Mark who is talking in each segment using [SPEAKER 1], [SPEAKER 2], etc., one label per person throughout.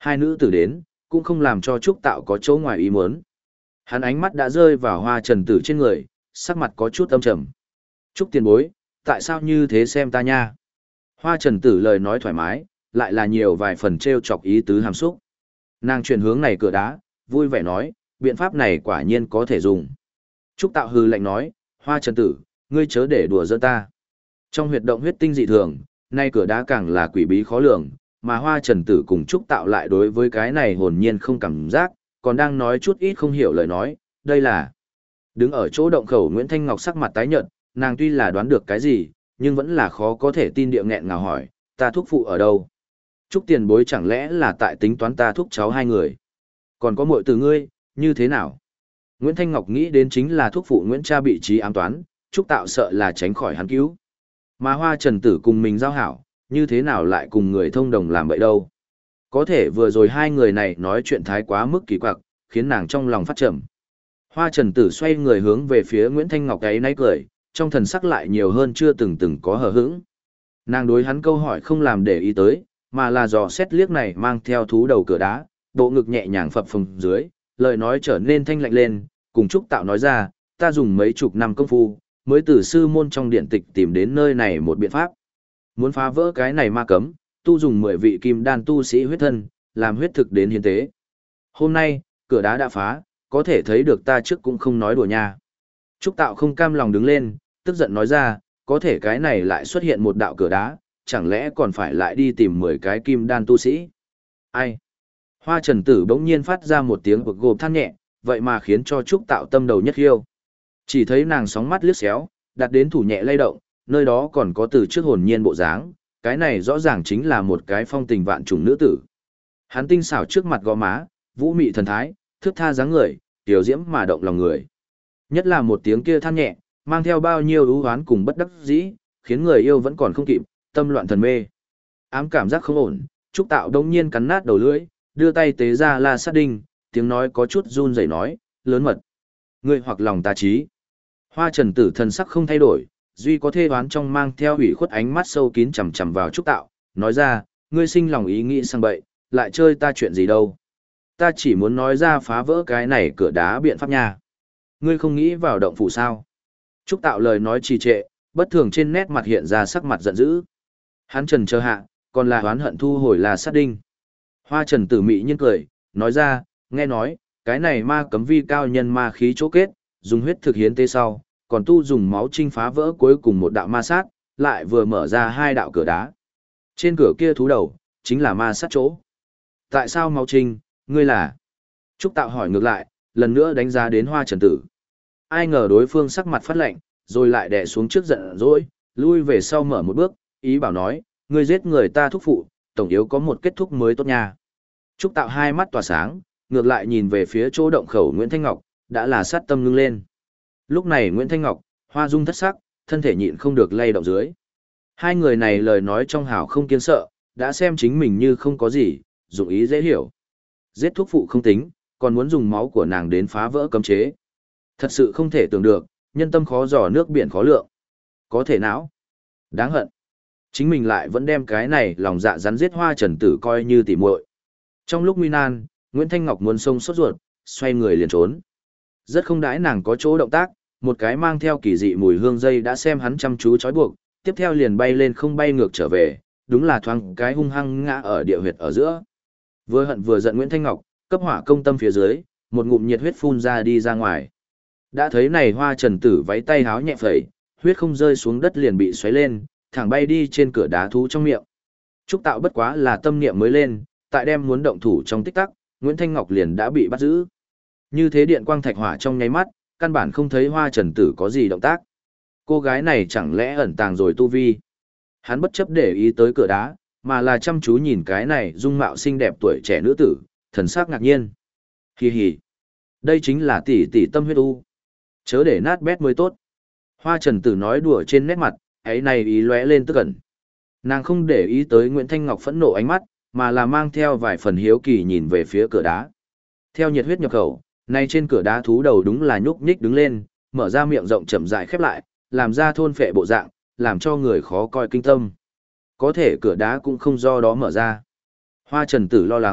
[SPEAKER 1] hai nữ tử đến, cũng không làm cho Trúc Tạo có chỗ ngoài ý muốn. Hắn ánh mắt đã rơi vào Hoa Trần Tử trên người, sắc mặt có chút âm trầm. Trúc tiền bối, tại sao như thế xem ta nha? Hoa Trần Tử lời nói thoải mái, lại là nhiều vài phần trêu chọc ý tứ hàm xúc. Nàng chuyển hướng này cửa đá, vui vẻ nói, biện pháp này quả nhiên có thể dùng. Trúc Tạo hư lạnh nói, Hoa Trần Tử, ngươi chớ để đùa giỡn ta. Trong huyệt động huyết tinh dị thường, nay cửa đá càng là quỷ bí khó lường, mà Hoa Trần Tử cùng Trúc Tạo lại đối với cái này hồn nhiên không cảm giác, còn đang nói chút ít không hiểu lời nói, đây là. Đứng ở chỗ động khẩu Nguyễn Thanh Ngọc sắc mặt tái nhợt, nàng tuy là đoán được cái gì, nhưng vẫn là khó có thể tin địa nghẹn ngào hỏi, ta thúc phụ ở đâu? Trúc tiền bối chẳng lẽ là tại tính toán ta thúc cháu hai người? Còn có muội từ ngươi, như thế nào? Nguyễn Thanh Ngọc nghĩ đến chính là thúc phụ Nguyễn cha bị trí ám toán, Trúc Tạo sợ là tránh khỏi hắn cứu. Mà Hoa Trần Tử cùng mình giao hảo, như thế nào lại cùng người thông đồng làm vậy đâu? Có thể vừa rồi hai người này nói chuyện thái quá mức kỳ quặc, khiến nàng trong lòng phát trầm. Hoa Trần Tử xoay người hướng về phía Nguyễn Thanh Ngọc ấy náy cười, trong thần sắc lại nhiều hơn chưa từng có hờ hững. Nàng đối hắn câu hỏi không làm để ý tới, mà là dò xét liếc này mang theo thú đầu cửa đá, bộ ngực nhẹ nhàng phập phồng dưới, lời nói trở nên thanh lạnh lên, cùng Trúc Tạo nói ra, ta dùng mấy chục năm công phu, mới từ sư môn trong điện tịch tìm đến nơi này một biện pháp. Muốn phá vỡ cái này ma cấm, tu dùng 10 vị kim đan tu sĩ huyết thân, làm huyết thực đến hiến tế. Hôm nay, cửa đá đã phá, có thể thấy được ta trước cũng không nói đùa nha. Trúc Tạo không cam lòng đứng lên, tức giận nói ra, có thể cái này lại xuất hiện một đạo cửa đá, chẳng lẽ còn phải lại đi tìm 10 cái kim đan tu sĩ? Ai? Hoa Trần Tử bỗng nhiên phát ra một tiếng bực gộp than nhẹ, vậy mà khiến cho Trúc Tạo tâm đầu nhất khiêu. Chỉ thấy nàng sóng mắt liếc xéo, đặt đến thủ nhẹ lay động, nơi đó còn có từ trước hồn nhiên bộ dáng, cái này rõ ràng chính là một cái phong tình vạn trùng nữ tử. Hắn tinh xảo trước mặt gò má, vũ mị thần thái, thước tha dáng người, tiểu diễm mà động lòng người. Nhất là một tiếng kia than nhẹ, mang theo bao nhiêu ưu hoán cùng bất đắc dĩ, khiến người yêu vẫn còn không kịp, tâm loạn thần mê. Ám cảm giác không ổn, Trúc Tạo đông nhiên cắn nát đầu lưỡi, đưa tay tế ra la sát đinh, tiếng nói có chút run rẩy nói, lớn mật. Ngươi hoặc lòng ta trí. Hoa Trần Tử thần sắc không thay đổi, duy có thê oán trong mang theo hủy khuất ánh mắt sâu kín chằm chằm vào Trúc Tạo, nói ra, ngươi sinh lòng ý nghĩ sang bậy, lại chơi ta chuyện gì đâu. Ta chỉ muốn nói ra phá vỡ cái này cửa đá biện pháp nha. Ngươi không nghĩ vào động phủ sao? Trúc Tạo lời nói trì trệ, bất thường trên nét mặt hiện ra sắc mặt giận dữ. Hắn trần chờ hạ, còn là oán hận thu hồi là sát đinh. Hoa Trần Tử mị nhiên cười, nói ra, nghe nói, cái này ma cấm vi cao nhân ma khí chỗ kết, dùng huyết thực hiến tế sau, còn tu dùng máu trinh phá vỡ cuối cùng một đạo ma sát, lại vừa mở ra hai đạo cửa đá. Trên cửa kia thú đầu, chính là ma sát chỗ. Tại sao máu trinh, ngươi là? Trúc Tạo hỏi ngược lại, lần nữa đánh giá đến Hoa Trần Tử. Ai ngờ đối phương sắc mặt phát lạnh, rồi lại đè xuống trước giận dỗi, lui về sau mở một bước, ý bảo nói, ngươi giết người ta thúc phụ, tổng yếu có một kết thúc mới tốt nha. Trúc Tạo hai mắt tỏa sáng, ngược lại nhìn về phía chỗ động khẩu Nguyễn Thanh Ngọc, đã là sát tâm ngưng lên. Lúc này Nguyễn Thanh Ngọc, hoa dung thất sắc, thân thể nhịn không được lay động dưới. Hai người này lời nói trong hào không kiên sợ, đã xem chính mình như không có gì, dụng ý dễ hiểu. Giết thuốc phụ không tính, còn muốn dùng máu của nàng đến phá vỡ cấm chế. Thật sự không thể tưởng được, nhân tâm khó dò nước biển khó lượng. Có thể não. Đáng hận. Chính mình lại vẫn đem cái này lòng dạ rắn giết Hoa Trần Tử coi như tỉ muội. Trong lúc nguy nan, Nguyễn Thanh Ngọc muốn sông sốt ruột, xoay người liền trốn. Rất không đãi nàng có chỗ động tác, một cái mang theo kỳ dị mùi hương dây đã xem hắn chăm chú trói buộc, tiếp theo liền bay lên không bay ngược trở về, đúng là thoáng cái hung hăng ngã ở địa huyệt ở giữa. Vừa hận vừa giận Nguyễn Thanh Ngọc, cấp hỏa công tâm phía dưới, một ngụm nhiệt huyết phun ra đi ra ngoài. Đã thấy này Hoa Trần Tử váy tay háo nhẹ phẩy, huyết không rơi xuống đất liền bị xoáy lên, thẳng bay đi trên cửa đá thú trong miệng. Trúc Tạo bất quá là tâm niệm mới lên, tại đem muốn động thủ trong tích tắc, Nguyễn Thanh Ngọc liền đã bị bắt giữ. Như thế điện quang thạch hỏa trong nháy mắt, căn bản không thấy Hoa Trần Tử có gì động tác. Cô gái này chẳng lẽ ẩn tàng rồi tu vi? Hắn bất chấp để ý tới cửa đá, mà là chăm chú nhìn cái này dung mạo xinh đẹp tuổi trẻ nữ tử, thần sắc ngạc nhiên. Hì hì. Đây chính là tỷ tỷ tâm huyết u. Chớ để nát bét mới tốt. Hoa Trần Tử nói đùa trên nét mặt, ấy này ý lóe lên tức ẩn. Nàng không để ý tới Nguyễn Thanh Ngọc phẫn nộ ánh mắt, mà là mang theo vài phần hiếu kỳ nhìn về phía cửa đá. Theo nhiệt huyết nhập khẩu, nay trên cửa đá thú đầu đúng là nhúc nhích đứng lên, mở ra miệng rộng chậm rãi khép lại, làm ra thôn phệ bộ dạng, làm cho người khó coi kinh tâm. Có thể cửa đá cũng không do đó mở ra. Hoa Trần Tử lo lắng,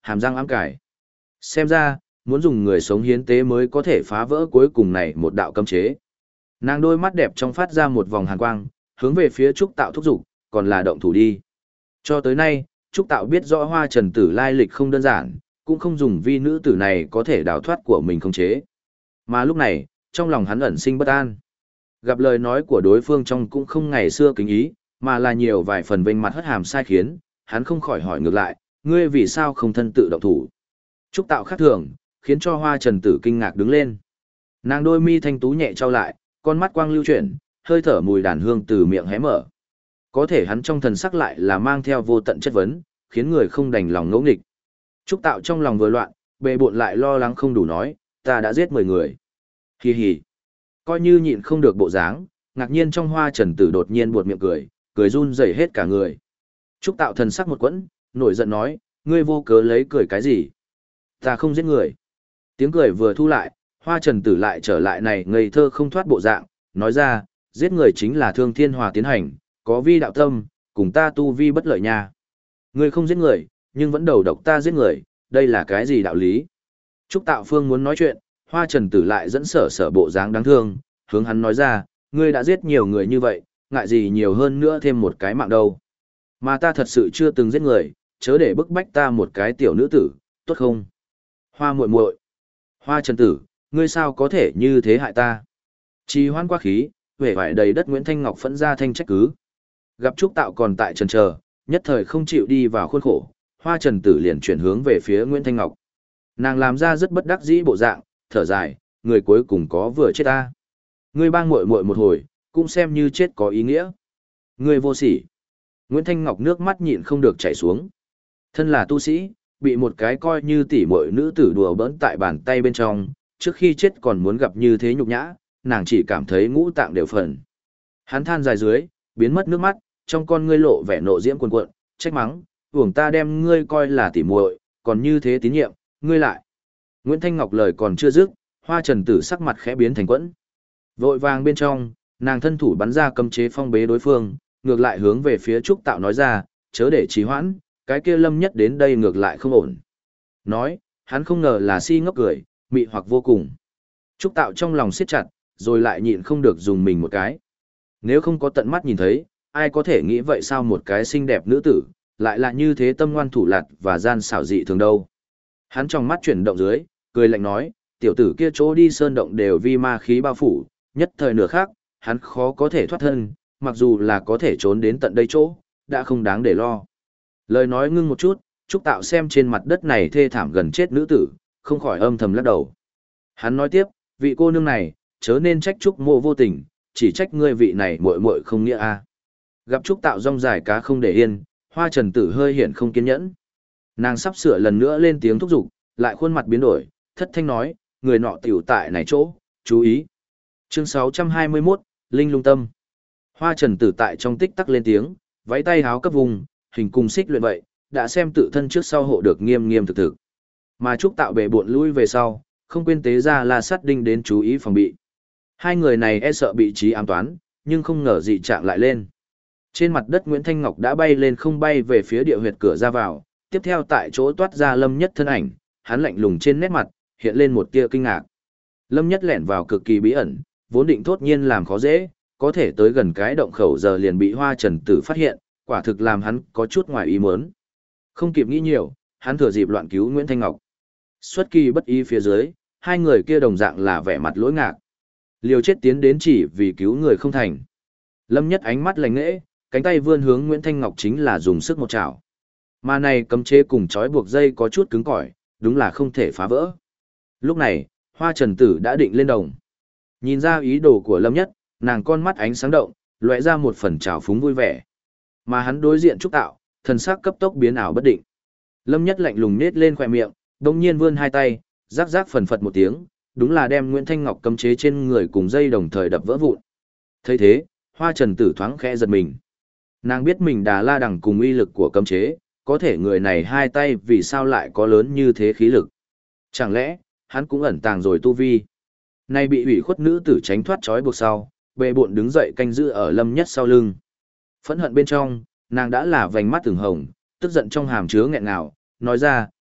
[SPEAKER 1] hàm răng ám cải. Xem ra, muốn dùng người sống hiến tế mới có thể phá vỡ cuối cùng này một đạo cấm chế. Nàng đôi mắt đẹp trong phát ra một vòng hàn quang, hướng về phía Trúc Tạo thúc giục, còn là động thủ đi. Cho tới nay, Trúc Tạo biết rõ Hoa Trần Tử lai lịch không đơn giản, cũng không dùng vi nữ tử này có thể đào thoát của mình khống chế. Mà lúc này, trong lòng hắn ẩn sinh bất an. Gặp lời nói của đối phương trong cũng không ngày xưa kính ý, mà là nhiều vài phần vênh mặt hất hàm sai khiến, hắn không khỏi hỏi ngược lại, ngươi vì sao không thân tự động thủ. Trúc Tạo khác thường, khiến cho Hoa Trần Tử kinh ngạc đứng lên. Nàng đôi mi thanh tú nhẹ trao lại, con mắt quang lưu chuyển, hơi thở mùi đàn hương từ miệng hé mở. Có thể hắn trong thần sắc lại là mang theo vô tận chất vấn, khiến người không đành lòng ngẫu nghịch. Trúc Tạo trong lòng vừa loạn, bệ bộn lại lo lắng không đủ nói, ta đã giết 10 người. Hi hi. Coi như nhịn không được bộ dáng, ngạc nhiên trong Hoa Trần Tử đột nhiên buột miệng cười, cười run rẩy hết cả người. Trúc Tạo thần sắc một quẫn, nổi giận nói, ngươi vô cớ lấy cười cái gì? Ta không giết người. Tiếng cười vừa thu lại, Hoa Trần Tử lại trở lại này ngây thơ không thoát bộ dạng, nói ra, giết người chính là thương thiên hòa tiến hành, có vi đạo tâm, cùng ta tu vi bất lợi nha. Ngươi không giết người, nhưng vẫn đầu độc ta giết người, đây là cái gì đạo lý? Trúc Tạo Phương muốn nói chuyện, Hoa Trần Tử lại dẫn sở bộ dáng đáng thương, hướng hắn nói ra, ngươi đã giết nhiều người như vậy, ngại gì nhiều hơn nữa thêm một cái mạng đâu. Mà ta thật sự chưa từng giết người, chớ để bức bách ta một cái tiểu nữ tử, tốt không? Hoa muội muội, Hoa Trần Tử, ngươi sao có thể như thế hại ta? Trì hoãn quá khí, vẻ vải đầy đất Nguyễn Thanh Ngọc phẫn ra thanh trách cứ. Gặp Trúc Tạo còn tại trần chờ, nhất thời không chịu đi vào khuôn khổ, Hoa Trần Tử liền chuyển hướng về phía Nguyễn Thanh Ngọc. Nàng làm ra rất bất đắc dĩ bộ dạng, thở dài, người cuối cùng có vừa chết ta. Ngươi bang muội muội một hồi, cũng xem như chết có ý nghĩa. Ngươi vô sỉ. Nguyễn Thanh Ngọc nước mắt nhịn không được chảy xuống. Thân là tu sĩ, bị một cái coi như tỷ muội nữ tử đùa bỡn tại bàn tay bên trong, trước khi chết còn muốn gặp như thế nhục nhã, nàng chỉ cảm thấy ngũ tạng đều phần. Hắn than dài dưới, biến mất nước mắt, trong con ngươi lộ vẻ nộ diễm cuồn cuộn, trách mắng, uổng ta đem ngươi coi là tỷ muội, còn như thế tín nhiệm, ngươi lại. Nguyễn Thanh Ngọc lời còn chưa dứt, Hoa Trần Tử sắc mặt khẽ biến thành quẫn. Vội vàng bên trong, nàng thân thủ bắn ra cấm chế phong bế đối phương, ngược lại hướng về phía Trúc Tạo nói ra, chớ để trì hoãn, cái kia Lâm Nhất đến đây ngược lại không ổn. Nói, hắn không ngờ là si ngốc cười, mị hoặc vô cùng. Trúc Tạo trong lòng siết chặt, rồi lại nhịn không được dùng mình một cái. Nếu không có tận mắt nhìn thấy, ai có thể nghĩ vậy sao một cái xinh đẹp nữ tử, lại là như thế tâm ngoan thủ lạt và gian xảo dị thường đâu. Hắn trong mắt chuyển động dưới, cười lạnh nói, tiểu tử kia chỗ đi sơn động đều vi ma khí bao phủ, nhất thời nửa khác, hắn khó có thể thoát thân, mặc dù là có thể trốn đến tận đây chỗ, đã không đáng để lo. Lời nói ngưng một chút, Trúc Tạo xem trên mặt đất này thê thảm gần chết nữ tử, không khỏi âm thầm lắc đầu. Hắn nói tiếp, vị cô nương này, chớ nên trách Trúc mộ vô tình, chỉ trách ngươi vị này muội muội không nghĩa a. Gặp Trúc Tạo rong dài cá không để yên, Hoa Trần Tử hơi hiện không kiên nhẫn. Nàng sắp sửa lần nữa lên tiếng thúc giục, lại khuôn mặt biến đổi, thất thanh nói, người nọ tiểu tại này chỗ, chú ý. Chương 621, Linh Lung Tâm. Hoa Trần Tử tại trong tích tắc lên tiếng, váy tay háo cấp vùng, hình cùng xích luyện vậy, đã xem tự thân trước sau hộ được nghiêm nghiêm thực thực. Mà Trúc Tạo bệ buộn lui về sau, không quên tế ra la sắt đinh đến chú ý phòng bị. Hai người này e sợ bị trí ám toán, nhưng không ngờ dị trạng lại lên. Trên mặt đất Nguyễn Thanh Ngọc đã bay lên không bay về phía địa huyệt cửa ra vào, tiếp theo tại chỗ toát ra Lâm Nhất thân ảnh, hắn lạnh lùng trên nét mặt, hiện lên một tia kinh ngạc. Lâm Nhất lẻn vào cực kỳ bí ẩn, vốn định thốt nhiên làm khó dễ, có thể tới gần cái động khẩu giờ liền bị Hoa Trần Tử phát hiện, quả thực làm hắn có chút ngoài ý muốn. Không kịp nghĩ nhiều, hắn thừa dịp loạn cứu Nguyễn Thanh Ngọc. Xuất kỳ bất ý phía dưới, hai người kia đồng dạng là vẻ mặt lỗi ngạc. Liều chết tiến đến chỉ vì cứu người không thành. Lâm Nhất ánh mắt lạnh lẽo, cánh tay vươn hướng Nguyễn Thanh Ngọc chính là dùng sức một chảo. Mà này cấm chế cùng trói buộc dây có chút cứng cỏi, đúng là không thể phá vỡ. Lúc này, Hoa Trần Tử đã định lên đồng. Nhìn ra ý đồ của Lâm Nhất, nàng con mắt ánh sáng động, lóe ra một phần trào phúng vui vẻ. Mà hắn đối diện Trúc Tạo, thần sắc cấp tốc biến ảo bất định. Lâm Nhất lạnh lùng nết lên khóe miệng, đồng nhiên vươn hai tay, rắc rắc phần phật một tiếng, đúng là đem Nguyễn Thanh Ngọc cấm chế trên người cùng dây đồng thời đập vỡ vụn. Thấy thế, Hoa Trần Tử thoáng khẽ giật mình. Nàng biết mình Đà La Đằng cùng uy lực của cấm chế, có thể người này hai tay vì sao lại có lớn như thế khí lực. Chẳng lẽ, hắn cũng ẩn tàng rồi tu vi. Nay bị ủy khuất nữ tử tránh thoát trói buộc sau, bệ bộn đứng dậy canh giữ ở Lâm Nhất sau lưng. Phẫn hận bên trong, nàng đã là vành mắt từng hồng, tức giận trong hàm chứa nghẹn ngào, nói ra,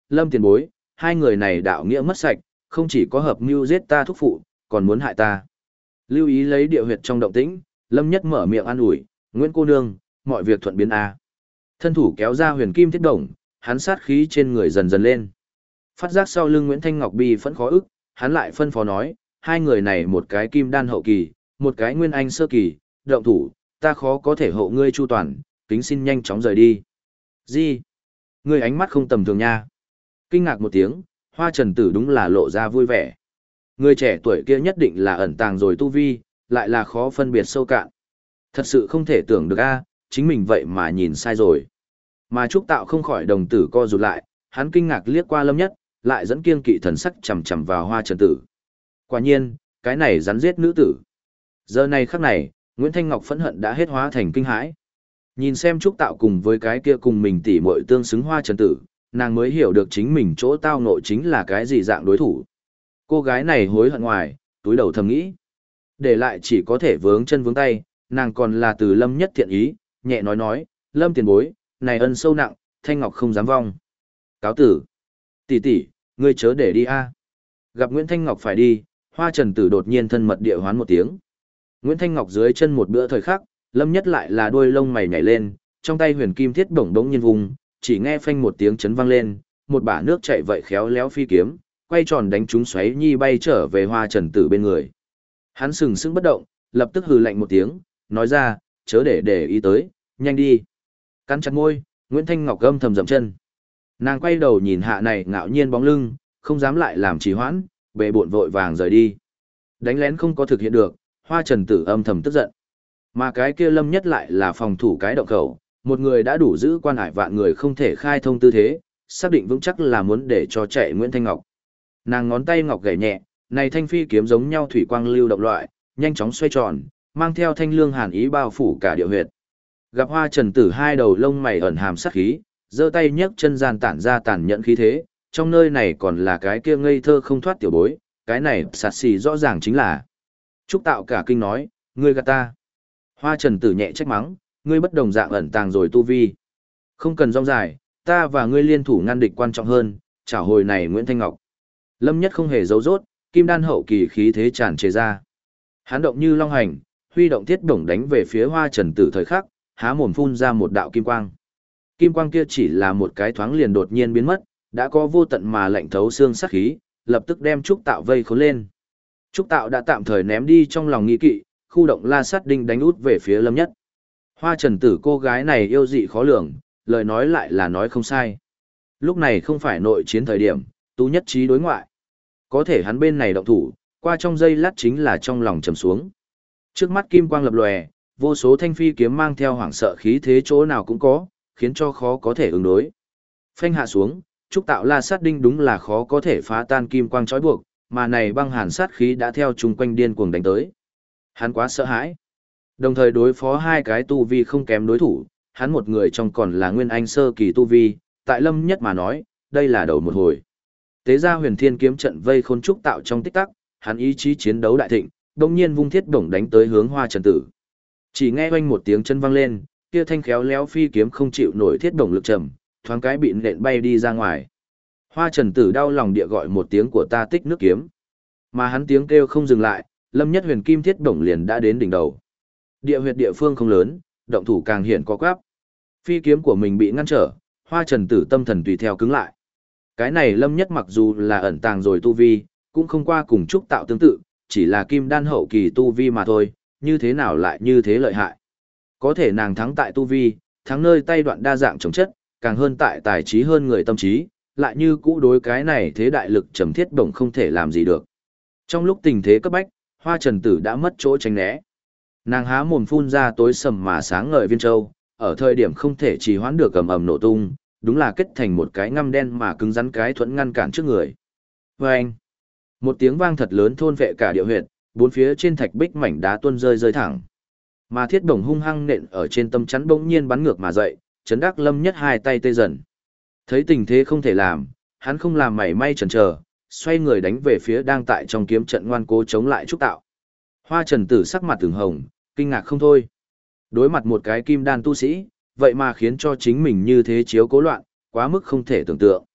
[SPEAKER 1] Lâm tiền bối, hai người này đạo nghĩa mất sạch, không chỉ có hợp mưu giết ta thúc phụ, còn muốn hại ta. Lưu ý lấy địa huyệt trong động tĩnh, Lâm Nhất mở miệng an ủi, Nguyễn cô nương, mọi việc thuận biến a. Thân thủ kéo ra huyền kim thiết đồng, hắn sát khí trên người dần dần lên. Phát giác sau lưng Nguyễn Thanh Ngọc bi phẫn khó ức, hắn lại phân phó nói, hai người này một cái kim đan hậu kỳ, một cái nguyên anh sơ kỳ, động thủ, ta khó có thể hộ ngươi chu toàn, kính xin nhanh chóng rời đi. Gì? Ngươi ánh mắt không tầm thường nha. Kinh ngạc một tiếng, Hoa Trần Tử đúng là lộ ra vui vẻ. Người trẻ tuổi kia nhất định là ẩn tàng rồi tu vi, lại là khó phân biệt sâu cạn. Thật sự không thể tưởng được a, chính mình vậy mà nhìn sai rồi. Mà Trúc Tạo không khỏi đồng tử co rụt lại, hắn kinh ngạc liếc qua Lâm Nhất, lại dẫn kiêng kỵ thần sắc chằm chằm vào Hoa Trần Tử. Quả nhiên, cái này rắn giết nữ tử. Giờ này khắc này, Nguyễn Thanh Ngọc phẫn hận đã hết hóa thành kinh hãi. Nhìn xem Trúc Tạo cùng với cái kia cùng mình tỉ muội tương xứng Hoa Trần Tử, nàng mới hiểu được chính mình chỗ tao ngộ chính là cái gì dạng đối thủ. Cô gái này hối hận ngoài, túi đầu thầm nghĩ. Để lại chỉ có thể vướng chân vướng tay, nàng còn là từ Lâm Nhất thiện ý, nhẹ nói, Lâm tiền bối, này ân sâu nặng, Thanh Ngọc không dám vong. Cáo tử. Tỷ tỷ, ngươi chớ để đi a. Gặp Nguyễn Thanh Ngọc phải đi, Hoa Trần Tử đột nhiên thân mật địa hoán một tiếng. Nguyễn Thanh Ngọc dưới chân một bữa thời khắc, Lâm Nhất lại là đuôi lông mày nhảy lên, trong tay huyền kim thiết bổng đống nhiên vùng, chỉ nghe phanh một tiếng chấn vang lên, một bả nước chạy vậy khéo léo phi kiếm, quay tròn đánh trúng xoáy nhi bay trở về Hoa Trần Tử bên người. Hắn sừng sững bất động, lập tức hừ lạnh một tiếng, nói ra, chớ để ý tới, nhanh đi. Cắn chặt môi, Nguyễn Thanh Ngọc âm thầm dậm chân. Nàng quay đầu nhìn hạ này ngạo nhiên bóng lưng, không dám lại làm trì hoãn, bệ bộn vội vàng rời đi. Đánh lén không có thực hiện được, Hoa Trần Tử âm thầm tức giận. Mà cái kia Lâm Nhất lại là phòng thủ cái động khẩu, một người đã đủ giữ quan hải vạn người không thể khai thông tư thế, xác định vững chắc là muốn để cho chạy Nguyễn Thanh Ngọc. Nàng ngón tay ngọc gảy nhẹ, này thanh phi kiếm giống nhau thủy quang lưu động loại, nhanh chóng xoay tròn, mang theo thanh lương hàn ý bao phủ cả địa huyệt. Gặp Hoa Trần Tử hai đầu lông mày ẩn hàm sát khí, giơ tay nhấc chân gian tản ra tàn nhẫn khí thế, trong nơi này còn là cái kia ngây thơ không thoát tiểu bối, cái này sạt xì rõ ràng chính là. Trúc Tạo cả kinh nói, ngươi gạt ta. Hoa Trần Tử nhẹ trách mắng, ngươi bất đồng dạng ẩn tàng rồi tu vi. Không cần rong dài, ta và ngươi liên thủ ngăn địch quan trọng hơn, chảo hồi này Nguyễn Thanh Ngọc. Lâm Nhất không hề giấu rốt, kim đan hậu kỳ khí thế tràn trề ra. Hán động như long hành, huy động thiết bổng đánh về phía Hoa Trần Tử thời khắc, há mồm phun ra một đạo kim quang. Kim quang kia chỉ là một cái thoáng liền đột nhiên biến mất, đã có vô tận mà lạnh thấu xương sát khí, lập tức đem Trúc Tạo vây khốn lên. Trúc Tạo đã tạm thời ném đi trong lòng nghi kỵ, khu động la sát đinh đánh út về phía Lâm Nhất. Hoa Trần Tử cô gái này yêu dị khó lường, lời nói lại là nói không sai. Lúc này không phải nội chiến thời điểm, tú nhất trí đối ngoại. Có thể hắn bên này động thủ, qua trong giây lát chính là trong lòng trầm xuống. Trước mắt kim quang lập lòe, vô số thanh phi kiếm mang theo hoảng sợ khí thế chỗ nào cũng có, khiến cho khó có thể ứng đối. Phanh hạ xuống, Trúc Tạo la sát đinh đúng là khó có thể phá tan kim quang trói buộc, mà này băng hàn sát khí đã theo chung quanh điên cuồng đánh tới. Hắn quá sợ hãi. Đồng thời đối phó hai cái tu vi không kém đối thủ, hắn một người trong còn là nguyên anh sơ kỳ tu vi, tại Lâm Nhất mà nói, đây là đầu một hồi. Tế ra huyền thiên kiếm trận vây khốn Trúc Tạo trong tích tắc, hắn ý chí chiến đấu đại thịnh, đồng nhiên vung thiết bổng đánh tới hướng Hoa Trần Tử. Chỉ nghe oanh một tiếng chân vang lên, kia thanh khéo léo phi kiếm không chịu nổi thiết bổng lực trầm, thoáng cái bị nện bay đi ra ngoài. Hoa Trần Tử đau lòng địa gọi một tiếng của ta tích nước kiếm. Mà hắn tiếng kêu không dừng lại, Lâm Nhất huyền kim thiết bổng liền đã đến đỉnh đầu. Địa huyệt địa phương không lớn, động thủ càng hiển có quáp. Phi kiếm của mình bị ngăn trở, Hoa Trần Tử tâm thần tùy theo cứng lại. Cái này Lâm Nhất mặc dù là ẩn tàng rồi tu vi, cũng không qua cùng Trúc Tạo tương tự, chỉ là kim đan hậu kỳ tu vi mà thôi, như thế nào lại như thế lợi hại. Có thể nàng thắng tại tu vi, thắng nơi tay đoạn đa dạng chống chất, càng hơn tại tài trí hơn người tâm trí, lại như cũ đối cái này thế đại lực trầm thiết bổng không thể làm gì được. Trong lúc tình thế cấp bách, Hoa Trần Tử đã mất chỗ tránh né. Nàng há mồm phun ra tối sầm mà sáng ngời viên châu, ở thời điểm không thể trì hoãn được ầm ầm nổ tung, đúng là kết thành một cái ngăm đen mà cứng rắn cái thuẫn ngăn cản trước người. Vâng! Một tiếng vang thật lớn thôn vệ cả địa huyệt, bốn phía trên thạch bích mảnh đá tuôn rơi thẳng. Mà thiết bổng hung hăng nện ở trên tâm chắn bỗng nhiên bắn ngược mà dậy, chấn đắc Lâm Nhất hai tay tê dần. Thấy tình thế không thể làm, hắn không làm mảy may chần chờ, xoay người đánh về phía đang tại trong kiếm trận ngoan cố chống lại Trúc Tạo. Hoa Trần Tử sắc mặt từng hồng, kinh ngạc không thôi. Đối mặt một cái kim đan tu sĩ, vậy mà khiến cho chính mình như thế chiếu cố loạn, quá mức không thể tưởng tượng.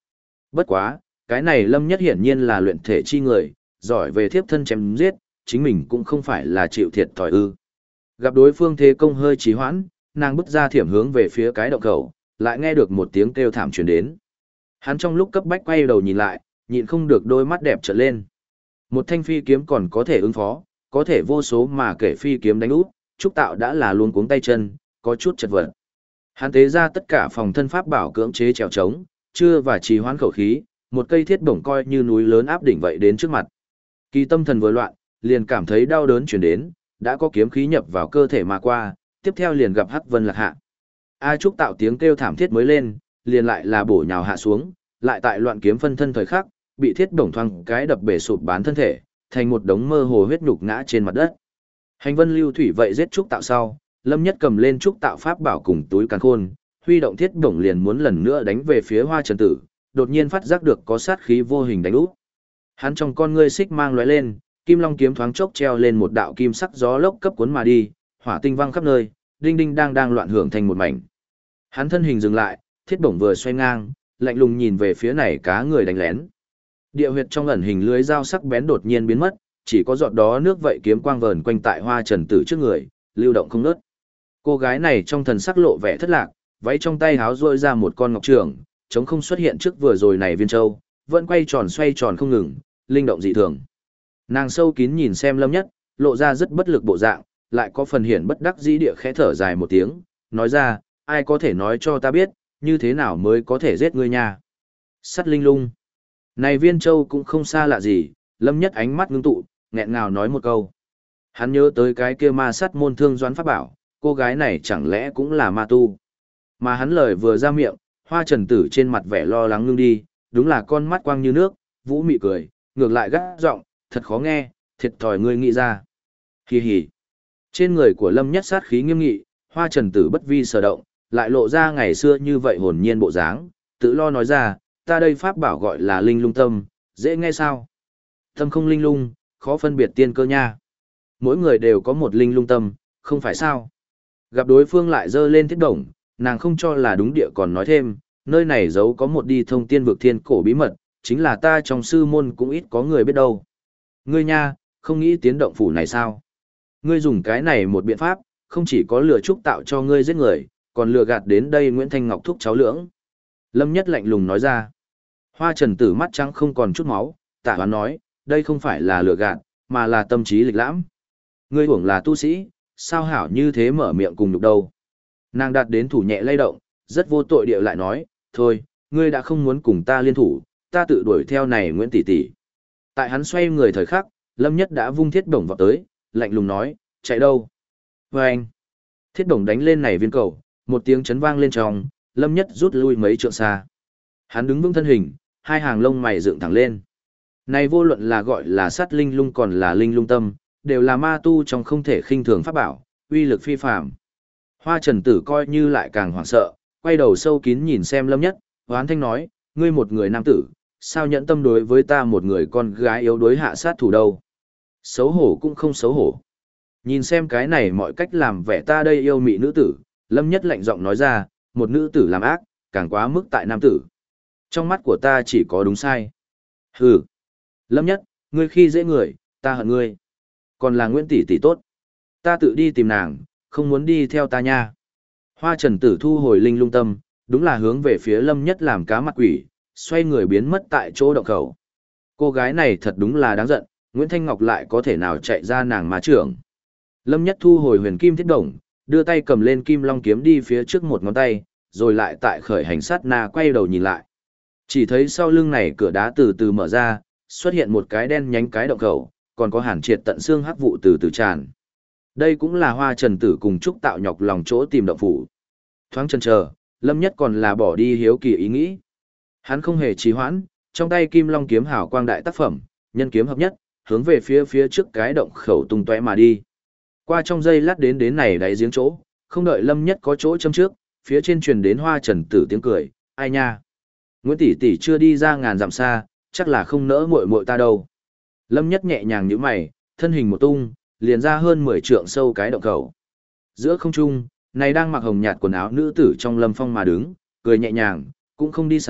[SPEAKER 1] Bất quá, cái này Lâm Nhất hiển nhiên là luyện thể chi người, giỏi về thiếp thân chém giết, chính mình cũng không phải là chịu thiệt thòi ư. Gặp đối phương thế công hơi trì hoãn, nàng bứt ra thiểm hướng về phía cái động khẩu, lại nghe được một tiếng kêu thảm truyền đến. Hắn trong lúc cấp bách quay đầu nhìn lại, nhịn không được đôi mắt đẹp trợn lên. Một thanh phi kiếm còn có thể ứng phó, có thể vô số mà kể phi kiếm đánh úp, Trúc Tạo đã là luống cuống tay chân, có chút chật vật. Hắn tế ra tất cả phòng thân pháp bảo cưỡng chế trèo trống, chưa và trì hoãn khẩu khí, một cây thiết bổng coi như núi lớn áp đỉnh vậy đến trước mặt. Kỳ tâm thần vừa loạn, liền cảm thấy đau đớn chuyển đến, đã có kiếm khí nhập vào cơ thể mà qua, tiếp theo liền gặp Hắc Vân Lạc hạ. A Trúc Tạo tiếng kêu thảm thiết mới lên, liền lại là bổ nhào hạ xuống, lại tại loạn kiếm phân thân thời khắc, bị thiết bổng thoang cái đập bể sụp bán thân thể, thành một đống mơ hồ huyết nhục ngã trên mặt đất. Hành Vân Lưu Thủy vậy giết Trúc Tạo sau, Lâm Nhất cầm lên Trúc Tạo pháp bảo cùng túi càn khôn, huy động thiết bổng liền muốn lần nữa đánh về phía Hoa Trần Tử, đột nhiên phát giác được có sát khí vô hình đánh úp. Hắn trong con ngươi xích mang lóe lên, kim long kiếm thoáng chốc treo lên một đạo kim sắc gió lốc cấp cuốn mà đi, hỏa tinh văng khắp nơi, đinh đinh đang loạn hưởng thành một mảnh. Hắn thân hình dừng lại, thiết bổng vừa xoay ngang, lạnh lùng nhìn về phía này cá người đánh lén. Địa huyệt trong ẩn hình lưới dao sắc bén đột nhiên biến mất, chỉ có giọt đó nước vậy kiếm quang vờn quanh tại Hoa Trần Tử trước người, lưu động không ngớt. Cô gái này trong thần sắc lộ vẻ thất lạc, váy trong tay háo rôi ra một con ngọc trường, trống không xuất hiện trước vừa rồi này viên châu, vẫn quay tròn xoay tròn không ngừng, linh động dị thường. Nàng sâu kín nhìn xem Lâm Nhất, lộ ra rất bất lực bộ dạng, lại có phần hiển bất đắc dĩ địa khẽ thở dài một tiếng, nói ra, ai có thể nói cho ta biết, như thế nào mới có thể giết ngươi nha. Sắt linh lung. Này viên châu cũng không xa lạ gì, Lâm Nhất ánh mắt ngưng tụ, nghẹn ngào nói một câu. Hắn nhớ tới cái kia ma sắt môn thương doãn pháp bảo, cô gái này chẳng lẽ cũng là ma tu. Mà hắn lời vừa ra miệng, Hoa Trần Tử trên mặt vẻ lo lắng ngưng đi, đúng là con mắt quang như nước, vũ mị cười, ngược lại gắt giọng, thật khó nghe, thiệt thòi ngươi nghĩ ra. Hi hi. Trên người của Lâm Nhất sát khí nghiêm nghị, Hoa Trần Tử bất vi sở động, lại lộ ra ngày xưa như vậy hồn nhiên bộ dáng, tự lo nói ra, ta đây pháp bảo gọi là linh lung tâm, dễ nghe sao? Tâm không linh lung, khó phân biệt tiên cơ nha. Mỗi người đều có một linh lung tâm, không phải sao? Gặp đối phương lại dơ lên thiết đồng, nàng không cho là đúng địa còn nói thêm, nơi này giấu có một đi thông tiên vực thiên cổ bí mật, chính là ta trong sư môn cũng ít có người biết đâu. Ngươi nha, không nghĩ tiến động phủ này sao? Ngươi dùng cái này một biện pháp, không chỉ có lừa Trúc Tạo cho ngươi giết người, còn lừa gạt đến đây Nguyễn Thanh Ngọc thúc cháu lưỡng. Lâm Nhất lạnh lùng nói ra. Hoa Trần Tử mắt trắng không còn chút máu, Tạ Hoán nói, đây không phải là lừa gạt, mà là tâm trí lịch lãm. Ngươi hưởng là tu sĩ, sao hảo như thế mở miệng cùng nhục đâu. Nàng đạt đến thủ nhẹ lay động, rất vô tội địa lại nói, thôi, ngươi đã không muốn cùng ta liên thủ, ta tự đuổi theo này Nguyễn tỷ tỷ. Tại hắn xoay người thời khắc, Lâm Nhất đã vung thiết bổng vào tới, lạnh lùng nói, chạy đâu? Và anh, thiết bổng đánh lên này viên cầu, một tiếng chấn vang lên trong, Lâm Nhất rút lui mấy trượng xa. Hắn đứng vững thân hình, hai hàng lông mày dựng thẳng lên. Này vô luận là gọi là sát linh lung còn là linh lung tâm, đều là ma tu trong không thể khinh thường pháp bảo, uy lực phi phàm. Hoa Trần Tử coi như lại càng hoảng sợ, quay đầu sâu kín nhìn xem Lâm Nhất, hoán thanh nói, ngươi một người nam tử, sao nhẫn tâm đối với ta một người con gái yếu đuối hạ sát thủ đâu. Xấu hổ cũng không xấu hổ. Nhìn xem cái này mọi cách làm vẻ ta đây yêu mị nữ tử, Lâm Nhất lạnh giọng nói ra, một nữ tử làm ác, càng quá mức tại nam tử. Trong mắt của ta chỉ có đúng sai. Hừ. Lâm Nhất, ngươi khi dễ người, ta hận ngươi. Còn là Nguyễn tỷ tỷ tốt. Ta tự đi tìm nàng, không muốn đi theo ta nha. Hoa Trần Tử thu hồi linh lung tâm, đúng là hướng về phía Lâm Nhất làm cá mặt quỷ, xoay người biến mất tại chỗ động khẩu. Cô gái này thật đúng là đáng giận, Nguyễn Thanh Ngọc lại có thể nào chạy ra nàng má trưởng. Lâm Nhất thu hồi huyền kim thiết đồng, đưa tay cầm lên kim long kiếm đi phía trước một ngón tay, rồi lại tại khởi hành sát na quay đầu nhìn lại. Chỉ thấy sau lưng này cửa đá từ từ mở ra, xuất hiện một cái đen nhánh cái động khẩu, còn có hàn triệt tận xương hắc vụ từ từ tràn. Đây cũng là Hoa Trần Tử cùng Trúc Tạo nhọc lòng chỗ tìm động phủ. Thoáng chần chờ, Lâm Nhất còn là bỏ đi hiếu kỳ ý nghĩ. Hắn không hề trì hoãn, trong tay kim long kiếm hảo quang đại tác phẩm, nhân kiếm hợp nhất, hướng về phía trước cái động khẩu tung tóe mà đi. Qua trong giây lát đến này đáy giếng chỗ, không đợi Lâm Nhất có chỗ châm trước, phía trên truyền đến Hoa Trần Tử tiếng cười, ai nha. Nguyễn tỷ tỷ chưa đi ra ngàn dặm xa, chắc là không nỡ muội muội ta đâu. Lâm Nhất nhẹ nhàng nhíu mày, thân hình một tung, liền ra hơn 10 trượng sâu cái động khẩu. Giữa không trung, này đang mặc hồng nhạt quần áo nữ tử trong lâm phong mà đứng, cười nhẹ nhàng, cũng không đi xa,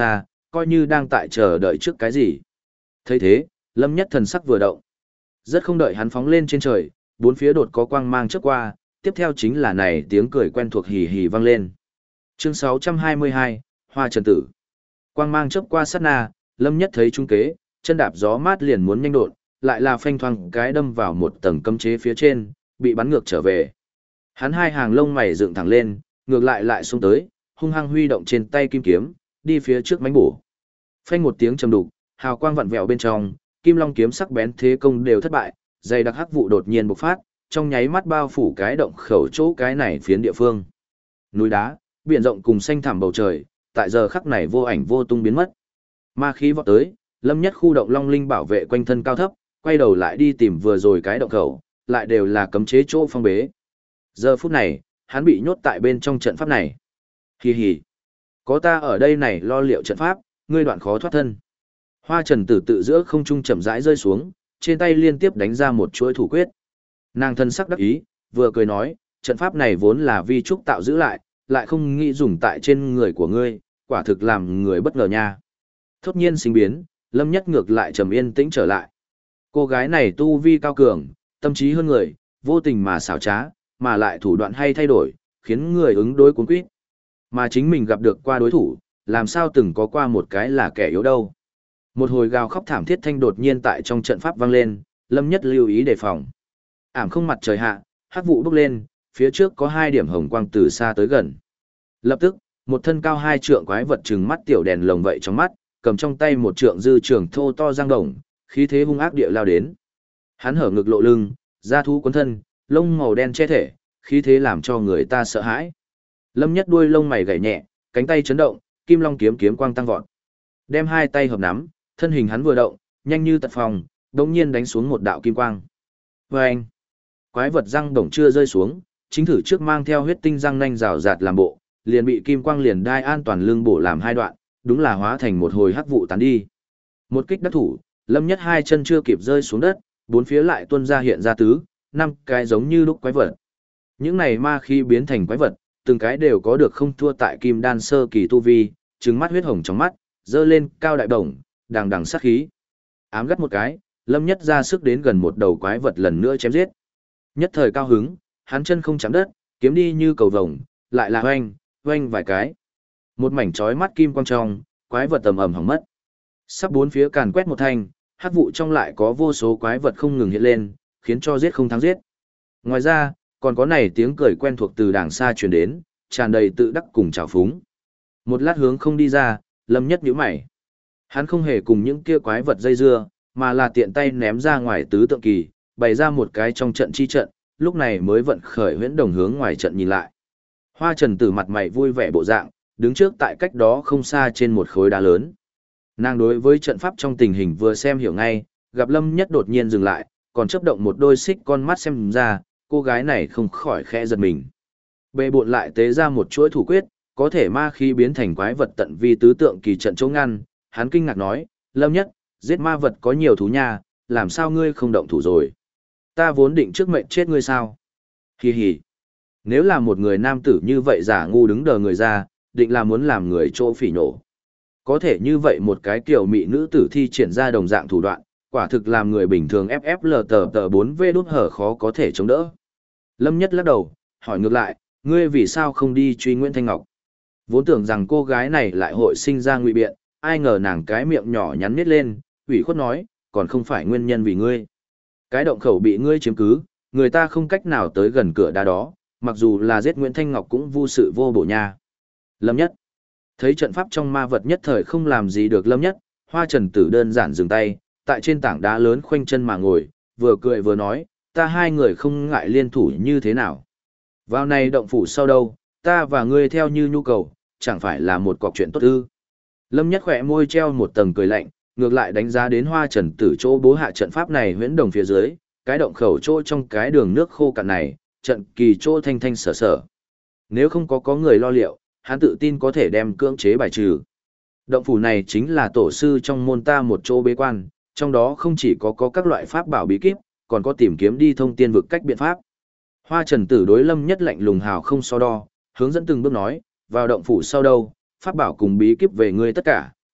[SPEAKER 1] coi như đang tại chờ đợi trước cái gì. Thấy thế, Lâm Nhất thần sắc vừa động. Rất không đợi hắn phóng lên trên trời, bốn phía đột có quang mang chớp qua, tiếp theo chính là này tiếng cười quen thuộc hì hì vang lên. Chương 622, Hoa Trần Tử. Quang mang chớp qua sát na, Lâm Nhất thấy trung kế, chân đạp gió mát liền muốn nhanh đột, lại là phanh thoang cái đâm vào một tầng cấm chế phía trên, bị bắn ngược trở về. Hắn hai hàng lông mày dựng thẳng lên, ngược lại xông tới, hung hăng huy động trên tay kim kiếm, đi phía trước mãnh bổ. Phanh một tiếng trầm đục, hào quang vặn vẹo bên trong, kim long kiếm sắc bén thế công đều thất bại, dày đặc hắc vụ đột nhiên bộc phát, trong nháy mắt bao phủ cái động khẩu chỗ cái này phiến địa phương. Núi đá, biển rộng cùng xanh thẳm bầu trời, tại giờ khắc này vô ảnh vô tung biến mất. Ma khí vọt tới, Lâm Nhất khu động long linh bảo vệ quanh thân cao thấp, quay đầu lại đi tìm vừa rồi cái động khẩu, lại đều là cấm chế chỗ phong bế. Giờ phút này, hắn bị nhốt tại bên trong trận pháp này. Hì hì, có ta ở đây này lo liệu trận pháp, ngươi đoạn khó thoát thân. Hoa Trần Tử tự giữa không trung chậm rãi rơi xuống, trên tay liên tiếp đánh ra một chuỗi thủ quyết. Nàng thân sắc đắc ý, vừa cười nói, trận pháp này vốn là vi trúc tạo giữ lại không nghĩ dùng tại trên người của ngươi, quả thực làm người bất ngờ nha. Thốt nhiên sinh biến, Lâm Nhất ngược lại trầm yên tĩnh trở lại. Cô gái này tu vi cao cường, tâm trí hơn người, vô tình mà xảo trá, mà lại thủ đoạn hay thay đổi, khiến người ứng đối cuốn quýt. Mà chính mình gặp được qua đối thủ, làm sao từng có qua một cái là kẻ yếu đâu. Một hồi gào khóc thảm thiết thanh đột nhiên tại trong trận pháp vang lên, Lâm Nhất lưu ý đề phòng. Ảm không mặt trời hạ, hắc vụ bốc lên, phía trước có hai điểm hồng quang từ xa tới gần. Lập tức, một thân cao 2 trượng quái vật trừng mắt tiểu đèn lồng vậy trong mắt, cầm trong tay một trượng dư trường thô to giang đồng, khí thế hung ác địa lao đến. Hắn hở ngực lộ lưng, da thú cuốn thân, lông màu đen che thể, khí thế làm cho người ta sợ hãi. Lâm Nhất đuôi lông mày gảy nhẹ, cánh tay chấn động, kim long kiếm quang tăng vọt. Đem hai tay hợp nắm, thân hình hắn vừa động, nhanh như tật phòng, đống nhiên đánh xuống một đạo kim quang. Vâng! Quái vật răng đồng chưa rơi xuống, chính thử trước mang theo huyết tinh răng nanh rào rạt làm bộ, liền bị kim quang liền đai an toàn lưng bổ làm hai đoạn, đúng là hóa thành một hồi hắc vụ tán đi. Một kích đắc thủ, Lâm Nhất hai chân chưa kịp rơi xuống đất, bốn phía lại tuôn ra hiện ra tứ, 5 cái giống như lúc quái vật. Những này ma khí biến thành quái vật, từng cái đều có được không thua tại kim đan sơ kỳ tu vi, trừng mắt huyết hồng trong mắt, dơ lên cao đại đồng, đằng sát khí. Ám gắt một cái, Lâm Nhất ra sức đến gần một đầu quái vật lần nữa chém giết. Nhất thời cao hứng, hắn chân không chạm đất, kiếm đi như cầu vồng, lại là oanh vài cái. Một mảnh chói mắt kim quang trong, quái vật tầm ầm hỏng mất. Sắp bốn phía càn quét một thanh, hắc vụ trong lại có vô số quái vật không ngừng hiện lên, khiến cho giết không thắng giết. Ngoài ra, còn có này tiếng cười quen thuộc từ đàng xa truyền đến, tràn đầy tự đắc cùng trào phúng. Một lát hướng không đi ra, Lâm Nhất nhíu mày. Hắn không hề cùng những kia quái vật dây dưa, mà là tiện tay ném ra ngoài tứ tượng kỳ, bày ra một cái trong trận chi trận, lúc này mới vận khởi huyễn đồng hướng ngoài trận nhìn lại. Hoa Trần Tử mặt mày vui vẻ bộ dạng, đứng trước tại cách đó không xa trên một khối đá lớn. Nàng đối với trận pháp trong tình hình vừa xem hiểu ngay, gặp Lâm Nhất đột nhiên dừng lại, còn chớp động một đôi xích con mắt xem ra, cô gái này không khỏi khẽ giật mình. Bệ bộn lại tế ra một chuỗi thủ quyết, có thể ma khí biến thành quái vật tận vi tứ tượng kỳ trận chống ngăn, hắn kinh ngạc nói, Lâm Nhất, giết ma vật có nhiều thú nha, làm sao ngươi không động thủ rồi? Ta vốn định trước mệnh chết ngươi sao? Hì hì. Nếu là một người nam tử như vậy giả ngu đứng đờ người ra, định là muốn làm người chỗ phỉ nổ. Có thể như vậy một cái kiểu mị nữ tử thi triển ra đồng dạng thủ đoạn, quả thực làm người bình thường FFL tờ 4V đút hở khó có thể chống đỡ. Lâm Nhất lắc đầu, hỏi ngược lại, ngươi vì sao không đi truy Nguyễn Thanh Ngọc? Vốn tưởng rằng cô gái này lại hội sinh ra ngụy biện, ai ngờ nàng cái miệng nhỏ nhắn miết lên, ủy khuất nói, còn không phải nguyên nhân vì ngươi. Cái động khẩu bị ngươi chiếm cứ, người ta không cách nào tới gần cửa đá đó, mặc dù là giết Nguyễn Thanh Ngọc cũng vô sự vô bổ nha. Lâm Nhất. Thấy trận pháp trong ma vật nhất thời không làm gì được Lâm Nhất, Hoa Trần Tử đơn giản dừng tay, tại trên tảng đá lớn khoanh chân mà ngồi, vừa cười vừa nói, ta hai người không ngại liên thủ như thế nào. Vào này động phủ sau đâu, ta và ngươi theo như nhu cầu, chẳng phải là một cọc chuyện tốt ư. Lâm Nhất khỏe môi treo một tầng cười lạnh, ngược lại đánh giá đến Hoa Trần Tử chỗ bố hạ trận pháp này huyễn đồng phía dưới, cái động khẩu chỗ trong cái đường nước khô cạn này, trận kỳ chỗ thanh thanh sở sở. Nếu không có người lo liệu, hắn tự tin có thể đem cưỡng chế bài trừ. Động phủ này chính là tổ sư trong môn ta một chỗ bế quan, trong đó không chỉ có các loại pháp bảo bí kíp, còn có tìm kiếm đi thông tiên vực cách biện pháp. Hoa Trần Tử đối Lâm Nhất lạnh lùng hào không so đo, hướng dẫn từng bước nói, vào động phủ sau đâu, pháp bảo cùng bí kíp về ngươi tất cả,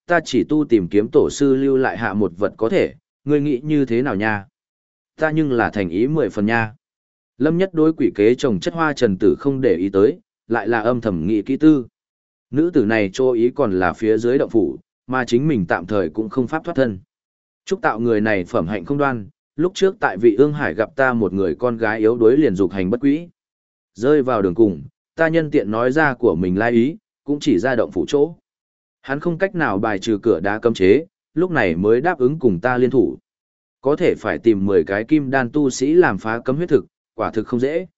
[SPEAKER 1] ta chỉ tu tìm kiếm tổ sư lưu lại hạ một vật có thể, ngươi nghĩ như thế nào nha? Ta nhưng là thành ý 10 phần nha. Lâm Nhất đối quỷ kế trồng chất Hoa Trần Tử không để ý tới, lại là âm thầm nghĩ kỹ tư. Nữ tử này cho ý còn là phía dưới động phủ, mà chính mình tạm thời cũng không pháp thoát thân. Trúc Tạo người này phẩm hạnh không đoan, lúc trước tại Vị Ương Hải gặp ta một người con gái yếu đuối liền dục hành bất quỹ. Rơi vào đường cùng, ta nhân tiện nói ra của mình lai ý, cũng chỉ ra động phủ chỗ. Hắn không cách nào bài trừ cửa đá cấm chế, lúc này mới đáp ứng cùng ta liên thủ. Có thể phải tìm 10 cái kim đan tu sĩ làm phá cấm huyết thực, quả thực không dễ.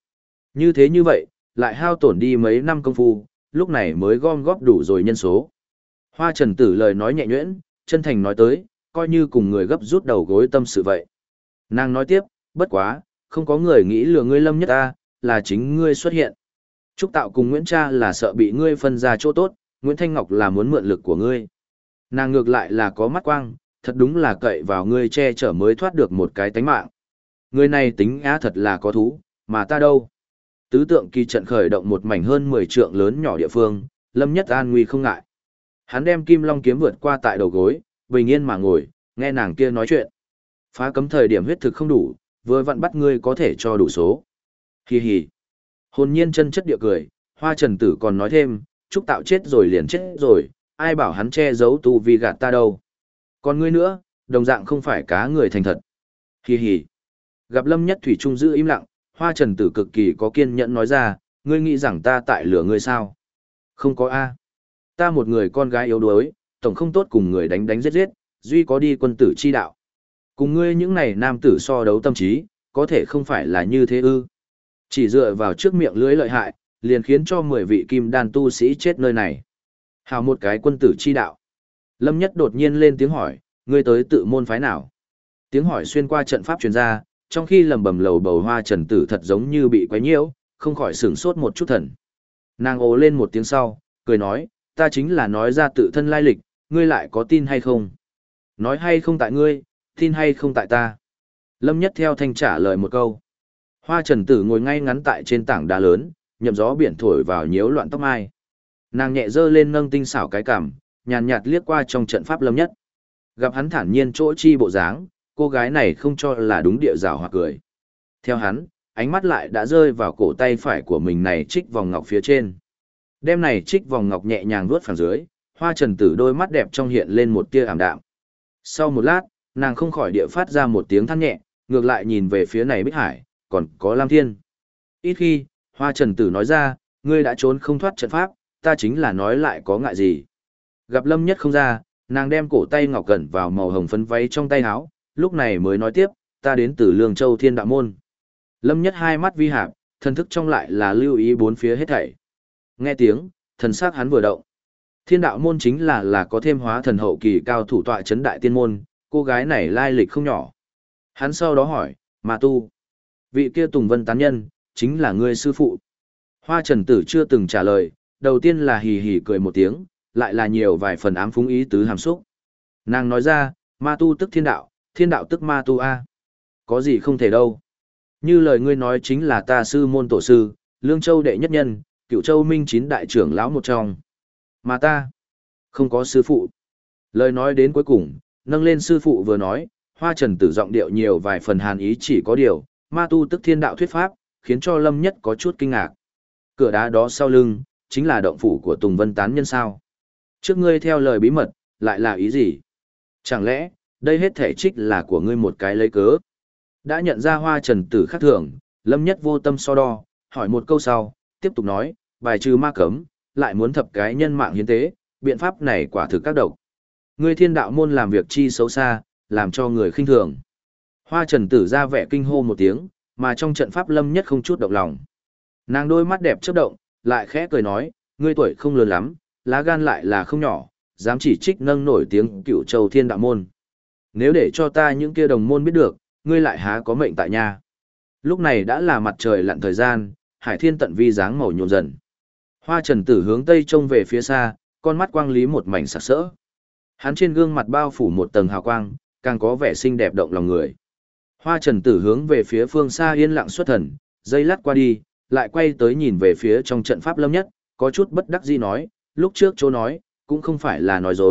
[SPEAKER 1] Như vậy, lại hao tổn đi mấy năm công phu, lúc này mới gom góp đủ rồi nhân số. Hoa Trần Tử lời nói nhẹ nhuyễn, chân thành nói tới, coi như cùng người gấp rút đầu gối tâm sự vậy. Nàng nói tiếp, bất quá, không có người nghĩ lừa ngươi Lâm Nhất ta, là chính ngươi xuất hiện. Trúc Tạo cùng Nguyễn Cha là sợ bị ngươi phân ra chỗ tốt, Nguyễn Thanh Ngọc là muốn mượn lực của ngươi. Nàng ngược lại là có mắt quang, thật đúng là cậy vào ngươi che chở mới thoát được một cái tánh mạng. Người này tính á thật là có thú, mà ta đâu. Tứ tượng kỳ trận khởi động một mảnh hơn 10 trượng lớn nhỏ địa phương, Lâm Nhất an nguy không ngại. Hắn đem Kim Long kiếm vượt qua tại đầu gối, bình yên mà ngồi, nghe nàng kia nói chuyện. Phá cấm thời điểm huyết thực không đủ, vừa vặn bắt ngươi có thể cho đủ số. Hi hi. Hồn nhiên chân chất địa cười, Hoa Trần Tử còn nói thêm, Trúc Tạo chết rồi liền chết rồi, ai bảo hắn che giấu tu vi gạt ta đâu. Còn ngươi nữa, đồng dạng không phải cá người thành thật. Hi hi. Gặp Lâm Nhất thủy trung giữ im lặng, Hoa Trần Tử cực kỳ có kiên nhẫn nói ra, ngươi nghĩ rằng ta tại lửa ngươi sao? Không có a. Ta một người con gái yếu đuối, tổng không tốt cùng người đánh đánh giết giết, duy có đi quân tử chi đạo. Cùng ngươi những này nam tử so đấu tâm trí, có thể không phải là như thế ư. Chỉ dựa vào trước miệng lưới lợi hại, liền khiến cho 10 vị kim đan tu sĩ chết nơi này. Hào một cái quân tử chi đạo. Lâm Nhất đột nhiên lên tiếng hỏi, ngươi tới tự môn phái nào? Tiếng hỏi xuyên qua trận pháp truyền ra, trong khi lầm bầm lầu bầu Hoa Trần Tử thật giống như bị quấy nhiễu, không khỏi sửng sốt một chút thần. Nàng ồ lên một tiếng sau, cười nói, ta chính là nói ra tự thân lai lịch, ngươi lại có tin hay không? Nói hay không tại ngươi, tin hay không tại ta? Lâm Nhất theo thanh trả lời một câu. Hoa Trần Tử ngồi ngay ngắn tại trên tảng đá lớn, nhậm gió biển thổi vào nhiễu loạn tóc mai. Nàng nhẹ dơ lên nâng tinh xảo cái cằm, nhàn nhạt liếc qua trong trận pháp Lâm Nhất. Gặp hắn thản nhiên chỗ chi bộ dáng, cô gái này không cho là đúng địa rào hoặc cười. Theo hắn, ánh mắt lại đã rơi vào cổ tay phải của mình này trích vòng ngọc phía trên. Đêm này trích vòng ngọc nhẹ nhàng vuốt phẳng dưới, Hoa Trần Tử đôi mắt đẹp trong hiện lên một tia ảm đạm. Sau một lát, nàng không khỏi địa phát ra một tiếng than nhẹ, ngược lại nhìn về phía này Bích Hải, còn có Lam Thiên. Ít khi, Hoa Trần Tử nói ra, ngươi đã trốn không thoát trận pháp, ta chính là nói lại có ngại gì. Gặp Lâm Nhất không ra, nàng đem cổ tay ngọc cẩn vào màu hồng phấn váy trong tay áo, lúc này mới nói tiếp, ta đến từ Lương Châu Thiên Đạo Môn. Lâm Nhất hai mắt vi hạp, thần thức trong lại là lưu ý bốn phía hết thảy. Nghe tiếng, thần sắc hắn vừa động. Thiên Đạo Môn chính là có thêm hóa thần hậu kỳ cao thủ tọa chấn đại tiên môn, cô gái này lai lịch không nhỏ. Hắn sau đó hỏi, mà tu, vị kia Tùng Vân tán nhân, chính là ngươi sư phụ. Hoa Trần Tử chưa từng trả lời, đầu tiên là hì hì cười một tiếng, lại là nhiều vài phần ám phúng ý tứ hàm xúc. Nàng nói ra, ma tu tức thiên đạo tức ma tu a. Có gì không thể đâu. Như lời ngươi nói chính là ta sư môn tổ sư, Lương Châu đệ nhất nhân, Cựu Châu Minh chín đại trưởng lão một trong. Mà ta, không có sư phụ. Lời nói đến cuối cùng, nâng lên sư phụ vừa nói, Hoa Trần Tử giọng điệu nhiều vài phần hàn ý chỉ có điều, ma tu tức thiên đạo thuyết pháp, khiến cho Lâm Nhất có chút kinh ngạc. Cửa đá đó sau lưng, chính là động phủ của Tùng Vân tán nhân sao. Trước ngươi theo lời bí mật, lại là ý gì? Chẳng lẽ, đây hết thể trích là của ngươi một cái lấy cớ? Đã nhận ra Hoa Trần Tử khác thường, Lâm Nhất vô tâm so đo, hỏi một câu sau, tiếp tục nói, bài trừ ma cấm, lại muốn thập cái nhân mạng hiến tế, biện pháp này quả thực các độc. Ngươi Thiên Đạo Môn làm việc chi xấu xa, làm cho người khinh thường. Hoa Trần Tử ra vẻ kinh hô một tiếng, mà trong trận pháp Lâm Nhất không chút động lòng. Nàng đôi mắt đẹp chớp động, lại khẽ cười nói, ngươi tuổi không lớn lắm, lá gan lại là không nhỏ, dám chỉ trích nâng nổi tiếng Cựu Châu Thiên Đạo Môn. Nếu để cho ta những kia đồng môn biết được, ngươi lại há có mệnh tại nhà. Lúc này đã là mặt trời lặn thời gian, hải thiên tận vi dáng màu nhộn dần. Hoa Trần Tử hướng tây trông về phía xa, con mắt quang lý một mảnh sặc sỡ. Hắn trên gương mặt bao phủ một tầng hào quang, càng có vẻ xinh đẹp động lòng người. Hoa Trần Tử hướng về phía phương xa yên lặng xuất thần, giây lát qua đi, lại quay tới nhìn về phía trong trận pháp Lâm Nhất, có chút bất đắc dĩ nói, lúc trước chỗ nói, cũng không phải là nói dối,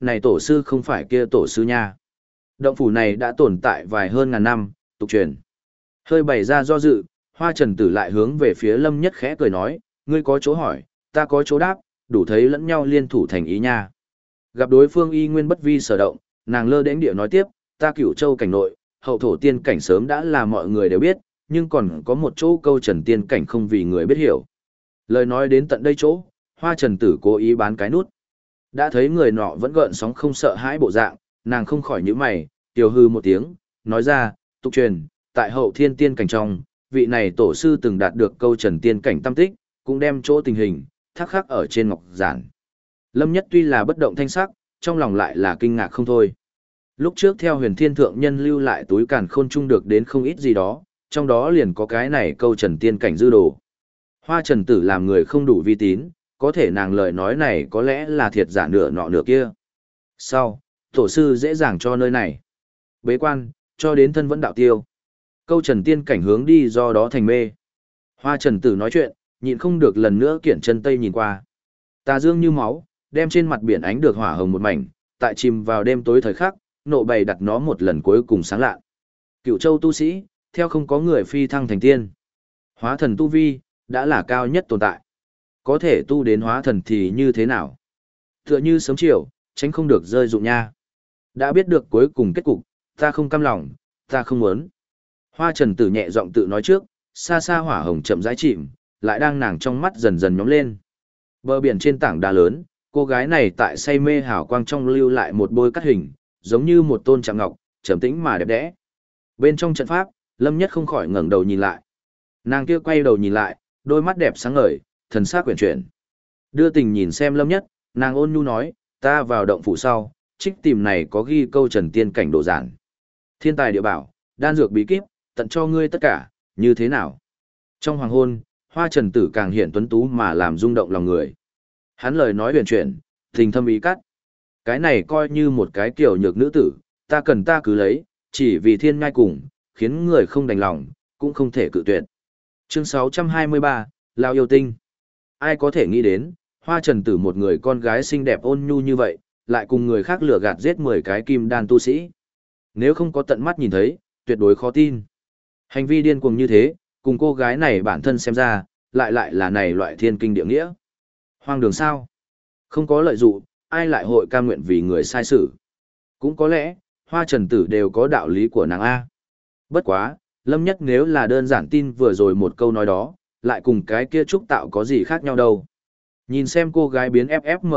[SPEAKER 1] này tổ sư không phải kia tổ sư nha. Động phủ này đã tồn tại vài hơn ngàn năm, tục truyền. Hơi bày ra do dự, Hoa Trần Tử lại hướng về phía Lâm Nhất khẽ cười nói, ngươi có chỗ hỏi, ta có chỗ đáp, đủ thấy lẫn nhau liên thủ thành ý nha. Gặp đối phương y nguyên bất vi sở động, nàng lơ đễnh địa nói tiếp, ta Cửu Châu cảnh nội, hậu thổ tiên cảnh sớm đã là mọi người đều biết, nhưng còn có một chỗ câu trần tiên cảnh không vì người biết hiểu. Lời nói đến tận đây chỗ, Hoa Trần Tử cố ý bán cái nút. Đã thấy người nọ vẫn gợn sóng không sợ hãi bộ dạng, nàng không khỏi nhíu mày, tiểu hư một tiếng, nói ra, tục truyền, tại hậu thiên tiên cảnh trong, vị này tổ sư từng đạt được câu trần tiên cảnh tâm tích, cũng đem chỗ tình hình, thắc khắc ở trên ngọc giản. Lâm Nhất tuy là bất động thanh sắc, trong lòng lại là kinh ngạc không thôi. Lúc trước theo huyền thiên thượng nhân lưu lại túi càn khôn chung được đến không ít gì đó, trong đó liền có cái này câu trần tiên cảnh dư đồ. Hoa Trần Tử làm người không đủ vi tín, có thể nàng lời nói này có lẽ là thiệt giả nửa nọ nửa kia. Sau, tổ sư dễ dàng cho nơi này. Bế quan, cho đến thân vẫn đạo tiêu. Câu trần tiên cảnh hướng đi do đó thành mê. Hoa Trần Tử nói chuyện, nhịn không được lần nữa kiển chân tây nhìn qua. Tà dương như máu, đem trên mặt biển ánh được hỏa hồng một mảnh, tại chìm vào đêm tối thời khắc, nộ bày đặt nó một lần cuối cùng sáng lạ. Cửu Châu tu sĩ, theo không có người phi thăng thành tiên. Hóa thần tu vi, đã là cao nhất tồn tại. Có thể tu đến hóa thần thì như thế nào? Tựa như sớm chiều, tránh không được rơi dụng nha. Đã biết được cuối cùng kết cục, ta không cam lòng, ta không muốn. Hoa Trần Tử nhẹ giọng tự nói trước, xa xa hỏa hồng chậm rãi chìm, lại đang nàng trong mắt dần dần nhóm lên. Bờ biển trên tảng đá lớn, cô gái này tại say mê hào quang trong lưu lại một bôi cắt hình, giống như một tôn chạm ngọc, trầm tĩnh mà đẹp đẽ. Bên trong trận pháp, Lâm Nhất không khỏi ngẩng đầu nhìn lại. Nàng kia quay đầu nhìn lại, đôi mắt đẹp sáng ngời, thần sắc quyển chuyển. Đưa tình nhìn xem Lâm Nhất, nàng ôn nhu nói, ta vào động phủ sau, trích tìm này có ghi câu trần tiên cảnh đồ giản. Thiên tài địa bảo, đan dược bí kíp, tận cho ngươi tất cả, như thế nào? Trong hoàng hôn, Hoa Trần Tử càng hiện tuấn tú mà làm rung động lòng người. Hắn lời nói huyền chuyển, tình thâm ý cắt. Cái này coi như một cái kiểu nhược nữ tử, ta cần ta cứ lấy, chỉ vì thiên ngai cùng, khiến người không đành lòng, cũng không thể cự tuyệt. Chương 623, Lao yêu tinh. Ai có thể nghĩ đến, Hoa Trần Tử một người con gái xinh đẹp ôn nhu như vậy, lại cùng người khác lừa gạt giết 10 cái kim đan tu sĩ. Nếu không có tận mắt nhìn thấy, tuyệt đối khó tin. Hành vi điên cuồng như thế, cùng cô gái này bản thân xem ra, lại là này loại thiên kinh địa nghĩa. Hoang đường sao? Không có lợi dụng, ai lại hội cam nguyện vì người sai sự. Cũng có lẽ, Hoa Trần Tử đều có đạo lý của nàng A. Bất quá, Lâm Nhất nếu là đơn giản tin vừa rồi một câu nói đó, lại cùng cái kia trúc tạo có gì khác nhau đâu. Nhìn xem cô gái biến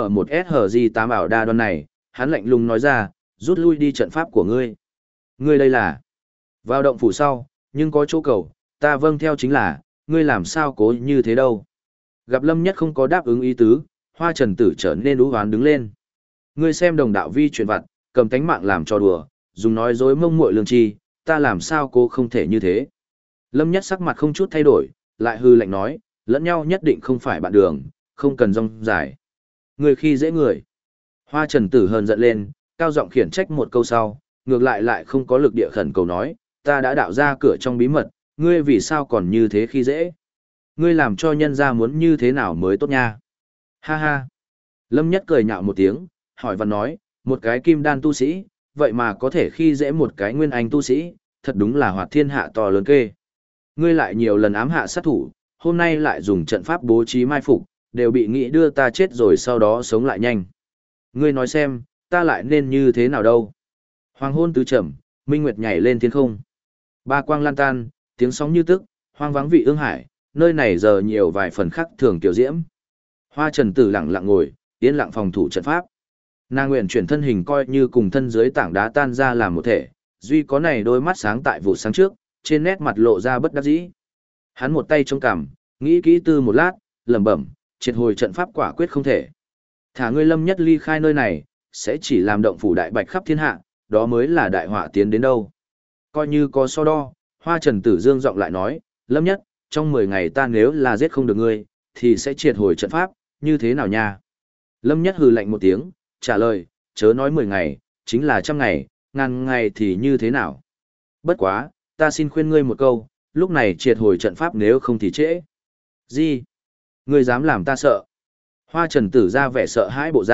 [SPEAKER 1] FFM1SHG8 ảo đa đoan này, hắn lạnh lùng nói ra, rút lui đi trận pháp của ngươi. Ngươi đây là vào động phủ sau, nhưng có chỗ cầu, ta vâng theo chính là, ngươi làm sao cố như thế đâu. Gặp Lâm Nhất không có đáp ứng ý tứ, Hoa Trần Tử trở nên ú hoán đứng lên. Ngươi xem đồng đạo vi chuyện vặt, cầm tánh mạng làm cho đùa, dùng nói dối mông muội lương tri, ta làm sao cô không thể như thế. Lâm Nhất sắc mặt không chút thay đổi, lại hư lạnh nói, lẫn nhau nhất định không phải bạn đường, không cần rong dài. Người khi dễ người. Hoa Trần Tử hờn giận lên, cao giọng khiển trách một câu sau, ngược lại không có lực địa khẩn cầu nói, ta đã đạo ra cửa trong bí mật, ngươi vì sao còn như thế khi dễ. Ngươi làm cho nhân gia muốn như thế nào mới tốt nha. Ha ha. Lâm Nhất cười nhạo một tiếng, hỏi văn nói, một cái kim đan tu sĩ, vậy mà có thể khi dễ một cái nguyên anh tu sĩ, thật đúng là hoạt thiên hạ to lớn kê. Ngươi lại nhiều lần ám hạ sát thủ, hôm nay lại dùng trận pháp bố trí mai phục, đều bị nghĩ đưa ta chết rồi sau đó sống lại nhanh. Ngươi nói xem, ta lại nên như thế nào đâu. Hoàng hôn tứ trầm, minh nguyệt nhảy lên thiên không. Ba quang lan tan, tiếng sóng như tức, hoang vắng vị ương hải, nơi này giờ nhiều vài phần khác thường tiểu diễm. Hoa Trần Tử lặng lặng ngồi, yên lặng phòng thủ trận pháp. Nàng nguyện chuyển thân hình coi như cùng thân dưới tảng đá tan ra làm một thể, duy có này đôi mắt sáng tại vụ sáng trước, trên nét mặt lộ ra bất đắc dĩ. Hắn một tay chống cằm, nghĩ kỹ tư một lát, lẩm bẩm, triệt hồi trận pháp quả quyết không thể. Thả ngươi Lâm Nhất ly khai nơi này, sẽ chỉ làm động phủ đại bạch khắp thiên hạ, đó mới là đại họa tiến đến đâu. Coi như có so đo, Hoa Trần Tử dương giọng lại nói, Lâm Nhất, trong 10 ngày ta nếu là giết không được ngươi, thì sẽ triệt hồi trận pháp, như thế nào nha? Lâm Nhất hừ lạnh một tiếng, trả lời, chớ nói 10 ngày, chính là 100 ngày, ngàn ngày thì như thế nào? Bất quá, ta xin khuyên ngươi một câu, lúc này triệt hồi trận pháp nếu không thì trễ. Gì? Ngươi dám làm ta sợ? Hoa Trần Tử ra vẻ sợ hãi bộ dạng,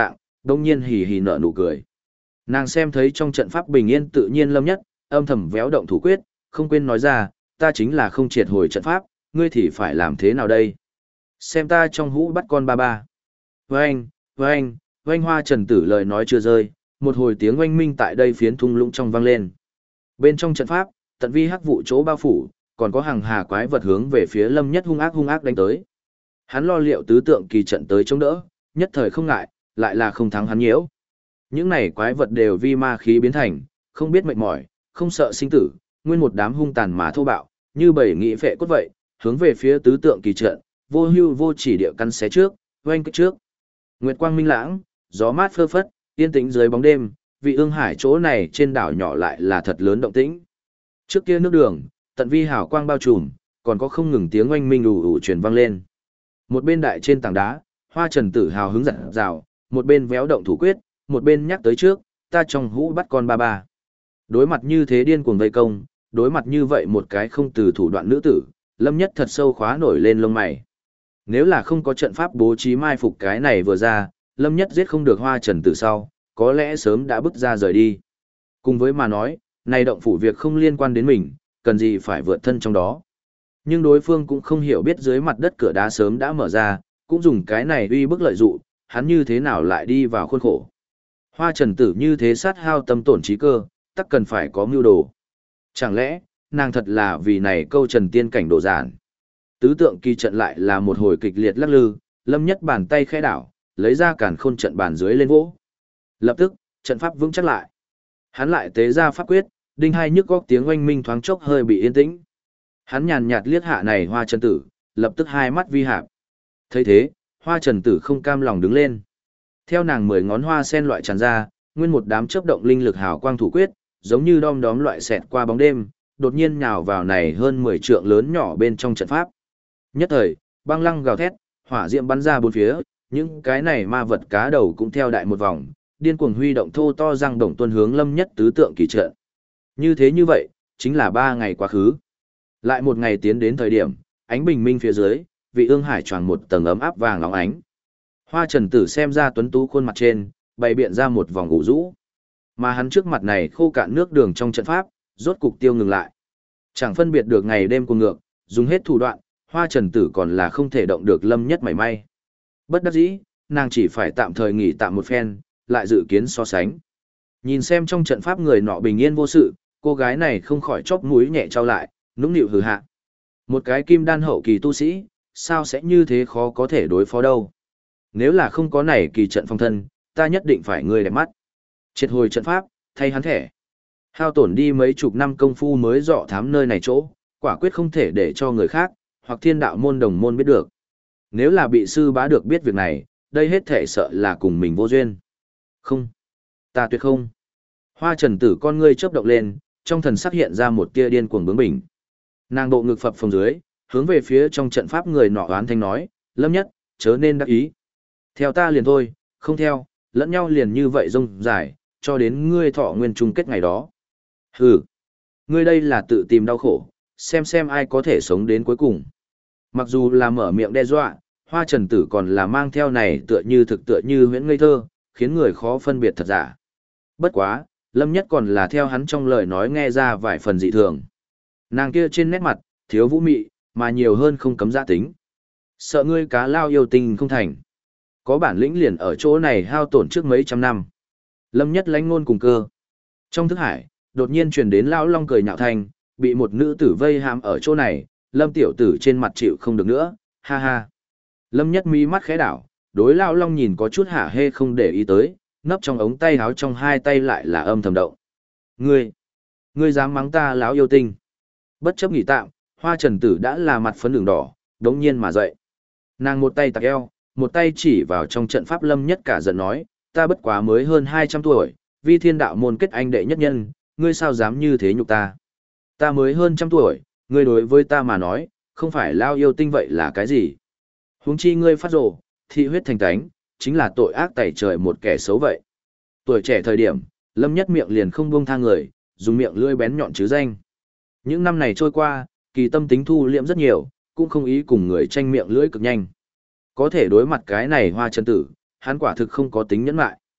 [SPEAKER 1] đông nhiên hì hì nở nụ cười. Nàng xem thấy trong trận pháp bình yên tự nhiên Lâm Nhất, âm thầm véo động thủ quyết, không quên nói ra, ta chính là không triệt hồi trận pháp, ngươi thì phải làm thế nào đây? Xem ta trong hũ bắt con ba ba. Vâng, vâng, vâng Hoa Trần Tử lời nói chưa rơi, một hồi tiếng oanh minh tại đây phiến thung lũng trong vang lên. Bên trong trận pháp, tận vi hắc vụ chỗ bao phủ, còn có hàng hà quái vật hướng về phía Lâm Nhất hung ác đánh tới. Hắn lo liệu tứ tượng kỳ trận tới chống đỡ, nhất thời không ngại, lại là không thắng hắn nhiễu. Những này quái vật đều vi ma khí biến thành, không biết mệt mỏi, không sợ sinh tử, nguyên một đám hung tàn mà thô bạo, như bầy nghị phệ cốt vậy, hướng về phía tứ tượng kỳ trận, vô hưu vô chỉ địa căn xé trước, oanh kích trước. Nguyệt quang minh lãng, gió mát phơ phất, yên tĩnh dưới bóng đêm, vị ương hải chỗ này trên đảo nhỏ lại là thật lớn động tĩnh. Trước kia nước đường, tận vi hào quang bao trùm, còn có không ngừng tiếng oanh minh ù ù truyền vang lên. Một bên đại trên tảng đá, Hoa Trần Tử hào hứng dặn dào, một bên véo động thủ quyết, một bên nhắc tới trước, ta trong hũ bắt con ba ba. Đối mặt như thế điên cuồng vây công, đối mặt như vậy một cái không từ thủ đoạn nữ tử, Lâm Nhất thật sâu khóa nổi lên lông mày. Nếu là không có trận pháp bố trí mai phục cái này vừa ra, Lâm Nhất giết không được Hoa Trần Tử sau, có lẽ sớm đã bước ra rời đi. Cùng với mà nói, này động phủ việc không liên quan đến mình, cần gì phải vượt thân trong đó. Nhưng đối phương cũng không hiểu biết dưới mặt đất cửa đá sớm đã mở ra, cũng dùng cái này uy bức lợi dụ, hắn như thế nào lại đi vào khuôn khổ. Hoa Trần Tử như thế sát hao tâm tổn trí cơ, tất cần phải có mưu đồ. Chẳng lẽ, nàng thật là vì này câu Trần Tiên cảnh đồ giản. Tứ tượng kỳ trận lại là một hồi kịch liệt lắc lư, Lâm Nhất bàn tay khẽ đảo, lấy ra càn khôn trận bàn dưới lên vỗ. Lập tức, trận pháp vững chắc lại. Hắn lại tế ra pháp quyết, đinh hai nhức góc tiếng oanh minh thoáng chốc hơi bị yên tĩnh. Hắn nhàn nhạt liếc hạ này Hoa Trần Tử, lập tức hai mắt vi hạp. Thấy thế, Hoa Trần Tử không cam lòng đứng lên. Theo nàng 10 ngón hoa sen loại tràn ra, nguyên một đám chớp động linh lực hào quang thủ quyết, giống như đom đóm loại xẹt qua bóng đêm, đột nhiên nhào vào này hơn 10 trượng lớn nhỏ bên trong trận pháp. Nhất thời, băng lăng gào thét, hỏa diệm bắn ra bốn phía, những cái này ma vật cá đầu cũng theo đại một vòng, điên cuồng huy động thô to răng đồng tuân hướng Lâm Nhất tứ tượng kỳ trận. Như thế như vậy, chính là 3 ngày quá khứ. Lại một ngày tiến đến thời điểm, ánh bình minh phía dưới, vị ương hải choàng một tầng ấm áp vàng óng ánh. Hoa Trần Tử xem ra tuấn tú khuôn mặt trên, bày biện ra một vòng ủ rũ. Mà hắn trước mặt này khô cạn nước đường trong trận pháp, rốt cục tiêu ngừng lại. Chẳng phân biệt được ngày đêm cuồng ngược, dùng hết thủ đoạn, Hoa Trần Tử còn là không thể động được Lâm Nhất mảy may. Bất đắc dĩ, nàng chỉ phải tạm thời nghỉ tạm một phen, lại dự kiến so sánh. Nhìn xem trong trận pháp người nọ bình yên vô sự, cô gái này không khỏi chóp mũi nhẹ trao lại, nũng nịu hừ hạ. Một cái kim đan hậu kỳ tu sĩ, sao sẽ như thế khó có thể đối phó đâu. Nếu là không có này kỳ trận phong thân, ta nhất định phải ngươi đẹp mắt. Triệt hồi trận pháp, thay hắn thẻ. Hao tổn đi mấy chục năm công phu mới dọ thám nơi này chỗ, quả quyết không thể để cho người khác, hoặc thiên đạo môn đồng môn biết được. Nếu là bị sư bá được biết việc này, đây hết thể sợ là cùng mình vô duyên. Không. Ta tuyệt không. Hoa Trần Tử con ngươi chớp động lên, trong thần sắc hiện ra một tia điên cuồng bướng bỉnh. Nàng độ ngực phập phồng dưới, hướng về phía trong trận pháp người nọ oán thanh nói, Lâm Nhất, chớ nên đắc ý. Theo ta liền thôi, không theo, lẫn nhau liền như vậy rông dài, cho đến ngươi thọ nguyên chung kết ngày đó. Hừ, ngươi đây là tự tìm đau khổ, xem ai có thể sống đến cuối cùng. Mặc dù là mở miệng đe dọa, Hoa Trần Tử còn là mang theo này tựa như huyễn ngây thơ, khiến người khó phân biệt thật giả. Bất quá, Lâm Nhất còn là theo hắn trong lời nói nghe ra vài phần dị thường. Nàng kia trên nét mặt, thiếu vũ mị, mà nhiều hơn không cấm giã tính. Sợ ngươi cá lao yêu tình không thành. Có bản lĩnh liền ở chỗ này hao tổn trước mấy trăm năm. Lâm Nhất lánh ngôn cùng cơ. Trong thức hải, đột nhiên truyền đến lão long cười nhạo thanh, bị một nữ tử vây hãm ở chỗ này, Lâm tiểu tử trên mặt chịu không được nữa, ha ha. Lâm Nhất mí mắt khẽ đảo, đối lão long nhìn có chút hả hê không để ý tới, nấp trong ống tay áo trong hai tay lại là âm thầm động. Ngươi dám mắng ta lão yêu tinh. Bất chấp nghỉ tạm, Hoa Trần Tử đã là mặt phấn đường đỏ, đống nhiên mà dậy. Nàng một tay tặc eo, một tay chỉ vào trong trận pháp Lâm Nhất cả giận nói, ta bất quá mới hơn 200 tuổi, vi thiên đạo môn kết anh đệ nhất nhân, ngươi sao dám như thế nhục ta. Ta mới hơn trăm tuổi, ngươi đối với ta mà nói, không phải lao yêu tinh vậy là cái gì. Huống chi ngươi phát rồ, thị huyết thành tánh, chính là tội ác tẩy trời một kẻ xấu vậy. Tuổi trẻ thời điểm, Lâm Nhất miệng liền không buông tha người, dùng miệng lưỡi bén nhọn chứ danh. Những năm này trôi qua, kỳ tâm tính thu liễm rất nhiều, cũng không ý cùng người tranh miệng lưỡi cực nhanh. Có thể đối mặt cái này Hoa Trần Tử, hắn quả thực không có tính nhẫn lại.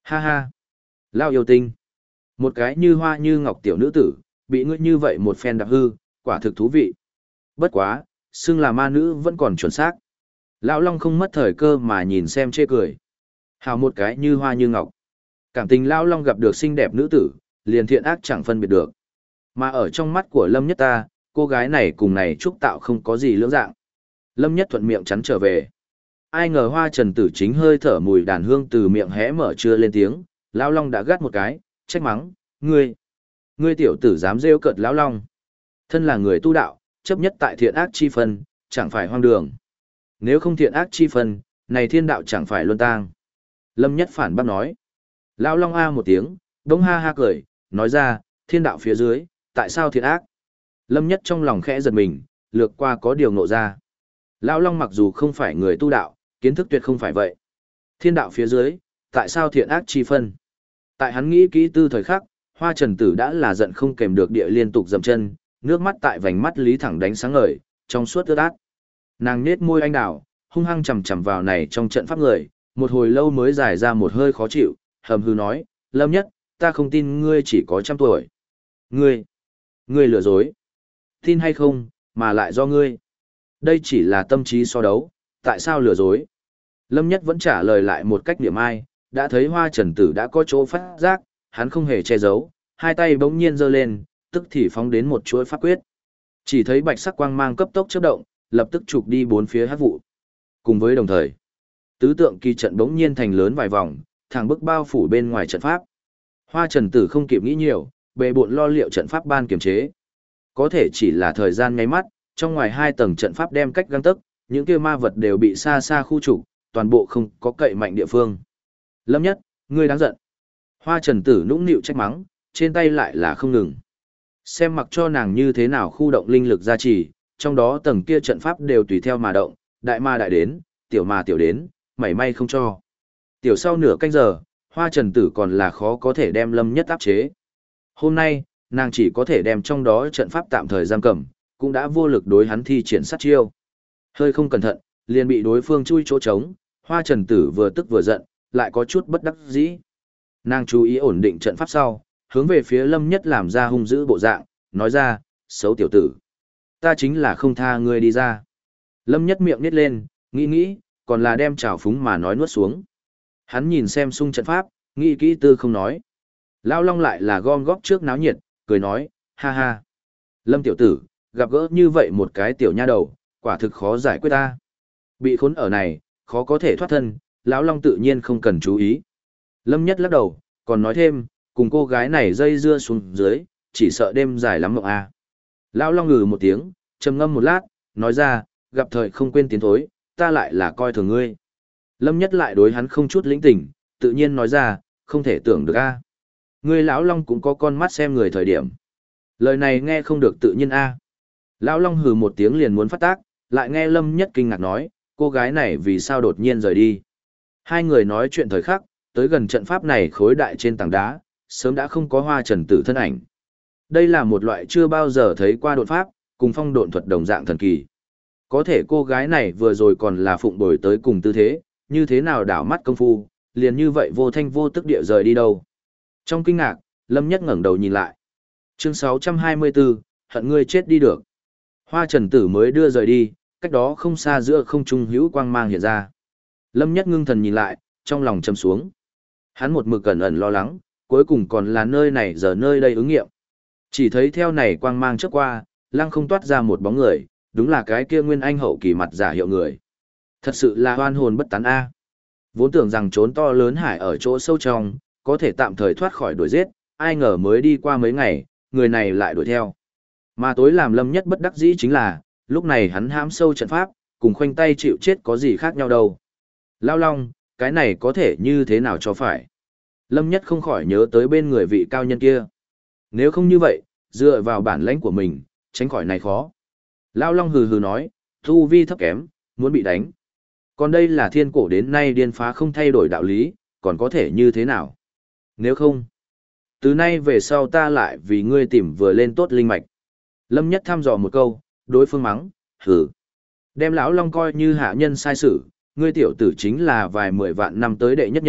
[SPEAKER 1] Ha ha. Lao yêu tinh. Một cái như hoa như ngọc tiểu nữ tử, bị ngươi như vậy một phen đạp hư, quả thực thú vị. Bất quá, xưng là ma nữ vẫn còn chuẩn xác. Lão Long không mất thời cơ mà nhìn xem chê cười. Hào một cái như hoa như ngọc. Cảm tình Lão Long gặp được xinh đẹp nữ tử, liền thiện ác chẳng phân biệt được. Mà ở trong mắt của Lâm Nhất ta, cô gái này cùng này Trúc Tạo không có gì lưỡng dạng. Lâm Nhất thuận miệng chắn trở về. Ai ngờ Hoa Trần Tử chính hơi thở mùi đàn hương từ miệng hé mở chưa lên tiếng, Lão Long đã gắt một cái, trách mắng, ngươi tiểu tử dám rêu cợt Lão Long. Thân là người tu đạo, chấp nhất tại thiện ác chi phân, chẳng phải hoang đường. Nếu không thiện ác chi phân, này thiên đạo chẳng phải luân tang. Lâm Nhất phản bác nói. Lão Long a một tiếng, đống ha ha cười, nói ra, thiên đạo phía dưới, tại sao thiện ác? Lâm Nhất trong lòng khẽ giật mình, lược qua có điều ngộ ra. Lão Long mặc dù không phải người tu đạo, kiến thức tuyệt không phải vậy. Thiên đạo phía dưới, tại sao thiện ác chi phân? Tại hắn nghĩ kỹ tư thời khắc, Hoa Trần Tử đã là giận không kèm được địa liên tục dậm chân, nước mắt tại vành mắt lý thẳng đánh sáng ngời, trong suốt ướt át. Nàng nhếch môi anh đào, hung hăng chầm chầm vào này trong trận pháp người, một hồi lâu mới giải ra một hơi khó chịu, hầm hừ nói, Lâm Nhất, ta không tin ngươi chỉ có 100 tuổi. Ngươi lừa dối. Tin hay không, mà lại do ngươi. Đây chỉ là tâm trí so đấu, tại sao lừa dối? Lâm Nhất vẫn trả lời lại một cách điểm ai, đã thấy Hoa Trần Tử đã có chỗ phát giác, hắn không hề che giấu, hai tay bỗng nhiên giơ lên, tức thì phóng đến một chuỗi pháp quyết. Chỉ thấy bạch sắc quang mang cấp tốc chớp động, lập tức chụp đi bốn phía hắc vụ. Cùng với đồng thời, tứ tượng kỳ trận bỗng nhiên thành lớn vài vòng, thẳng bức bao phủ bên ngoài trận pháp. Hoa Trần Tử không kịp nghĩ nhiều, bệ bộn lo liệu trận pháp ban kiểm chế. Có thể chỉ là thời gian nháy mắt, trong ngoài hai tầng trận pháp đem cách găng tấc, những kia ma vật đều bị xa xa khu trục, toàn bộ không có cậy mạnh địa phương. Lâm Nhất, ngươi đáng giận. Hoa Trần Tử nũng nịu trách mắng, trên tay lại là không ngừng. Xem mặc cho nàng như thế nào khu động linh lực gia trì, trong đó tầng kia trận pháp đều tùy theo mà động, đại ma đại đến, tiểu ma tiểu đến, mảy may không cho. Tiểu sau nửa canh giờ, Hoa Trần Tử còn là khó có thể đem Lâm Nhất áp chế. Hôm nay, nàng chỉ có thể đem trong đó trận pháp tạm thời giam cầm, cũng đã vô lực đối hắn thi triển sát chiêu. Hơi không cẩn thận, liền bị đối phương chui chỗ trống, Hoa Trần Tử vừa tức vừa giận, lại có chút bất đắc dĩ. Nàng chú ý ổn định trận pháp sau, hướng về phía Lâm Nhất làm ra hung dữ bộ dạng, nói ra, xấu tiểu tử. Ta chính là không tha ngươi đi ra. Lâm Nhất miệng nít lên, nghĩ, còn là đem trào phúng mà nói nuốt xuống. Hắn nhìn xem xung trận pháp, nghĩ kỹ tư không nói. Lão Long lại là gom góp trước náo nhiệt, cười nói, ha ha. Lâm tiểu tử, gặp gỡ như vậy một cái tiểu nha đầu, quả thực khó giải quyết ta. Bị khốn ở này, khó có thể thoát thân, Lão Long tự nhiên không cần chú ý. Lâm Nhất lắc đầu, còn nói thêm, cùng cô gái này dây dưa xuống dưới, chỉ sợ đêm dài lắm mộng à. Lão Long ngừ một tiếng, trầm ngâm một lát, nói ra, gặp thời không quên tiến thối, ta lại là coi thường ngươi. Lâm Nhất lại đối hắn không chút lĩnh tình, tự nhiên nói ra, không thể tưởng được a. Ngươi Lão Long cũng có con mắt xem người thời điểm. Lời này nghe không được tự nhiên a. Lão Long hừ một tiếng liền muốn phát tác, lại nghe Lâm Nhất kinh ngạc nói, cô gái này vì sao đột nhiên rời đi. Hai người nói chuyện thời khắc, tới gần trận pháp này khối đại trên tảng đá, sớm đã không có Hoa Trần Tử thân ảnh. Đây là một loại chưa bao giờ thấy qua độn pháp, cùng phong độn thuật đồng dạng thần kỳ. Có thể cô gái này vừa rồi còn là phụng bồi tới cùng tư thế, như thế nào đảo mắt công phu, liền như vậy vô thanh vô tức địa rời đi đâu. Trong kinh ngạc, Lâm Nhất ngẩng đầu nhìn lại. Chương 624, hận ngươi chết đi được. Hoa Trần Tử mới đưa rời đi, cách đó không xa giữa không trung hữu quang mang hiện ra. Lâm Nhất ngưng thần nhìn lại, trong lòng trầm xuống. Hắn một mực cẩn ẩn lo lắng, cuối cùng còn là nơi này giờ nơi đây ứng nghiệm. Chỉ thấy theo này quang mang trước qua, lăng không toát ra một bóng người, đúng là cái kia nguyên anh hậu kỳ mặt giả hiệu người. Thật sự là hoan hồn bất tán a. Vốn tưởng rằng trốn to lớn hải ở chỗ sâu trong, có thể tạm thời thoát khỏi đuổi giết, ai ngờ mới đi qua mấy ngày, người này lại đuổi theo. Mà tối làm Lâm Nhất bất đắc dĩ chính là, lúc này hắn hãm sâu trận pháp, cùng khoanh tay chịu chết có gì khác nhau đâu. Lao Long, cái này có thể như thế nào cho phải. Lâm Nhất không khỏi nhớ tới bên người vị cao nhân kia. Nếu không như vậy, dựa vào bản lãnh của mình, tránh khỏi này khó. Lao Long hừ hừ nói, tu vi thấp kém, muốn bị đánh. Còn đây là thiên cổ đến nay điên phá không thay đổi đạo lý, còn có thể như thế nào? Nếu không, từ nay về sau ta lại vì ngươi tìm vừa lên tốt linh mạch. Lâm Nhất thăm dò một câu, đối phương mắng, hừ. Đem lão Long coi như hạ nhân sai sử, ngươi tiểu tử chính là vài 10 vạn năm tới đệ nhất nhân,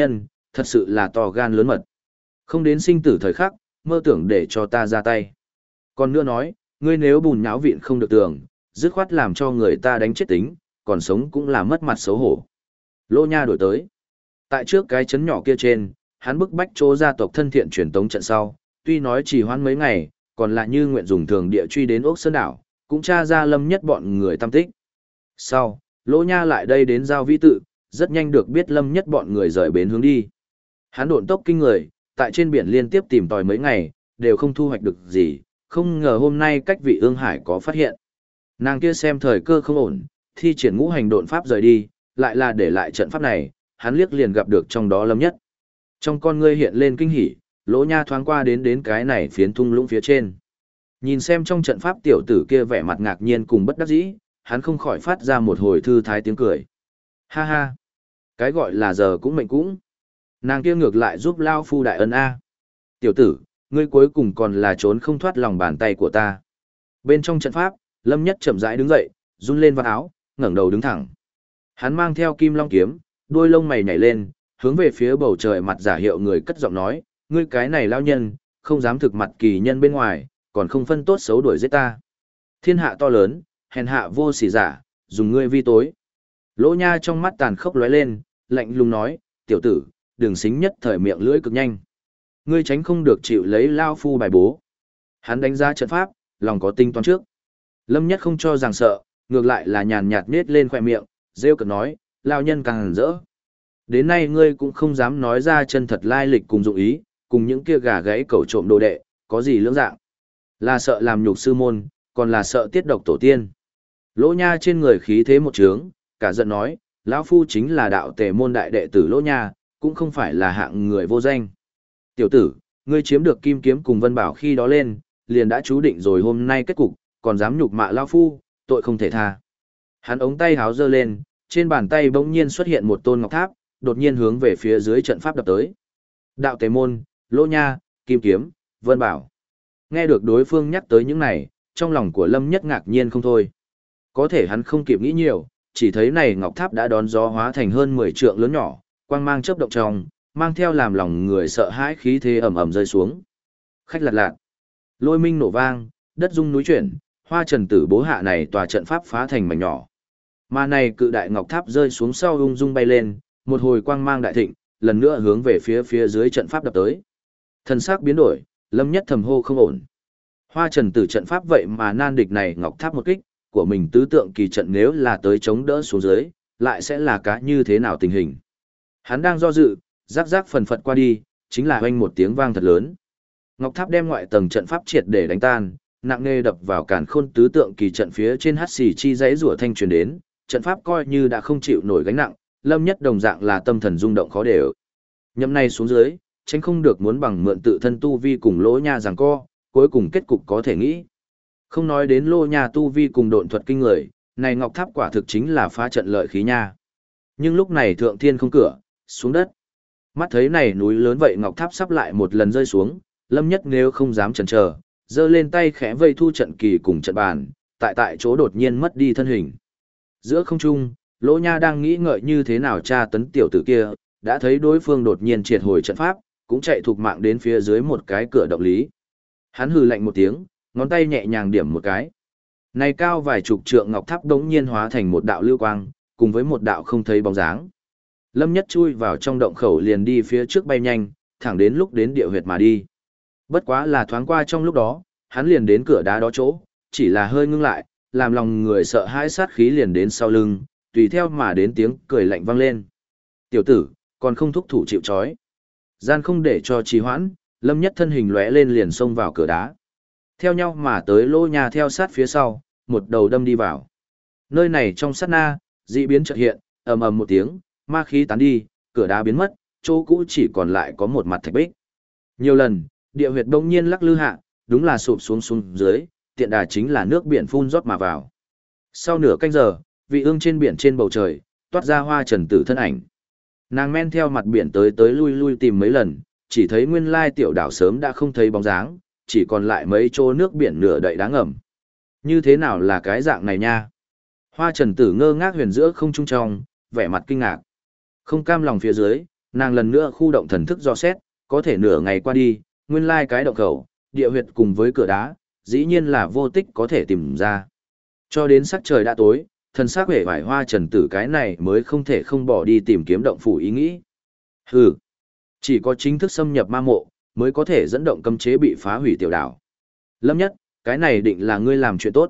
[SPEAKER 1] thật sự là to gan lớn mật. Không đến sinh tử thời khắc, mơ tưởng để cho ta ra tay. Còn nữa nói, ngươi nếu bùn nháo vịn không được tưởng, dứt khoát làm cho người ta đánh chết tính, còn sống cũng là mất mặt xấu hổ. Lô Nha đổi tới. Tại trước cái chấn nhỏ kia trên, hắn bức bách chỗ gia tộc thân thiện truyền tống trận sau, tuy nói chỉ hoãn mấy ngày, còn lại như nguyện dùng thường địa truy đến ốc sơn đảo, cũng tra ra Lâm Nhất bọn người tam tích. Sau, Lô Nha lại đây đến giao vĩ tự, rất nhanh được biết Lâm Nhất bọn người rời bến hướng đi. Hắn độn tốc kinh người, tại trên biển liên tiếp tìm tòi mấy ngày, đều không thu hoạch được gì, không ngờ hôm nay cách vị ương hải có phát hiện. Nàng kia xem thời cơ không ổn, thi triển ngũ hành độn pháp rời đi, lại là để lại trận pháp này, hắn liếc liền gặp được trong đó Lâm Nhất. Trong con ngươi hiện lên kinh hỉ, Lỗ Nha thoáng qua đến cái này phiến thung lũng phía trên. Nhìn xem trong trận pháp tiểu tử kia vẻ mặt ngạc nhiên cùng bất đắc dĩ, hắn không khỏi phát ra một hồi thư thái tiếng cười. Ha ha, cái gọi là giờ cũng mệnh cũng. Nàng kia ngược lại giúp Lao Phu đại ân A. Tiểu tử, ngươi cuối cùng còn là trốn không thoát lòng bàn tay của ta. Bên trong trận pháp, Lâm Nhất chậm rãi đứng dậy, run lên vào áo, ngẩng đầu đứng thẳng. Hắn mang theo kim long kiếm, đuôi lông mày nhảy lên, hướng về phía bầu trời mặt giả hiệu người cất giọng nói, ngươi cái này lao nhân, không dám thực mặt kỳ nhân bên ngoài, còn không phân tốt xấu đuổi giết ta. Thiên hạ to lớn, hèn hạ vô sỉ giả, dùng ngươi vi tối. Lỗ Nha trong mắt tàn khốc lóe lên, lạnh lùng nói, tiểu tử, đừng xính nhất thời miệng lưỡi cực nhanh. Ngươi tránh không được chịu lấy Lao Phu bài bố. Hắn đánh giá trận pháp, lòng có tính toán trước. Lâm Nhất không cho rằng sợ, ngược lại là nhàn nhạt nết lên khỏe miệng, rêu cực nói, lao nhân càng hẳn rỡ. Đến nay ngươi cũng không dám nói ra chân thật lai lịch cùng dụng ý, cùng những kia gà gáy cẩu trộm đồ đệ, có gì lưỡng dạng. Là sợ làm nhục sư môn, còn là sợ tiết độc tổ tiên. Lỗ Nha trên người khí thế một trướng, cả giận nói, lão Phu chính là đạo tề môn đại đệ tử Lỗ Nha, cũng không phải là hạng người vô danh. Tiểu tử, ngươi chiếm được kim kiếm cùng Vân Bảo khi đó lên, liền đã chú định rồi hôm nay kết cục, còn dám nhục mạ lão Phu, tội không thể tha. Hắn ống tay háo giơ lên, trên bàn tay bỗng nhiên xuất hiện một tôn ngọc tháp, đột nhiên hướng về phía dưới trận pháp đập tới. Đạo Tề Môn, Lỗ Nha, Kim Kiếm, Vân Bảo. Nghe được đối phương nhắc tới những này, trong lòng của Lâm Nhất ngạc nhiên không thôi. Có thể hắn không kịp nghĩ nhiều, chỉ thấy này ngọc tháp đã đón gió hóa thành hơn 10 trượng lớn nhỏ, quang mang chớp động trong, mang theo làm lòng người sợ hãi khí thế ầm ầm rơi xuống. Khách lạt lạt. Lôi minh nổ vang, đất rung núi chuyển, Hoa Trần Tử bố hạ này tòa trận pháp phá thành mảnh nhỏ. Mà này cự đại ngọc tháp rơi xuống sau ung dung bay lên, một hồi quang mang đại thịnh, lần nữa hướng về phía dưới trận pháp đập tới. Thần sắc biến đổi, Lâm Nhất thầm hô không ổn. Hoa Trần Tử trận pháp vậy mà nan địch này ngọc tháp một kích, của mình tứ tượng kỳ trận nếu là tới chống đỡ xuống dưới, lại sẽ là cá như thế nào tình hình. Hắn đang do dự, rắc rắc phần phật qua đi, chính là oanh một tiếng vang thật lớn. Ngọc tháp đem ngoại tầng trận pháp triệt để đánh tan, nặng nề đập vào càn khôn tứ tượng kỳ trận phía trên hắt xì chi dãy rủa thanh truyền đến, trận pháp coi như đã không chịu nổi gánh nặng, Lâm Nhất đồng dạng là tâm thần rung động khó đều. Nhậm này xuống dưới, tránh không được muốn bằng mượn tự thân tu vi cùng Lỗ Nha giằng co, cuối cùng kết cục có thể nghĩ. Không nói đến Lỗ Nha tu vi cùng độn thuật kinh người, này ngọc tháp quả thực chính là phá trận lợi khí nha. Nhưng lúc này thượng thiên không cửa, xuống đất. Mắt thấy này núi lớn vậy ngọc tháp sắp lại một lần rơi xuống, Lâm Nhất nếu không dám chần chờ, giơ lên tay khẽ vây thu trận kỳ cùng trận bàn, tại chỗ đột nhiên mất đi thân hình. Giữa không trung, Lỗ Nha đang nghĩ ngợi như thế nào tra tấn tiểu tử kia, đã thấy đối phương đột nhiên triệt hồi trận pháp, cũng chạy thục mạng đến phía dưới một cái cửa động lý. Hắn hừ lạnh một tiếng, ngón tay nhẹ nhàng điểm một cái. Này cao vài chục trượng ngọc tháp đống nhiên hóa thành một đạo lưu quang, cùng với một đạo không thấy bóng dáng. Lâm Nhất chui vào trong động khẩu liền đi phía trước bay nhanh, thẳng đến lúc đến địa huyệt mà đi. Bất quá là thoáng qua trong lúc đó, hắn liền đến cửa đá đó chỗ, chỉ là hơi ngưng lại, làm lòng người sợ hãi sát khí liền đến sau lưng, tùy theo mà đến tiếng cười lạnh vang lên. Tiểu tử, còn không thúc thủ chịu trói. Gian không để cho trì hoãn, Lâm Nhất thân hình lóe lên liền xông vào cửa đá. Theo nhau mà tới Lỗ Nha theo sát phía sau, một đầu đâm đi vào. Nơi này trong sát na, dị biến chợt hiện, ầm ầm một tiếng, ma khí tán đi, cửa đá biến mất, chỗ cũ chỉ còn lại có một mặt thạch bích. Nhiều lần, địa huyệt bỗng nhiên lắc lư hạ, đúng là sụp xuống dưới, tiện đà chính là nước biển phun rót mà vào. Sau nửa canh giờ, vị ương trên biển trên bầu trời, toát ra Hoa Trần Tử thân ảnh. Nàng men theo mặt biển tới lui lui tìm mấy lần, chỉ thấy nguyên lai tiểu đảo sớm đã không thấy bóng dáng, chỉ còn lại mấy chỗ nước biển nửa đậy đá ngầm. Như thế nào là cái dạng này nha? Hoa Trần Tử ngơ ngác huyền giữa không trung trong, vẻ mặt kinh ngạc. Không cam lòng phía dưới, Nàng lần nữa khu động thần thức dò xét, có thể nửa ngày qua đi, nguyên lai cái động khẩu, địa huyệt cùng với cửa đá, dĩ nhiên là vô tích có thể tìm ra. Cho đến sắc trời đã tối, thần sắc vẻ vải Hoa Trần Tử cái này mới không thể không bỏ đi tìm kiếm động phủ ý nghĩ. Hừ, chỉ có chính thức xâm nhập ma mộ, mới có thể dẫn động cấm chế bị phá hủy tiểu đảo. Lâm Nhất, cái này định là ngươi làm chuyện tốt.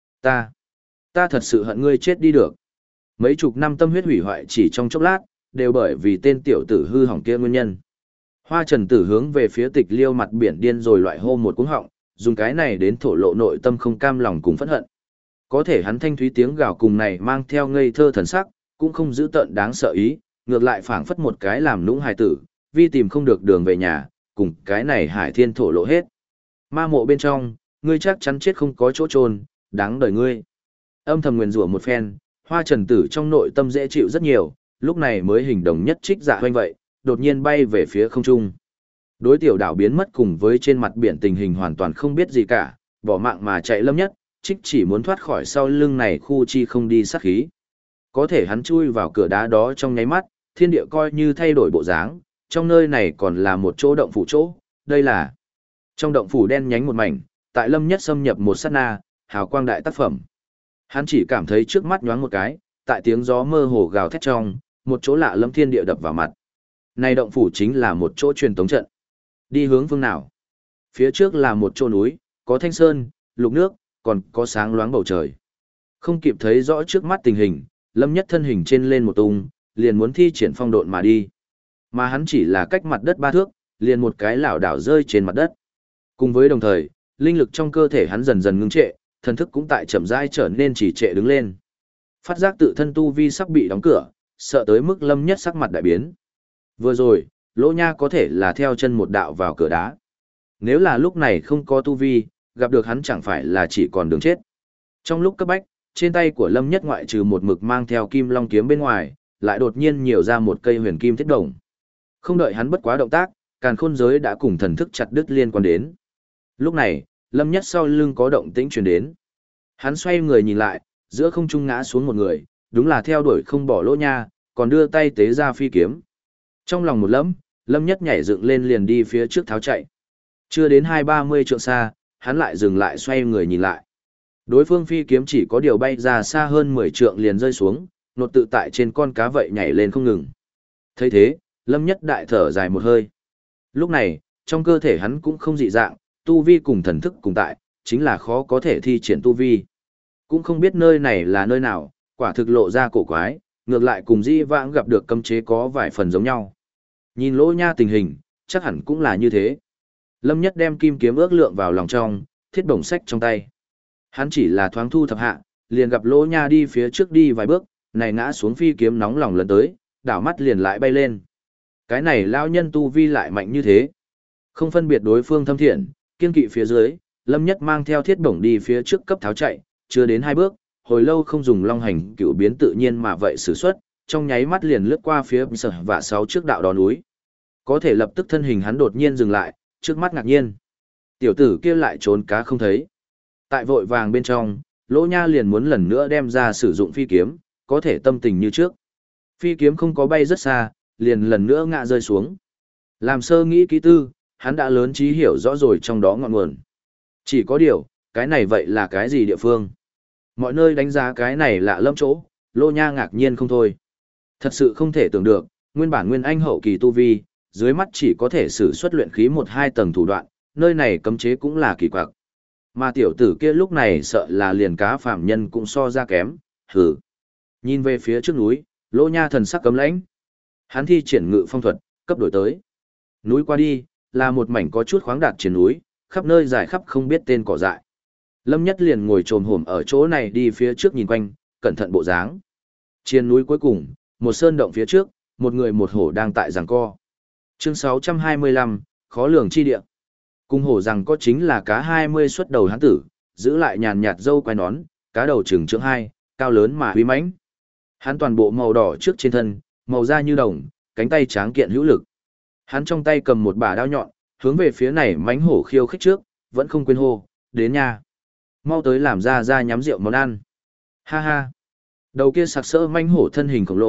[SPEAKER 1] Ta thật sự hận ngươi chết đi được. Mấy chục năm tâm huyết hủy hoại chỉ trong chốc lát, đều bởi vì tên tiểu tử hư hỏng kia nguyên nhân. Hoa Trần Tử hướng về phía Tịch Liêu mặt biển điên rồi loại hô một cú họng, dùng cái này đến thổ lộ nội tâm không cam lòng cùng phẫn hận. Có thể hắn thanh thúy tiếng gào cùng này mang theo ngây thơ thần sắc, cũng không giữ tợn đáng sợ ý, ngược lại phảng phất một cái làm nũng hài tử, vì tìm không được đường về nhà, cùng cái này Hải Thiên thổ lộ hết. Ma mộ bên trong, ngươi chắc chắn chết không có chỗ chôn, đáng đời ngươi. Âm thầm nguyền rủa một phen, Hoa Trần Tử trong nội tâm dễ chịu rất nhiều, lúc này mới hình đồng nhất trích dạ hoanh vậy, đột nhiên bay về phía không trung. Đối tiểu đảo biến mất cùng với trên mặt biển tình hình hoàn toàn không biết gì cả, bỏ mạng mà chạy Lâm Nhất, trích chỉ muốn thoát khỏi sau lưng này khu chi không đi sát khí. Có thể hắn chui vào cửa đá đó trong nháy mắt, thiên địa coi như thay đổi bộ dáng, trong nơi này còn là một chỗ động phủ chỗ, đây là trong động phủ đen nhánh một mảnh, tại Lâm Nhất xâm nhập một sát na, hào quang đại tác phẩm. Hắn chỉ cảm thấy trước mắt nhoáng một cái, tại tiếng gió mơ hồ gào thét trong, một chỗ lạ lẫm thiên địa đập vào mặt. Này động phủ chính là một chỗ truyền tống trận. Đi hướng phương nào? Phía trước là một chỗ núi, có thanh sơn, lục nước, còn có sáng loáng bầu trời. Không kịp thấy rõ trước mắt tình hình, Lâm Nhất thân hình trên lên một tung, liền muốn thi triển phong độn mà đi. Mà hắn chỉ là cách mặt đất 3 thước, liền một cái lảo đảo rơi trên mặt đất. Cùng với đồng thời, linh lực trong cơ thể hắn dần dần ngưng trệ, thần thức cũng tại chậm rãi trở nên trì trệ đứng lên. Phát giác tự thân tu vi sắp bị đóng cửa, sợ tới mức Lâm Nhất sắc mặt đại biến. Vừa rồi, Lỗ Nha có thể là theo chân một đạo vào cửa đá. Nếu là lúc này không có tu vi, gặp được hắn chẳng phải là chỉ còn đường chết. Trong lúc cấp bách, trên tay của Lâm Nhất ngoại trừ một mực mang theo kim long kiếm bên ngoài, lại đột nhiên nhiều ra một cây huyền kim thiết đồng. Không đợi hắn bất quá động tác, càn khôn giới đã cùng thần thức chặt đứt liên quan đến. Lúc này, Lâm Nhất sau lưng có động tĩnh truyền đến. Hắn xoay người nhìn lại, giữa không trung ngã xuống một người, đúng là theo đuổi không bỏ Lỗ Nha, còn đưa tay tế ra phi kiếm. Trong lòng một lẫm, Lâm Nhất nhảy dựng lên liền đi phía trước tháo chạy. Chưa đến 20-30 trượng xa, hắn lại dừng lại xoay người nhìn lại. Đối phương phi kiếm chỉ có điều bay ra xa hơn 10 trượng liền rơi xuống, nột tự tại trên con cá vậy nhảy lên không ngừng. Thấy thế, Lâm Nhất đại thở dài một hơi. Lúc này, trong cơ thể hắn cũng không dị dạng, tu vi cùng thần thức cùng tại, chính là khó có thể thi triển tu vi. Cũng không biết nơi này là nơi nào, quả thực lộ ra cổ quái, ngược lại cùng Di vãng gặp được cấm chế có vài phần giống nhau. Nhìn Lỗ Nha tình hình, chắc hẳn cũng là như thế. Lâm Nhất đem kim kiếm ước lượng vào lòng trong, thiết bổng sách trong tay. Hắn chỉ là thoáng thu thập hạ, liền gặp Lỗ Nha đi phía trước đi vài bước, này ngã xuống phi kiếm nóng lòng lần tới, đảo mắt liền lại bay lên. Cái này lao nhân tu vi lại mạnh như thế. Không phân biệt đối phương thâm thiện, kiên kỵ phía dưới, Lâm Nhất mang theo thiết bổng đi phía trước cấp tháo chạy, chưa đến 2 bước, hồi lâu không dùng long hành cựu biến tự nhiên mà vậy sử xuất, trong nháy mắt liền lướt qua phía sở và 6 trước đạo đó núi. Có thể lập tức thân hình hắn đột nhiên dừng lại, trước mắt ngạc nhiên. Tiểu tử kia lại trốn cá không thấy. Tại vội vàng bên trong, Lỗ Nha liền muốn lần nữa đem ra sử dụng phi kiếm, có thể tâm tình như trước. Phi kiếm không có bay rất xa, liền lần nữa ngã rơi xuống. Làm sơ nghĩ kỹ tư, hắn đã lớn trí hiểu rõ rồi trong đó ngọn nguồn. Chỉ có điều, cái này vậy là cái gì địa phương? Mọi nơi đánh giá cái này lạ lẫm chỗ, Lỗ Nha ngạc nhiên không thôi. Thật sự không thể tưởng được, nguyên bản nguyên anh hậu kỳ tu vi, dưới mắt chỉ có thể sử xuất luyện khí 1-2 tầng thủ đoạn, nơi này cấm chế cũng là kỳ quặc. Mà tiểu tử kia lúc này sợ là liền cá phạm nhân cũng so ra kém, hừ. Nhìn về phía trước núi, Lỗ Nha thần sắc cấm lãnh. Hắn thi triển ngự phong thuật, cấp đổi tới. Núi qua đi, là một mảnh có chút khoáng đạt trên núi, khắp nơi dài khắp không biết tên cỏ dại. Lâm Nhất liền ngồi trồm hổm ở chỗ này đi phía trước nhìn quanh, cẩn thận bộ dáng. Trên núi cuối cùng, một sơn động phía trước, một người một hổ đang tại giằng co. Chương 625, khó lường chi địa. Cung hổ rằng có chính là cá 20 xuất đầu hán tử, giữ lại nhàn nhạt râu quai nón, cá đầu trừng trượng 2, cao lớn mà uy mãnh. Hắn toàn bộ màu đỏ trước trên thân, màu da như đồng, cánh tay tráng kiện hữu lực. Hắn trong tay cầm một bả đao nhọn, hướng về phía này mãnh hổ khiêu khích trước, vẫn không quên hô, đến nha. Mau tới làm ra nhắm rượu món ăn. Ha ha. Đầu kia sặc sỡ mãnh hổ thân hình khổng lồ,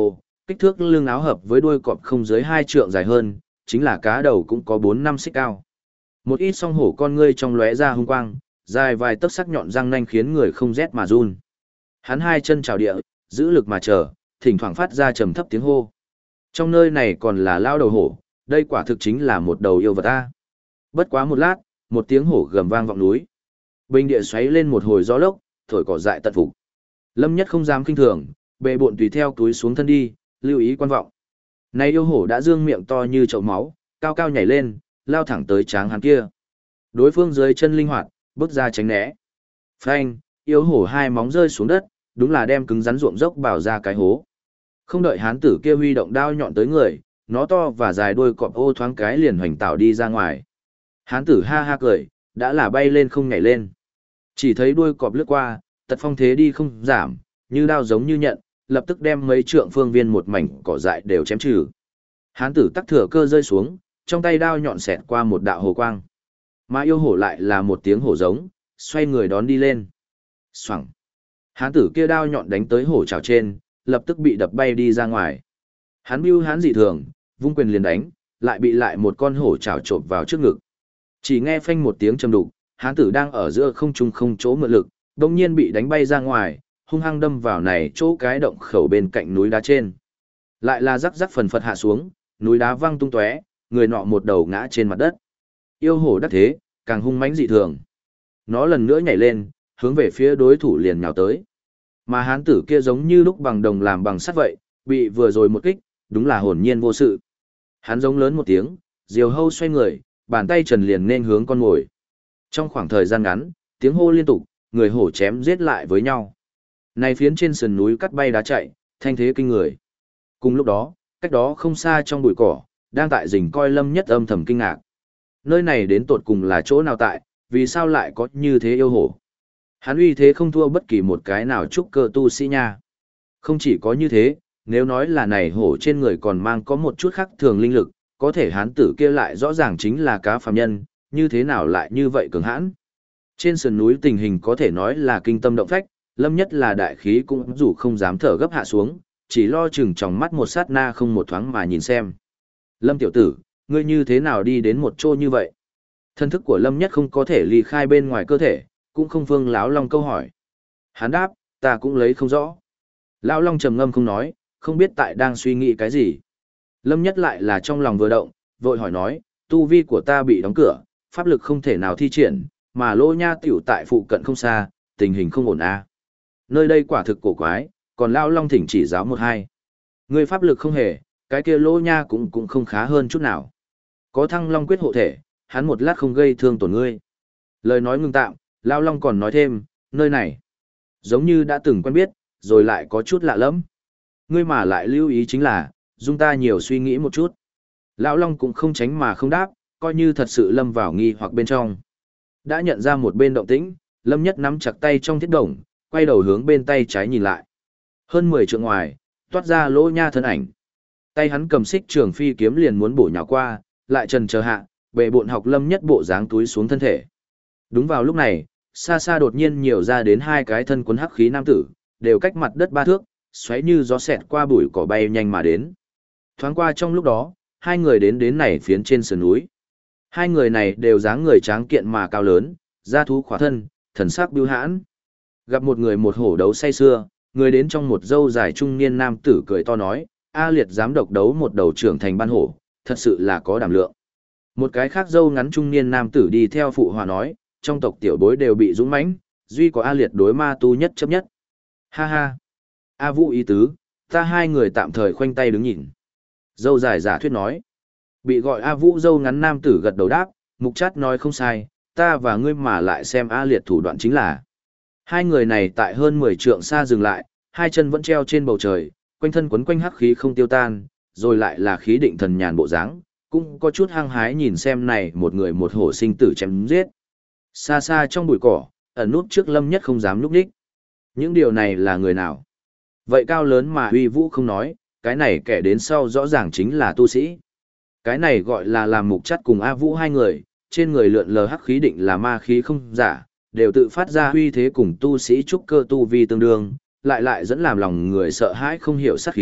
[SPEAKER 1] kích thước lưng áo hợp với đuôi cọp không dưới 2 trượng dài hơn, chính là cá đầu cũng có 4-5 xích cao. Một ít song hổ con ngươi trong lóe ra hung quang, dài vài tấc sắc nhọn răng nanh khiến người không rét mà run. Hắn hai chân chào địa, giữ lực mà chờ, thỉnh thoảng phát ra trầm thấp tiếng hô. Trong nơi này còn là lao đầu hổ, đây quả thực chính là một đầu yêu vật ta. Bất quá một lát, một tiếng hổ gầm vang vọng núi. Bình địa xoáy lên một hồi gió lốc, thổi cỏ dại tận phục. Lâm Nhất không dám kinh thường, bệ bộn tùy theo túi xuống thân đi, lưu ý quan vọng. Này yêu hổ đã dương miệng to như chậu máu, cao cao nhảy lên, lao thẳng tới tráng hắn kia. Đối phương dưới chân linh hoạt, bước ra tránh né. Phanh, yêu hổ hai móng rơi xuống đất, đúng là đem cứng rắn ruộng dốc bảo ra cái hố. Không đợi hán tử kia huy động đao nhọn tới người, nó to và dài đuôi cọp ô thoáng cái liền hoành tạo đi ra ngoài. Hán tử ha ha cười, đã là bay lên không nhảy lên. Chỉ thấy đuôi cọp lướt qua, tật phong thế đi không giảm, như đao giống như nhận, lập tức đem mấy trượng phương viên một mảnh cỏ dại đều chém trừ. Hán tử tắc thừa cơ rơi xuống, trong tay đao nhọn xẹt qua một đạo hồ quang. Mà yêu hổ lại là một tiếng hổ giống, xoay người đón đi lên. Xoẳng. Hán tử kia đao nhọn đánh tới hổ trào trên, lập tức bị đập bay đi ra ngoài. Hắn bưu hán dị thường, vung quyền liền đánh, lại bị lại một con hổ trào trộm vào trước ngực. Chỉ nghe phanh một tiếng trầm đục, hán tử đang ở giữa không trung không chỗ mượn lực, đồng nhiên bị đánh bay ra ngoài, hung hăng đâm vào này chỗ cái động khẩu bên cạnh núi đá trên. Lại là rắc rắc phần phật hạ xuống, núi đá văng tung tóe, người nọ một đầu ngã trên mặt đất. Yêu hổ đắc thế, càng hung mãnh dị thường. Nó lần nữa nhảy lên, hướng về phía đối thủ liền nhào tới. Mà hán tử kia giống như lúc bằng đồng làm bằng sắt vậy, bị vừa rồi một kích, đúng là hồn nhiên vô sự. Hắn giống lớn một tiếng, diều hâu xoay người, bàn tay trần liền nên hướng con mồi. Trong khoảng thời gian ngắn, tiếng hô liên tục, người hổ chém giết lại với nhau. Này phiến trên sườn núi cắt bay đá chạy, thanh thế kinh người. Cùng lúc đó, cách đó không xa trong bụi cỏ, đang tại rình coi Lâm Nhất âm thầm kinh ngạc. Nơi này đến tột cùng là chỗ nào tại, vì sao lại có như thế yêu hổ? Hắn uy thế không thua bất kỳ một cái nào trúc cơ tu sĩ nha. Không chỉ có như thế, nếu nói là này hổ trên người còn mang có một chút khác thường linh lực, có thể hán tử kia lại rõ ràng chính là cá phàm nhân, như thế nào lại như vậy cường hãn? Trên sườn núi tình hình có thể nói là kinh tâm động phách, Lâm Nhất là đại khí cũng dù không dám thở gấp hạ xuống, chỉ lo chừng tròng mắt một sát na không một thoáng mà nhìn xem. Lâm tiểu tử, ngươi như thế nào đi đến một chỗ như vậy? Thân thức của Lâm Nhất không có thể ly khai bên ngoài cơ thể, cũng không phương Lão Long câu hỏi. Hắn đáp, ta cũng lấy không rõ. Lão Long trầm ngâm không nói, không biết tại đang suy nghĩ cái gì. Lâm Nhất lại là trong lòng vừa động, vội hỏi nói, tu vi của ta bị đóng cửa, pháp lực không thể nào thi triển, mà Lô Nha tiểu tại phụ cận không xa, tình hình không ổn à. Nơi đây quả thực cổ quái, còn Lão Long thỉnh chỉ giáo một hai. Ngươi pháp lực không hề, cái kia Lô Nha cũng không khá hơn chút nào. Có Thăng Long quyết hộ thể, hắn một lát không gây thương tổn ngươi. Lời nói ngưng tạm, Lão Long còn nói thêm, nơi này, giống như đã từng quen biết, rồi lại có chút lạ lẫm. Ngươi mà lại lưu ý chính là, dung ta nhiều suy nghĩ một chút. Lão Long cũng không tránh mà không đáp, coi như thật sự lâm vào nghi hoặc bên trong. Đã nhận ra một bên động tĩnh, Lâm Nhất nắm chặt tay trong thiết đồng, quay đầu hướng bên tay trái nhìn lại. Hơn 10 trượng ngoài, toát ra Lô Nha thân ảnh. Tay hắn cầm xích trường phi kiếm liền muốn bổ nhào qua, lại trần chờ hạ, bệ bộn học Lâm Nhất bộ dáng túi xuống thân thể. Đúng vào lúc này, xa xa đột nhiên nhiều ra đến hai cái thân quấn hắc khí nam tử, đều cách mặt đất 3 thước, xoáy như gió xẹt qua bụi cỏ bay nhanh mà đến. Thoáng qua trong lúc đó, hai người đến này phiến trên sườn núi. Hai người này đều dáng người tráng kiện mà cao lớn, da thú khỏa thân, thần sắc bưu hãn. Gặp một người một hổ đấu say xưa, người đến trong một dâu dài trung niên nam tử cười to nói, A Liệt dám độc đấu một đầu trưởng thành ban hổ, thật sự là có đảm lượng. Một cái khác dâu ngắn trung niên nam tử đi theo phụ hòa nói, trong tộc tiểu bối đều bị dũng mãnh, duy có A Liệt đối ma tu nhất chấp nhất. Ha ha. A Vũ ý tứ, ta hai người tạm thời khoanh tay đứng nhìn. Dâu dài giả thuyết nói. Bị gọi A Vũ dâu ngắn nam tử gật đầu đáp, Mục Chát nói không sai, ta và ngươi mà lại xem A Liệt thủ đoạn chính là. Hai người này tại hơn 10 trượng xa dừng lại, hai chân vẫn treo trên bầu trời, quanh thân quấn quanh hắc khí không tiêu tan, rồi lại là khí định thần nhàn bộ dáng, cũng có chút hăng hái nhìn xem này một người một hổ sinh tử chém giết. Xa xa trong bụi cỏ, ẩn nút trước Lâm Nhất không dám núp đích. Những điều này là người nào? Vậy cao lớn mà uy vũ không nói, cái này kẻ đến sau rõ ràng chính là tu sĩ. Cái này gọi là làm Mục Chắt cùng A Vũ hai người, trên người lượn lờ hắc khí định là ma khí không giả, đều tự phát ra uy thế cùng tu sĩ trúc cơ tu vi tương đương, lại dẫn làm lòng người sợ hãi không hiểu sát khí,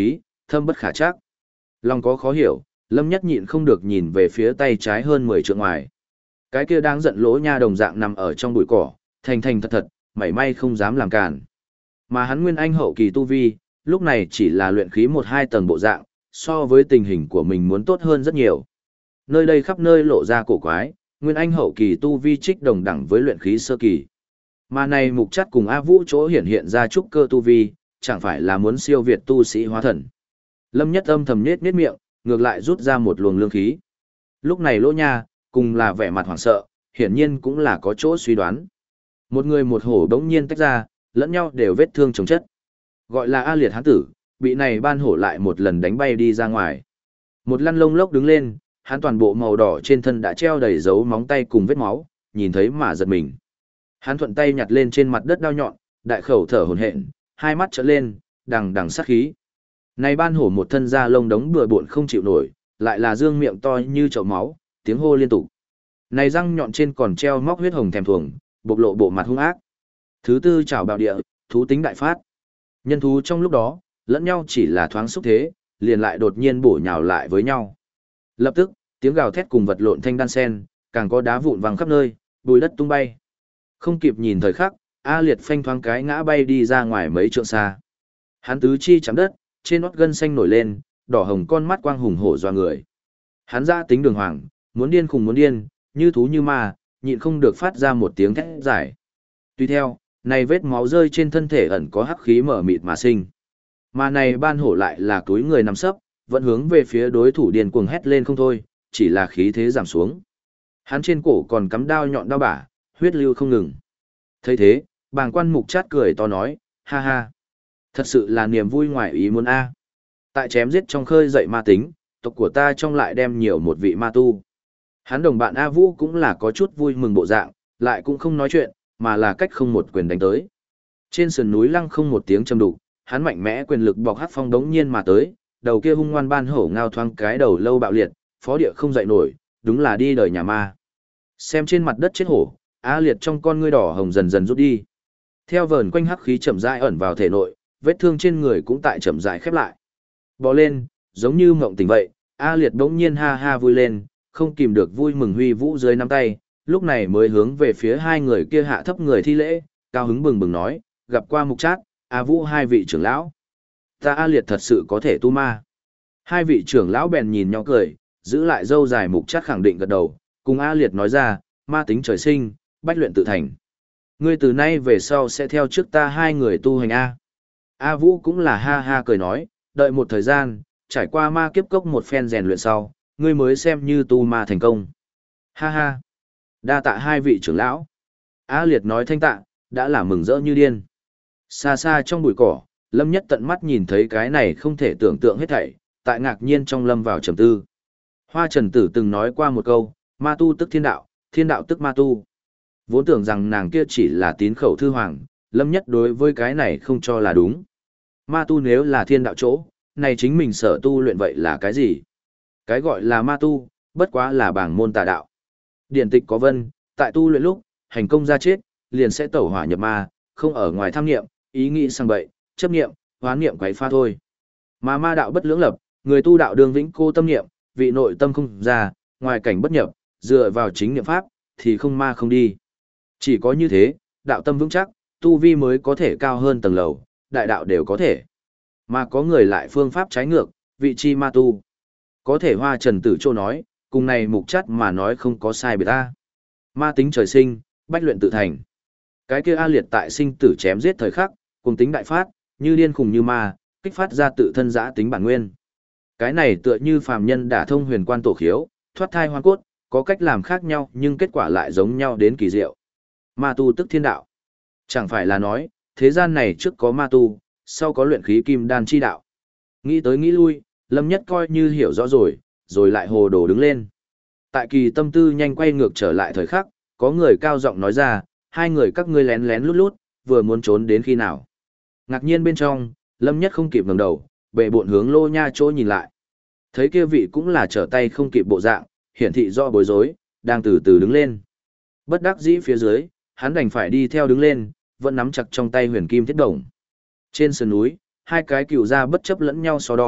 [SPEAKER 1] thâm bất khả trắc. Lòng có khó hiểu, Lâm Nhất nhịn không được nhìn về phía tay trái hơn 10 trượng ngoài. Cái kia đang giận lỗ nha đồng dạng nằm ở trong bụi cỏ, thành thành thật thật, mảy may không dám làm cản. Mà hắn nguyên anh hậu kỳ tu vi, lúc này chỉ là luyện khí 1-2 tầng bộ dạng, so với tình hình của mình muốn tốt hơn rất nhiều. Nơi đây khắp nơi lộ ra cổ quái, nguyên anh hậu kỳ tu vi trích đồng đẳng với luyện khí sơ kỳ. Mà này mục chất cùng A Vũ chỗ hiện hiện ra trúc cơ tu vi, chẳng phải là muốn siêu việt tu sĩ hóa thần. Lâm Nhất âm thầm nhết miệng, ngược lại rút ra một luồng lương khí. Lúc này Lỗ Nha, cùng là vẻ mặt hoảng sợ, hiển nhiên cũng là có chỗ suy đoán. Một người một hổ đống nhiên tách ra, lẫn nhau đều vết thương chồng chất. Gọi là A Liệt hán tử, bị này ban hổ lại một lần đánh bay đi ra ngoài. Một lăn lông lốc đứng lên, hắn toàn bộ màu đỏ trên thân đã treo đầy dấu móng tay cùng vết máu, nhìn thấy mà giật mình. Hắn thuận tay nhặt lên trên mặt đất đao nhọn, đại khẩu thở hổn hển, hai mắt trợn lên, đằng đằng sát khí. Này ban hổ một thân da lông đống bừa bộn không chịu nổi, lại là dương miệng to như chậu máu, tiếng hô liên tục. Này răng nhọn trên còn treo móc huyết hồng thèm thuồng, bộc lộ bộ mặt hung ác. Thứ tư trảo bạo địa, thú tính đại phát. Nhân thú trong lúc đó, lẫn nhau chỉ là thoáng xúc thế, liền lại đột nhiên bổ nhào lại với nhau. Lập tức, tiếng gào thét cùng vật lộn thanh đan sen, càng có đá vụn văng khắp nơi, bùi đất tung bay. Không kịp nhìn thời khắc, A Liệt phanh thoáng cái ngã bay đi ra ngoài mấy trượng xa. Hắn tứ chi chạm đất, trên nót gân xanh nổi lên, đỏ hồng con mắt quang hùng hổ doa người. Hắn ra tính đường hoàng, muốn điên khùng muốn điên, như thú như ma, nhịn không được phát ra một tiếng thét giải. Tuy theo, này vết máu rơi trên thân thể ẩn có hắc khí mở mịt mà sinh. Mà này ban hổ lại là túi người nằm sấp, vẫn hướng về phía đối thủ điên cuồng hét lên không thôi, chỉ là khí thế giảm xuống. Hắn trên cổ còn cắm đao nhọn đao bả, huyết lưu không ngừng. Thấy thế, bàng quan mục chát cười to nói, ha ha. Thật sự là niềm vui ngoài ý muốn a. Tại chém giết trong khơi dậy ma tính, tộc của ta trong lại đem nhiều một vị ma tu. Hắn đồng bạn A Vũ cũng là có chút vui mừng bộ dạng, lại cũng không nói chuyện, mà là cách không một quyền đánh tới. Trên sườn núi lăng không một tiếng trầm đục, hắn mạnh mẽ quyền lực bọc hắc phong đống nhiên mà tới, đầu kia hung ngoan ban hổ ngao thoáng cái đầu lâu bạo liệt, phó địa không dậy nổi, đúng là đi đời nhà ma. Xem trên mặt đất chết hổ, A Liệt trong con ngươi đỏ hồng dần dần rút đi. Theo vờn quanh hắc khí chậm rãi ẩn vào thể nội, vết thương trên người cũng tại chậm rãi khép lại. Bò lên, giống như mộng tỉnh vậy, A Liệt đống nhiên ha ha vui lên, không kìm được vui mừng huy vũ dưới nắm tay, lúc này mới hướng về phía hai người kia hạ thấp người thi lễ, cao hứng bừng bừng nói, gặp qua mục trác, A Vũ hai vị trưởng lão. Ta A Liệt thật sự có thể tu ma. Hai vị trưởng lão bèn nhìn nhau cười, giữ lại dâu dài mục trác khẳng định gật đầu, cùng A Liệt nói ra, ma tính trời sinh, bách luyện tự thành. Ngươi từ nay về sau sẽ theo trước ta hai người tu hành A. A Vũ cũng là ha ha cười nói, đợi một thời gian, trải qua ma kiếp cốc một phen rèn luyện sau, ngươi mới xem như tu ma thành công. Ha ha. Đa tạ hai vị trưởng lão. A Liệt nói thanh tạ, đã là mừng rỡ như điên. Xa xa trong bụi cỏ, Lâm Nhất tận mắt nhìn thấy cái này không thể tưởng tượng hết thảy, tại ngạc nhiên trong lâm vào trầm tư. Hoa Trần Tử từng nói qua một câu, ma tu tức thiên đạo tức ma tu. Vốn tưởng rằng nàng kia chỉ là tín khẩu thư hoàng, Lâm Nhất đối với cái này không cho là đúng. Ma tu nếu là thiên đạo chỗ, này chính mình sở tu luyện vậy là cái gì? Cái gọi là ma tu, bất quá là bảng môn tà đạo. Điển tịch có vân, tại tu luyện lúc, hành công ra chết, liền sẽ tẩu hỏa nhập ma, không ở ngoài tham nghiệm, ý nghĩ sang bậy, chấp nghiệm, hoán nghiệm quấy pha thôi. Mà ma đạo bất lưỡng lập, người tu đạo đường vĩnh cô tâm niệm, vị nội tâm không ra, ngoài cảnh bất nhập, dựa vào chính niệm pháp, thì không ma không đi. Chỉ có như thế, đạo tâm vững chắc, tu vi mới có thể cao hơn tầng lầu, đại đạo đều có thể. Mà có người lại phương pháp trái ngược, vị chi ma tu. Có thể Hoa Trần Tử Châu nói, cùng này mục chất mà nói không có sai biệt ta. Ma tính trời sinh, bách luyện tự thành. Cái kia A Liệt tại sinh tử chém giết thời khắc, cùng tính đại phát, như điên khùng như ma, kích phát ra tự thân giã tính bản nguyên. Cái này tựa như phàm nhân đả thông huyền quan tổ khiếu, thoát thai hoang cốt, có cách làm khác nhau nhưng kết quả lại giống nhau đến kỳ diệu. Ma tu tức thiên đạo. Chẳng phải là nói, thế gian này trước có ma tu, sau có luyện khí kim đan chi đạo. Nghĩ tới nghĩ lui, Lâm Nhất coi như hiểu rõ rồi lại hồ đồ đứng lên. Tại kỳ tâm tư nhanh quay ngược trở lại thời khắc, có người cao giọng nói ra, hai người các ngươi lén lén lút lút, vừa muốn trốn đến khi nào. Ngạc nhiên bên trong, Lâm Nhất không kịp ngẩng đầu, bệ bộn hướng Lô Nha chỗ nhìn lại. Thấy kia vị cũng là trở tay không kịp bộ dạng, hiển thị do bối rối, đang từ từ đứng lên. Bất đắc dĩ phía dưới, hắn đành phải đi theo đứng lên, vẫn nắm chặt trong tay huyền kim thiết đồng. Trên sườn núi, hai cái cựu gia bất chấp lẫn nhau so đo,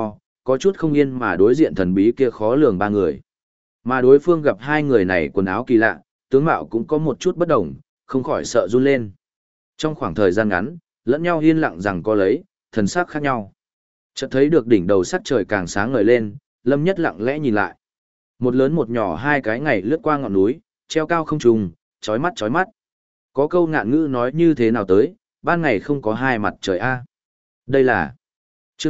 [SPEAKER 1] có chút không yên mà đối diện thần bí kia khó lường ba người. Mà đối phương gặp hai người này quần áo kỳ lạ, tướng mạo cũng có một chút bất đồng, không khỏi sợ run lên. Trong khoảng thời gian ngắn, lẫn nhau yên lặng rằng có lấy, thần sắc khác nhau. Chợt thấy được đỉnh đầu sắc trời càng sáng ngời lên, Lâm Nhất lặng lẽ nhìn lại. Một lớn một nhỏ hai cái ngày lướt qua ngọn núi, treo cao không trùng, chói mắt chói mắt. Có câu ngạn ngữ nói như thế nào tới, ban ngày không có hai mặt trời a. Đây là chương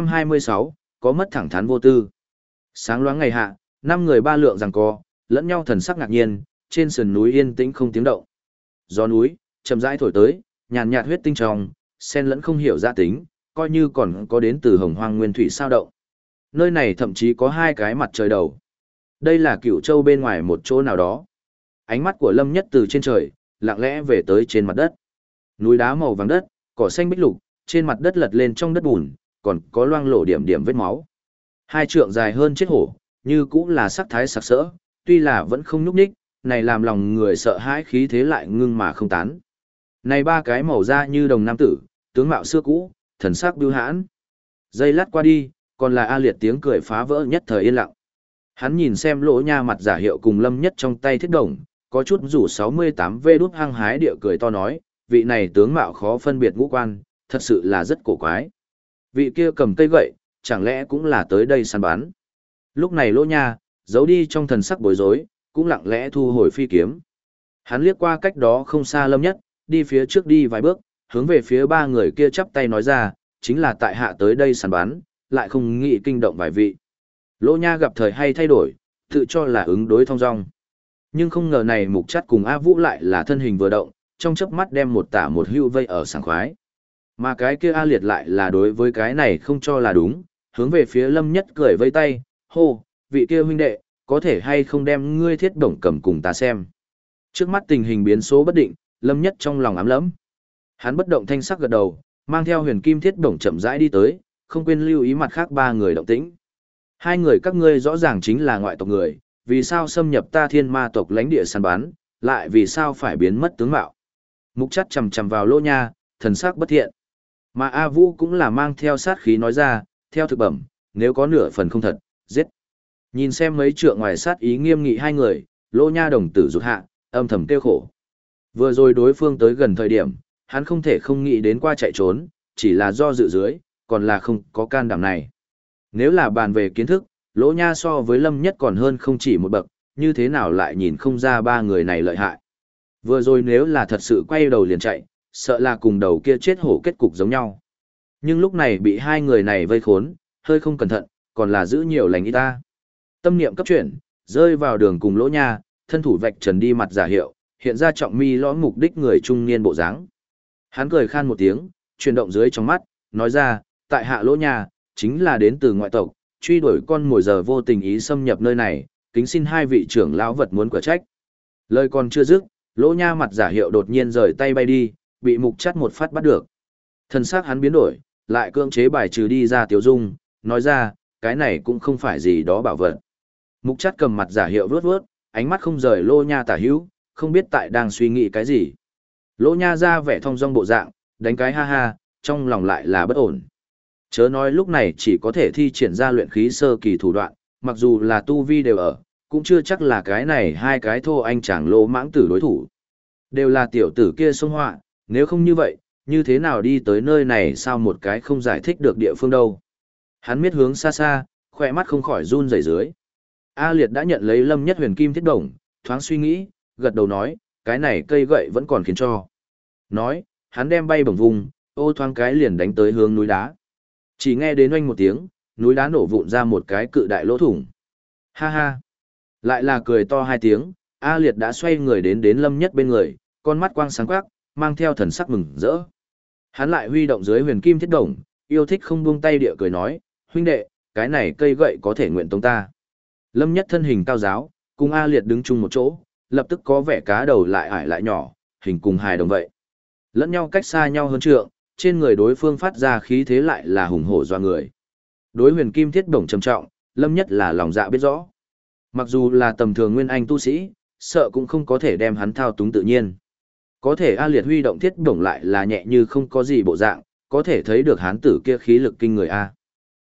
[SPEAKER 1] 626, có mất thẳng thắn vô tư. Sáng loáng ngày hạ, năm người ba lượng giằng co, lẫn nhau thần sắc ngạc nhiên, trên sườn núi yên tĩnh không tiếng động. Gió núi chậm rãi thổi tới, nhàn nhạt huyết tinh trong, xen lẫn không hiểu giá tính, coi như còn có đến từ Hồng Hoang Nguyên thủy sao động. Nơi này thậm chí có hai cái mặt trời đầu. Đây là Cửu Châu bên ngoài một chỗ nào đó. Ánh mắt của Lâm Nhất từ trên trời, lặng lẽ về tới trên mặt đất. Núi đá màu vàng đất, cỏ xanh bích lục, trên mặt đất lật lên trong đất bùn, còn có loang lổ điểm điểm vết máu. Hai trượng dài hơn chết hổ, như cũng là sắc thái sặc sỡ, tuy là vẫn không nhúc nhích, này làm lòng người sợ hãi khí thế lại ngưng mà không tán. Này ba cái màu da như đồng nam tử, tướng mạo xưa cũ, thần sắc bưu hãn. Giây lát qua đi, còn là A Liệt tiếng cười phá vỡ nhất thời yên lặng. Hắn nhìn xem Lỗ Nha mặt giả hiệu cùng Lâm Nhất trong tay thiết đồng, có chút rủ 68 vê đút hăng hái địa cười to nói, vị này tướng mạo khó phân biệt ngũ quan, thật sự là rất cổ quái. Vị kia cầm cây gậy, chẳng lẽ cũng là tới đây săn bắn. Lúc này Lỗ Nha, giấu đi trong thần sắc bối rối, cũng lặng lẽ thu hồi phi kiếm. Hắn liếc qua cách đó không xa Lâm Nhất, đi phía trước đi vài bước, hướng về phía ba người kia chắp tay nói ra, chính là tại hạ tới đây săn bắn, lại không nghĩ kinh động vài vị. Lỗ Nha gặp thời hay thay đổi, tự cho là ứng đối thong dong. Nhưng không ngờ này Mục Chắt cùng A Vũ lại là thân hình vừa động, trong chớp mắt đem một tả một hữu vây ở sảng khoái. Mà cái kia A Liệt lại là đối với cái này không cho là đúng, hướng về phía Lâm Nhất cười vây tay, hô, vị kia huynh đệ, có thể hay không đem ngươi thiết bổng cầm cùng ta xem. Trước mắt tình hình biến số bất định, Lâm Nhất trong lòng ám lẫm. Hắn bất động thanh sắc gật đầu, mang theo huyền kim thiết bổng chậm rãi đi tới, không quên lưu ý mặt khác ba người động tĩnh. Hai người các ngươi rõ ràng chính là ngoại tộc người, vì sao xâm nhập ta thiên ma tộc lãnh địa săn bắn, lại vì sao phải biến mất tướng mạo. Mục Chắt chầm chầm vào Lỗ Nha, thần sắc bất thiện. Mà A Vũ cũng là mang theo sát khí nói ra, theo thực bẩm, nếu có nửa phần không thật, giết. Nhìn xem mấy trượng ngoài sát ý nghiêm nghị hai người, Lỗ Nha đồng tử rụt hạ, âm thầm kêu khổ. Vừa rồi đối phương tới gần thời điểm, hắn không thể không nghĩ đến qua chạy trốn, chỉ là do dự dưới, còn là không có can đảm này. Nếu là bàn về kiến thức, Lỗ Nha so với Lâm Nhất còn hơn không chỉ một bậc, như thế nào lại nhìn không ra ba người này lợi hại. Vừa rồi nếu là thật sự quay đầu liền chạy, sợ là cùng đầu kia chết hổ kết cục giống nhau. Nhưng lúc này bị hai người này vây khốn, hơi không cẩn thận, còn là giữ nhiều lành ít ta. Tâm niệm cấp chuyển, rơi vào đường cùng Lỗ Nha, thân thủ vạch trần đi mặt giả hiệu, hiện ra trọng mi lõm mục đích người trung niên bộ dáng. Hắn cười khan một tiếng, chuyển động dưới trong mắt, nói ra, tại hạ Lỗ Nha, chính là đến từ ngoại tộc, truy đuổi con mồi giờ vô tình ý xâm nhập nơi này, kính xin hai vị trưởng lão vật muốn quả trách. Lời còn chưa dứt, Lỗ Nha mặt giả hiệu đột nhiên rời tay bay đi, bị Mục Chắt một phát bắt được. Thân xác hắn biến đổi, lại cưỡng chế bài trừ đi ra Tiểu Dung, nói ra, cái này cũng không phải gì đó bảo vật. Mục Chắt cầm mặt giả hiệu vuốt vuốt, ánh mắt không rời Lỗ Nha tả hữu, không biết tại đang suy nghĩ cái gì. Lỗ Nha ra vẻ thong dong bộ dạng, đánh cái ha ha, trong lòng lại là bất ổn. Chớ nói lúc này chỉ có thể thi triển ra luyện khí sơ kỳ thủ đoạn, mặc dù là tu vi đều ở, cũng chưa chắc là cái này hai cái thô anh chàng lỗ mãng tử đối thủ. Đều là tiểu tử kia xông họa, nếu không như vậy, như thế nào đi tới nơi này sao một cái không giải thích được địa phương đâu. Hắn miết hướng xa xa, khỏe mắt không khỏi run rẩy dưới. A Liệt đã nhận lấy Lâm Nhất huyền kim thiết đồng, thoáng suy nghĩ, gật đầu nói, cái này cây gậy vẫn còn khiến cho. Nói, hắn đem bay bổng vùng, ô thoáng cái liền đánh tới hướng núi đá. Chỉ nghe đến oanh một tiếng, núi đá nổ vụn ra một cái cự đại lỗ thủng. Ha ha! Lại là cười to hai tiếng, A Liệt đã xoay người đến Lâm Nhất bên người, con mắt quang sáng quắc, mang theo thần sắc mừng rỡ. Hắn lại huy động dưới huyền kim thiết đồng, yêu thích không buông tay địa cười nói, huynh đệ, cái này cây gậy có thể nguyện tống ta. Lâm Nhất thân hình cao giáo, cùng A Liệt đứng chung một chỗ, lập tức có vẻ cá đầu lại ải lại nhỏ, hình cùng hài đồng vậy. Lẫn nhau cách xa nhau hơn trượng, trên người đối phương phát ra khí thế lại là hùng hổ doa người. Đối huyền kim thiết đồng trầm trọng, Lâm Nhất là lòng dạ biết rõ. Mặc dù là tầm thường nguyên anh tu sĩ, sợ cũng không có thể đem hắn thao túng tự nhiên. Có thể A Liệt huy động thiết đồng lại là nhẹ như không có gì bộ dạng, có thể thấy được hán tử kia khí lực kinh người A.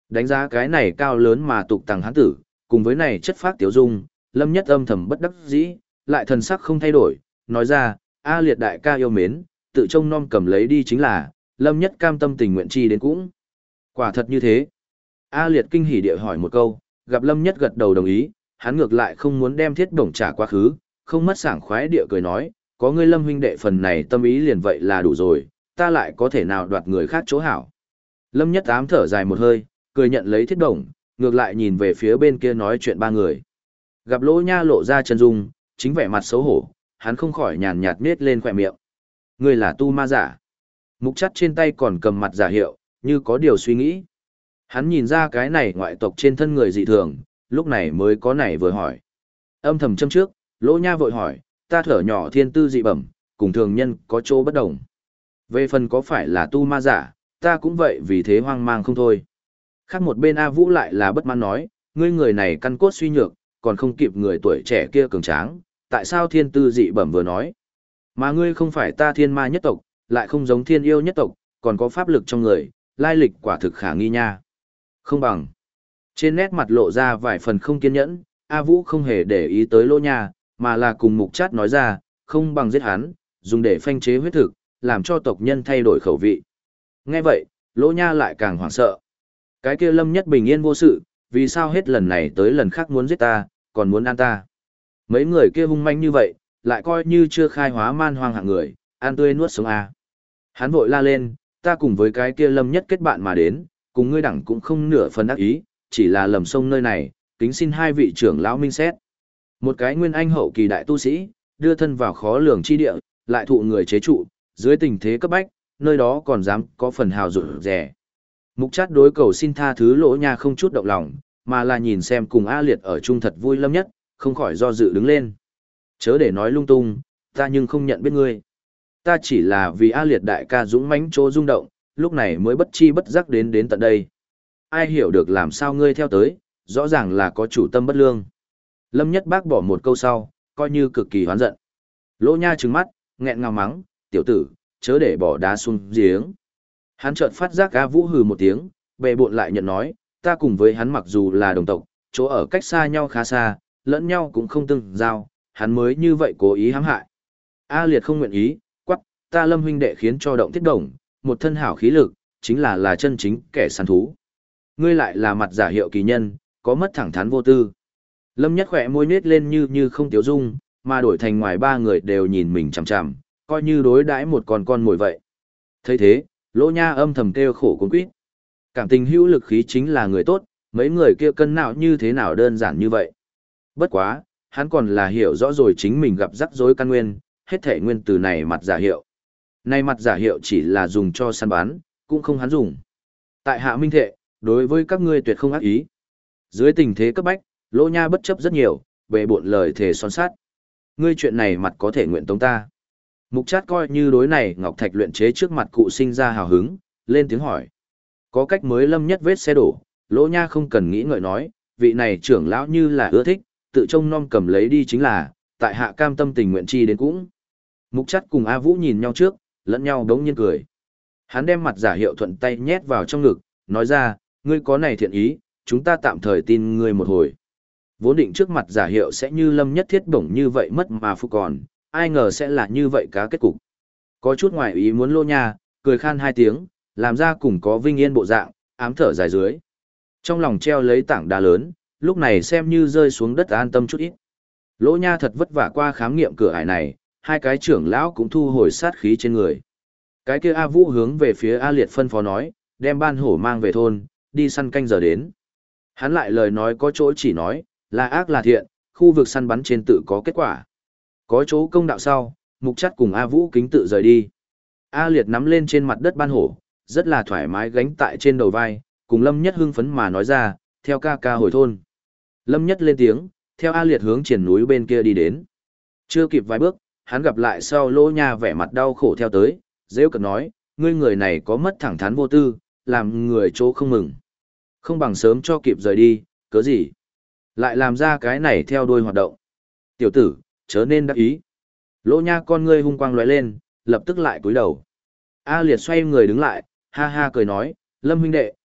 [SPEAKER 1] Đánh giá cái này cao lớn mà tục tằng hán tử, cùng với này chất phác tiểu dung, Lâm Nhất âm thầm bất đắc dĩ, lại thần sắc không thay đổi, nói ra, A Liệt đại ca yêu mến, tự trông nom cầm lấy đi chính là, Lâm Nhất cam tâm tình nguyện chi đến cũng. Quả thật như thế. A Liệt kinh hỉ địa hỏi một câu, gặp Lâm Nhất gật đầu đồng ý, hắn ngược lại không muốn đem thiết bổng trả quá khứ, không mất sảng khoái địa cười nói, có ngươi Lâm huynh đệ phần này tâm ý liền vậy là đủ rồi, ta lại có thể nào đoạt người khác chỗ hảo. Lâm Nhất ám thở dài một hơi, cười nhận lấy thiết bổng, ngược lại nhìn về phía bên kia nói chuyện ba người. Gặp Lỗ Nha lộ ra chân dung, chính vẻ mặt xấu hổ, hắn không khỏi nhàn nhạt nết lên khỏe miệng. Ngươi là tu ma giả. Mục Chắt trên tay còn cầm mặt giả hiệu, như có điều suy nghĩ. Hắn nhìn ra cái này ngoại tộc trên thân người dị thường, lúc này mới có này vừa hỏi. Âm thầm châm trước, Lỗ Nha vội hỏi, ta thở nhỏ thiên tư dị bẩm, cùng thường nhân có chỗ bất đồng. Về phần có phải là tu ma giả, ta cũng vậy vì thế hoang mang không thôi. Khác một bên A Vũ lại là bất mãn nói, ngươi người này căn cốt suy nhược, còn không kịp người tuổi trẻ kia cường tráng, tại sao thiên tư dị bẩm vừa nói. Mà ngươi không phải ta thiên ma nhất tộc, lại không giống thiên yêu nhất tộc, còn có pháp lực trong người, lai lịch quả thực khả nghi nha. Không bằng. Trên nét mặt lộ ra vài phần không kiên nhẫn, A Vũ không hề để ý tới Lỗ Nha, mà là cùng Mục Chát nói ra, không bằng giết hắn, dùng để phanh chế huyết thực, làm cho tộc nhân thay đổi khẩu vị. Nghe vậy, Lỗ Nha lại càng hoảng sợ. Cái kia Lâm Nhất bình yên vô sự, vì sao hết lần này tới lần khác muốn giết ta, còn muốn ăn ta. Mấy người kia hung manh như vậy, lại coi như chưa khai hóa man hoang hạng người, ăn tươi nuốt sống à. Hắn vội la lên, ta cùng với cái kia Lâm Nhất kết bạn mà đến, cùng ngươi đẳng cũng không nửa phần ác ý, chỉ là lầm sông nơi này, kính xin hai vị trưởng lão minh xét. Một cái nguyên anh hậu kỳ đại tu sĩ, đưa thân vào khó lường chi địa, lại thụ người chế trụ, dưới tình thế cấp bách, nơi đó còn dám có phần hào rụt rẻ. Mục Chát đối cầu xin tha thứ Lỗ Nha không chút động lòng, mà là nhìn xem cùng A Liệt ở chung thật vui Lâm Nhất, không khỏi do dự đứng lên. Chớ để nói lung tung, ta nhưng không nhận biết ngươi. Ta chỉ là vì A Liệt đại ca dũng mãnh chỗ rung động, lúc này mới bất chi bất giác đến tận đây. Ai hiểu được làm sao ngươi theo tới, rõ ràng là có chủ tâm bất lương. Lâm Nhất bác bỏ một câu sau, coi như cực kỳ hoán giận. Lỗ Nha trừng mắt, nghẹn ngào mắng, tiểu tử, chớ để bỏ đá xuống giếng. Hắn chợt phát giác A Vũ hừ một tiếng, bệ bộn lại nhận nói, ta cùng với hắn mặc dù là đồng tộc, chỗ ở cách xa nhau khá xa, lẫn nhau cũng không tương giao, hắn mới như vậy cố ý hãm hại. A Liệt không nguyện ý, quắc, ta Lâm huynh đệ khiến cho động thiết đồng, một thân hảo khí lực, chính là chân chính kẻ săn thú. Ngươi lại là mặt giả hiệu kỳ nhân, có mất thẳng thắn vô tư. Lâm Nhất khỏe môi nết lên như không tiếu dung, mà đổi thành ngoài ba người đều nhìn mình chằm chằm, coi như đối đãi một con mồi vậy. Thấy thế, Lỗ Nha âm thầm kêu khổ cuống quýt. Cảm tình hữu lực khí chính là người tốt, mấy người kia cân não như thế nào đơn giản như vậy. Bất quá, hắn còn là hiểu rõ rồi chính mình gặp rắc rối căn nguyên, hết thể nguyên từ này mặt giả hiệu. Này mặt giả hiệu chỉ là dùng cho săn bán, cũng không hắn dùng. Tại hạ minh thệ, đối với các ngươi tuyệt không ác ý. Dưới tình thế cấp bách, Lỗ Nha bất chấp rất nhiều, về bộn lời thề son sát. Ngươi chuyện này mặt có thể nguyện tống ta. Mục Chát coi như đối này ngọc thạch luyện chế trước mặt cụ sinh ra hào hứng, lên tiếng hỏi. Có cách mới Lâm Nhất vết xe đổ, Lỗ Nha không cần nghĩ ngợi nói, vị này trưởng lão như là ưa thích, tự trông nom cầm lấy đi chính là, tại hạ cam tâm tình nguyện chi đến cũng. Mục Chát cùng A Vũ nhìn nhau trước, lẫn nhau đống nhiên cười. Hắn đem mặt giả hiệu thuận tay nhét vào trong ngực, nói ra, ngươi có này thiện ý, chúng ta tạm thời tin ngươi một hồi. Vốn định trước mặt giả hiệu sẽ như Lâm Nhất thiết bổng như vậy mất mà phục còn, ai ngờ sẽ là như vậy cá kết cục. Có chút ngoài ý muốn Lỗ Nha, cười khan hai tiếng, làm ra cùng có vinh yên bộ dạng, ám thở dài dưới. Trong lòng treo lấy tảng đá lớn, lúc này xem như rơi xuống đất an tâm chút ít. Lỗ Nha thật vất vả qua khám nghiệm cửa ải này, hai cái trưởng lão cũng thu hồi sát khí trên người. Cái kia A Vũ hướng về phía A Liệt phân phó nói, đem ban hổ mang về thôn, đi săn canh giờ đến. Hắn lại lời nói có chỗ chỉ nói, là ác là thiện, khu vực săn bắn trên tự có kết quả. Có chỗ công đạo sau, Mục Chát cùng A Vũ kính tự rời đi. A Liệt nắm lên trên mặt đất ban hổ, rất là thoải mái gánh tại trên đầu vai, cùng Lâm Nhất hưng phấn mà nói ra, theo ca ca hồi thôn. Lâm Nhất lên tiếng, theo A Liệt hướng triển núi bên kia đi đến. Chưa kịp vài bước, hắn gặp lại sau Lỗ Nha vẻ mặt đau khổ theo tới, rêu cợt nói, ngươi người này có mất thẳng thắn vô tư, làm người chỗ không mừng. Không bằng sớm cho kịp rời đi, cớ gì? Lại làm ra cái này theo đuôi hoạt động. Tiểu tử, chớ nên đắc ý. Lỗ Nha con ngươi hung quang lóe lên, lập tức lại cúi đầu. A Liệt xoay người đứng lại, ha ha cười nói, Lâm huynh đệ,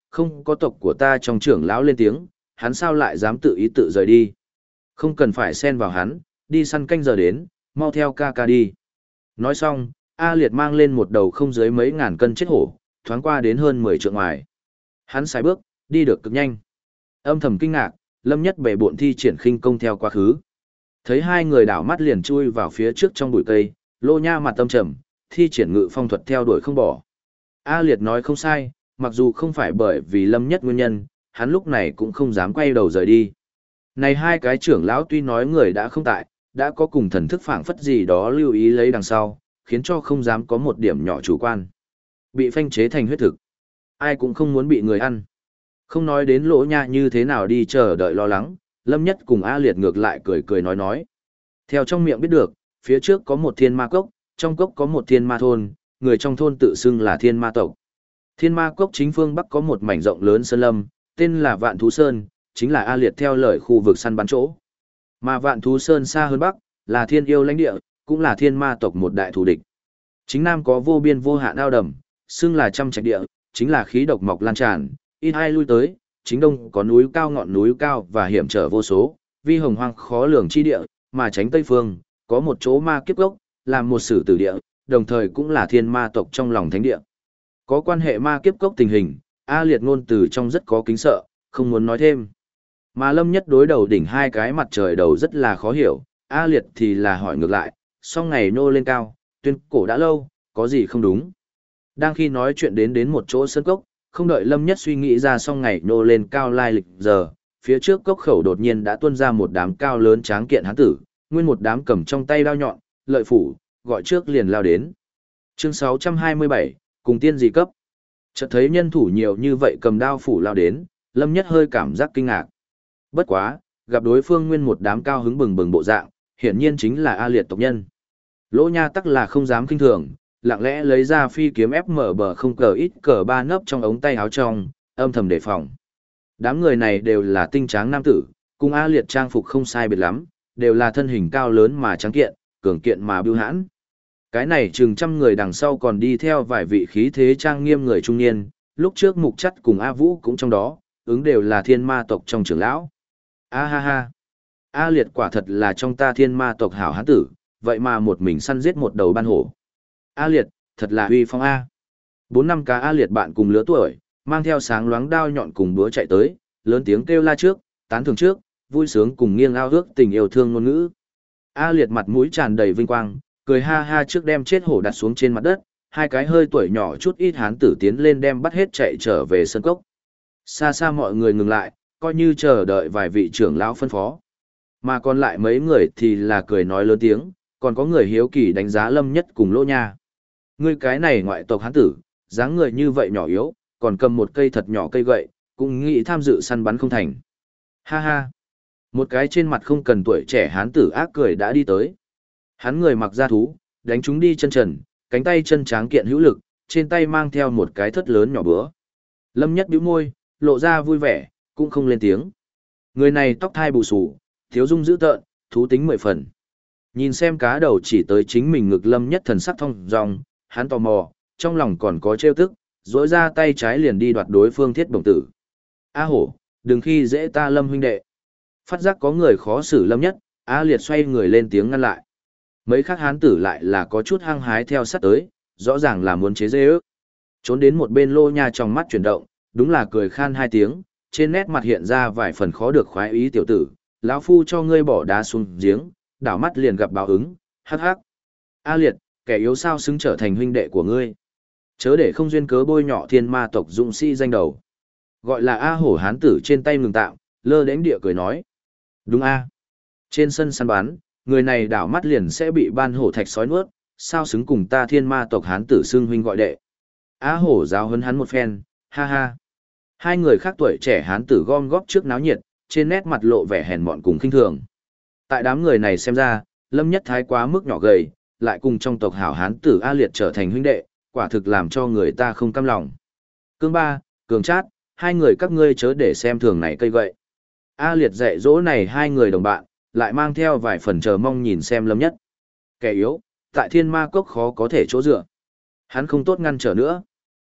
[SPEAKER 1] không có tộc của ta trong trưởng lão lên tiếng, hắn sao lại dám tự ý tự rời đi. Không cần phải xen vào hắn, đi săn canh giờ đến, mau theo ca ca đi. Nói xong, A Liệt mang lên một đầu không dưới mấy ngàn cân chết hổ, thoáng qua đến hơn 10 trượng ngoài. Hắn sai bước, đi được cực nhanh. Âm thầm kinh ngạc, Lâm Nhất bệ bộn thi triển khinh công theo quá khứ. Thấy hai người đảo mắt liền chui vào phía trước trong bụi cây, Lô Nha mặt tâm trầm, thi triển ngự phong thuật theo đuổi không bỏ. A Liệt nói không sai, mặc dù không phải bởi vì Lâm Nhất nguyên nhân, hắn lúc này cũng không dám quay đầu rời đi. Này hai cái trưởng lão tuy nói người đã không tại, đã có cùng thần thức phảng phất gì đó lưu ý lấy đằng sau, khiến cho không dám có một điểm nhỏ chủ quan. Bị phanh chế thành huyết thực. Ai cũng không muốn bị người ăn. Không nói đến Lỗ Nha như thế nào đi chờ đợi lo lắng, Lâm Nhất cùng A Liệt ngược lại cười cười nói. Theo trong miệng biết được, phía trước có một thiên ma cốc, trong cốc có một thiên ma thôn, người trong thôn tự xưng là thiên ma tộc. Thiên ma cốc chính phương Bắc có một mảnh rộng lớn sơn lâm, tên là Vạn Thú Sơn, chính là A Liệt theo lời khu vực săn bắn chỗ. Mà Vạn Thú Sơn xa hơn Bắc, là thiên yêu lãnh địa, cũng là thiên ma tộc một đại thù địch. Chính Nam có vô biên vô hạn ao đầm, xưng là trăm trạch địa, chính là khí độc mọc lan tràn, ít ai lui tới, chính Đông có núi cao ngọn núi cao và hiểm trở vô số, vi hồng hoang khó lường chi địa, mà tránh Tây Phương, có một chỗ ma kiếp gốc, làm một sử tử địa, đồng thời cũng là thiên ma tộc trong lòng thánh địa. Có quan hệ ma kiếp cốc tình hình, A Liệt ngôn từ trong rất có kính sợ, không muốn nói thêm. Mà Lâm Nhất đối đầu đỉnh hai cái mặt trời đầu rất là khó hiểu, A Liệt thì là hỏi ngược lại, song ngày nô lên cao, tuyên cổ đã lâu, có gì không đúng. Đang khi nói chuyện đến một chỗ sân cốc, không đợi Lâm Nhất suy nghĩ ra song ngày nô lên cao lai lịch giờ, phía trước cốc khẩu đột nhiên đã tuôn ra một đám cao lớn tráng kiện hán tử, nguyên một đám cầm trong tay đao nhọn, lợi phủ, gọi trước liền lao đến. Chương 627, cùng tiên gì cấp. Chợt thấy nhân thủ nhiều như vậy cầm đao phủ lao đến, Lâm Nhất hơi cảm giác kinh ngạc. Bất quá, gặp đối phương nguyên một đám cao hứng bừng bừng bộ dạng, hiển nhiên chính là A Liệt tộc nhân. Lỗ Nha tắc là không dám kinh thường, lặng lẽ lấy ra phi kiếm FMB không cờ ít cờ ba nấp trong ống tay áo trong, âm thầm đề phòng. Đám người này đều là tinh tráng nam tử, cùng A Liệt trang phục không sai biệt lắm, đều là thân hình cao lớn mà trắng kiện, cường kiện mà bưu hãn. Cái này chừng trăm người đằng sau còn đi theo vài vị khí thế trang nghiêm người trung niên, lúc trước Mục Chắt cùng A Vũ cũng trong đó, ứng đều là thiên ma tộc trong trưởng lão. A ha ha. A Liệt quả thật là trong ta thiên ma tộc hảo hán tử, vậy mà một mình săn giết một đầu ban hổ. A Liệt, thật là uy phong A. 4-5 cá A Liệt bạn cùng lứa tuổi, mang theo sáng loáng đao nhọn cùng búa chạy tới, lớn tiếng kêu la trước, tán thưởng trước, vui sướng cùng nghiêng ao ước tình yêu thương ngôn ngữ. A Liệt mặt mũi tràn đầy vinh quang, cười ha ha trước đem chết hổ đặt xuống trên mặt đất, hai cái hơi tuổi nhỏ chút ít hán tử tiến lên đem bắt hết chạy trở về sân cốc. Xa xa mọi người ngừng lại, coi như chờ đợi vài vị trưởng lão phân phó. Mà còn lại mấy người thì là cười nói lớn tiếng, còn có người hiếu kỳ đánh giá Lâm Nhất cùng Lỗ Nha. Ngươi cái này ngoại tộc hán tử, dáng người như vậy nhỏ yếu, còn cầm một cây thật nhỏ cây gậy, cũng nghĩ tham dự săn bắn không thành. Ha ha. Một cái trên mặt không cần tuổi trẻ hán tử ác cười đã đi tới. Hắn người mặc da thú, đánh chúng đi chân trần, cánh tay chân tráng kiện hữu lực, trên tay mang theo một cái thất lớn nhỏ bữa. Lâm Nhất bĩu môi, lộ ra vui vẻ, cũng không lên tiếng. Người này tóc thai bù xù, thiếu dung dữ tợn, thú tính 10 phần. Nhìn xem cá đầu chỉ tới chính mình ngực Lâm Nhất thần sắc thông dong, hắn tò mò, trong lòng còn có trêu tức, rỗi ra tay trái liền đi đoạt đối phương thiết bổng tử. A hổ, đừng khi dễ ta Lâm huynh đệ. Phát giác có người khó xử Lâm Nhất, A Liệt xoay người lên tiếng ngăn lại. Mấy khác hán tử lại là có chút hăng hái theo sát tới, rõ ràng là muốn chế dê ước. Trốn đến một bên Lô Nha trong mắt chuyển động, đúng là cười khan hai tiếng, trên nét mặt hiện ra vài phần khó được khoái ý tiểu tử, lão phu cho ngươi bỏ đá xuống giếng, đảo mắt liền gặp báo ứng, hắc hắc. A Liệt, kẻ yếu sao xứng trở thành huynh đệ của ngươi. Chớ để không duyên cớ bôi nhọ thiên ma tộc dũng sĩ danh đầu. Gọi là A hổ hán tử trên tay ngừng tạm, lơ đến địa cười nói. Đúng A. Trên sân săn bắn, người này đảo mắt liền sẽ bị ban hổ thạch sói nuốt, sao xứng cùng ta thiên ma tộc hán tử xưng huynh gọi đệ. A hổ giáo huấn hắn một phen, ha ha. Hai người khác tuổi trẻ hán tử gom góp trước náo nhiệt, trên nét mặt lộ vẻ hèn mọn cùng khinh thường. Tại đám người này xem ra, Lâm Nhất thái quá mức nhỏ gầy, lại cùng trong tộc hảo hán tử A Liệt trở thành huynh đệ, quả thực làm cho người ta không cam lòng. Cương Ba, Cường Trát, hai người các ngươi chớ để xem thường này cây gậy. A Liệt dạy dỗ này hai người đồng bạn, lại mang theo vài phần chờ mong nhìn xem Lâm Nhất. Kẻ yếu, tại thiên ma cốc khó có thể chỗ dựa. Hắn không tốt ngăn trở nữa.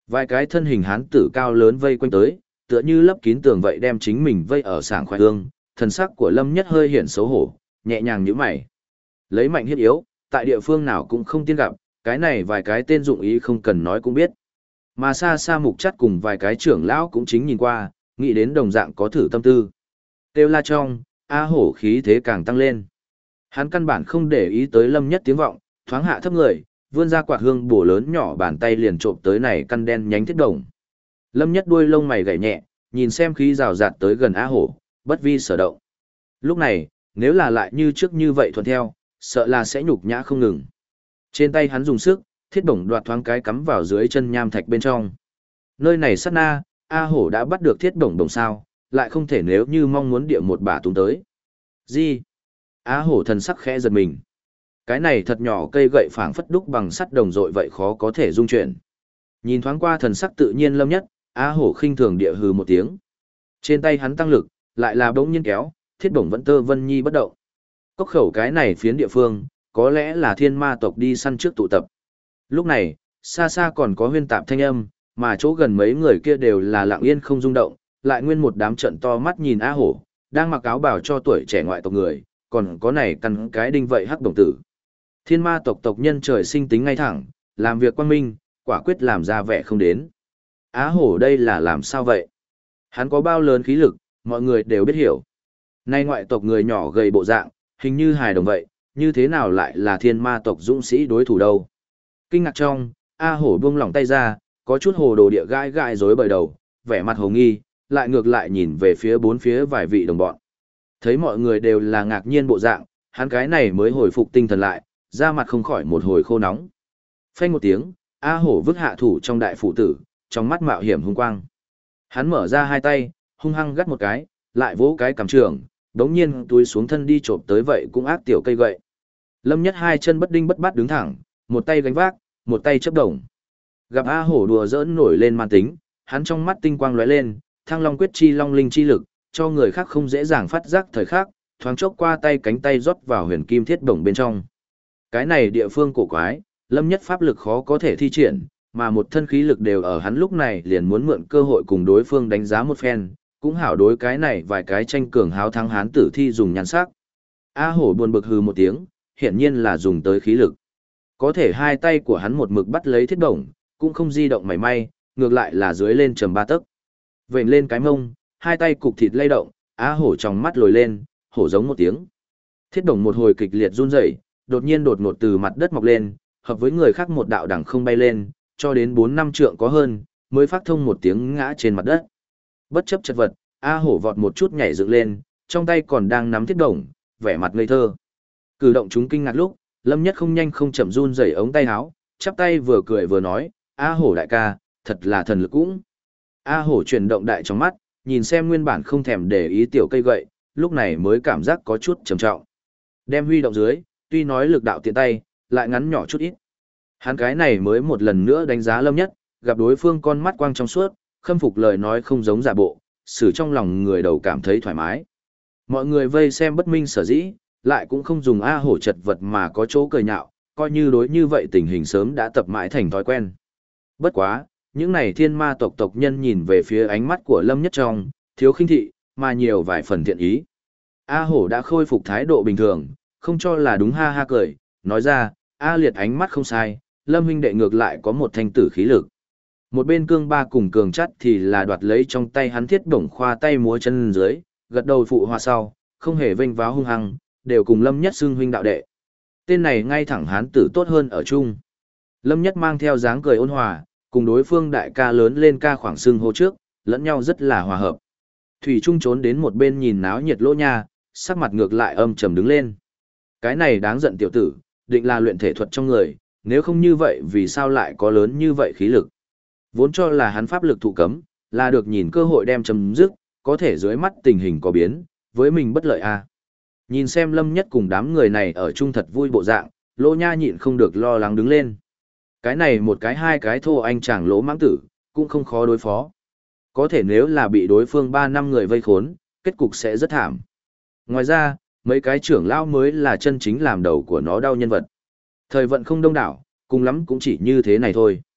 [SPEAKER 1] Vài cái thân hình hán tử cao lớn vây quanh tới, tựa như lấp kín tường vậy đem chính mình vây ở sảng khoái hương, thần sắc của Lâm Nhất hơi hiện xấu hổ, nhẹ nhàng nhíu mày. Lấy mạnh hiếp yếu, tại địa phương nào cũng không tiên gặp, cái này vài cái tên dụng ý không cần nói cũng biết. Mà xa xa mục chắt cùng vài cái trưởng lão cũng chính nhìn qua, nghĩ đến đồng dạng có thử tâm tư. Têu la trong, A Hổ khí thế càng tăng lên. Hắn căn bản không để ý tới Lâm Nhất tiếng vọng, thoáng hạ thấp người, vươn ra quạt hương bổ lớn nhỏ bàn tay liền trộm tới này căn đen nhánh thiết đồng. Lâm Nhất đuôi lông mày gảy nhẹ, nhìn xem khí rào rạt tới gần A Hổ, bất vi sở động. Lúc này, nếu là lại như trước như vậy thuận theo, sợ là sẽ nhục nhã không ngừng. Trên tay hắn dùng sức, thiết bổng đoạt thoáng cái cắm vào dưới chân nham thạch bên trong. Nơi này sát na, A Hổ đã bắt được thiết bổng đồng sao, lại không thể nếu như mong muốn địa một bà tung tới. Gì? A Hổ thần sắc khẽ giật mình. Cái này thật nhỏ cây gậy phảng phất đúc bằng sắt đồng dội vậy khó có thể dung chuyển. Nhìn thoáng qua thần sắc tự nhiên Lâm Nhất, A Hổ khinh thường địa hừ một tiếng. Trên tay hắn tăng lực, lại là bỗng nhiên kéo, thiết bổng vẫn tơ vân nhi bất động. Cốc khẩu cái này phiến địa phương, có lẽ là thiên ma tộc đi săn trước tụ tập. Lúc này, xa xa còn có huyên tạp thanh âm, mà chỗ gần mấy người kia đều là lặng yên không rung động, lại nguyên một đám trận to mắt nhìn A Hổ, đang mặc áo bào cho tuổi trẻ ngoại tộc người, còn có này căn cái đinh vậy hắc đồng tử. Thiên ma tộc tộc nhân trời sinh tính ngay thẳng, làm việc quang minh, quả quyết làm ra vẻ không đến. Á Hổ đây là làm sao vậy? Hắn có bao lớn khí lực, mọi người đều biết hiểu. Nay ngoại tộc người nhỏ gầy bộ dạng, hình như hài đồng vậy, như thế nào lại là thiên ma tộc dũng sĩ đối thủ đâu? Kinh ngạc trong, A Hổ buông lỏng tay ra, có chút hồ đồ địa gãi gãi rối bời đầu, vẻ mặt hồ nghi, lại ngược lại nhìn về phía bốn phía vài vị đồng bọn. Thấy mọi người đều là ngạc nhiên bộ dạng, hắn cái này mới hồi phục tinh thần lại, da mặt không khỏi một hồi khô nóng. Phanh một tiếng, A Hổ vứt hạ thủ trong đại phụ tử, trong mắt mạo hiểm hung quang. Hắn mở ra hai tay, hung hăng gắt một cái, lại vỗ cái cằm trường, đống nhiên túi xuống thân đi trộm tới vậy cũng ác tiểu cây gậy. Lâm Nhất hai chân bất đinh bất bát đứng thẳng, một tay gánh vác, một tay chấp đồng. Gặp A Hổ đùa giỡn nổi lên man tính, hắn trong mắt tinh quang lóe lên, thăng long quyết chi long linh chi lực, cho người khác không dễ dàng phát giác thời khắc, thoáng chốc qua tay cánh tay rót vào huyền kim thiết đồng bên trong. Cái này địa phương cổ quái, Lâm Nhất pháp lực khó có thể thi triển, mà một thân khí lực đều ở hắn lúc này liền muốn mượn cơ hội cùng đối phương đánh giá một phen, cũng hảo đối cái này vài cái tranh cường háo thắng hán tử thi dùng nhan sắc. A Hổ buồn bực hừ một tiếng, hiển nhiên là dùng tới khí lực. Có thể hai tay của hắn một mực bắt lấy thiết đồng, cũng không di động mảy may, ngược lại là dưới lên trầm ba tấc. Vểnh lên cái mông, hai tay cục thịt lay động, A Hổ trong mắt lồi lên, hổ giống một tiếng. Thiết đồng một hồi kịch liệt run rẩy, đột nhiên đột ngột từ mặt đất mọc lên, hợp với người khác một đạo đẳng không bay lên, cho đến 4-5 trượng có hơn, mới phát thông một tiếng ngã trên mặt đất. Bất chấp chật vật, A Hổ vọt một chút nhảy dựng lên, trong tay còn đang nắm thiết đồng, vẻ mặt ngây thơ. Cử động chúng kinh ngạc lúc, Lâm Nhất không nhanh không chậm run rẩy ống tay áo, chắp tay vừa cười vừa nói, A Hổ đại ca, thật là thần lực cũng. A Hổ chuyển động đại trong mắt, nhìn xem nguyên bản không thèm để ý tiểu cây gậy, lúc này mới cảm giác có chút trầm trọng. Đem huy động dưới, tuy nói lực đạo tiện tay, lại ngắn nhỏ chút ít. Hắn cái này mới một lần nữa đánh giá Lâm Nhất, gặp đối phương con mắt quang trong suốt, khâm phục lời nói không giống giả bộ, xử trong lòng người đầu cảm thấy thoải mái. Mọi người vây xem bất minh sở dĩ, lại cũng không dùng A Hổ chật vật mà có chỗ cười nhạo, coi như đối như vậy tình hình sớm đã tập mãi thành thói quen. Bất quá, những này thiên ma tộc tộc nhân nhìn về phía ánh mắt của Lâm Nhất trong, thiếu khinh thị, mà nhiều vài phần thiện ý. A Hổ đã khôi phục thái độ bình thường, không cho là đúng ha ha cười, nói ra, A Liệt ánh mắt không sai, Lâm huynh đệ ngược lại có một thanh tử khí lực. Một bên cương ba cùng cường chắt thì là đoạt lấy trong tay hắn thiết bổng khoa tay múa chân dưới, gật đầu phụ hòa sau, không hề vênh váo hung hăng, đều cùng Lâm Nhất xưng huynh đạo đệ. Tên này ngay thẳng hán tử tốt hơn ở chung. Lâm Nhất mang theo dáng cười ôn hòa, cùng đối phương đại ca lớn lên ca khoảng xưng hô trước, lẫn nhau rất là hòa hợp. Thủy Trung trốn đến một bên nhìn náo nhiệt Lỗ Nha, sắc mặt ngược lại âm trầm đứng lên. Cái này đáng giận tiểu tử, định là luyện thể thuật trong người, nếu không như vậy vì sao lại có lớn như vậy khí lực. Vốn cho là hắn pháp lực thụ cấm, là được nhìn cơ hội đem chấm dứt, có thể dưới mắt tình hình có biến, với mình bất lợi à. Nhìn xem Lâm Nhất cùng đám người này ở chung thật vui bộ dạng, Lỗ Nha nhịn không được lo lắng đứng lên. Cái này một cái hai cái thô anh chàng lỗ mãng tử, cũng không khó đối phó. Có thể nếu là bị đối phương 3-5 người vây khốn, kết cục sẽ rất thảm. Ngoài ra, mấy cái trưởng lão mới là chân chính làm đầu của nó đau nhân vật. Thời vận không đông đảo, cùng lắm cũng chỉ như thế này thôi.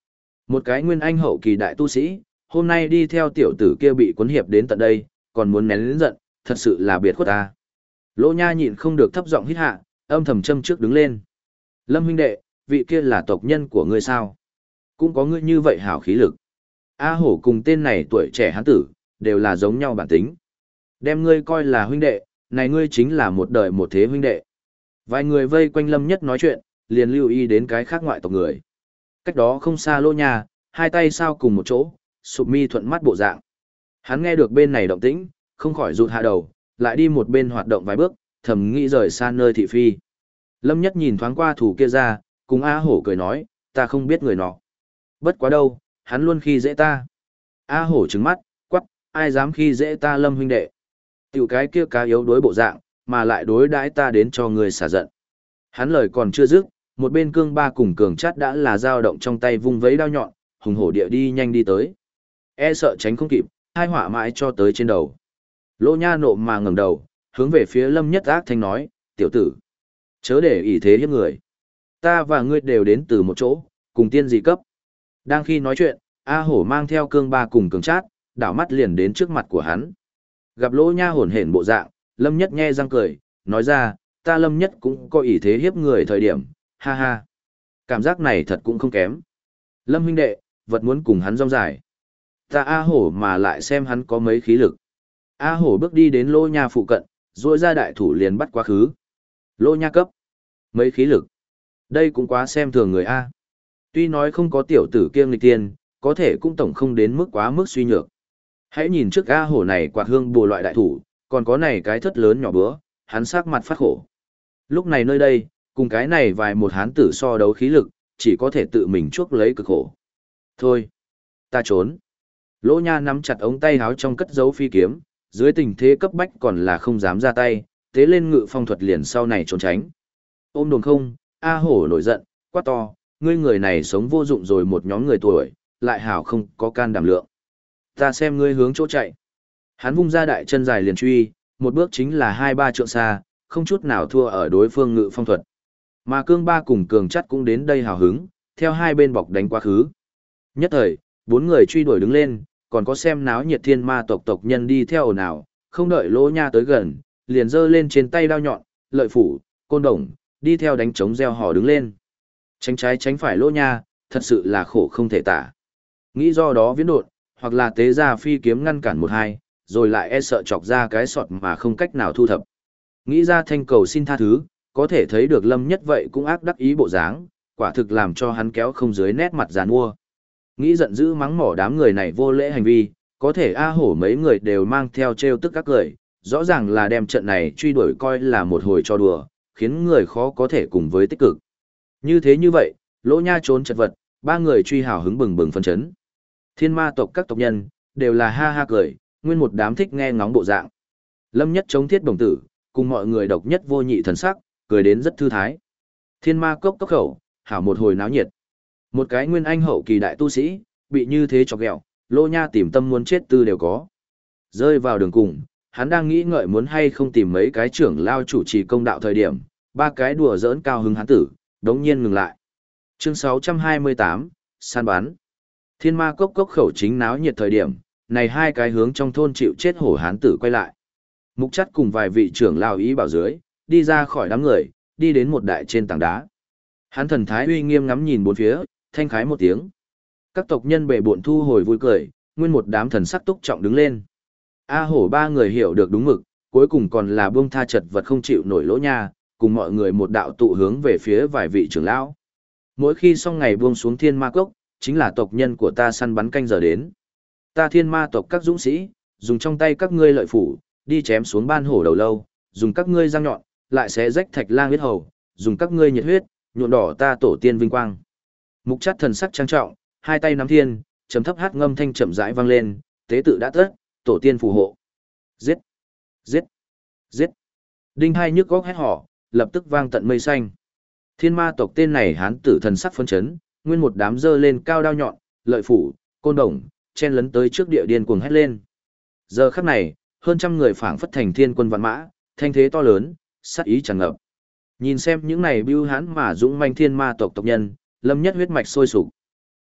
[SPEAKER 1] Một cái nguyên anh hậu kỳ đại tu sĩ, hôm nay đi theo tiểu tử kia bị cuốn hiệp đến tận đây, còn muốn nén lớn giận, thật sự là biệt khuất ta. Lỗ Nha nhịn không được thấp giọng hít hạ, âm thầm châm trước đứng lên. Lâm huynh đệ, vị kia là tộc nhân của ngươi sao? Cũng có ngươi như vậy hảo khí lực. A Hổ cùng tên này tuổi trẻ hán tử, đều là giống nhau bản tính. Đem ngươi coi là huynh đệ, này ngươi chính là một đời một thế huynh đệ. Vài người vây quanh Lâm Nhất nói chuyện, liền lưu ý đến cái khác ngoại tộc người. Cách đó không xa Lỗ Nha, hai tay sao cùng một chỗ, sụp mi thuận mắt bộ dạng. Hắn nghe được bên này động tĩnh, không khỏi rụt hạ đầu, lại đi một bên hoạt động vài bước, thầm nghĩ rời xa nơi thị phi. Lâm Nhất nhìn thoáng qua thủ kia ra, cùng A Hổ cười nói, ta không biết người nọ. Bất quá đâu, hắn luôn khi dễ ta. A Hổ trừng mắt, quắc, ai dám khi dễ ta Lâm huynh đệ. Tiểu cái kia cá yếu đối bộ dạng, mà lại đối đãi ta đến cho người xả giận. Hắn lời còn chưa dứt, một bên cương ba cùng cường chát đã là dao động trong tay vung vấy đao nhọn, hùng hổ địa đi nhanh đi tới. E sợ tránh không kịp, hai họa mãi cho tới trên đầu. Lỗ Nha nộ mà ngẩng đầu, hướng về phía Lâm Nhất ác thanh nói, tiểu tử, chớ để ý thế hiếp người. Ta và ngươi đều đến từ một chỗ, cùng tiên dị cấp. Đang khi nói chuyện, A Hổ mang theo cương ba cùng cường chát, đảo mắt liền đến trước mặt của hắn. Gặp Lỗ Nha hổn hển bộ dạng, Lâm Nhất nhe răng cười, nói ra, ta Lâm Nhất cũng có ý thế hiếp người thời điểm, ha ha. Cảm giác này thật cũng không kém. Lâm huynh đệ, vật muốn cùng hắn rong dài. Ta A Hổ mà lại xem hắn có mấy khí lực. A Hổ bước đi đến Lỗ Nha phụ cận, rỗi ra đại thủ liền bắt quá khứ. Lỗ Nha cấp. Mấy khí lực. Đây cũng quá xem thường người A. Tuy nói không có tiểu tử kia nghịch tiên, có thể cũng tổng không đến mức quá mức suy nhược. Hãy nhìn trước A Hổ này quạt hương bùa loại đại thủ, còn có này cái thất lớn nhỏ bữa, hắn sắc mặt phát khổ. Lúc này nơi đây, cùng cái này vài một hán tử so đấu khí lực, chỉ có thể tự mình chuốc lấy cực khổ. Thôi, ta trốn. Lỗ Nha nắm chặt ống tay áo trong cất giấu phi kiếm, dưới tình thế cấp bách còn là không dám ra tay, tế lên ngự phong thuật liền sau này trốn tránh. Ôm đồn không, A Hổ nổi giận, quát to, ngươi người này sống vô dụng rồi một nhóm người tuổi, lại hảo không có can đảm lượng. Ta xem ngươi hướng chỗ chạy. Hắn vung ra đại chân dài liền truy, một bước chính là 2-3 trượng xa, không chút nào thua ở đối phương ngự phong thuật. Mà cương ba cùng cường chắt cũng đến đây hào hứng, theo hai bên bọc đánh quá khứ. Nhất thời, bốn người truy đuổi đứng lên, còn có xem náo nhiệt thiên ma tộc tộc nhân đi theo ồn ào, không đợi Lỗ Nha tới gần, liền giơ lên trên tay đao nhọn, lợi phủ, côn đồng, đi theo đánh trống reo hò đứng lên. Tránh trái tránh phải Lỗ Nha, thật sự là khổ không thể tả. Nghĩ do đó viễn đột, hoặc là tế ra phi kiếm ngăn cản một hai, rồi lại e sợ chọc ra cái sọt mà không cách nào thu thập. Nghĩ ra thanh cầu xin tha thứ, có thể thấy được Lâm Nhất vậy cũng ác đắc ý bộ dáng, quả thực làm cho hắn kéo không dưới nét mặt giàn mua. Nghĩ giận dữ mắng mỏ đám người này vô lễ hành vi, có thể A Hổ mấy người đều mang theo trêu tức các cười, rõ ràng là đem trận này truy đuổi coi là một hồi cho đùa, khiến người khó có thể cùng với tích cực. Như thế như vậy, Lỗ Nha trốn chật vật, ba người truy hào hứng bừng bừng phân chấn. Thiên ma tộc các tộc nhân, đều là ha ha cười, nguyên một đám thích nghe ngóng bộ dạng. Lâm Nhất chống thiết đồng tử, cùng mọi người độc nhất vô nhị thần sắc, cười đến rất thư thái. Thiên ma cốc cốc khẩu, hảo một hồi náo nhiệt. Một cái nguyên anh hậu kỳ đại tu sĩ, bị như thế chọc ghẹo, Lỗ Nha tìm tâm muốn chết tư đều có. Rơi vào đường cùng, hắn đang nghĩ ngợi muốn hay không tìm mấy cái trưởng lao chủ trì công đạo thời điểm, ba cái đùa giỡn cao hứng hắn tử, đống nhiên ngừng lại. Chương 628, săn bắn. Thiên ma cốc cốc khẩu chính náo nhiệt thời điểm, này hai cái hướng trong thôn chịu chết hổ hán tử quay lại. Mục Chắt cùng vài vị trưởng lao ý bảo dưới, đi ra khỏi đám người, đi đến một đại trên tảng đá. Hắn thần thái uy nghiêm ngắm nhìn bốn phía, thanh khái một tiếng. Các tộc nhân bệ bộn thu hồi vui cười, nguyên một đám thần sắc túc trọng đứng lên. A Hổ ba người hiểu được đúng mực, cuối cùng còn là buông tha chật vật không chịu nổi Lỗ Nha, cùng mọi người một đạo tụ hướng về phía vài vị trưởng lão. Mỗi khi xong ngày buông xuống thiên ma cốc, chính là tộc nhân của ta săn bắn canh giờ đến. Ta thiên ma tộc các dũng sĩ, dùng trong tay các ngươi lợi phủ, đi chém xuống ban hổ đầu lâu, dùng các ngươi răng nhọn, lại xé rách thạch lang huyết hầu, dùng các ngươi nhiệt huyết, nhuộm đỏ ta tổ tiên vinh quang. Mục Chắt thần sắc trang trọng, hai tay nắm thiên, trầm thấp hát ngâm thanh chậm rãi vang lên, tế tự đã tất, tổ tiên phù hộ. Giết! Giết! Giết! Đinh hai nhức góc hét hò, lập tức vang tận mây xanh. Thiên ma tộc tên này hán tử thần sắc phân chấn, nguyên một đám dơ lên cao đao nhọn, lợi phủ, côn đồng, chen lấn tới trước địa điên cuồng hét lên. Giờ khắc này, hơn trăm người phảng phất thành thiên quân vạn mã, thanh thế to lớn, sát ý tràn ngập. Nhìn xem những này bưu hán mà dũng manh thiên ma tộc tộc nhân, Lâm Nhất huyết mạch sôi sục.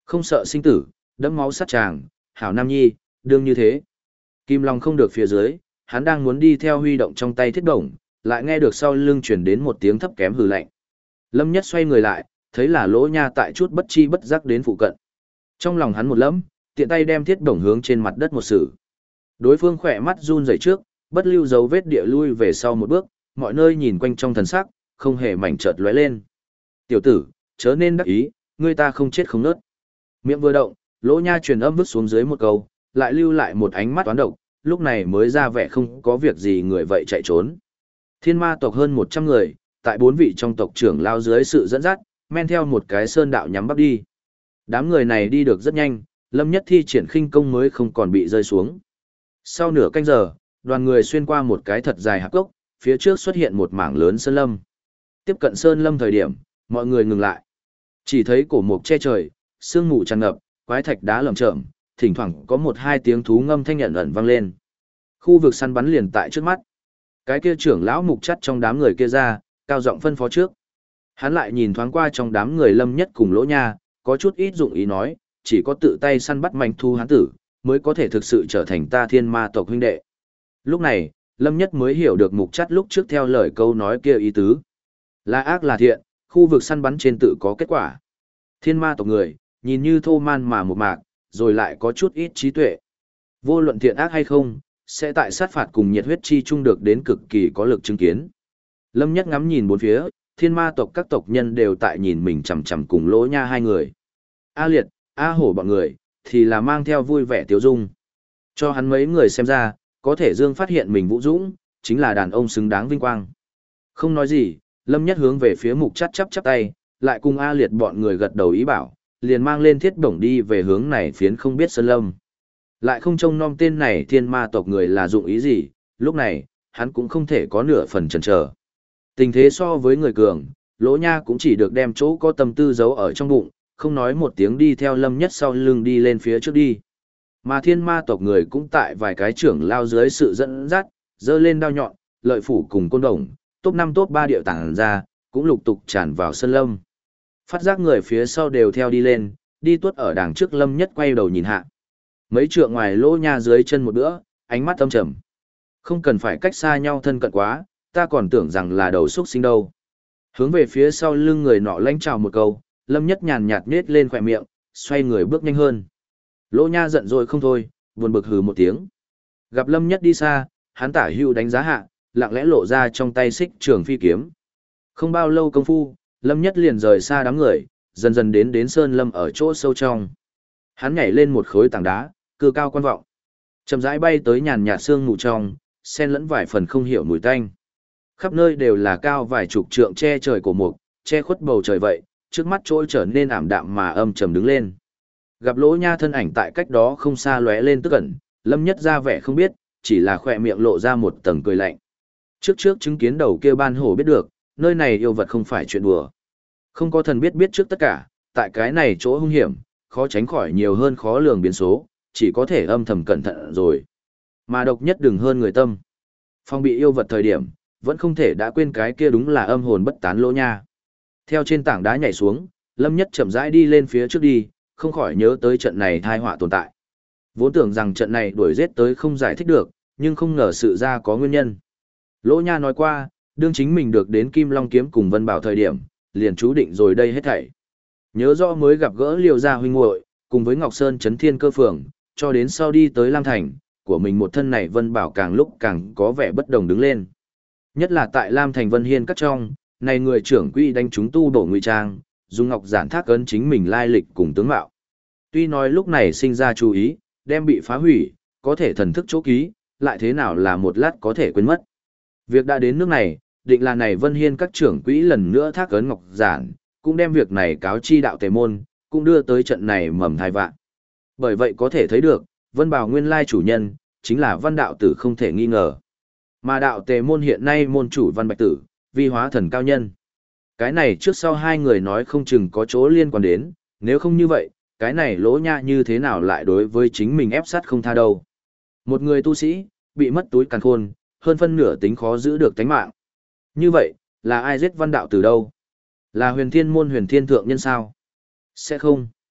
[SPEAKER 1] Không sợ sinh tử, đẫm máu sát tràng, hảo nam nhi, đương như thế. Kim Long không được phía dưới, hắn đang muốn đi theo huy động trong tay thiết bổng, lại nghe được sau lưng chuyển đến một tiếng thấp kém hừ lạnh. Lâm Nhất xoay người lại, thấy là Lỗ Nha tại chút bất chi bất giác đến phụ cận. Trong lòng hắn một lẫm, tiện tay đem thiết bổng hướng trên mặt đất một sử. Đối phương khỏe mắt run rẩy trước, bất lưu dấu vết địa lui về sau một bước, mọi nơi nhìn quanh trong thần sắc, không hề mảnh chợt lóe lên. Tiểu tử, chớ nên đắc ý, ngươi ta không chết không nớt. Miệng vừa động, Lỗ Nha truyền âm vứt xuống dưới một câu, lại lưu lại một ánh mắt toán độc, lúc này mới ra vẻ không có việc gì người vậy chạy trốn. Thiên ma tộc hơn 100 người, tại 4 vị trong tộc trưởng lao dưới sự dẫn dắt, men theo một cái sơn đạo nhắm bắc đi. Đám người này đi được rất nhanh, Lâm Nhất thi triển khinh công mới không còn bị rơi xuống. Sau nửa canh giờ, đoàn người xuyên qua một cái thật dài hạp cốc, phía trước xuất hiện một mảng lớn sơn lâm. Tiếp cận sơn lâm thời điểm, mọi người ngừng lại. Chỉ thấy cổ mục che trời, sương mù tràn ngập, quái thạch đá lởm chởm, thỉnh thoảng có 1-2 tiếng thú ngâm thanh nhận ẩn vang lên. Khu vực săn bắn liền tại trước mắt. Cái kia trưởng lão mục chắt trong đám người kia ra, cao giọng phân phó trước. Hắn lại nhìn thoáng qua trong đám người Lâm Nhất cùng Lỗ Nha, có chút ít dụng ý nói, chỉ có tự tay săn bắt manh thu hắn tử, mới có thể thực sự trở thành ta thiên ma tộc huynh đệ. Lúc này, Lâm Nhất mới hiểu được mục chắt lúc trước theo lời câu nói kia ý tứ. Là ác là thiện, khu vực săn bắn trên tự có kết quả. Thiên ma tộc người, nhìn như thô man mà một mạc, rồi lại có chút ít trí tuệ. Vô luận thiện ác hay không, sẽ tại sát phạt cùng nhiệt huyết chi chung được đến cực kỳ có lực chứng kiến. Lâm Nhất ngắm nhìn bốn phía, thiên ma tộc các tộc nhân đều tại nhìn mình chằm chằm cùng Lỗ Nha hai người. A Liệt, A Hổ bọn người, thì là mang theo vui vẻ tiếu dung. Cho hắn mấy người xem ra, có thể Dương phát hiện mình vũ dũng, chính là đàn ông xứng đáng vinh quang. Không nói gì, Lâm Nhất hướng về phía mục chắt chắp tay, lại cùng A Liệt bọn người gật đầu ý bảo, liền mang lên thiết bổng đi về hướng này phiến không biết sơn lâm. Lại không trông nom tên này thiên ma tộc người là dụng ý gì, lúc này, hắn cũng không thể có nửa phần chần chờ. Tình thế so với người cường, Lỗ Nha cũng chỉ được đem chỗ có tâm tư giấu ở trong bụng, không nói một tiếng đi theo Lâm Nhất sau lưng đi lên phía trước đi. Mà thiên ma tộc người cũng tại vài cái trưởng lao dưới sự dẫn dắt, dơ lên đao nhọn, lợi phủ cùng côn đồng, top 5 top 3 điệu tảng ra, cũng lục tục tràn vào sân lâm. Phát giác người phía sau đều theo đi lên, đi tuốt ở đằng trước Lâm Nhất quay đầu nhìn hạ. Mấy trượng ngoài Lỗ Nha dưới chân một bữa, ánh mắt âm trầm. Không cần phải cách xa nhau thân cận quá, ta còn tưởng rằng là đầu xuất sinh đâu. Hướng về phía sau lưng người nọ lãnh chào một câu, Lâm Nhất nhàn nhạt nết lên khỏe miệng, xoay người bước nhanh hơn. Lỗ Nha giận rồi không thôi, buồn bực hừ một tiếng. Gặp Lâm Nhất đi xa, hắn tả hưu đánh giá hạ, lặng lẽ lộ ra trong tay xích trường phi kiếm. Không bao lâu công phu, Lâm Nhất liền rời xa đám người, dần dần đến sơn lâm ở chỗ sâu trong. Hắn nhảy lên một khối tảng đá, cư cao quan vọng. Chậm rãi bay tới nhàn nhạt sương mù trong, xen lẫn vài phần không hiểu mùi tanh. Khắp nơi đều là cao vài chục trượng che trời cổ mục, che khuất bầu trời vậy, trước mắt trôi trở nên ảm đạm mà âm trầm đứng lên. Gặp Lỗ Nha thân ảnh tại cách đó không xa lóe lên tức ẩn, Lâm Nhất ra vẻ không biết, chỉ là khỏe miệng lộ ra một tầng cười lạnh. Trước chứng kiến đầu kia ban hổ biết được, nơi này yêu vật không phải chuyện đùa. Không có thần biết trước tất cả, tại cái này chỗ hung hiểm, khó tránh khỏi nhiều hơn khó lường biến số, chỉ có thể âm thầm cẩn thận rồi. Mà độc nhất đừng hơn người tâm. Phong bị yêu vật thời điểm, vẫn không thể đã quên cái kia đúng là âm hồn bất tán Lỗ Nha. Theo trên tảng đá nhảy xuống, Lâm Nhất chậm rãi đi lên phía trước đi, không khỏi nhớ tới trận này tai họa tồn tại. Vốn tưởng rằng trận này đuổi giết tới không giải thích được, nhưng không ngờ sự ra có nguyên nhân. Lỗ Nha nói qua, đương chính mình được đến Kim Long kiếm cùng Vân Bảo thời điểm, liền chú định rồi đây hết thảy. Nhớ rõ mới gặp gỡ Liêu gia huynh muội, cùng với Ngọc Sơn Chấn Thiên Cơ Phường, cho đến sau đi tới Lam Thành, của mình một thân này Vân Bảo càng lúc càng có vẻ bất đồng đứng lên. Nhất là tại Lam Thành Vân Hiên cắt trong, này người trưởng quỹ đánh chúng tu bổ ngụy trang, dùng ngọc giản thác ấn chính mình lai lịch cùng tướng mạo. Tuy nói lúc này sinh ra chú ý, đem bị phá hủy, có thể thần thức chỗ ký, lại thế nào là một lát có thể quên mất. Việc đã đến nước này, định là này Vân Hiên các trưởng quỹ lần nữa thác ấn ngọc giản, cũng đem việc này cáo chi đạo tề môn, cũng đưa tới trận này mầm thai vạn. Bởi vậy có thể thấy được, Vân Bảo nguyên lai chủ nhân, chính là Văn đạo tử không thể nghi ngờ. Mà đạo tề môn hiện nay môn chủ Văn Bạch Tử, vi hóa thần cao nhân. Cái này trước sau hai người nói không chừng có chỗ liên quan đến, nếu không như vậy, cái này Lỗ Nha như thế nào lại đối với chính mình ép sát không tha đâu. Một người tu sĩ, bị mất túi càn khôn, hơn phân nửa tính khó giữ được tánh mạng. Như vậy, là ai giết Văn đạo từ đâu? Là huyền thiên môn huyền thiên thượng nhân sao? Sẽ không.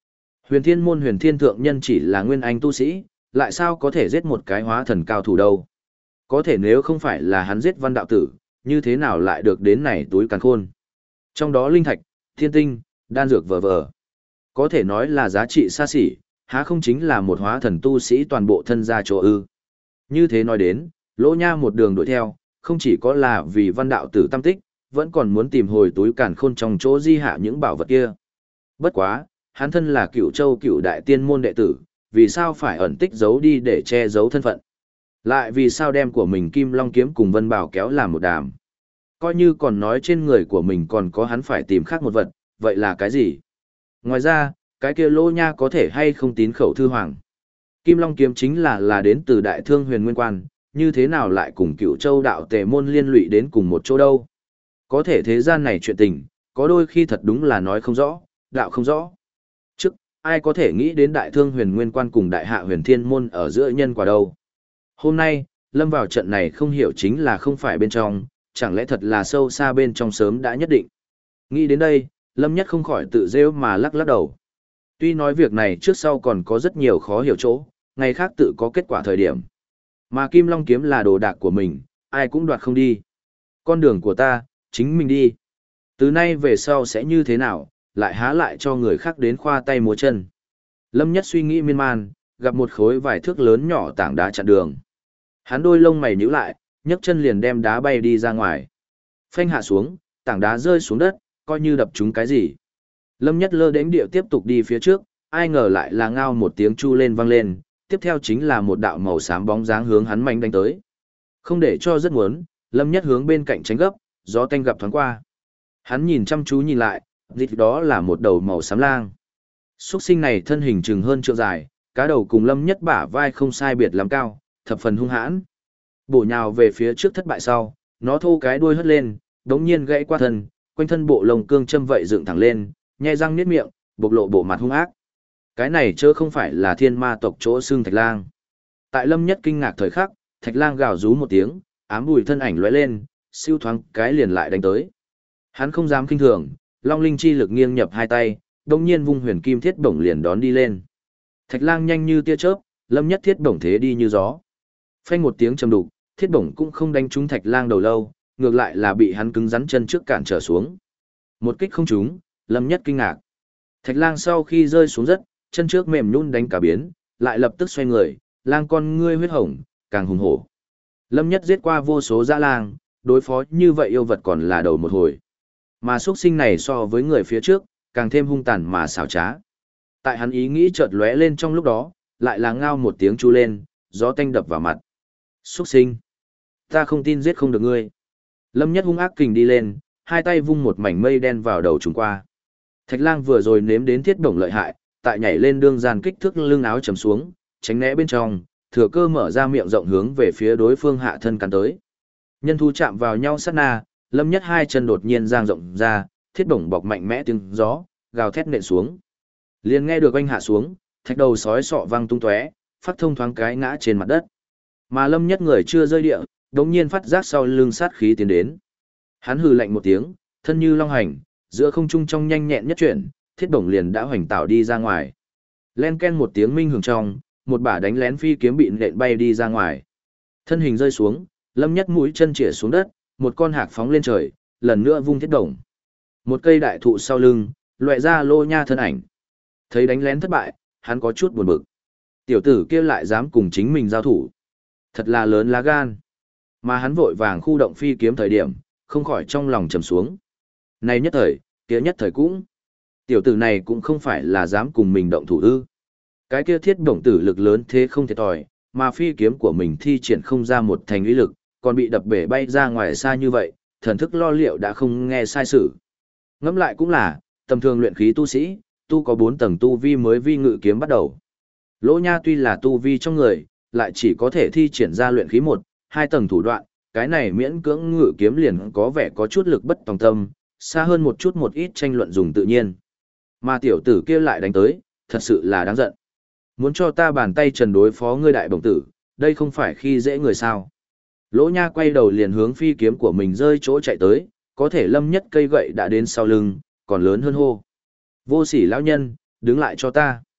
[SPEAKER 1] Huyền Thiên môn Huyền Thiên thượng nhân chỉ là nguyên anh tu sĩ, lại sao có thể giết một cái hóa thần cao thủ đâu? Có thể nếu không phải là hắn giết Văn đạo tử, như thế nào lại được đến này túi càn khôn? Trong đó linh thạch, thiên tinh, đan dược vờ vờ. Có thể nói là giá trị xa xỉ, há không chính là một hóa thần tu sĩ toàn bộ thân gia chỗ ư? Như thế nói đến, Lỗ Nha một đường đuổi theo, không chỉ có là vì Văn đạo tử tâm tích, vẫn còn muốn tìm hồi túi càn khôn trong chỗ di hạ những bảo vật kia. Bất quá, hắn thân là Cửu Châu Cửu Đại Tiên môn đệ tử, vì sao phải ẩn tích giấu đi để che giấu thân phận? Lại vì sao đem của mình Kim Long kiếm cùng Vân Bảo kéo làm một đàm? Coi như còn nói trên người của mình còn có hắn phải tìm khác một vật, vậy là cái gì? Ngoài ra, cái kia Lỗ Nha có thể hay không tín khẩu thư hoàng? Kim Long kiếm chính là đến từ Đại Thương Huyền Nguyên Quan, như thế nào lại cùng Cửu Châu đạo tề môn liên lụy đến cùng một chỗ đâu? Có thể thế gian này chuyện tình, có đôi khi thật đúng là nói không rõ, đạo không rõ. Trước, ai có thể nghĩ đến Đại Thương Huyền Nguyên Quan cùng Đại Hạ Huyền Thiên môn ở giữa nhân quả đâu? Hôm nay, lâm vào trận này không hiểu chính là không phải bên trong, chẳng lẽ thật là sâu xa bên trong sớm đã nhất định. Nghĩ đến đây, lâm nhất không khỏi tự rêu mà lắc lắc đầu. Tuy nói việc này trước sau còn có rất nhiều khó hiểu chỗ, ngày khác tự có kết quả thời điểm. Mà Kim Long kiếm là đồ đạc của mình, ai cũng đoạt không đi. Con đường của ta, chính mình đi. Từ nay về sau sẽ như thế nào, lại há lại cho người khác đến khoa tay múa chân. Lâm Nhất suy nghĩ miên man, gặp một khối vài thước lớn nhỏ tảng đá chặn đường. Hắn đôi lông mày nhíu lại, nhấc chân liền đem đá bay đi ra ngoài. Phanh hạ xuống, tảng đá rơi xuống đất, coi như đập trúng cái gì. Lâm Nhất lơ đễnh điệu tiếp tục đi phía trước, ai ngờ lại là ngao một tiếng chu lên vang lên, tiếp theo chính là một đạo màu xám bóng dáng hướng hắn mạnh đánh tới. Không để cho rất muốn, Lâm Nhất hướng bên cạnh tránh gấp, gió tanh gặp thoáng qua. Hắn nhìn chăm chú nhìn lại, dịch đó là một đầu màu xám lang. Xuất sinh này thân hình chừng hơn trượng dài, cá đầu cùng Lâm Nhất bả vai không sai biệt lắm cao, thập phần hung hãn. Bổ nhào về phía trước thất bại sau, nó thô cái đuôi hất lên, đống nhiên gãy qua thân, quanh thân bộ lông cương châm vậy dựng thẳng lên, nhe răng niết miệng, bộc lộ bộ mặt hung ác. Cái này chớ không phải là thiên ma tộc chỗ xương Thạch Lang. Tại Lâm Nhất kinh ngạc thời khắc, Thạch Lang gào rú một tiếng, ám bùi thân ảnh lóe lên, siêu thoáng cái liền lại đánh tới. Hắn không dám kinh thường, long linh chi lực nghiêng nhập hai tay, đồng nhiên vung huyền kim thiết bổng liền đón đi lên. Thạch Lang nhanh như tia chớp, Lâm Nhất thiết bổng thế đi như gió. Phanh một tiếng trầm đục, thiết bổng cũng không đánh trúng Thạch Lang đầu lâu, ngược lại là bị hắn cứng rắn chân trước cản trở xuống. Một kích không trúng, Lâm Nhất kinh ngạc. Thạch Lang sau khi rơi xuống đất, chân trước mềm nhũn đánh cả biến, lại lập tức xoay người, lang con ngươi huyết hồng, càng hùng hổ. Lâm Nhất giết qua vô số dã lang, đối phó như vậy yêu vật còn là đầu một hồi. Mà xuất sinh này so với người phía trước, càng thêm hung tàn mà xảo trá. Tại hắn ý nghĩ chợt lóe lên trong lúc đó, lại là ngao một tiếng chu lên, gió tanh đập vào mặt. Xuất sinh! Ta không tin giết không được ngươi. Lâm Nhất hung ác kình đi lên, hai tay vung một mảnh mây đen vào đầu trùng qua. Thạch Lang vừa rồi nếm đến thiết bổng lợi hại, tại nhảy lên đương gian kích thước lưng áo chầm xuống, tránh né bên trong, thừa cơ mở ra miệng rộng hướng về phía đối phương hạ thân cắn tới. Nhân thu chạm vào nhau sát na, Lâm Nhất hai chân đột nhiên giang rộng ra, thiết bổng bọc mạnh mẽ tiếng gió, gào thét nện xuống. Liền nghe được oanh hạ xuống, thạch đầu sói sọ vang tung tóe, phát thông thoáng cái ngã trên mặt đất. Mà Lâm Nhất người chưa rơi địa, đột nhiên phát giác sau lưng sát khí tiến đến. Hắn hừ lạnh một tiếng, thân như long hành, giữa không trung trong nhanh nhẹn nhất chuyển, thiết bổng liền đã hoành tạo đi ra ngoài. Len ken một tiếng minh hưởng trong, một bả đánh lén phi kiếm bị nện bay đi ra ngoài. Thân hình rơi xuống, Lâm Nhất mũi chân chĩa xuống đất, một con hạc phóng lên trời, lần nữa vung thiết bổng. Một cây đại thụ sau lưng, loại ra Lô Nha thân ảnh. Thấy đánh lén thất bại, hắn có chút buồn bực. Tiểu tử kia lại dám cùng chính mình giao thủ. Thật là lớn lá gan. Mà hắn vội vàng khu động phi kiếm thời điểm, không khỏi trong lòng trầm xuống. Này nhất thời, kia nhất thời cũng. Tiểu tử này cũng không phải là dám cùng mình động thủ ư. Cái kia thiết bổng tử lực lớn thế không thiệt thòi, mà phi kiếm của mình thi triển không ra một thành uy lực, còn bị đập bể bay ra ngoài xa như vậy, thần thức lo liệu đã không nghe sai sự. Ngẫm lại cũng là, tầm thường luyện khí tu sĩ, tu có 4 tầng tu vi mới vi ngự kiếm bắt đầu. Lỗ Nha tuy là tu vi trong người, lại chỉ có thể thi triển ra luyện khí 1, 2 tầng thủ đoạn, cái này miễn cưỡng ngự kiếm liền có vẻ có chút lực bất tòng tâm, xa hơn một chút một ít tranh luận dùng tự nhiên. Mà tiểu tử kia lại đánh tới, thật sự là đáng giận. Muốn cho ta bàn tay trần đối phó ngươi đại bổng tử, đây không phải khi dễ người sao. Lỗ Nha quay đầu liền hướng phi kiếm của mình rơi chỗ chạy tới, có thể Lâm Nhất cây gậy đã đến sau lưng, còn lớn hơn hô. Vô sỉ lão nhân, đứng lại cho ta.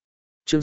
[SPEAKER 1] Chương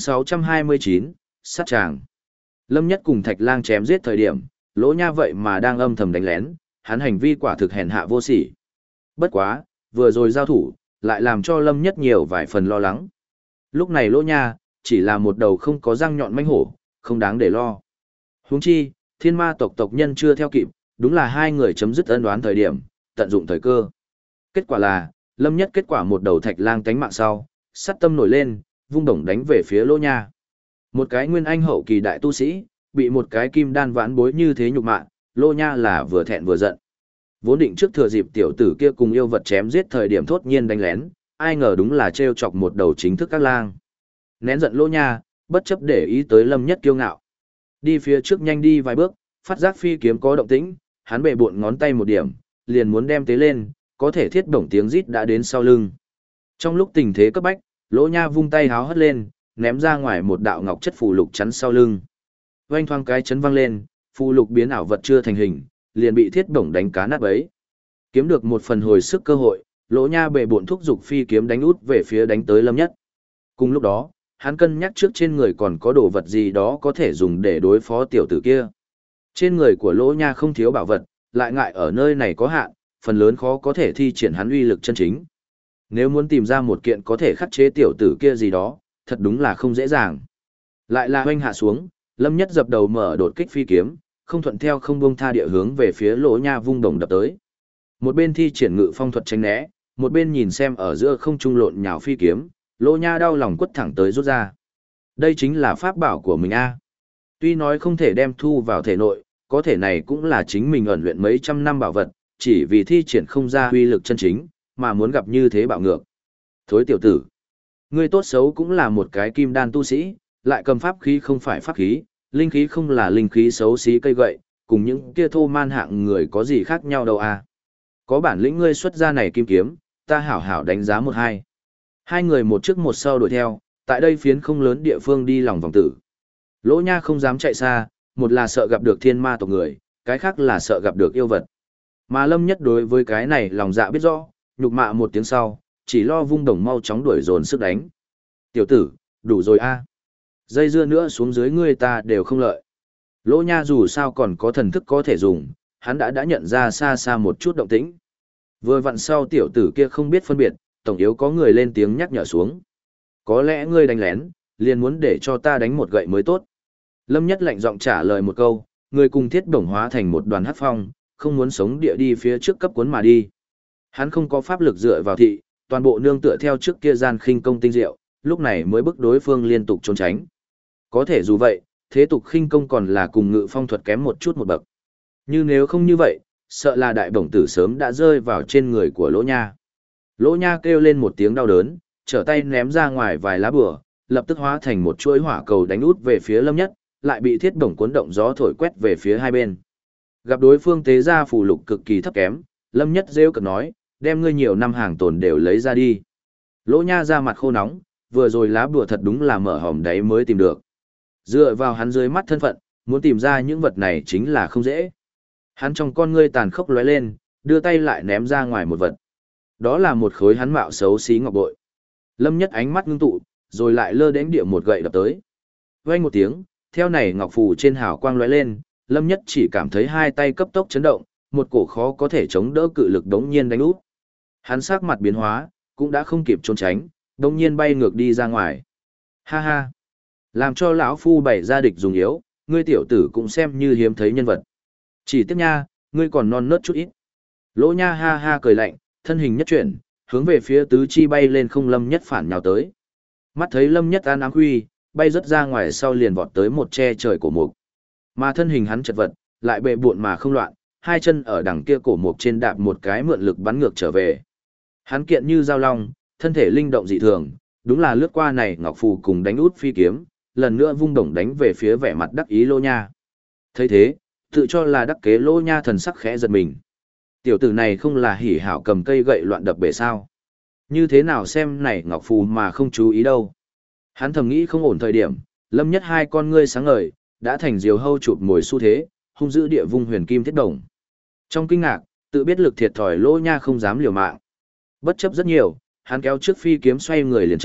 [SPEAKER 1] 629, sát tràng. Lâm Nhất cùng Thạch Lang chém giết thời điểm, Lỗ Nha vậy mà đang âm thầm đánh lén, hắn hành vi quả thực hèn hạ vô sỉ. Bất quá, vừa rồi giao thủ, lại làm cho Lâm Nhất nhiều vài phần lo lắng. Lúc này Lỗ Nha, chỉ là một đầu không có răng nhọn manh hổ, không đáng để lo. Huống chi, thiên ma tộc tộc nhân chưa theo kịp, đúng là hai người chấm dứt ân đoán thời điểm, tận dụng thời cơ. Kết quả là, Lâm Nhất kết quả một đầu Thạch Lang tánh mạng sau, sát tâm nổi lên, vung đồng đánh về phía Lỗ Nha. Một cái nguyên anh hậu kỳ đại tu sĩ, bị một cái kim đan vãn bối như thế nhục mạ, Lỗ Nha là vừa thẹn vừa giận. Vốn định trước thừa dịp tiểu tử kia cùng yêu vật chém giết thời điểm thốt nhiên đánh lén, ai ngờ đúng là trêu chọc một đầu chính thức các lang. Nén giận Lỗ Nha, bất chấp để ý tới Lâm Nhất kiêu ngạo. Đi phía trước nhanh đi vài bước, phát giác phi kiếm có động tĩnh, hắn bệ bộn ngón tay một điểm, liền muốn đem tế lên, có thể thiết bổng tiếng rít đã đến sau lưng. Trong lúc tình thế cấp bách, Lỗ Nha vung tay háo hất lên, ném ra ngoài một đạo ngọc chất phù lục chắn sau lưng. Oanh thoáng cái chấn vang lên, phù lục biến ảo vật chưa thành hình, liền bị thiết bổng đánh cá nát bấy. Kiếm được một phần hồi sức cơ hội, Lỗ Nha bệ bộn thúc giục phi kiếm đánh út về phía đánh tới Lâm Nhất. Cùng lúc đó, hắn cân nhắc trước trên người còn có đồ vật gì đó có thể dùng để đối phó tiểu tử kia. Trên người của Lỗ Nha không thiếu bảo vật, lại ngại ở nơi này có hạn, phần lớn khó có thể thi triển hắn uy lực chân chính. Nếu muốn tìm ra một kiện có thể khắc chế tiểu tử kia gì đó, thật đúng là không dễ dàng. Lại là hoanh hạ xuống, Lâm Nhất dập đầu mở đột kích phi kiếm, không thuận theo không buông tha địa hướng về phía Lỗ Nha vung đồng đập tới. Một bên thi triển ngự phong thuật tránh né, một bên nhìn xem ở giữa không trung lộn nhào phi kiếm, Lỗ Nha đau lòng quất thẳng tới rút ra. Đây chính là pháp bảo của mình a. Tuy nói không thể đem thu vào thể nội, có thể này cũng là chính mình ẩn luyện mấy trăm năm bảo vật, chỉ vì thi triển không ra uy lực chân chính, mà muốn gặp như thế bạo ngược. Thối tiểu tử, ngươi tốt xấu cũng là một cái kim đan tu sĩ, lại cầm pháp khí không phải pháp khí, linh khí không là linh khí xấu xí cây gậy, cùng những kia thô man hạng người có gì khác nhau đâu à. Có bản lĩnh ngươi xuất ra này kim kiếm, ta hảo hảo đánh giá một hai. Hai người một trước một sau đuổi theo, tại đây phiến không lớn địa phương đi lòng vòng tử. Lỗ Nha không dám chạy xa, một là sợ gặp được thiên ma tộc người, cái khác là sợ gặp được yêu vật. Mà Lâm Nhất đối với cái này lòng dạ biết rõ, nhục mạ một tiếng sau, chỉ lo vung đồng mau chóng đuổi dồn sức đánh. Tiểu tử, đủ rồi a. Dây dưa nữa xuống dưới ngươi ta đều không lợi. Lỗ Nha dù sao còn có thần thức có thể dùng, hắn đã nhận ra xa xa một chút động tĩnh. Vừa vặn sau tiểu tử kia không biết phân biệt, tổng yếu có người lên tiếng nhắc nhở xuống. Có lẽ ngươi đánh lén, liền muốn để cho ta đánh một gậy mới tốt. Lâm Nhất lạnh giọng trả lời một câu, người cùng thiết bổng hóa thành một đoàn hắc phong, không muốn sống địa đi phía trước cấp cuốn mà đi. Hắn không có pháp lực dựa vào thị, toàn bộ nương tựa theo trước kia gian khinh công tinh diệu, lúc này mới bức đối phương liên tục trốn tránh. Có thể dù vậy, thế tục khinh công còn là cùng ngự phong thuật kém một chút một bậc. Nhưng nếu không như vậy, sợ là đại bổng tử sớm đã rơi vào trên người của Lỗ Nha. Lỗ Nha kêu lên một tiếng đau đớn, trở tay ném ra ngoài vài lá bùa, lập tức hóa thành một chuỗi hỏa cầu đánh út về phía Lâm Nhất, lại bị thiết bổng cuốn động gió thổi quét về phía hai bên. Gặp đối phương tế ra phù lục cực kỳ thấp kém, Lâm Nhất rêu cực nói, đem ngươi nhiều năm hàng tồn đều lấy ra đi. Lỗ Nha ra mặt khô nóng, vừa rồi lá bùa thật đúng là mở hòm đáy mới tìm được. Dựa vào hắn dưới mắt thân phận, muốn tìm ra những vật này chính là không dễ. Hắn trong con ngươi tàn khốc lóe lên, đưa tay lại ném ra ngoài một vật. Đó là một khối hắn mạo xấu xí ngọc bội. Lâm Nhất ánh mắt ngưng tụ, rồi lại lơ đến địa một gậy đập tới. Vang một tiếng, theo này ngọc phù trên hào quang lóe lên, Lâm Nhất chỉ cảm thấy hai tay cấp tốc chấn động, một cổ khó có thể chống đỡ cự lực đống nhiên đánh úp. Hắn sắc mặt biến hóa, cũng đã không kịp trốn tránh, đống nhiên bay ngược đi ra ngoài. Ha ha! Làm cho lão phu bày ra địch dùng yếu, ngươi tiểu tử cũng xem như hiếm thấy nhân vật. Chỉ tiếc nha, ngươi còn non nớt chút ít. Lỗ Nha ha ha cười lạnh, thân hình nhất chuyển, hướng về phía tứ chi bay lên không Lâm Nhất phản nhào tới. Mắt thấy Lâm Nhất an áng huy, bay rất ra ngoài sau liền vọt tới một che trời cổ mục. Mà thân hình hắn chật vật, lại bệ buộn mà không loạn, hai chân ở đằng kia cổ mục trên đạp một cái mượn lực bắn ngược trở về. Hắn kiện như dao long, thân thể linh động dị thường, đúng là lướt qua này ngọc phù cùng đánh út phi kiếm, lần nữa vung đồng đánh về phía vẻ mặt đắc ý Lỗ Nha. Thấy thế, tự cho là đắc kế Lỗ Nha thần sắc khẽ giật mình. Tiểu tử này không là hỉ hảo cầm cây gậy loạn đập bể sao? Như thế nào xem này ngọc phù mà không chú ý đâu? Hắn thầm nghĩ không ổn thời điểm, Lâm Nhất hai con ngươi sáng ngời, đã thành diều hâu chụp mồi xu thế, hung dữ địa vung huyền kim thiết đồng. Trong kinh ngạc, tự biết lực thiệt thòi Lỗ Nha không dám liều mạng. Bất chấp rất nhiều, hắn kéo trước phi kiếm xoay người liền chạy,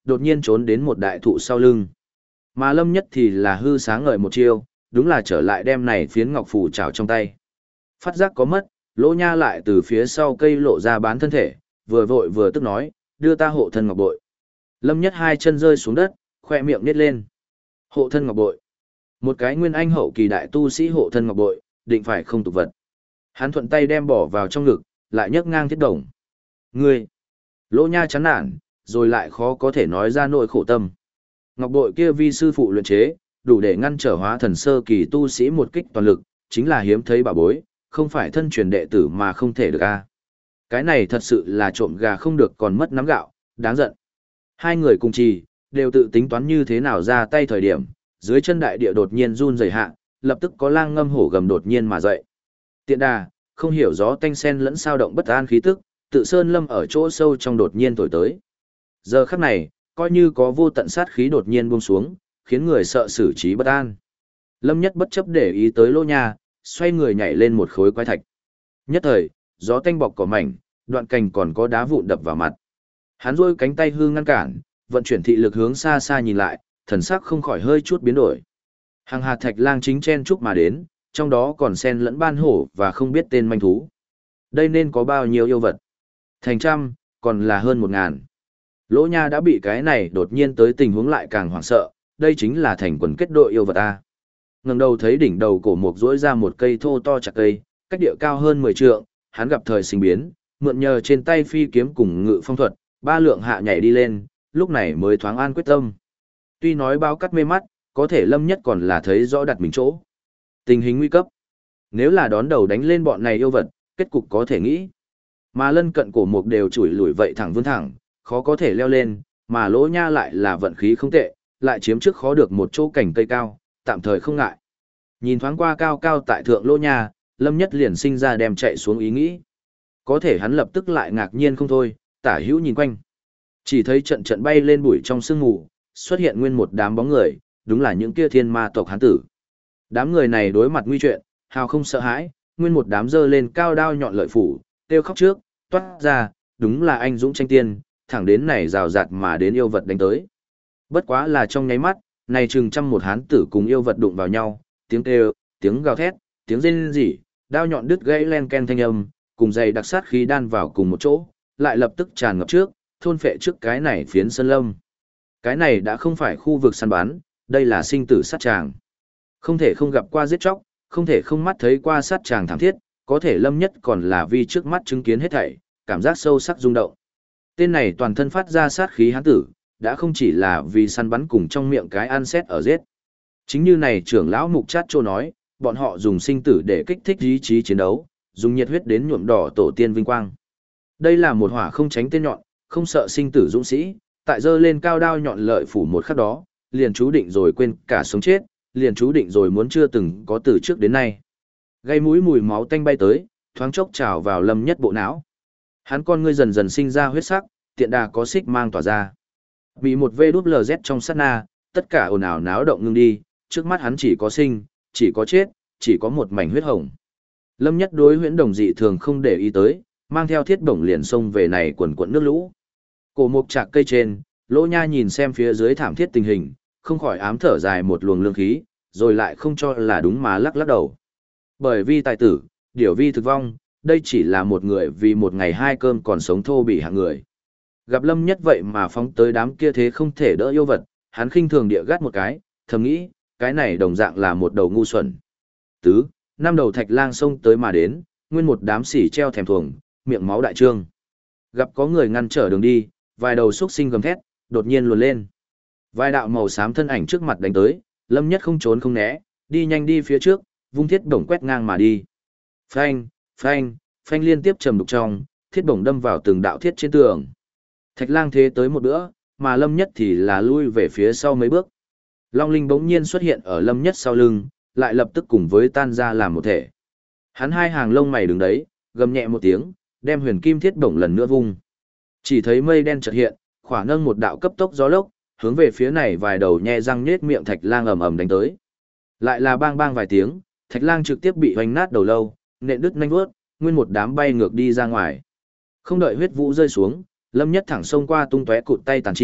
[SPEAKER 1] đột nhiên trốn đến một đại thụ sau lưng. Mà Lâm Nhất thì là hư sáng ngời một chiêu, đúng là trở lại đem này phiến ngọc phù trảo trong tay. Phát giác có mất, Lỗ Nha lại từ phía sau cây lộ ra bán thân thể, vừa vội vừa tức nói, đưa ta hộ thân ngọc bội. Lâm Nhất hai chân rơi xuống đất, khoe miệng nít lên. Hộ thân ngọc bội. Một cái nguyên anh hậu kỳ đại tu sĩ hộ thân ngọc bội, định phải không tục vật. Hắn thuận tay đem bỏ vào trong ngực, lại nhấc ngang thiết đồng. Ngươi! Lỗ Nha chán nản, rồi lại khó có thể nói ra nỗi khổ tâm. Ngọc bội kia vi sư phụ luyện chế, đủ để ngăn trở hóa thần sơ kỳ tu sĩ một kích toàn lực, chính là hiếm thấy bảo bối, không phải thân truyền đệ tử mà không thể được a. Cái này thật sự là trộm gà không được còn mất nắm gạo, đáng giận. Hai người cùng trì, đều tự tính toán như thế nào ra tay thời điểm, dưới chân đại địa đột nhiên run rẩy hạ, lập tức có lang ngâm hổ gầm đột nhiên mà dậy. Tiện đà, không hiểu gió tanh sen lẫn sao động bất an khí tức, tự sơn lâm ở chỗ sâu trong đột nhiên thổi tới. Giờ khắc này, coi như có vô tận sát khí đột nhiên buông xuống, khiến người sợ xử trí bất an. Lâm Nhất bất chấp để ý tới Lỗ Nha, xoay người nhảy lên một khối quái thạch. Nhất thời, gió tanh bọc cỏ mảnh, đoạn cành còn có đá vụn đập vào mặt. Hắn rôi cánh tay hư ngăn cản, vận chuyển thị lực hướng xa xa nhìn lại, thần sắc không khỏi hơi chút biến đổi. Hàng hạt thạch lang chính chen chúc mà đến, trong đó còn xen lẫn ban hổ và không biết tên manh thú. Đây nên có bao nhiêu yêu vật? Thành trăm, còn là hơn 1000. Lỗ Nha đã bị cái này đột nhiên tới tình huống lại càng hoảng sợ, đây chính là thành quần kết đội yêu vật a. Ngẩng đầu thấy đỉnh đầu cổ mục rỗi ra một cây thô to chặt cây, cách địa cao hơn 10 trượng, hắn gặp thời sinh biến, mượn nhờ trên tay phi kiếm cùng ngự phong thuật, ba lượng hạ nhảy đi lên, lúc này mới thoáng an quyết tâm. Tuy nói bao cắt mê mắt, có thể Lâm Nhất còn là thấy rõ đặt mình chỗ. Tình hình nguy cấp. Nếu là đón đầu đánh lên bọn này yêu vật, kết cục có thể nghĩ. Mà lân cận cổ mục đều chủi lủi vậy thẳng vươn thẳng, khó có thể leo lên, mà Lỗ Nha lại là vận khí không tệ, lại chiếm trước khó được một chỗ cảnh cây cao, tạm thời không ngại. Nhìn thoáng qua cao cao tại thượng Lỗ Nha, Lâm Nhất liền sinh ra đem chạy xuống ý nghĩ. Có thể hắn lập tức lại ngạc nhiên không thôi, tả hữu nhìn quanh. Chỉ thấy trận trận bay lên bụi trong sương mù, xuất hiện nguyên một đám bóng người, đúng là những kia thiên ma tộc hán tử. Đám người này đối mặt nguy chuyện, hào không sợ hãi, nguyên một đám dơ lên cao đao nhọn lợi phủ, kêu khóc trước, toát ra, đúng là anh dũng tranh tiên, thẳng đến này rào rạt mà đến yêu vật đánh tới. Bất quá là trong nháy mắt, này chừng trăm một hán tử cùng yêu vật đụng vào nhau, tiếng kêu, tiếng gào thét, tiếng rên rỉ, đao nhọn đứt gãy len ken thanh âm, cùng dày đặc sát khí đan vào cùng một chỗ, lại lập tức tràn ngập trước, thôn phệ trước cái này phiến sơn lâm. Cái này đã không phải khu vực săn bắn, đây là sinh tử sát tràng. Không thể không gặp qua giết chóc, không thể không mắt thấy qua sát tràng thảm thiết, có thể Lâm Nhất còn là vì trước mắt chứng kiến hết thảy, cảm giác sâu sắc rung động. Tên này toàn thân phát ra sát khí hán tử, đã không chỉ là vì săn bắn cùng trong miệng cái ăn xét ở giết. Chính như này trưởng lão Mục Chát Trô nói, bọn họ dùng sinh tử để kích thích ý chí chiến đấu, dùng nhiệt huyết đến nhuộm đỏ tổ tiên vinh quang. Đây là một hỏa không tránh tên nhọn, không sợ sinh tử dũng sĩ, tại giơ lên cao đao nhọn lợi phủ một khắc đó, liền chú định rồi quên cả sống chết, liền chú định rồi muốn chưa từng có từ trước đến nay. Gây mũi mùi máu tanh bay tới, thoáng chốc trào vào Lâm Nhất bộ não. Hắn con ngươi dần dần sinh ra huyết sắc, tiện đà có xích mang tỏa ra. Bị một VWZ trong sát na, tất cả ồn ào náo động ngưng đi, trước mắt hắn chỉ có sinh, chỉ có chết, chỉ có một mảnh huyết hồng. Lâm Nhất đối huyễn đồng dị thường không để ý tới, mang theo thiết bổng liền xông về này quần quận nước lũ. Cổ mục trạc cây trên, Lỗ Nha nhìn xem phía dưới thảm thiết tình hình, không khỏi ám thở dài một luồng lương khí, rồi lại không cho là đúng mà lắc lắc đầu. Bởi vì tài tử, điểu vi thực vong, đây chỉ là một người vì một ngày hai cơm còn sống thô bỉ hạng người. Gặp Lâm Nhất vậy mà phóng tới đám kia thế không thể đỡ yêu vật, hắn khinh thường địa gắt một cái, thầm nghĩ, cái này đồng dạng là một đầu ngu xuẩn. Tứ, năm đầu thạch lang xông tới mà đến, nguyên một đám xỉ treo thèm thuồng, miệng máu đại trương. Gặp có người ngăn trở đường đi, vài đầu xúc sinh gầm thét, đột nhiên luồn lên. Vài đạo màu xám thân ảnh trước mặt đánh tới, Lâm Nhất không trốn không né, đi nhanh đi phía trước, vung thiết bổng quét ngang mà đi. Phanh, phanh, phanh liên tiếp trầm đục trong, thiết bổng đâm vào từng đạo thiết trên tường. Thạch lang thế tới một bữa, mà Lâm Nhất thì là lui về phía sau mấy bước. Long linh bỗng nhiên xuất hiện ở Lâm Nhất sau lưng, lại lập tức cùng với tan ra làm một thể. Hắn hai hàng lông mày đứng đấy, gầm nhẹ một tiếng, đem huyền kim thiết bổng lần nữa vung. Chỉ thấy mây đen chợt hiện, khỏa nâng một đạo cấp tốc gió lốc, hướng về phía này vài đầu nhe răng nhết miệng thạch lang ầm ầm đánh tới. Lại là bang bang vài tiếng, thạch lang trực tiếp bị hoành nát đầu lâu, nện đứt nanh vuốt, nguyên một đám bay ngược đi ra ngoài. Không đợi huyết vũ rơi xuống, Lâm Nhất thẳng xông qua tung tóe cụt tay tàn chi,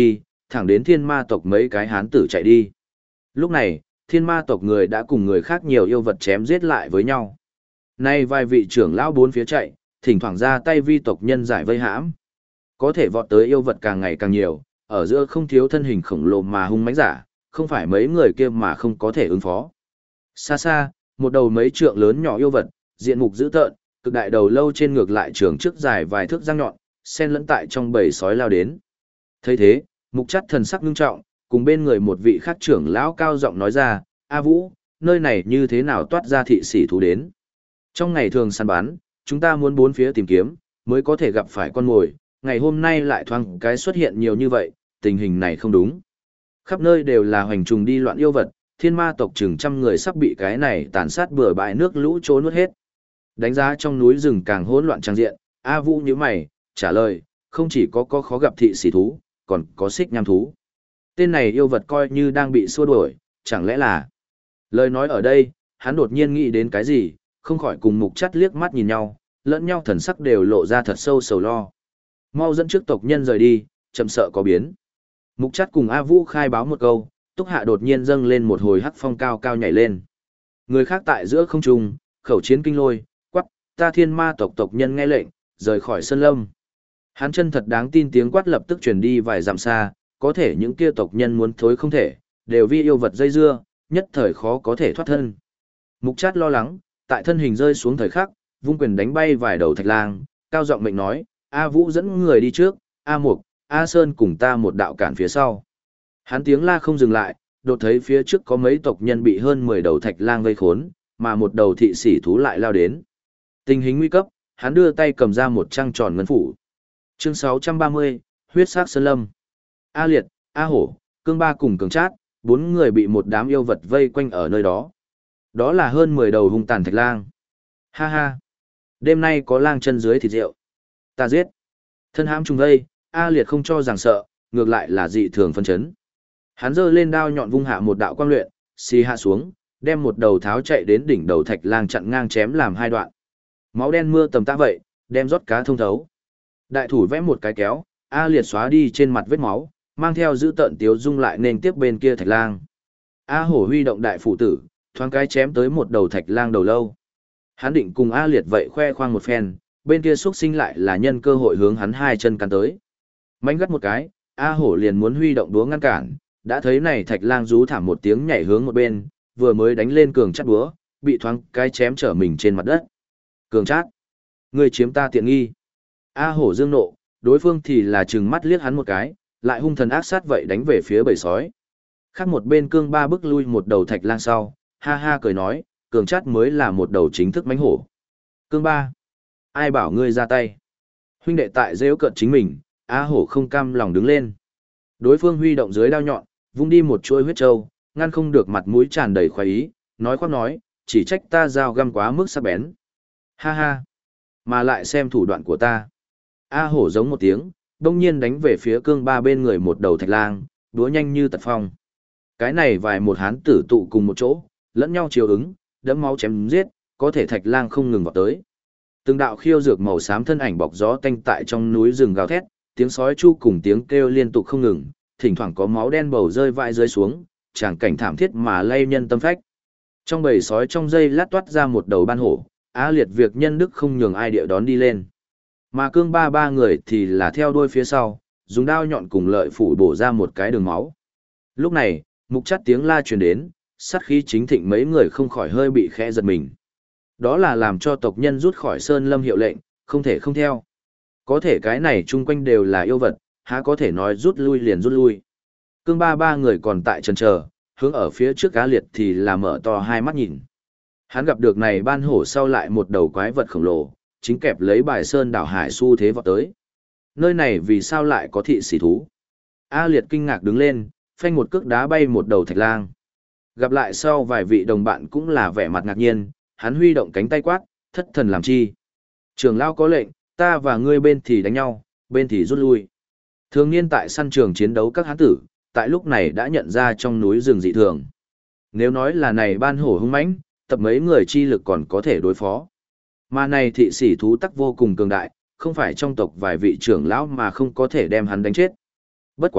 [SPEAKER 1] thẳng đến thiên ma tộc mấy cái hán tử chạy đi. Lúc này, thiên ma tộc người đã cùng người khác nhiều yêu vật chém giết lại với nhau. Nay vài vị trưởng lão bốn phía chạy, thỉnh thoảng ra tay vi tộc nhân giải vây hãm. Có thể vọt tới yêu vật càng ngày càng nhiều, ở giữa không thiếu thân hình khổng lồ mà hung mãnh giả, không phải mấy người kia mà không có thể ứng phó. Xa xa, một đầu mấy trượng lớn nhỏ yêu vật, diện mục dữ tợn, cực đại đầu lâu trên ngược lại trường trước dài vài thước răng nhọn, xen lẫn tại trong bầy sói lao đến. Thấy thế, Mục Chắt thần sắc nghiêm trọng, cùng bên người một vị khác trưởng lão cao giọng nói ra, A Vũ, nơi này như thế nào toát ra thị sĩ thú đến. Trong ngày thường săn bắn, chúng ta muốn bốn phía tìm kiếm, mới có thể gặp phải con mồi, ngày hôm nay lại thoáng cái xuất hiện nhiều như vậy, tình hình này không đúng. Khắp nơi đều là hoành trùng đi loạn yêu vật, thiên ma tộc chừng trăm người sắp bị cái này tàn sát bừa bãi nước lũ trốn nuốt hết. Đánh giá trong núi rừng càng hỗn loạn trang diện, A Vũ nhíu mày, trả lời, không chỉ có khó gặp thị sĩ thú, còn có xích nham thú. Tên này yêu vật coi như đang bị xua đuổi, chẳng lẽ là... Lời nói ở đây, hắn đột nhiên nghĩ đến cái gì, không khỏi cùng Mục Chắt liếc mắt nhìn nhau, lẫn nhau thần sắc đều lộ ra thật sâu sầu lo. Mau dẫn trước tộc nhân rời đi, chậm sợ có biến. Mục Chắt cùng A Vũ khai báo một câu, Túc Hạ đột nhiên dâng lên một hồi hắc phong cao cao nhảy lên. Người khác tại giữa không trung, khẩu chiến kinh lôi, quắc, ta thiên ma tộc tộc nhân nghe lệnh, rời khỏi sơn lâm. Hắn chân thật đáng tin tiếng quát lập tức truyền đi vài dặm xa, có thể những kia tộc nhân muốn thối không thể, đều vì yêu vật dây dưa, nhất thời khó có thể thoát thân. Mục Chát lo lắng, tại thân hình rơi xuống thời khắc, vung quyền đánh bay vài đầu thạch lang, cao giọng mệnh nói, A Vũ dẫn người đi trước, A Mục, A Sơn cùng ta một đạo cản phía sau. Hắn tiếng la không dừng lại, đột thấy phía trước có mấy tộc nhân bị hơn 10 đầu thạch lang vây khốn, mà một đầu thị sĩ thú lại lao đến. Tình hình nguy cấp, hắn đưa tay cầm ra một trăng tròn ngân phủ. Chương 630, huyết sắc sơn lâm. A Liệt, A Hổ, Cương Ba cùng Cường Trát, 4 người bị một đám yêu vật vây quanh ở nơi đó. Đó là hơn 10 đầu hung tàn thạch lang. Ha ha, đêm nay có lang chân dưới thịt rượu. Ta giết. Thân hãm trùng vây, A Liệt không cho rằng sợ, ngược lại là dị thường phân chấn. Hắn giơ lên đao nhọn vung hạ một đạo quang luyện, xì hạ xuống, đem một đầu tháo chạy đến đỉnh đầu thạch lang chặn ngang chém làm hai đoạn. Máu đen mưa tầm tã vậy, đem rót cá thông thấu. Đại thủ vẽ một cái kéo, A Liệt xóa đi trên mặt vết máu, mang theo giữ tợn tiếu dung lại nên tiếp bên kia thạch lang. A Hổ huy động đại phụ tử, thoáng cái chém tới một đầu thạch lang đầu lâu. Hắn định cùng A Liệt vậy khoe khoang một phen, bên kia xuất sinh lại là nhân cơ hội hướng hắn hai chân cắn tới. Mánh gắt một cái, A Hổ liền muốn huy động đúa ngăn cản, đã thấy này thạch lang rú thảm một tiếng nhảy hướng một bên, vừa mới đánh lên Cường Trát búa, bị thoáng cái chém trở mình trên mặt đất. Cường Trát, ngươi chiếm ta tiện nghi. A Hổ dương nộ, đối phương thì là trừng mắt liếc hắn một cái, lại hung thần ác sát vậy đánh về phía bầy sói. Khác một bên Cương Ba bước lui một đầu thạch lang sau, ha ha cười nói, Cường Trát mới là một đầu chính thức mãnh hổ. Cương Ba, ai bảo ngươi ra tay? Huynh đệ tại giễu cợt chính mình, A Hổ không cam lòng đứng lên. Đối phương huy động dưới đao nhọn, vung đi một chuôi huyết trâu, ngăn không được mặt mũi tràn đầy khoái ý, nói khoác nói, chỉ trách ta dao găm quá mức sắc bén. Ha ha, mà lại xem thủ đoạn của ta. A Hổ giống một tiếng, đông nhiên đánh về phía Cương Ba bên người một đầu thạch lang, đúa nhanh như tật phong. Cái này vài một hán tử tụ cùng một chỗ, lẫn nhau chiều ứng, đẫm máu chém giết, có thể thạch lang không ngừng vào tới. Từng đạo khiêu dược màu xám thân ảnh bọc gió tanh tại trong núi rừng gào thét, tiếng sói chu cùng tiếng kêu liên tục không ngừng, thỉnh thoảng có máu đen bầu rơi vãi rơi xuống, tràng cảnh thảm thiết mà lay nhân tâm phách. Trong bầy sói trong dây lát toát ra một đầu ban hổ, A Liệt việc nhân đức không nhường ai địa đón đi lên. Mà Cương Ba người thì là theo đuôi phía sau, dùng đao nhọn cùng lợi phủ bổ ra một cái đường máu. Lúc này, Mục Chát tiếng la truyền đến, sát khí chính thịnh mấy người không khỏi hơi bị khẽ giật mình. Đó là làm cho tộc nhân rút khỏi sơn lâm hiệu lệnh, không thể không theo. Có thể cái này chung quanh đều là yêu vật, há có thể nói rút lui liền rút lui. Cương Ba người còn tại chần chờ, hướng ở phía trước A Liệt thì là mở to hai mắt nhìn. Hắn gặp được này ban hổ sau lại một đầu quái vật khổng lồ, chính kẹp lấy bài sơn đảo hải xu thế vọt tới. Nơi này vì sao lại có thị sĩ thú? A Liệt kinh ngạc đứng lên, phanh một cước đá bay một đầu thạch lang. Gặp lại sau vài vị đồng bạn cũng là vẻ mặt ngạc nhiên, hắn huy động cánh tay quát, thất thần làm chi? Trưởng lão có lệnh, ta và ngươi bên thì đánh nhau, bên thì rút lui. Thường niên tại săn trường chiến đấu các hán tử, tại lúc này đã nhận ra trong núi rừng dị thường. Nếu nói là này ban hổ hung mãnh, tập mấy người chi lực còn có thể đối phó. Mà này thị sĩ thú tắc vô cùng cường đại, không phải trong tộc vài vị trưởng lão mà không có thể đem hắn đánh chết. Bất quá,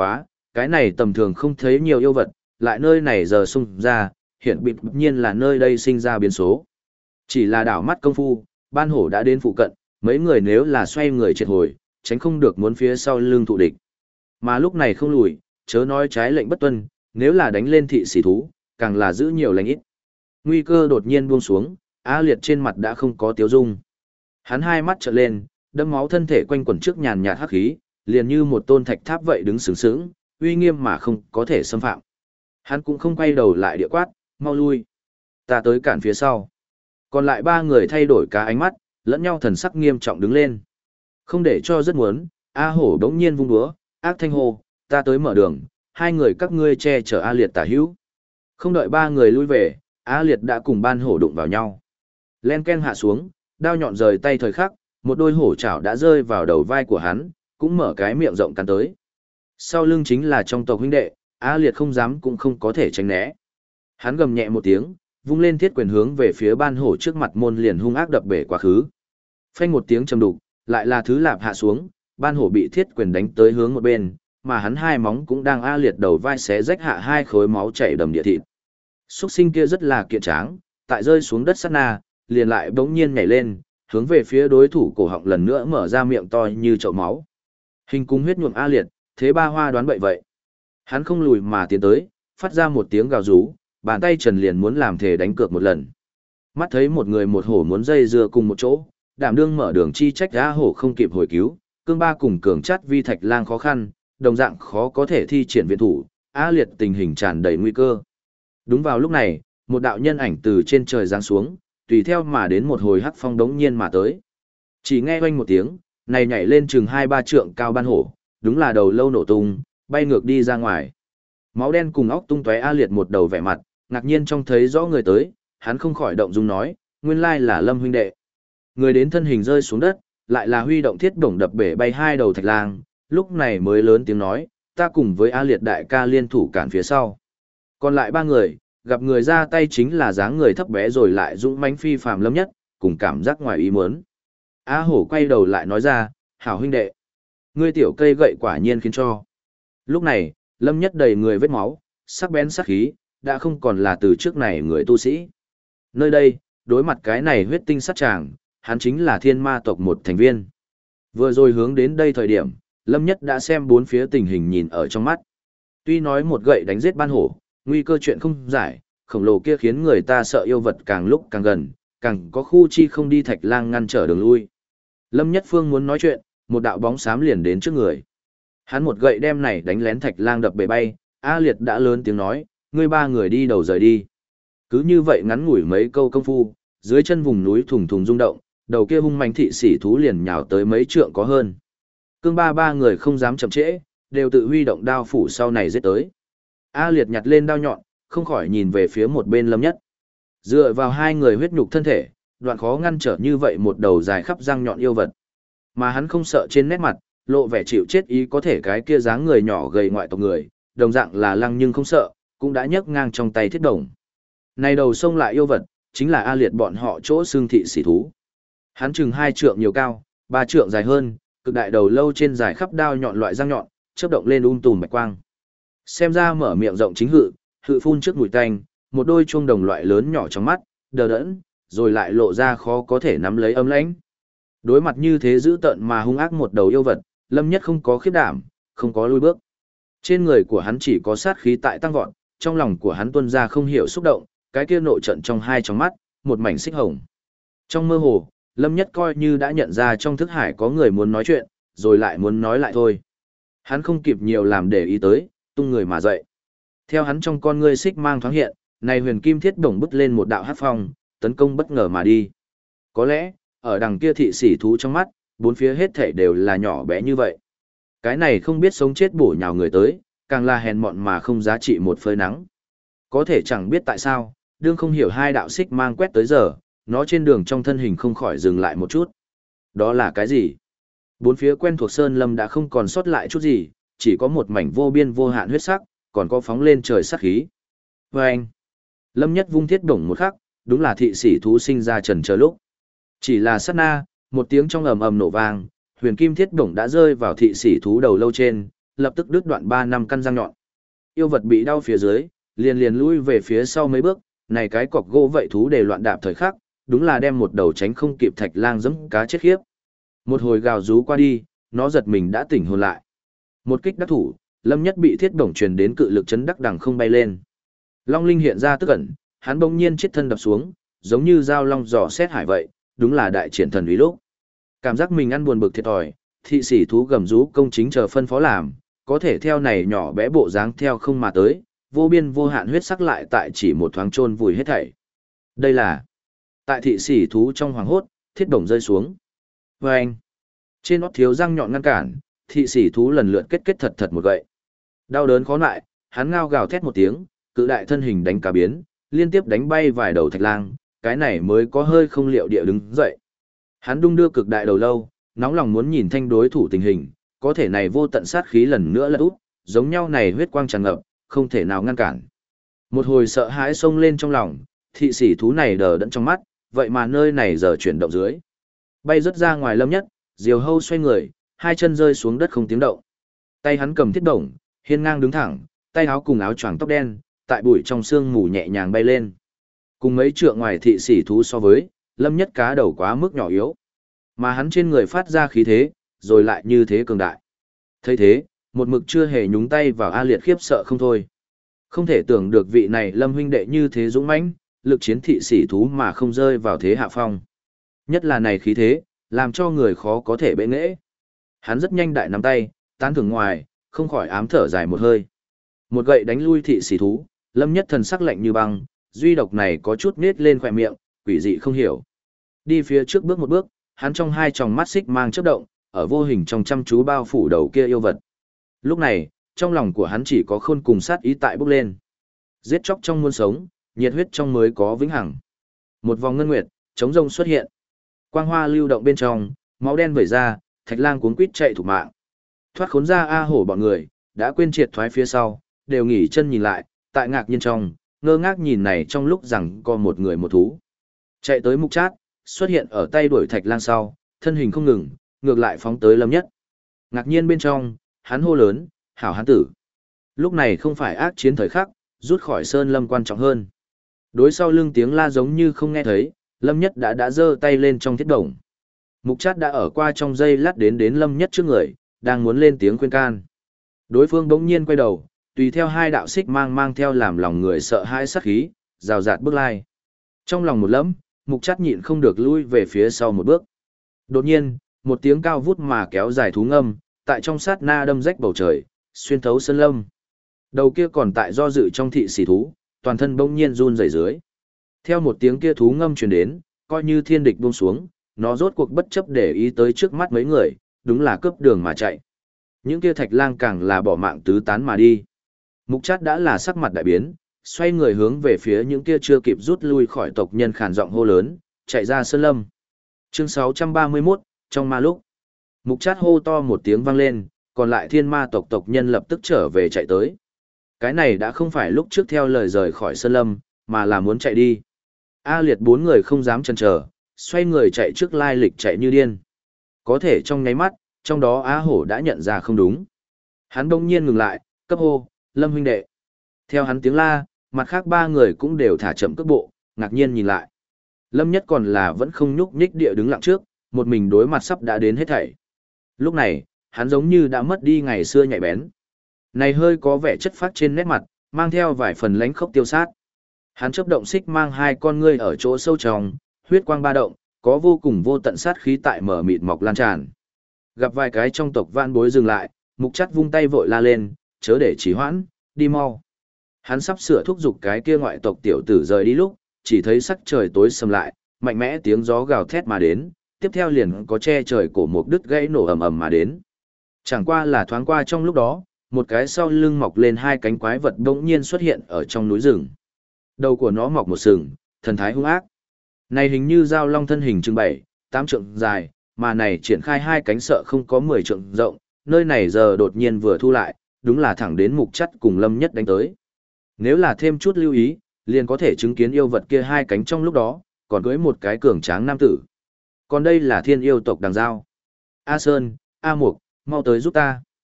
[SPEAKER 1] cái này tầm thường không thấy nhiều yêu vật, lại nơi này giờ xung ra, hiện bịt nhiên là nơi đây sinh ra biến số. Chỉ là đảo mắt công phu, ban hổ đã đến phụ cận, mấy người nếu là xoay người triệt hồi, tránh không được muốn phía sau lưng thụ địch. Mà lúc này không lùi, chớ nói trái lệnh bất tuân, nếu là đánh lên thị sĩ thú, càng là giữ nhiều lành ít. Nguy cơ đột nhiên buông xuống, A Liệt trên mặt đã không có tiếu dung. Hắn hai mắt trợn lên, đâm máu thân thể quanh quẩn trước nhàn nhạt hắc khí, liền như một tôn thạch tháp vậy đứng sướng sướng, uy nghiêm mà không có thể xâm phạm. Hắn cũng không quay đầu lại địa quát, mau lui. Ta tới cản phía sau. Còn lại ba người thay đổi cả ánh mắt, lẫn nhau thần sắc nghiêm trọng đứng lên. Không để cho rất muốn, A Hổ đống nhiên vung đúa, ác thanh hô, ta tới mở đường, hai người các ngươi che chở A Liệt tả hữu. Không đợi ba người lui về, A Liệt đã cùng ban hổ đụng vào nhau. Len ken hạ xuống, đao nhọn rời tay thời khắc, một đôi hổ chảo đã rơi vào đầu vai của hắn, cũng mở cái miệng rộng cắn tới. Sau lưng chính là trong tộc huynh đệ, A Liệt không dám cũng không có thể tránh né. Hắn gầm nhẹ một tiếng, vung lên thiết quyền hướng về phía ban hổ trước mặt môn liền hung ác đập bể quá khứ. Phanh một tiếng trầm đục, lại là thứ lạp hạ xuống, ban hổ bị thiết quyền đánh tới hướng một bên, mà hắn hai móng cũng đang A Liệt đầu vai xé rách hạ hai khối máu chảy đầm địa thịt. Xuất sinh kia rất là kiện tráng, tại rơi xuống đất sát na, liền lại bỗng nhiên nhảy lên, hướng về phía đối thủ cổ họng lần nữa mở ra miệng to như chậu máu. Hình cung huyết nhuộm A Liệt, thế ba hoa đoán bậy vậy. Hắn không lùi mà tiến tới, phát ra một tiếng gào rú, bàn tay trần liền muốn làm thể đánh cược một lần. Mắt thấy một người một hổ muốn dây dưa cùng một chỗ, đảm đương mở đường chi trách A Hổ không kịp hồi cứu, cương ba cùng cường chát vi thạch lang khó khăn, đồng dạng khó có thể thi triển viện thủ, A Liệt tình hình tràn đầy nguy cơ. Đúng vào lúc này, một đạo nhân ảnh từ trên trời giáng xuống, tùy theo mà đến một hồi hắc phong đống nhiên mà tới. Chỉ nghe oanh một tiếng, này nhảy lên chừng 2-3 trượng cao ban hổ, đúng là đầu lâu nổ tung, bay ngược đi ra ngoài. Máu đen cùng óc tung tóe A Liệt một đầu vẻ mặt, ngạc nhiên trông thấy rõ người tới, hắn không khỏi động dung nói, nguyên lai là Lâm huynh đệ. Người đến thân hình rơi xuống đất, lại là huy động thiết bổng đập bể bay hai đầu thạch lang, lúc này mới lớn tiếng nói, ta cùng với A Liệt đại ca liên thủ cản phía sau. Còn lại ba người, gặp người ra tay chính là dáng người thấp bé rồi lại dũng mãnh phi phàm Lâm Nhất, cùng cảm giác ngoài ý muốn. A Hổ quay đầu lại nói ra, hảo huynh đệ, ngươi tiểu cây gậy quả nhiên khiến cho. Lúc này, Lâm Nhất đầy người vết máu, sắc bén sắc khí, đã không còn là từ trước này người tu sĩ. Nơi đây, đối mặt cái này huyết tinh sát tràng, hắn chính là thiên ma tộc một thành viên. Vừa rồi hướng đến đây thời điểm, Lâm Nhất đã xem bốn phía tình hình nhìn ở trong mắt. Tuy nói một gậy đánh giết ban hổ, nguy cơ chuyện không giải, khổng lồ kia khiến người ta sợ yêu vật càng lúc càng gần, càng có khu chi không đi thạch lang ngăn trở đường lui. Lâm Nhất Phương muốn nói chuyện, một đạo bóng xám liền đến trước người. Hắn một gậy đem này đánh lén thạch lang đập bể bay, A Liệt đã lớn tiếng nói, ngươi ba người đi đầu rời đi. Cứ như vậy ngắn ngủi mấy câu công phu, dưới chân vùng núi thùng thùng rung động, đầu kia hung mãnh thị sĩ thú liền nhào tới mấy trượng có hơn. Cương ba người không dám chậm trễ, đều tự huy động đao phủ sau này giết tới. A Liệt nhặt lên đao nhọn, không khỏi nhìn về phía một bên Lâm Nhất. Dựa vào hai người huyết nhục thân thể, đoạn khó ngăn trở như vậy một đầu dài khắp răng nhọn yêu vật. Mà hắn không sợ trên nét mặt, lộ vẻ chịu chết ý có thể cái kia dáng người nhỏ gầy ngoại tộc người, đồng dạng là lăng nhưng không sợ, cũng đã nhấc ngang trong tay thiết đồng. Này đầu sông lại yêu vật, chính là A Liệt bọn họ chỗ xương thị sĩ thú. Hắn chừng 2 trượng nhiều cao, 3 trượng dài hơn, cực đại đầu lâu trên dài khắp đao nhọn loại răng nhọn, chớp động lên tùm bạch quang. Xem ra mở miệng rộng chính hự phun trước mùi tanh, một đôi chuông đồng loại lớn nhỏ trong mắt, đờ đẫn, rồi lại lộ ra khó có thể nắm lấy âm lãnh. Đối mặt như thế dữ tợn mà hung ác một đầu yêu vật, Lâm Nhất không có khiếp đảm, không có lùi bước. Trên người của hắn chỉ có sát khí tại tăng vọt, trong lòng của hắn tuôn ra không hiểu xúc động, cái kia nộ trận trong hai tròng mắt, một mảnh xích hồng. Trong mơ hồ, Lâm Nhất coi như đã nhận ra trong thức hải có người muốn nói chuyện, rồi lại muốn nói lại thôi. Hắn không kịp nhiều làm để ý tới, tung người mà dậy. Theo hắn trong con ngươi xích mang thoáng hiện, này huyền kim thiết bổng bứt lên một đạo hắc phong, tấn công bất ngờ mà đi. Có lẽ, ở đằng kia thị sĩ thú trong mắt, bốn phía hết thảy đều là nhỏ bé như vậy. Cái này không biết sống chết bổ nhào người tới, càng là hèn mọn mà không giá trị một phơi nắng. Có thể chẳng biết tại sao, đương không hiểu hai đạo xích mang quét tới giờ, nó trên đường trong thân hình không khỏi dừng lại một chút. Đó là cái gì? Bốn phía quen thuộc sơn lâm đã không còn sót lại chút gì, chỉ có một mảnh vô biên vô hạn huyết sắc, còn có phóng lên trời sát khí. Và anh, Lâm Nhất vung thiết bổng một khắc, đúng là thị sĩ thú sinh ra trần chờ lúc. Chỉ là sát na, một tiếng trong ầm ầm nổ vang, huyền kim thiết bổng đã rơi vào thị sĩ thú đầu lâu trên, lập tức đứt đoạn 3 năm căn răng nhọn. Yêu vật bị đau phía dưới, liền lui về phía sau mấy bước, này cái cọc gỗ vậy thú để loạn đạp thời khắc, đúng là đem một đầu tránh không kịp thạch lang giẫm cá chết khiếp. Một hồi gào rú qua đi, nó giật mình đã tỉnh hồn lại. Một kích đắc thủ, Lâm Nhất bị thiết bổng truyền đến cự lực chấn đắc đằng không bay lên. Long linh hiện ra tức ẩn, hắn bỗng nhiên chết thân đập xuống, giống như dao long dò xét hải vậy, đúng là đại triển thần uy lúc. Cảm giác mình ăn buồn bực thiệt thòi, thị sĩ thú gầm rú công chính chờ phân phó làm, có thể theo này nhỏ bé bộ dáng theo không mà tới, vô biên vô hạn huyết sắc lại tại chỉ một thoáng chôn vùi hết thảy. Đây là tại thị sĩ thú trong hoàng hốt, thiết bổng rơi xuống. Vâng! Trên nót thiếu răng nhọn ngăn cản, thị sĩ thú lần lượt kết thật một gậy. Đau đớn khó lại, hắn ngao gào thét một tiếng, cự đại thân hình đánh cả biến, liên tiếp đánh bay vài đầu thạch lang, cái này mới có hơi không liệu địa đứng dậy. Hắn đung đưa cực đại đầu lâu, nóng lòng muốn nhìn thanh đối thủ tình hình, có thể này vô tận sát khí lần nữa lật úp, giống nhau này huyết quang tràn ngập, không thể nào ngăn cản. Một hồi sợ hãi xông lên trong lòng, thị sĩ thú này đờ đẫn trong mắt, vậy mà nơi này giờ chuyển động dưới. Bay rất ra ngoài Lâm Nhất, diều hâu xoay người, hai chân rơi xuống đất không tiếng động. Tay hắn cầm thiết đồng, hiên ngang đứng thẳng, tay áo cùng áo choàng tóc đen, tại bụi trong sương mù nhẹ nhàng bay lên. Cùng mấy trượng ngoài thị sĩ thú so với, Lâm Nhất cá đầu quá mức nhỏ yếu. Mà hắn trên người phát ra khí thế, rồi lại như thế cường đại. Thấy thế, một mực chưa hề nhúng tay vào A Liệt khiếp sợ không thôi. Không thể tưởng được vị này Lâm huynh đệ như thế dũng mãnh, lực chiến thị sĩ thú mà không rơi vào thế hạ phong. Nhất là này khí thế, làm cho người khó có thể bệ nghệ. Hắn rất nhanh đại nắm tay, tán thưởng ngoài, không khỏi ám thở dài một hơi. Một gậy đánh lui thị sĩ thú, Lâm Nhất thần sắc lạnh như băng, duy độc này có chút nết lên khỏe miệng, quỷ dị không hiểu. Đi phía trước bước một bước, hắn trong hai tròng mắt xích mang chớp động, ở vô hình trong chăm chú bao phủ đầu kia yêu vật. Lúc này, trong lòng của hắn chỉ có khôn cùng sát ý tại bốc lên. Giết chóc trong muôn sống, nhiệt huyết trong mới có vĩnh hằng. Một vòng ngân nguyệt, chống rông xuất hiện. Quang hoa lưu động bên trong, máu đen vẩy ra, thạch lang cuống quýt chạy thủ mạng. Thoát khốn ra A Hổ bọn người, đã quên triệt thoái phía sau, đều nghỉ chân nhìn lại, tại ngạc nhiên trong, ngơ ngác nhìn này trong lúc rằng có một người một thú. Chạy tới Mục Trát, xuất hiện ở tay đuổi thạch lang sau, thân hình không ngừng, ngược lại phóng tới Lâm Nhất. Ngạc nhiên bên trong, hắn hô lớn, hảo hán tử. Lúc này không phải ác chiến thời khắc, rút khỏi sơn lâm quan trọng hơn. Đối sau lưng tiếng la giống như không nghe thấy, Lâm Nhất đã giơ tay lên trong thiết đồng. Mục Trát đã ở qua trong giây lát đến Lâm Nhất trước người, đang muốn lên tiếng khuyên can. Đối phương bỗng nhiên quay đầu, tùy theo hai đạo xích mang theo làm lòng người sợ hãi sát khí, rào rạt bước lai. Trong lòng một lẫm, Mục Trát nhịn không được lui về phía sau một bước. Đột nhiên, một tiếng cao vút mà kéo dài thú ngâm, tại trong sát na đâm rách bầu trời, xuyên thấu sơn lâm. Đầu kia còn tại do dự trong thị sĩ thú, toàn thân bỗng nhiên run rẩy dưới. Theo một tiếng kia thú ngâm truyền đến, coi như thiên địch buông xuống, nó rốt cuộc bất chấp để ý tới trước mắt mấy người, đúng là cướp đường mà chạy. Những kia thạch lang càng là bỏ mạng tứ tán mà đi. Mục Trát đã là sắc mặt đại biến, xoay người hướng về phía những kia chưa kịp rút lui khỏi tộc nhân khàn giọng hô lớn, chạy ra sơn lâm. Chương 631, trong ma lúc. Mục Trát hô to một tiếng vang lên, còn lại thiên ma tộc nhân lập tức trở về chạy tới. Cái này đã không phải lúc trước theo lời rời khỏi sơn lâm, mà là muốn chạy đi. A Liệt bốn người không dám chần chờ, xoay người chạy trước lai lịch chạy như điên. Có thể trong nháy mắt, trong đó Á Hổ đã nhận ra không đúng. Hắn đông nhiên ngừng lại, cấp hô, Lâm huynh đệ. Theo hắn tiếng la, mặt khác ba người cũng đều thả chậm cước bộ, ngạc nhiên nhìn lại. Lâm Nhất còn là vẫn không nhúc nhích địa đứng lặng trước, một mình đối mặt sắp đã đến hết thảy. Lúc này, hắn giống như đã mất đi ngày xưa nhạy bén. Này hơi có vẻ chất phác trên nét mặt, mang theo vài phần lánh khốc tiêu sát. Hắn chớp động xích mang hai con ngươi ở chỗ sâu trong, huyết quang ba động, có vô cùng vô tận sát khí tại mở mịt mọc lan tràn. Gặp vài cái trong tộc vạn bối dừng lại, Mục Trát vung tay vội la lên, chớ để trì hoãn, đi mau. Hắn sắp sửa thúc giục cái kia ngoại tộc tiểu tử rời đi lúc, chỉ thấy sắc trời tối sầm lại, mạnh mẽ tiếng gió gào thét mà đến, tiếp theo liền có che trời cổ một đứt gãy nổ ầm ầm mà đến. Chẳng qua là thoáng qua trong lúc đó, một cái sau lưng mọc lên hai cánh quái vật bỗng nhiên xuất hiện ở trong núi rừng. Đầu của nó mọc một sừng, thần thái hung ác. Này hình như dao long thân hình chừng 7, 8 trượng dài, mà này triển khai hai cánh sợ không có 10 trượng rộng, nơi này giờ đột nhiên vừa thu lại, đúng là thẳng đến Mục Trát cùng Lâm Nhất đánh tới. Nếu là thêm chút lưu ý, liền có thể chứng kiến yêu vật kia hai cánh trong lúc đó, còn cưới một cái cường tráng nam tử. Còn đây là thiên yêu tộc đằng giao. A Sơn, A Mục, mau tới giúp ta.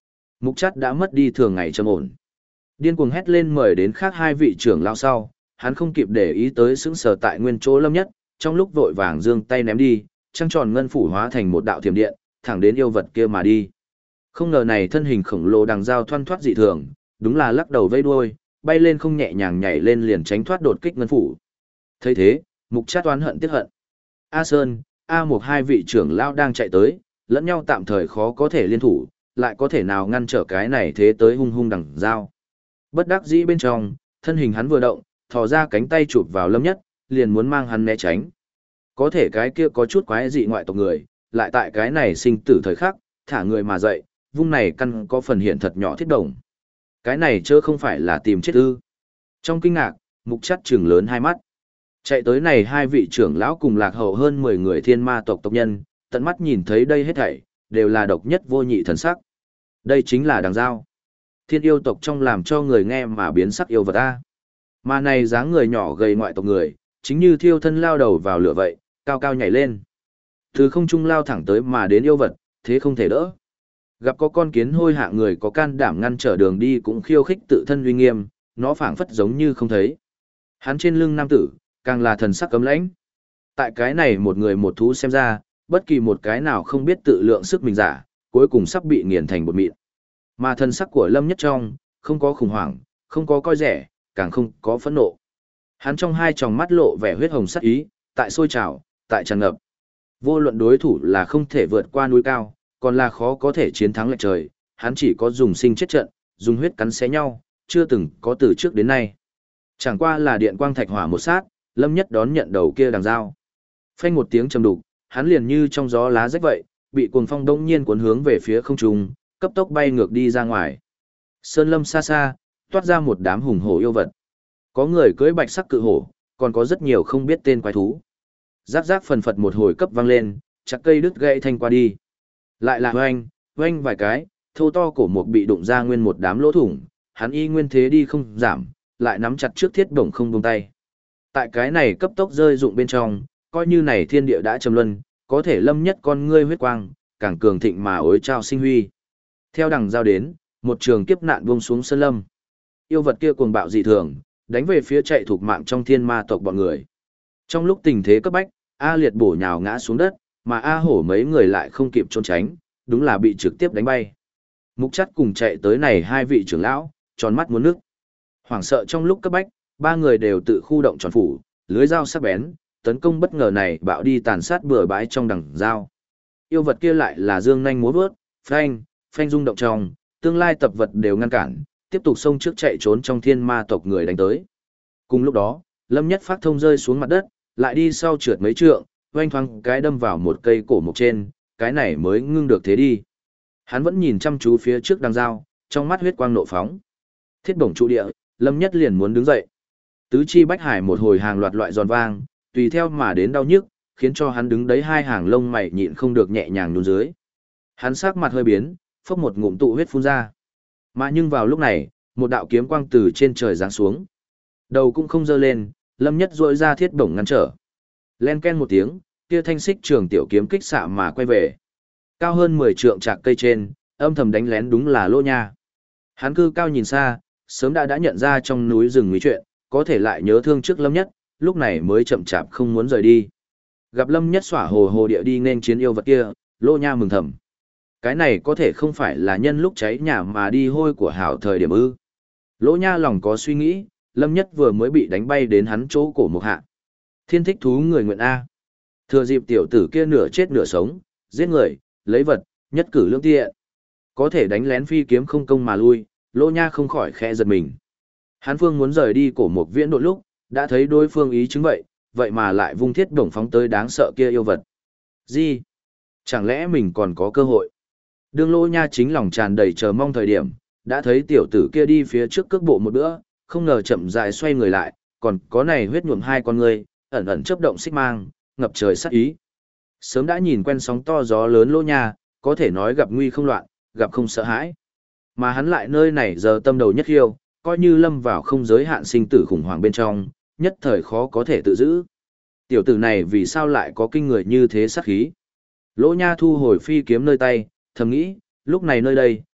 [SPEAKER 1] Mục Chát đã mất đi thường ngày trầm ổn. Điên cuồng hét lên mời đến khác hai vị trưởng lão sau, hắn không kịp để ý tới sững sờ tại nguyên chỗ Lâm Nhất, trong lúc vội vàng giương tay ném đi, trăng tròn ngân phủ hóa thành một đạo thiểm điện, thẳng đến yêu vật kia mà đi. Không ngờ này thân hình khổng lồ đằng dao thoăn thoắt dị thường, đúng là lắc đầu vây đuôi, bay lên không nhẹ nhàng nhảy lên liền tránh thoát đột kích ngân phủ. Thấy thế, Mục Chát oán hận tiếc hận. A Sơn, A Mục hai vị trưởng lão đang chạy tới, lẫn nhau tạm thời khó có thể liên thủ, lại có thể nào ngăn trở cái này thế tới hung hung đằng dao. Bất đắc dĩ bên trong, thân hình hắn vừa động, thò ra cánh tay chụp vào Lâm Nhất, liền muốn mang hắn né tránh. Có thể cái kia có chút quái dị ngoại tộc người, lại tại cái này sinh tử thời khắc, thả người mà dậy, vung này căn có phần hiện thật nhỏ thiết đồng. Cái này chớ không phải là tìm chết ư. Trong kinh ngạc, Mục Chát trừng lớn hai mắt. Chạy tới này hai vị trưởng lão cùng lạc hậu hơn 10 người thiên ma tộc tộc nhân, tận mắt nhìn thấy đây hết thảy, đều là độc nhất vô nhị thần sắc. Đây chính là đằng dao. Thiên yêu tộc trong làm cho người nghe mà biến sắc yêu vật a. Mà này dáng người nhỏ gầy ngoại tộc người, chính như thiêu thân lao đầu vào lửa vậy, cao cao nhảy lên. Từ không trung lao thẳng tới mà đến yêu vật, thế không thể đỡ. Gặp có con kiến hôi hạ người có can đảm ngăn trở đường đi cũng khiêu khích tự thân uy nghiêm, nó phảng phất giống như không thấy. Hắn trên lưng nam tử, càng là thần sắc cấm lãnh. Tại cái này một người một thú xem ra, bất kỳ một cái nào không biết tự lượng sức mình giả, cuối cùng sắp bị nghiền thành bột mịn. Mà thần sắc của Lâm Nhất trong, không có khủng hoảng, không có coi rẻ, càng không có phẫn nộ. Hắn trong hai tròng mắt lộ vẻ huyết hồng sắc ý, tại sôi trào, tại tràn ngập. Vô luận đối thủ là không thể vượt qua núi cao, còn là khó có thể chiến thắng lệch trời, hắn chỉ có dùng sinh chết trận, dùng huyết cắn xé nhau, chưa từng có từ trước đến nay. Chẳng qua là điện quang thạch hỏa một sát, Lâm Nhất đón nhận đầu kia đằng dao. Phanh một tiếng trầm đục, hắn liền như trong gió lá rách vậy, bị cuồng phong đông nhiên cuốn hướng về phía không trung, cấp tốc bay ngược đi ra ngoài. Sơn lâm xa xa, toát ra một đám hùng hổ yêu vật. Có người cưỡi bạch sắc cự hổ, còn có rất nhiều không biết tên quái thú. Rác rác phần phật một hồi cấp vang lên, chặt cây đứt gãy thanh qua đi. Lại là oanh, oanh vài cái, thô to cổ mục bị đụng ra nguyên một đám lỗ thủng, hắn y nguyên thế đi không giảm, lại nắm chặt trước thiết bổng không buông tay. Tại cái này cấp tốc rơi dụng bên trong, coi như này thiên địa đã trầm luân, có thể Lâm Nhất con ngươi huyết quang, càng cường thịnh mà ối trao sinh huy. Theo đằng giao đến, một trường kiếp nạn buông xuống sơn lâm. Yêu vật kia cuồng bạo dị thường, đánh về phía chạy thuộc mạng trong thiên ma tộc bọn người. Trong lúc tình thế cấp bách, A Liệt bổ nhào ngã xuống đất, mà A Hổ mấy người lại không kịp trốn tránh, đúng là bị trực tiếp đánh bay. Mục Chát cùng chạy tới này hai vị trưởng lão, tròn mắt muốn nước. Hoảng sợ trong lúc cấp bách, ba người đều tự khu động tròn phủ, lưới dao sắc bén, tấn công bất ngờ này bạo đi tàn sát bừa bãi trong đằng dao. Yêu vật kia lại là dương nhanh múa vớt, phanh, phanh rung động trong, tương lai tập vật đều ngăn cản, tiếp tục xông trước chạy trốn trong thiên ma tộc người đánh tới. Cùng lúc đó, Lâm Nhất phát thông rơi xuống mặt đất, lại đi sau trượt mấy trượng, oanh thoáng cái đâm vào một cây cổ mục trên, cái này mới ngưng được thế đi. Hắn vẫn nhìn chăm chú phía trước đằng dao, trong mắt huyết quang nộ phóng. Thiết bổng trụ địa, Lâm Nhất liền muốn đứng dậy. Tứ chi bách hải một hồi hàng loạt loại giòn vang, tùy theo mà đến đau nhức, khiến cho hắn đứng đấy hai hàng lông mày nhịn không được nhẹ nhàng nhún dưới. Hắn sắc mặt hơi biến, phốc một ngụm tụ huyết phun ra. Mà nhưng vào lúc này, một đạo kiếm quang từ trên trời giáng xuống. Đầu cũng không dơ lên, Lâm Nhất rỗi ra thiết bổng ngăn trở. Len ken một tiếng, kia thanh xích trường tiểu kiếm kích xạ mà quay về. Cao hơn 10 trượng trạc cây trên, âm thầm đánh lén đúng là Lô Nha. Hắn cư cao nhìn xa, sớm đã nhận ra trong núi rừng nguy chuyện, có thể lại nhớ thương trước Lâm Nhất, lúc này mới chậm chạp không muốn rời đi. Gặp Lâm Nhất xỏa hồ hồ địa đi nên chiến yêu vật kia, Lô Nha mừng thầm. Cái này có thể không phải là nhân lúc cháy nhà mà đi hôi của hảo thời điểm ư. Lô Nha lòng có suy nghĩ, Lâm Nhất vừa mới bị đánh bay đến hắn chỗ cổ một hạ. Thiên thích thú người nguyện A. Thừa dịp tiểu tử kia nửa chết nửa sống, giết người, lấy vật, nhất cử lưỡng tiện. Có thể đánh lén phi kiếm không công mà lui, Lô Nha không khỏi khẽ giật mình. Hán Phương muốn rời đi cổ một viễn độ lúc, đã thấy đối phương ý chứng vậy mà lại vung thiết bổng phóng tới đáng sợ kia yêu vật. Gì? Chẳng lẽ mình còn có cơ hội? Đương Lô Nha chính lòng tràn đầy chờ mong thời điểm, đã thấy tiểu tử kia đi phía trước cước bộ một bữa, không ngờ chậm rãi xoay người lại, còn có này huyết nhuộm hai con người, ẩn ẩn chớp động xích mang, ngập trời sát ý. Sớm đã nhìn quen sóng to gió lớn Lô Nha, có thể nói gặp nguy không loạn, gặp không sợ hãi. Mà hắn lại nơi này giờ tâm đầu nhất hiêu, coi như lâm vào không giới hạn sinh tử khủng hoảng bên trong, nhất thời khó có thể tự giữ. Tiểu tử này vì sao lại có kinh người như thế sát khí? Lỗ Nha thu hồi phi kiếm nơi tay, thầm nghĩ, lúc này nơi đây,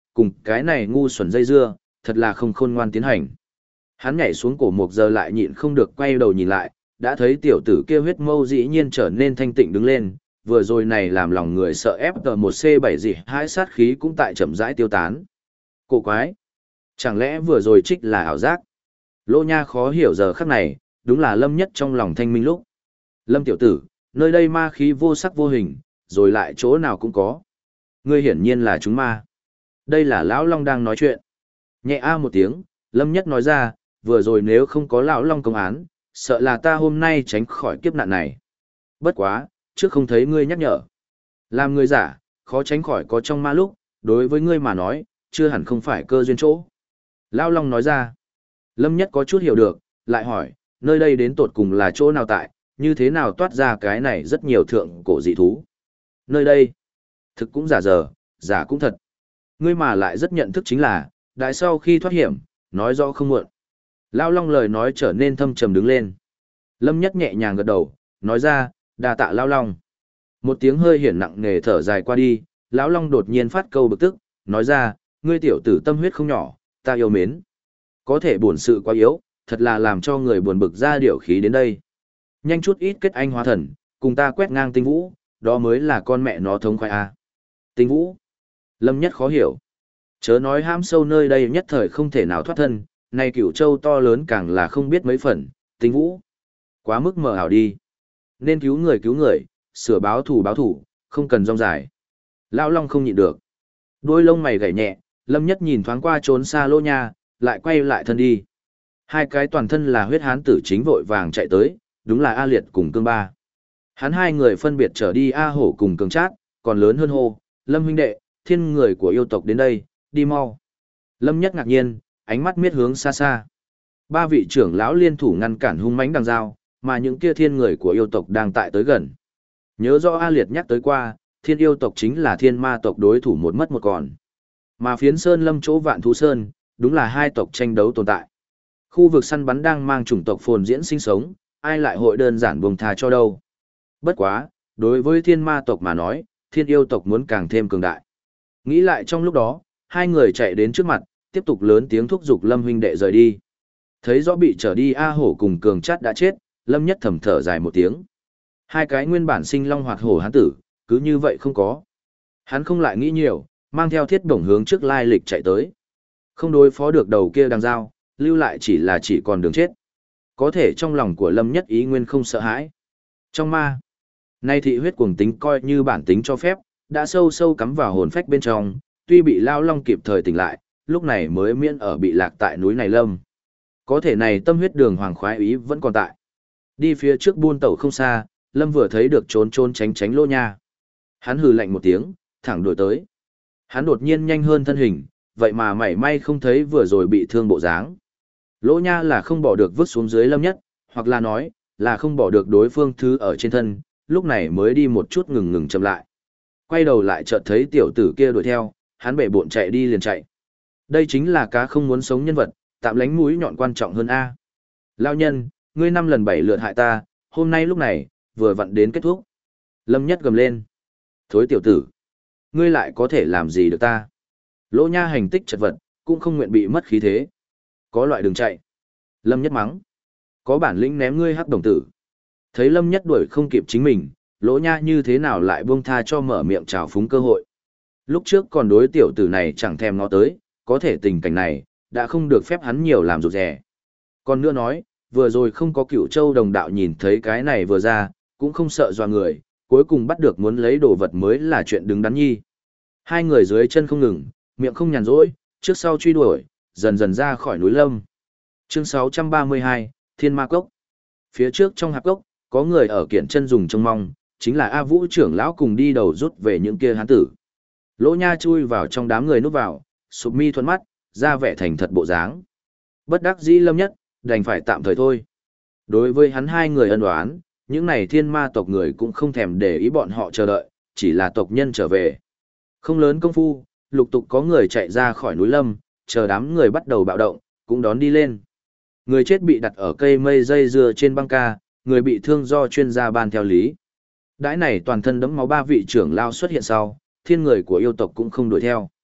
[SPEAKER 1] cùng cái này ngu xuẩn dây dưa, thật là không khôn ngoan tiến hành. Hắn nhảy xuống cổ mục giờ lại nhịn không được quay đầu nhìn lại, đã thấy tiểu tử kia huyết mâu dĩ nhiên trở nên thanh tịnh đứng lên, vừa rồi này làm lòng người sợ FT1C7 gì hai sát khí cũng tại chậm rãi tiêu tán. Cổ quái! Chẳng lẽ vừa rồi trích là ảo giác? Lô Nha khó hiểu giờ khắc này, đúng là Lâm Nhất trong lòng thanh minh lúc. Lâm tiểu tử, nơi đây ma khí vô sắc vô hình, rồi lại chỗ nào cũng có. Ngươi hiển nhiên là chúng ma. Đây là Lão Long đang nói chuyện. Nhẹ a một tiếng, Lâm Nhất nói ra, vừa rồi nếu không có Lão Long công án, sợ là ta hôm nay tránh khỏi kiếp nạn này. Bất quá, trước không thấy ngươi nhắc nhở. Làm người giả, khó tránh khỏi có trong ma lúc, đối với ngươi mà nói, chưa hẳn không phải cơ duyên chỗ. Lão Long nói ra. Lâm Nhất có chút hiểu được, lại hỏi, nơi đây đến tột cùng là chỗ nào tại, như thế nào toát ra cái này rất nhiều thượng cổ dị thú. Nơi đây, thực cũng giả dờ, giả cũng thật. Ngươi mà lại rất nhận thức chính là, đại sau khi thoát hiểm, nói rõ không muộn. Lão Long lời nói trở nên thâm trầm đứng lên. Lâm Nhất nhẹ nhàng gật đầu, nói ra, đa tạ Lão Long. Một tiếng hơi hiển nặng nề thở dài qua đi, Lão Long đột nhiên phát câu bực tức, nói ra, ngươi tiểu tử tâm huyết không nhỏ, ta yêu mến. Có thể buồn sự quá yếu, thật là làm cho người buồn bực ra điệu khí đến đây. Nhanh chút ít kết anh hóa thần, cùng ta quét ngang tinh vũ, đó mới là con mẹ nó thống khoái a. Tinh vũ. Lâm Nhất khó hiểu. Chớ nói ham sâu nơi đây nhất thời không thể nào thoát thân, này Cửu Châu to lớn càng là không biết mấy phần, tinh vũ. Quá mức mờ ảo đi. Nên cứu người, sửa báo thủ, không cần rong dài. Lão Long không nhịn được. Đôi lông mày gảy nhẹ, Lâm Nhất nhìn thoáng qua trốn xa Lô Nha, lại quay lại thân đi. Hai cái toàn thân là huyết hán tử chính vội vàng chạy tới, đúng là A Liệt cùng Cương Ba. Hắn hai người phân biệt trở đi A Hổ cùng Cường Trát, còn lớn hơn hô, Lâm huynh đệ, thiên người của yêu tộc đến đây, đi mau. Lâm Nhất ngạc nhiên, ánh mắt miết hướng xa xa. Ba vị trưởng lão liên thủ ngăn cản hung mãnh đằng dao, mà những kia thiên người của yêu tộc đang tại tới gần. Nhớ rõ A Liệt nhắc tới qua, thiên yêu tộc chính là thiên ma tộc đối thủ một mất một còn. Mà phiến sơn lâm chỗ Vạn Thú Sơn, đúng là hai tộc tranh đấu tồn tại. Khu vực săn bắn đang mang chủng tộc phồn diễn sinh sống, ai lại hội đơn giản buông tha cho đâu. Bất quá, đối với thiên ma tộc mà nói, thiên yêu tộc muốn càng thêm cường đại. Nghĩ lại trong lúc đó, hai người chạy đến trước mặt, tiếp tục lớn tiếng thúc giục Lâm huynh đệ rời đi. Thấy rõ bị trở đi A Hổ cùng Cường Trát đã chết, Lâm Nhất thầm thở dài một tiếng. Hai cái nguyên bản sinh long hoạt hổ hán tử, cứ như vậy không có. Hắn không lại nghĩ nhiều, mang theo thiết bổng hướng trước lai lịch chạy tới. Không đối phó được đầu kia đằng dao, lưu lại chỉ còn đường chết. Có thể trong lòng của Lâm Nhất ý nguyên không sợ hãi. Trong ma, nay thị huyết cuồng tính coi như bản tính cho phép, đã sâu sâu cắm vào hồn phách bên trong, tuy bị Lao Long kịp thời tỉnh lại, lúc này mới miễn ở bị lạc tại núi này lâm. Có thể này tâm huyết đường hoàng khoái ý vẫn còn tại. Đi phía trước buôn tẩu không xa, Lâm vừa thấy được trốn tránh Lô Nha. Hắn hừ lạnh một tiếng, thẳng đuổi tới. Hắn đột nhiên nhanh hơn thân hình, vậy mà mảy may không thấy vừa rồi bị thương bộ dáng. Lỗ Nha là không bỏ được vứt xuống dưới Lâm Nhất, hoặc là nói, là không bỏ được đối phương thứ ở trên thân, lúc này mới đi một chút ngừng chậm lại. Quay đầu lại chợt thấy tiểu tử kia đuổi theo, hắn bể bộn chạy đi liền chạy. Đây chính là cá không muốn sống nhân vật, tạm lánh mũi nhọn quan trọng hơn A. Lao nhân, ngươi 5 lần 7 lượt hại ta, hôm nay lúc này, vừa vặn đến kết thúc. Lâm Nhất gầm lên. Thối tiểu tử, ngươi lại có thể làm gì được ta? Lỗ Nha hành tích chật vật, cũng không nguyện bị mất khí thế. Có loại đường chạy. Lâm Nhất mắng. Có bản lĩnh ném ngươi hắc đồng tử. Thấy Lâm Nhất đuổi không kịp chính mình, Lỗ Nha như thế nào lại buông tha cho mở miệng trào phúng cơ hội. Lúc trước còn đối tiểu tử này chẳng thèm ngó tới, có thể tình cảnh này, đã không được phép hắn nhiều làm rụt rè. Còn nữa nói, vừa rồi không có Cửu Châu đồng đạo nhìn thấy cái này vừa ra, cũng không sợ doa người, cuối cùng bắt được muốn lấy đồ vật mới là chuyện đứng đắn nhi. Hai người dưới chân không ngừng, miệng không nhàn rỗi, trước sau truy đuổi, dần dần ra khỏi núi lâm. Chương 632, Thiên Ma Cốc. Phía trước trong hạp cốc, có người ở kiện chân dùng trông mong, chính là A Vũ trưởng lão cùng đi đầu rút về những kia hán tử. Lỗ Nha chui vào trong đám người núp vào, sụp mi thuận mắt, ra vẻ thành thật bộ dáng. Bất đắc dĩ Lâm Nhất, đành phải tạm thời thôi. Đối với hắn hai người ân oán, những này thiên ma tộc người cũng không thèm để ý bọn họ chờ đợi, chỉ là tộc nhân trở về. Không lớn công phu, lục tục có người chạy ra khỏi núi lâm, chờ đám người bắt đầu bạo động, cũng đón đi lên. Người chết bị đặt ở cây mây dây dưa trên băng ca, người bị thương do chuyên gia ban theo lý. Đãi này toàn thân đẫm máu ba vị trưởng lao xuất hiện sau, thiên người của yêu tộc cũng không đuổi theo.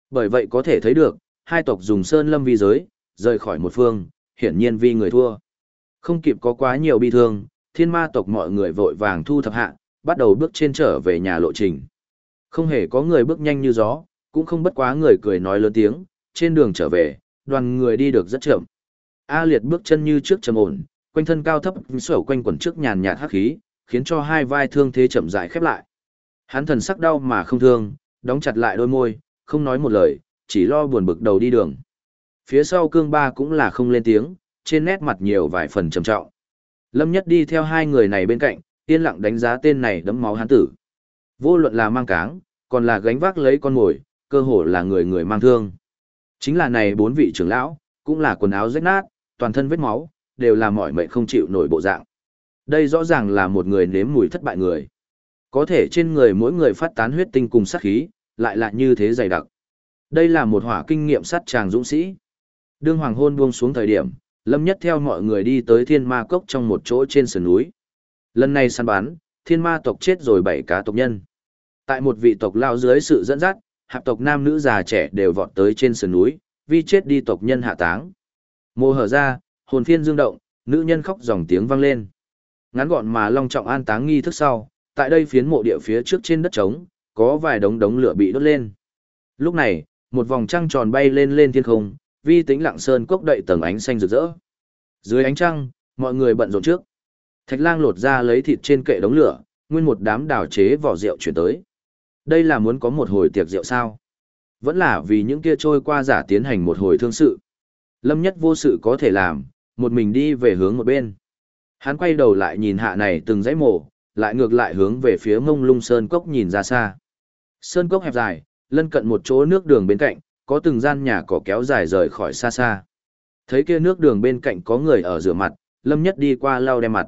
[SPEAKER 1] Bởi vậy có thể thấy được, hai tộc dùng sơn lâm vi giới, rời khỏi một phương, hiển nhiên vi người thua. Không kịp có quá nhiều bi thương, thiên ma tộc mọi người vội vàng thu thập hạ, bắt đầu bước trên trở về nhà lộ trình. Không hề có người bước nhanh như gió, cũng không bất quá người cười nói lớn tiếng, trên đường trở về, đoàn người đi được rất chậm. A Liệt bước chân như trước trầm ổn, quanh thân cao thấp sổ quanh quẩn trước nhàn nhạt hắc khí, khiến cho hai vai thương thế chậm rãi khép lại. Hắn thần sắc đau mà không thương, đóng chặt lại đôi môi, không nói một lời, chỉ lo buồn bực đầu đi đường. Phía sau cương ba cũng là không lên tiếng, trên nét mặt nhiều vài phần trầm trọng. Lâm Nhất đi theo hai người này bên cạnh, yên lặng đánh giá tên này đẫm máu hán tử. Vô luận là mang cáng, còn là gánh vác lấy con mồi, cơ hồ là người người mang thương. Chính là này bốn vị trưởng lão, cũng là quần áo rách nát, toàn thân vết máu, đều là mỏi mệt không chịu nổi bộ dạng. Đây rõ ràng là một người nếm mùi thất bại người. Có thể trên người mỗi người phát tán huyết tinh cùng sát khí, lại là như thế dày đặc. Đây là một hỏa kinh nghiệm sát tràng dũng sĩ. Đương hoàng hôn buông xuống thời điểm, Lâm Nhất theo mọi người đi tới thiên ma cốc trong một chỗ trên sườn núi. Lần này săn bắn, thiên ma tộc chết rồi 7 cá tộc nhân. Tại một vị tộc lao dưới sự dẫn dắt, hạp tộc nam nữ già trẻ đều vọt tới trên sườn núi, vì chết đi tộc nhân hạ táng. Mồ hở ra, hồn phiên dương động, nữ nhân khóc dòng tiếng vang lên. Ngắn gọn mà long trọng an táng nghi thức sau, tại đây phiến mộ địa phía trước trên đất trống, có vài đống đống lửa bị đốt lên. Lúc này, một vòng trăng tròn bay lên lên thiên không, vi tĩnh lặng sơn cốc đậy tầng ánh xanh rực rỡ. Dưới ánh trăng, mọi người bận rộn trước. Thạch Lang lột ra lấy thịt trên kệ đống lửa, nguyên một đám đào chế vỏ rượu chuyển tới. Đây là muốn có một hồi tiệc rượu sao? Vẫn là vì những kia trôi qua giả tiến hành một hồi thương sự. Lâm Nhất vô sự có thể làm, một mình đi về hướng một bên. Hắn quay đầu lại nhìn hạ này từng dãy mộ, lại ngược lại hướng về phía Mông Lung Sơn cốc nhìn ra xa. Sơn cốc hẹp dài, lân cận một chỗ nước đường bên cạnh, có từng gian nhà cỏ kéo dài rời khỏi xa xa. Thấy kia nước đường bên cạnh có người ở rửa mặt, Lâm Nhất đi qua lau đem mặt.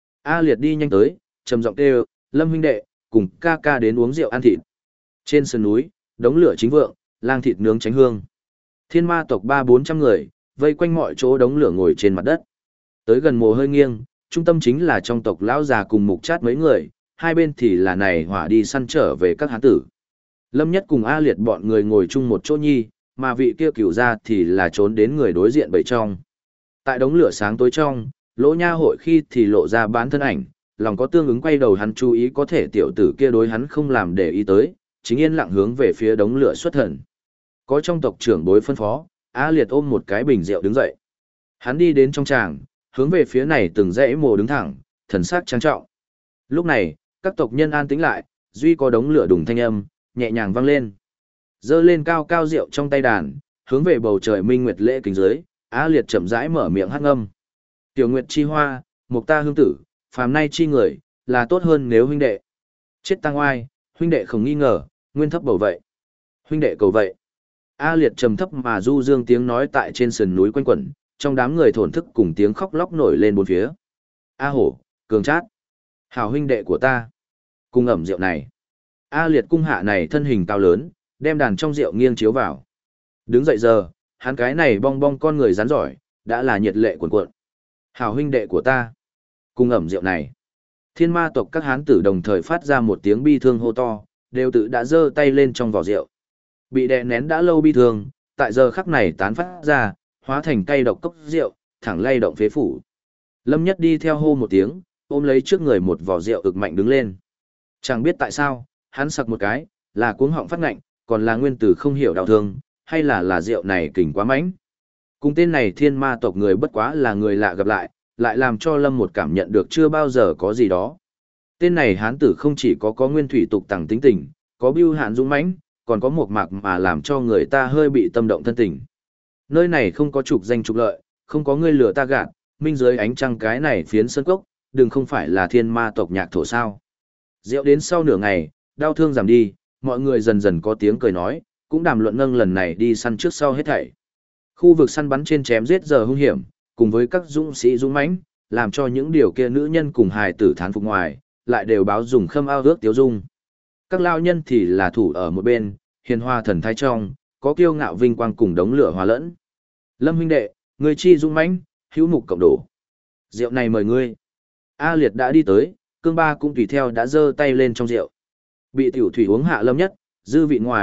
[SPEAKER 1] A Liệt đi nhanh tới, trầm giọng kêu, Lâm huynh đệ, cùng ca ca đến uống rượu ăn thịt. Trên sườn núi, đống lửa chính vượng, lang thịt nướng tránh hương. Thiên ma tộc 300-400 người, vây quanh mọi chỗ đống lửa ngồi trên mặt đất. Tới gần mồ hơi nghiêng, trung tâm chính là trong tộc lão già cùng mục chát mấy người, hai bên thì là này hỏa đi săn trở về các hán tử. Lâm Nhất cùng A Liệt bọn người ngồi chung một chỗ nhi, mà vị kia cửu ra thì là trốn đến người đối diện bầy trong. Tại đống lửa sáng tối trong, Lỗ Nha hội khi thì lộ ra bán thân ảnh, lòng có tương ứng quay đầu hắn chú ý có thể tiểu tử kia đối hắn không làm để ý tới, chính yên lặng hướng về phía đống lửa xuất thần. Có trong tộc trưởng bối phân phó, A Liệt ôm một cái bình rượu đứng dậy. Hắn đi đến trong tràng, hướng về phía này từng dãy mồ đứng thẳng, thần sắc trang trọng. Lúc này, các tộc nhân an tĩnh lại, duy có đống lửa đùng thanh âm, nhẹ nhàng vang lên. Dơ lên cao cao rượu trong tay đàn, hướng về bầu trời minh nguyệt lễ kính dưới, A Liệt chậm rãi mở miệng hát ngâm. Tiểu nguyệt chi hoa, mục ta hương tử, phàm nay chi người, là tốt hơn nếu huynh đệ. Chết tăng oai, huynh đệ không nghi ngờ, nguyên thấp bầu vậy. Huynh đệ cầu vậy. A Liệt trầm thấp mà du dương tiếng nói tại trên sườn núi quanh quẩn, trong đám người thổn thức cùng tiếng khóc lóc nổi lên bốn phía. A hổ, cường chát. Hảo huynh đệ của ta. Cùng ẩm rượu này. A Liệt cung hạ này thân hình cao lớn, đem đàn trong rượu nghiêng chiếu vào. Đứng dậy giờ, hắn cái này bong bong con người rắn giỏi, đã là nhiệt lệ cuồn cuộn. Hảo huynh đệ của ta. Cùng ẩm rượu này. Thiên ma tộc các hán tử đồng thời phát ra một tiếng bi thương hô to, đều tự đã giơ tay lên trong vỏ rượu. Bị đè nén đã lâu bi thương, tại giờ khắc này tán phát ra, hóa thành cây độc cốc rượu, thẳng lay động phế phủ. Lâm Nhất đi theo hô một tiếng, ôm lấy trước người một vỏ rượu ực mạnh đứng lên. Chẳng biết tại sao, hắn sặc một cái, là cuống họng phát ngạnh, còn là nguyên tử không hiểu đau thương, hay là rượu này kình quá mãnh. Cùng tên này thiên ma tộc người bất quá là người lạ gặp lại làm cho Lâm một cảm nhận được chưa bao giờ có gì đó. Tên này hán tử không chỉ có nguyên thủy tục tằng tính tình, có bưu hạn dũng mãnh, còn có một mạc mà làm cho người ta hơi bị tâm động thân tình. Nơi này không có trục danh trục lợi, không có ngươi lừa ta gạt, minh dưới ánh trăng cái này phiến sơn cốc, đừng không phải là thiên ma tộc nhạc thổ sao. Rượu đến sau nửa ngày, đau thương giảm đi, mọi người dần dần có tiếng cười nói, cũng đàm luận nâng lần này đi săn trước sau hết thảy. Khu vực săn bắn trên chém giết giờ hung hiểm, cùng với các dũng sĩ dũng mãnh, làm cho những điều kia nữ nhân cùng hài tử thán phục ngoài, lại đều báo dùng khâm ao ước tiếu dung. Các lao nhân thì là thủ ở một bên, hiền hòa thần thái trong, có kiêu ngạo vinh quang cùng đống lửa hòa lẫn. Lâm huynh đệ, người chi dũng mãnh, hữu mục cộng đổ. Rượu này mời ngươi. A Liệt đã đi tới, cương ba cũng tùy theo đã giơ tay lên trong rượu. Bị tiểu thủy uống hạ Lâm Nhất, dư vị ngoài,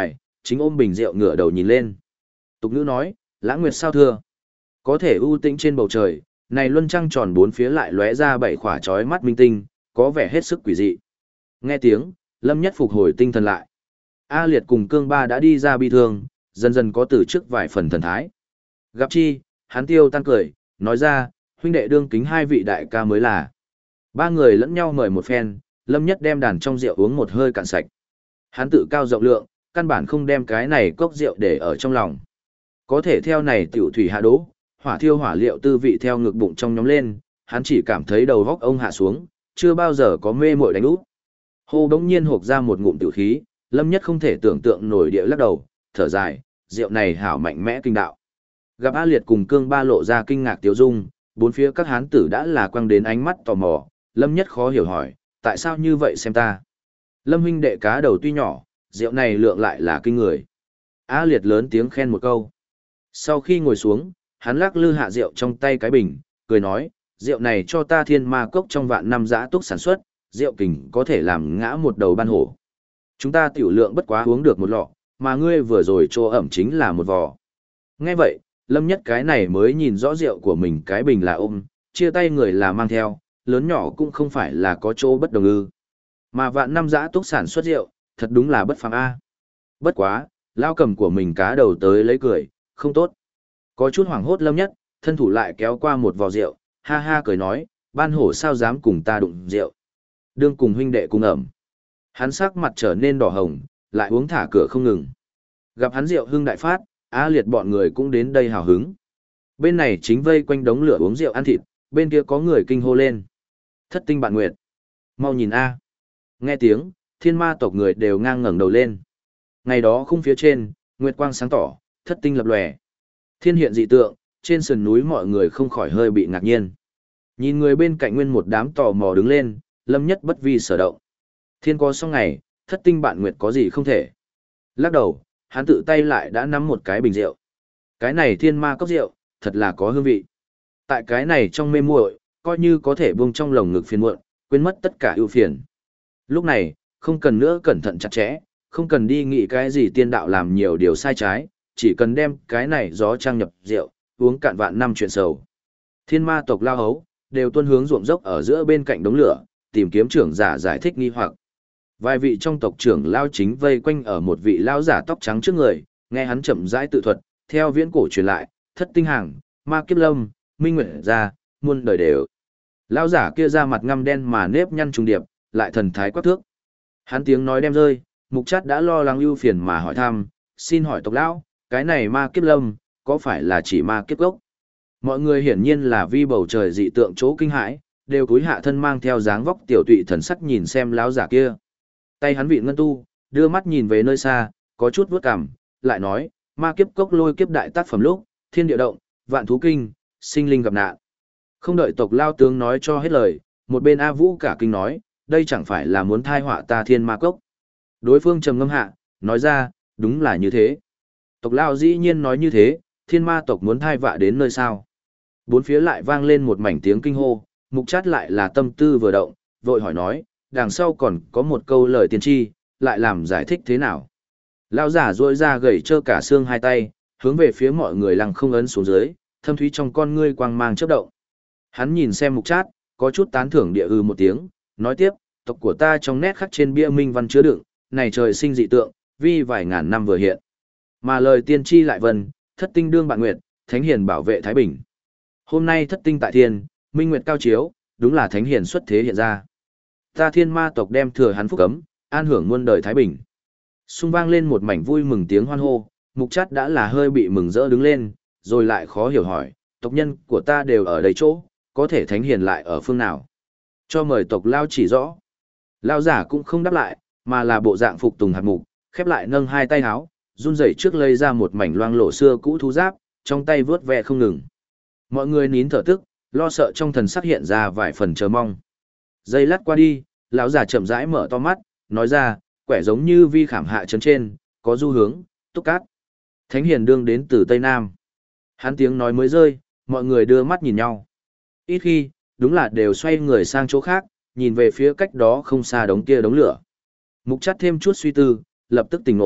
[SPEAKER 1] chính ôm bình rượu ngửa đầu nhìn lên. Tục ngữ nói, lãng nguyệt sao thưa. Có thể ưu tĩnh trên bầu trời, này luân trăng tròn bốn phía lại lóe ra bảy khỏa chói mắt minh tinh, có vẻ hết sức quỷ dị. Nghe tiếng, Lâm Nhất phục hồi tinh thần lại. A Liệt cùng Cương Ba đã đi ra bi thương, dần dần có từ trước vài phần thần thái. Gặp chi, hắn tiêu tan cười, nói ra, huynh đệ đương kính hai vị đại ca mới là. Ba người lẫn nhau mời một phen, Lâm Nhất đem đàn trong rượu uống một hơi cạn sạch. Hắn tự cao rộng lượng, căn bản không đem cái này cốc rượu để ở trong lòng. Có thể theo này tiểu thủy hạ đố, hỏa thiêu hỏa liệu tư vị theo ngực bụng trong nhóm lên, hắn chỉ cảm thấy đầu góc ông hạ xuống, chưa bao giờ có mê muội đánh úp. Hô bỗng nhiên hộc ra một ngụm tiểu khí, Lâm Nhất không thể tưởng tượng nổi địa lắc đầu, thở dài, rượu này hảo mạnh mẽ kinh đạo. Gặp A Liệt cùng Cương Ba lộ ra kinh ngạc tiêu dung, bốn phía các hán tử đã là quăng đến ánh mắt tò mò, Lâm Nhất khó hiểu hỏi, tại sao như vậy xem ta? Lâm huynh đệ cá đầu tuy nhỏ, rượu này lượng lại là kinh người. A Liệt lớn tiếng khen một câu. Sau khi ngồi xuống, hắn lắc lư hạ rượu trong tay cái bình, cười nói, rượu này cho ta thiên ma cốc trong vạn năm giã túc sản xuất, rượu kình có thể làm ngã một đầu ban hổ. Chúng ta tiểu lượng bất quá uống được một lọ, mà ngươi vừa rồi chỗ ẩm chính là một vò. Nghe vậy, Lâm Nhất cái này mới nhìn rõ rượu của mình cái bình là ôm, chia tay người là mang theo, lớn nhỏ cũng không phải là có chỗ bất đồng ư. Mà vạn năm giã túc sản xuất rượu, thật đúng là bất phàm a. Bất quá, lao cầm của mình cá đầu tới lấy cười, không tốt. Có chút hoảng hốt Lâm Nhất, thân thủ lại kéo qua một vò rượu, ha ha cười nói, ban hổ sao dám cùng ta đụng rượu. Đương cùng huynh đệ cùng ẩm. Hắn sắc mặt trở nên đỏ hồng, lại uống thả cửa không ngừng. Gặp hắn rượu hưng đại phát, A Liệt bọn người cũng đến đây hào hứng. Bên này chính vây quanh đống lửa uống rượu ăn thịt, bên kia có người kinh hô lên. Thất tinh bạn nguyệt. Mau nhìn A. Nghe tiếng, thiên ma tộc người đều ngang ngẩng đầu lên. Ngày đó khung phía trên, nguyệt quang sáng tỏ, thất tinh lập lòe. Thiên hiện dị tượng, trên sườn núi mọi người không khỏi hơi bị ngạc nhiên. Nhìn người bên cạnh nguyên một đám tò mò đứng lên, Lâm Nhất bất vi sở động. Thiên có xong ngày, thất tinh bạn nguyệt có gì không thể. Lắc đầu, hắn tự tay lại đã nắm một cái bình rượu. Cái này thiên ma cốc rượu, thật là có hương vị. Tại cái này trong mê muội, coi như có thể buông trong lồng ngực phiền muộn, quên mất tất cả ưu phiền. Lúc này, không cần nữa cẩn thận chặt chẽ, không cần đi nghĩ cái gì tiên đạo làm nhiều điều sai trái, chỉ cần đem cái này gió trang nhập rượu, uống cạn vạn năm chuyện sầu. Thiên ma tộc lao hấu, đều tuân hướng ruộng dốc ở giữa bên cạnh đống lửa, tìm kiếm trưởng giả giải thích nghi hoặc. Vài vị trong tộc trưởng lao chính vây quanh ở một vị lao giả tóc trắng trước người, nghe hắn chậm rãi tự thuật, theo viễn cổ truyền lại, thất tinh hàng, ma kiếp lâm, minh nguyệt gia, muôn đời đều. Lao giả kia ra mặt ngăm đen mà nếp nhăn trùng điệp, lại thần thái quắc thước. Hắn tiếng nói đem rơi, Mục Chát đã lo lắng ưu phiền mà hỏi thăm, xin hỏi tộc lão, cái này ma kiếp lâm, có phải là chỉ ma kiếp gốc? Mọi người hiển nhiên là vi bầu trời dị tượng chỗ kinh hãi, đều cúi hạ thân mang theo dáng vóc tiểu tụy thần sắc nhìn xem lão giả kia. Tay hắn vị ngân tu, đưa mắt nhìn về nơi xa, có chút vuốt cằm, lại nói, ma kiếp cốc lôi kiếp đại tác phẩm lúc, thiên địa động, vạn thú kinh, sinh linh gặp nạn. Không đợi tộc lao tướng nói cho hết lời, một bên A Vũ cả kinh nói, đây chẳng phải là muốn thai họa ta thiên ma cốc. Đối phương trầm ngâm hạ, nói ra, đúng là như thế. Tộc lao dĩ nhiên nói như thế, thiên ma tộc muốn thai vạ đến nơi sao. Bốn phía lại vang lên một mảnh tiếng kinh hô, Mục Chát lại là tâm tư vừa động, vội hỏi nói, đằng sau còn có một câu lời tiên tri, lại làm giải thích thế nào. Lao giả duỗi ra gầy trơ cả xương hai tay, hướng về phía mọi người lăng không ấn xuống dưới, thâm thúy trong con ngươi quang mang chớp động. Hắn nhìn xem Mục Chát, có chút tán thưởng địa một tiếng, nói tiếp, tộc của ta trong nét khắc trên bia minh văn chứa đựng, này trời sinh dị tượng, vi vài ngàn năm vừa hiện. Mà lời tiên tri lại vần, thất tinh đương bạn nguyệt, thánh hiền bảo vệ Thái Bình. Hôm nay thất tinh tại thiên, minh nguyệt cao chiếu, đúng là thánh hiền xuất thế hiện ra. Ta thiên ma tộc đem thừa hắn phúc cấm, an hưởng muôn đời Thái Bình. Xung vang lên một mảnh vui mừng tiếng hoan hô, Mục Chát đã là hơi bị mừng rỡ đứng lên, rồi lại khó hiểu hỏi, tộc nhân của ta đều ở đây chỗ, có thể thánh hiền lại ở phương nào? Cho mời tộc lao chỉ rõ. Lao giả cũng không đáp lại, mà là bộ dạng phục tùng hạt mục, khép lại nâng hai tay háo, run rẩy trước lấy ra một mảnh loang lổ xưa cũ thú giáp, trong tay vướt ve không ngừng. Mọi người nín thở tức, lo sợ trong thần sắc hiện ra vài phần chờ mong. Giây lát qua đi, lão giả chậm rãi mở to mắt, nói ra, quẻ giống như vi khảm hạ trấn trên, có du hướng, túc cát. Thánh hiền đương đến từ Tây Nam. Hắn tiếng nói mới rơi, mọi người đưa mắt nhìn nhau. Ít khi, đúng là đều xoay người sang chỗ khác, nhìn về phía cách đó không xa đống kia đống lửa. Mục Chát thêm chút suy tư, lập tức tỉnh ngộ,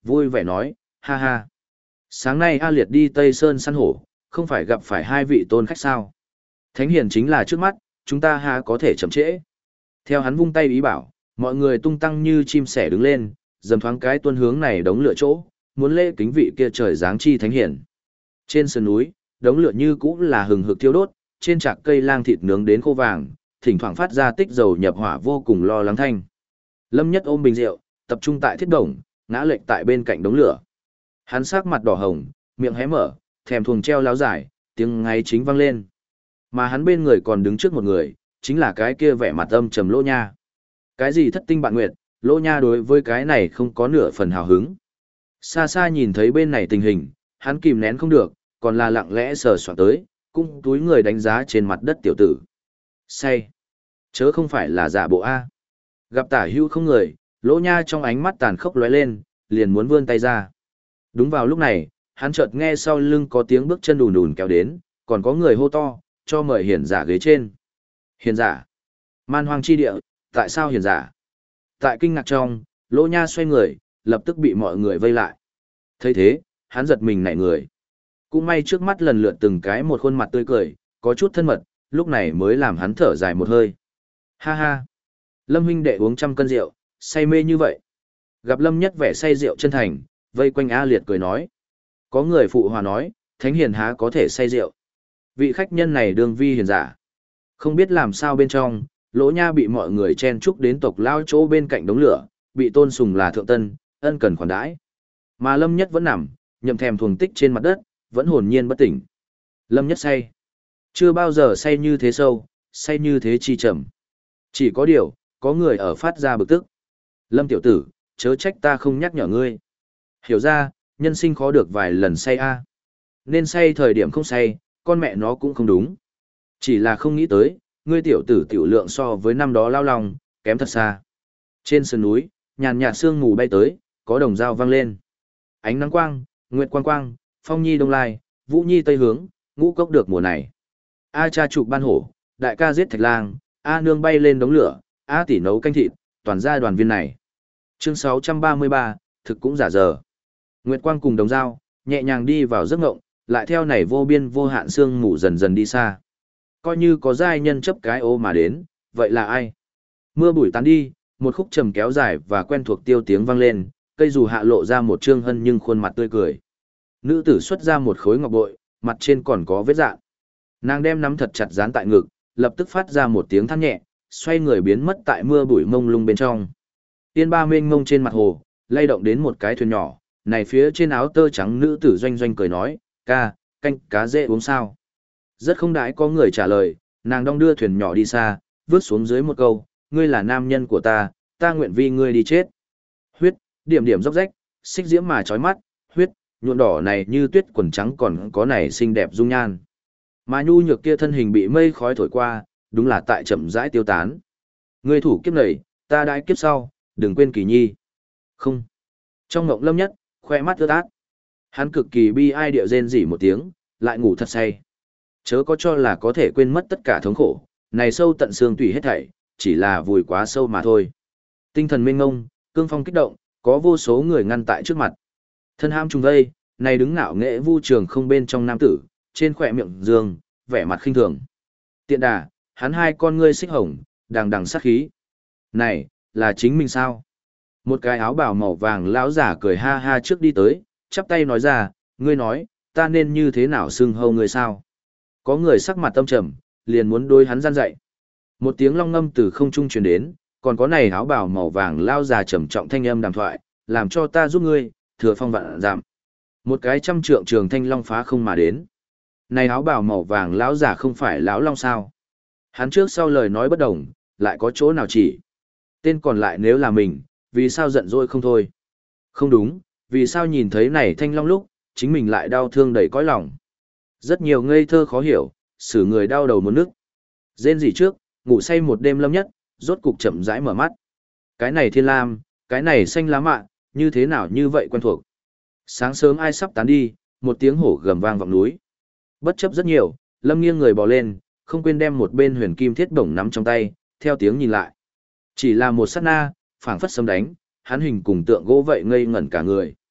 [SPEAKER 1] vui vẻ nói, ha ha. Sáng nay A Liệt đi Tây Sơn săn hổ, không phải gặp phải hai vị tôn khách sao. Thánh hiền chính là trước mắt, chúng ta ha có thể chậm trễ. Theo hắn vung tay ý bảo, mọi người tung tăng như chim sẻ đứng lên, dầm thoáng cái tuân hướng này đống lửa chỗ, muốn lễ kính vị kia trời giáng chi thánh hiền. Trên sườn núi, đống lửa như cũ là hừng hực thiêu đốt, trên trạc cây lang thịt nướng đến khô vàng, thỉnh thoảng phát ra tích dầu nhập hỏa vô cùng lo lắng thanh. Lâm Nhất ôm bình rượu, tập trung tại thiết đồng, ngã lệch tại bên cạnh đống lửa. Hắn sắc mặt đỏ hồng, miệng hé mở, thèm thuồng treo láo dài, tiếng ngáy chính vang lên. Mà hắn bên người còn đứng trước một người, chính là cái kia vẻ mặt âm trầm Lỗ Nha. Cái gì thất tinh bạn nguyệt, Lỗ Nha đối với cái này không có nửa phần hào hứng. Xa xa nhìn thấy bên này tình hình, hắn kìm nén không được, còn là lặng lẽ sờ soạn tới, cung túi người đánh giá trên mặt đất tiểu tử. Say! Chớ không phải là giả bộ A. Gặp tả hữu không người, Lỗ Nha trong ánh mắt tàn khốc lóe lên, liền muốn vươn tay ra. Đúng vào lúc này, hắn chợt nghe sau lưng có tiếng bước chân đùn đùn kéo đến, còn có người hô to, cho mời hiền giả ghế trên. Hiền giả? Man hoang chi địa, tại sao hiền giả? Tại kinh ngạc trong, Lỗ Nha xoay người, lập tức bị mọi người vây lại. Thấy thế, hắn giật mình nảy người. Cũng may trước mắt lần lượt từng cái một khuôn mặt tươi cười, có chút thân mật, lúc này mới làm hắn thở dài một hơi. Ha ha! Lâm huynh đệ uống 100 cân rượu, say mê như vậy. Gặp Lâm Nhất vẻ say rượu chân thành, vây quanh A Liệt cười nói. Có người phụ hòa nói, thánh hiền há có thể say rượu. Vị khách nhân này đương vi hiền giả. Không biết làm sao bên trong, Lỗ Nha bị mọi người chen chúc đến tộc lao chỗ bên cạnh đống lửa, bị tôn sùng là thượng tân, ân cần khoản đãi. Mà Lâm Nhất vẫn nằm, nhậm thèm thuồng tích trên mặt đất, vẫn hồn nhiên bất tỉnh. Lâm Nhất say. Chưa bao giờ say như thế sâu, say như thế chi trầm. Chỉ có điều, có người ở phát ra bực tức. Lâm tiểu tử, chớ trách ta không nhắc nhở ngươi. Hiểu ra, nhân sinh khó được vài lần say a. Nên say thời điểm không say, con mẹ nó cũng không đúng. Chỉ là không nghĩ tới, ngươi tiểu tử tiểu lượng so với năm đó lao lòng, kém thật xa. Trên sườn núi, nhàn nhạt sương mù bay tới, có đồng dao vang lên. Ánh nắng quang, nguyệt quang quang, phong nhi đông lai, vũ nhi tây hướng, ngũ cốc được mùa này. A cha trục ban hổ, đại ca giết thạch lang, A nương bay lên đống lửa, A tỷ nấu canh thịt, toàn gia đoàn viên này. Chương 633, thực cũng giả giờ. Nguyệt quang cùng đồng dao, nhẹ nhàng đi vào giấc ngộng, lại theo này vô biên vô hạn sương mù dần dần đi xa. Coi như có giai nhân chấp cái ô mà đến, vậy là ai? Mưa bụi tán đi, một khúc trầm kéo dài và quen thuộc tiêu tiếng vang lên, cây dù hạ lộ ra một trương hân nhưng khuôn mặt tươi cười. Nữ tử xuất ra một khối ngọc bội, mặt trên còn có vết dạn. Nàng đem nắm thật chặt dán tại ngực, lập tức phát ra một tiếng than nhẹ, xoay người biến mất tại mưa bụi mông lung bên trong. Tiên ba mênh mông trên mặt hồ, lay động đến một cái thuyền nhỏ, này phía trên áo tơ trắng nữ tử doanh doanh cười nói, ca, canh cá dễ uống sao. Rất không đãi có người trả lời, nàng đong đưa thuyền nhỏ đi xa, vứt xuống dưới một câu, ngươi là nam nhân của ta nguyện vì ngươi đi chết. Huyết, điểm điểm róc rách, xích diễm mà chói mắt, huyết, nhuộm đỏ này như tuyết quần trắng còn có này xinh đẹp dung nhan. Mà nhu nhược kia thân hình bị mây khói thổi qua, đúng là tại chậm rãi tiêu tán. Ngươi thủ kiếp này, ta đãi kiếp sau, đừng quên kỳ nhi. Không. Trong ngộng Lâm Nhất, khoe mắt ướt át. Hắn cực kỳ bi ai điệu rên rỉ một tiếng, lại ngủ thật say. Chớ có cho là có thể quên mất tất cả thống khổ, này sâu tận xương tủy hết thảy, chỉ là vùi quá sâu mà thôi. Tinh thần mênh ngông, cương phong kích động, có vô số người ngăn tại trước mặt. Thân ham trùng vây, này đứng ngạo nghệ vu trường không bên trong nam tử, trên khỏe miệng dương, vẻ mặt khinh thường. Tiện đà, hắn hai con ngươi xích hồng, đằng đằng sát khí. Này, là chính mình sao? Một cái áo bào màu vàng lão giả cười ha ha trước đi tới, chắp tay nói ra, ngươi nói, ta nên như thế nào xưng hâu ngươi sao? Có người sắc mặt tâm trầm, liền muốn đối hắn gian dạy. Một tiếng long ngâm từ không trung truyền đến, còn có này áo bào màu vàng lao già trầm trọng thanh âm đàm thoại, làm cho ta giúp ngươi, thừa phong vạn giảm. Một cái trăm trượng trường thanh long phá không mà đến. Này áo bào màu vàng lão giả không phải lão long sao? Hắn trước sau lời nói bất đồng, lại có chỗ nào chỉ. Tên còn lại nếu là mình, vì sao giận dỗi không thôi? Không đúng, vì sao nhìn thấy này thanh long lúc, chính mình lại đau thương đầy cõi lòng. Rất nhiều ngây thơ khó hiểu, xử người đau đầu muốn nức. Rên rỉ trước, ngủ say một đêm Lâm Nhất, rốt cục chậm rãi mở mắt. Cái này thiên lam, cái này xanh lá mạ, như thế nào như vậy quen thuộc. Sáng sớm ai sắp tán đi, một tiếng hổ gầm vang vọng núi. Bất chấp rất nhiều, Lâm nghiêng người bò lên, không quên đem một bên huyền kim thiết bổng nắm trong tay, theo tiếng nhìn lại. Chỉ là một sát na, phảng phất sấm đánh, hắn hình cùng tượng gỗ vậy ngây ngẩn cả người.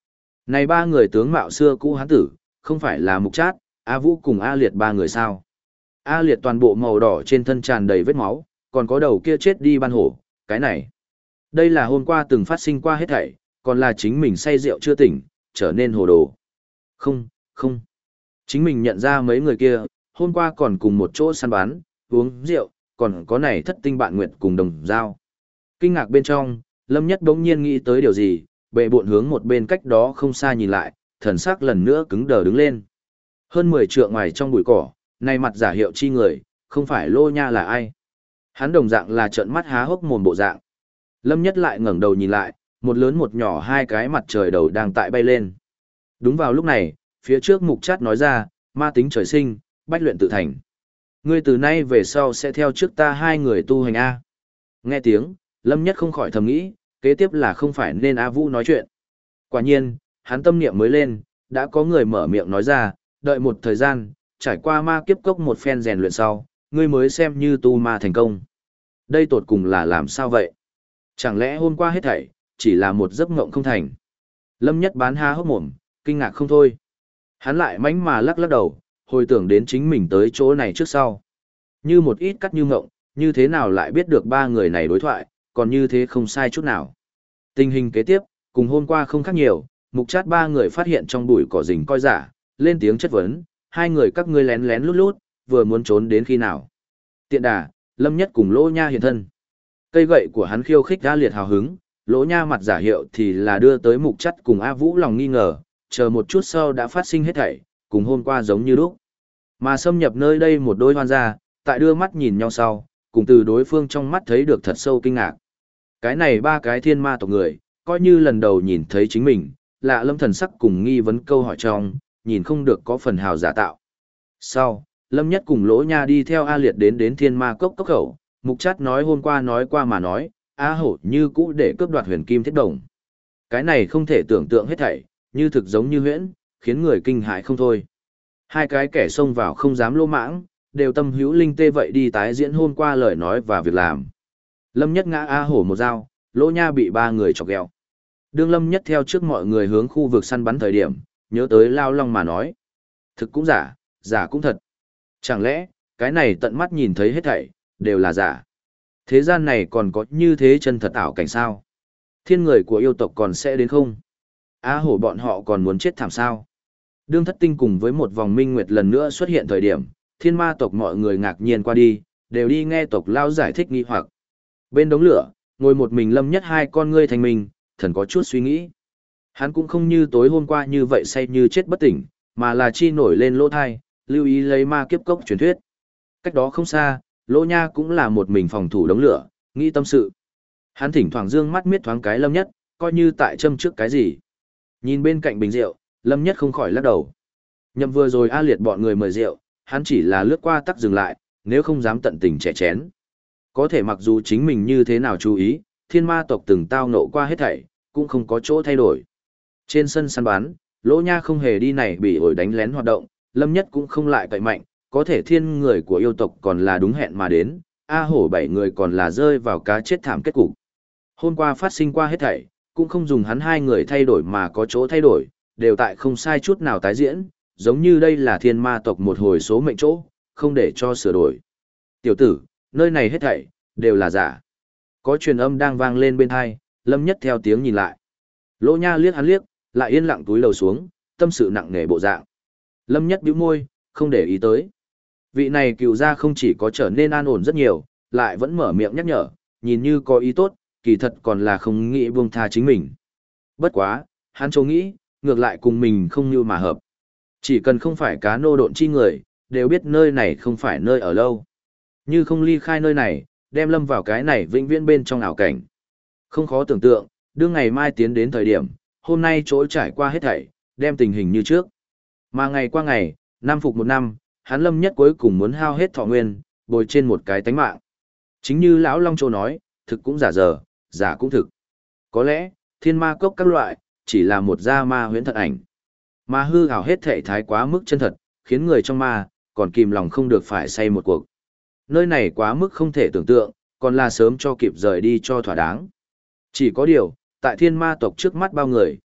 [SPEAKER 1] Này ba người tướng mạo xưa cũ hán tử, không phải là Mục Trát, A Vũ cùng A Liệt ba người sao? A Liệt toàn bộ màu đỏ trên thân tràn đầy vết máu, còn có đầu kia chết đi ban hổ, cái này. Đây là hôm qua từng phát sinh qua hết thảy, còn là chính mình say rượu chưa tỉnh, trở nên hồ đồ. Không, không. Chính mình nhận ra mấy người kia, hôm qua còn cùng một chỗ săn bắn, uống rượu, còn có này thất tinh bạn nguyệt cùng đồng dao. Kinh ngạc bên trong, Lâm Nhất bỗng nhiên nghĩ tới điều gì, bệ bộn hướng một bên cách đó không xa nhìn lại, thần sắc lần nữa cứng đờ đứng lên. Hơn 10 trượng ngoài trong bụi cỏ, này mặt giả hiệu chi người, không phải Lô Nha là ai. Hắn đồng dạng là trợn mắt há hốc mồm bộ dạng. Lâm Nhất lại ngẩng đầu nhìn lại, một lớn một nhỏ hai cái mặt trời đầu đang tại bay lên. Đúng vào lúc này, phía trước Mục Trát nói ra, ma tính trời sinh, bách luyện tự thành. Ngươi từ nay về sau sẽ theo trước ta hai người tu hành A. Nghe tiếng, Lâm Nhất không khỏi thầm nghĩ, kế tiếp là không phải nên A Vũ nói chuyện. Quả nhiên, hắn tâm niệm mới lên, đã có người mở miệng nói ra, đợi một thời gian, trải qua ma kiếp cốc một phen rèn luyện sau, ngươi mới xem như tu ma thành công. Đây tột cùng là làm sao vậy? Chẳng lẽ hôm qua hết thảy, chỉ là một giấc mộng không thành? Lâm Nhất bán ha hốc mồm, kinh ngạc không thôi. Hắn lại mánh mà lắc lắc đầu, hồi tưởng đến chính mình tới chỗ này trước sau. Như một ít cắt như mộng, như thế nào lại biết được ba người này đối thoại, còn như thế không sai chút nào. Tình hình kế tiếp, cùng hôm qua không khác nhiều, Mục Trát ba người phát hiện trong bụi cỏ rình coi giả, lên tiếng chất vấn, hai người các ngươi lén lén lút lút, vừa muốn trốn đến khi nào. Tiện đà, Lâm Nhất cùng Lỗ Nha hiện thân. Cây gậy của hắn khiêu khích A Liệt hào hứng, Lỗ Nha mặt giả hiệu thì là đưa tới Mục Trát cùng A Vũ lòng nghi ngờ, chờ một chút sau đã phát sinh hết thảy, cùng hôm qua giống như lúc. Mà xâm nhập nơi đây một đôi hoan gia, tại đưa mắt nhìn nhau sau, cùng từ đối phương trong mắt thấy được thật sâu kinh ngạc. Cái này ba cái thiên ma tộc người, coi như lần đầu nhìn thấy chính mình, lạ lâm thần sắc cùng nghi vấn câu hỏi trong, nhìn không được có phần hào giả tạo. Sau, Lâm Nhất cùng Lỗ Nha đi theo A Liệt đến thiên ma cốc cốc khẩu, Mục Trát nói hôm qua mà nói, A Hổ như cũ để cướp đoạt huyền kim thiết đồng. Cái này không thể tưởng tượng hết thảy, như thực giống như huyễn, khiến người kinh hãi không thôi. Hai cái kẻ xông vào không dám lô mãng, đều tâm hữu linh tê vậy đi tái diễn hôm qua lời nói và việc làm. Lâm Nhất ngã A Hổ một dao, Lỗ Nha bị ba người chọc ghẹo. Đương Lâm Nhất theo trước mọi người hướng khu vực săn bắn thời điểm, nhớ tới Lao Long mà nói. Thực cũng giả, giả cũng thật. Chẳng lẽ, cái này tận mắt nhìn thấy hết thảy, đều là giả. Thế gian này còn có như thế chân thật ảo cảnh sao? Thiên người của yêu tộc còn sẽ đến không? A Hổ bọn họ còn muốn chết thảm sao? Đương thất tinh cùng với một vòng minh nguyệt lần nữa xuất hiện thời điểm, thiên ma tộc mọi người ngạc nhiên qua đi, đều đi nghe tộc Lao giải thích nghi hoặc. Bên đống lửa, ngồi một mình Lâm Nhất hai con ngươi thành mình, thần có chút suy nghĩ. Hắn cũng không như tối hôm qua như vậy say như chết bất tỉnh, mà là chi nổi lên lỗ thai, lưu ý lấy ma kiếp cốc truyền thuyết. Cách đó không xa, Lỗ Nha cũng là một mình phòng thủ đống lửa, nghĩ tâm sự. Hắn thỉnh thoảng dương mắt miết thoáng cái Lâm Nhất, coi như tại châm trước cái gì. Nhìn bên cạnh bình rượu, Lâm Nhất không khỏi lắc đầu. Nhậm vừa rồi A Liệt bọn người mời rượu, hắn chỉ là lướt qua tắc dừng lại, nếu không dám tận tình chè chén. Có thể mặc dù chính mình như thế nào chú ý, thiên ma tộc từng tao nộ qua hết thảy, cũng không có chỗ thay đổi. Trên sân săn bắn, Lỗ Nha không hề đi này bị ổi đánh lén hoạt động, Lâm Nhất cũng không lại cậy mạnh, có thể thiên người của yêu tộc còn là đúng hẹn mà đến, A Hổ 7 người còn là rơi vào cá chết thảm kết cục. Hôm qua phát sinh qua hết thảy, cũng không dùng hắn hai người thay đổi mà có chỗ thay đổi, đều tại không sai chút nào tái diễn, giống như đây là thiên ma tộc một hồi số mệnh chỗ, không để cho sửa đổi. Tiểu tử, nơi này hết thảy, đều là giả. Có truyền âm đang vang lên bên tai, Lâm Nhất theo tiếng nhìn lại. Lỗ Nha liếc hắn liếc, lại yên lặng túi lầu xuống, tâm sự nặng nề bộ dạng. Lâm Nhất bĩu môi, không để ý tới. Vị này cựu gia không chỉ có trở nên an ổn rất nhiều, lại vẫn mở miệng nhắc nhở, nhìn như có ý tốt, kỳ thật còn là không nghĩ buông tha chính mình. Bất quá, hắn châu nghĩ, ngược lại cùng mình không như mà hợp. Chỉ cần không phải cá nô độn chi người, đều biết nơi này không phải nơi ở lâu. Như không ly khai nơi này, đem lâm vào cái này vĩnh viễn bên trong ảo cảnh. Không khó tưởng tượng, đương ngày mai tiến đến thời điểm, hôm nay chỗ trải qua hết thảy, đem tình hình như trước. Mà ngày qua ngày, năm phục một năm, hắn Lâm Nhất cuối cùng muốn hao hết thọ nguyên, bồi trên một cái tánh mạng. Chính như lão Long Châu nói, thực cũng giả dờ, giả cũng thực. Có lẽ, thiên ma cốc các loại, chỉ là một gia ma huyễn thật ảnh. Mà hư ảo hết thảy thái quá mức chân thật, khiến người trong ma, còn kìm lòng không được phải say một cuộc. Nơi này quá mức không thể tưởng tượng, còn là sớm cho kịp rời đi cho thỏa đáng. Chỉ có điều, tại thiên ma tộc trước mắt bao người,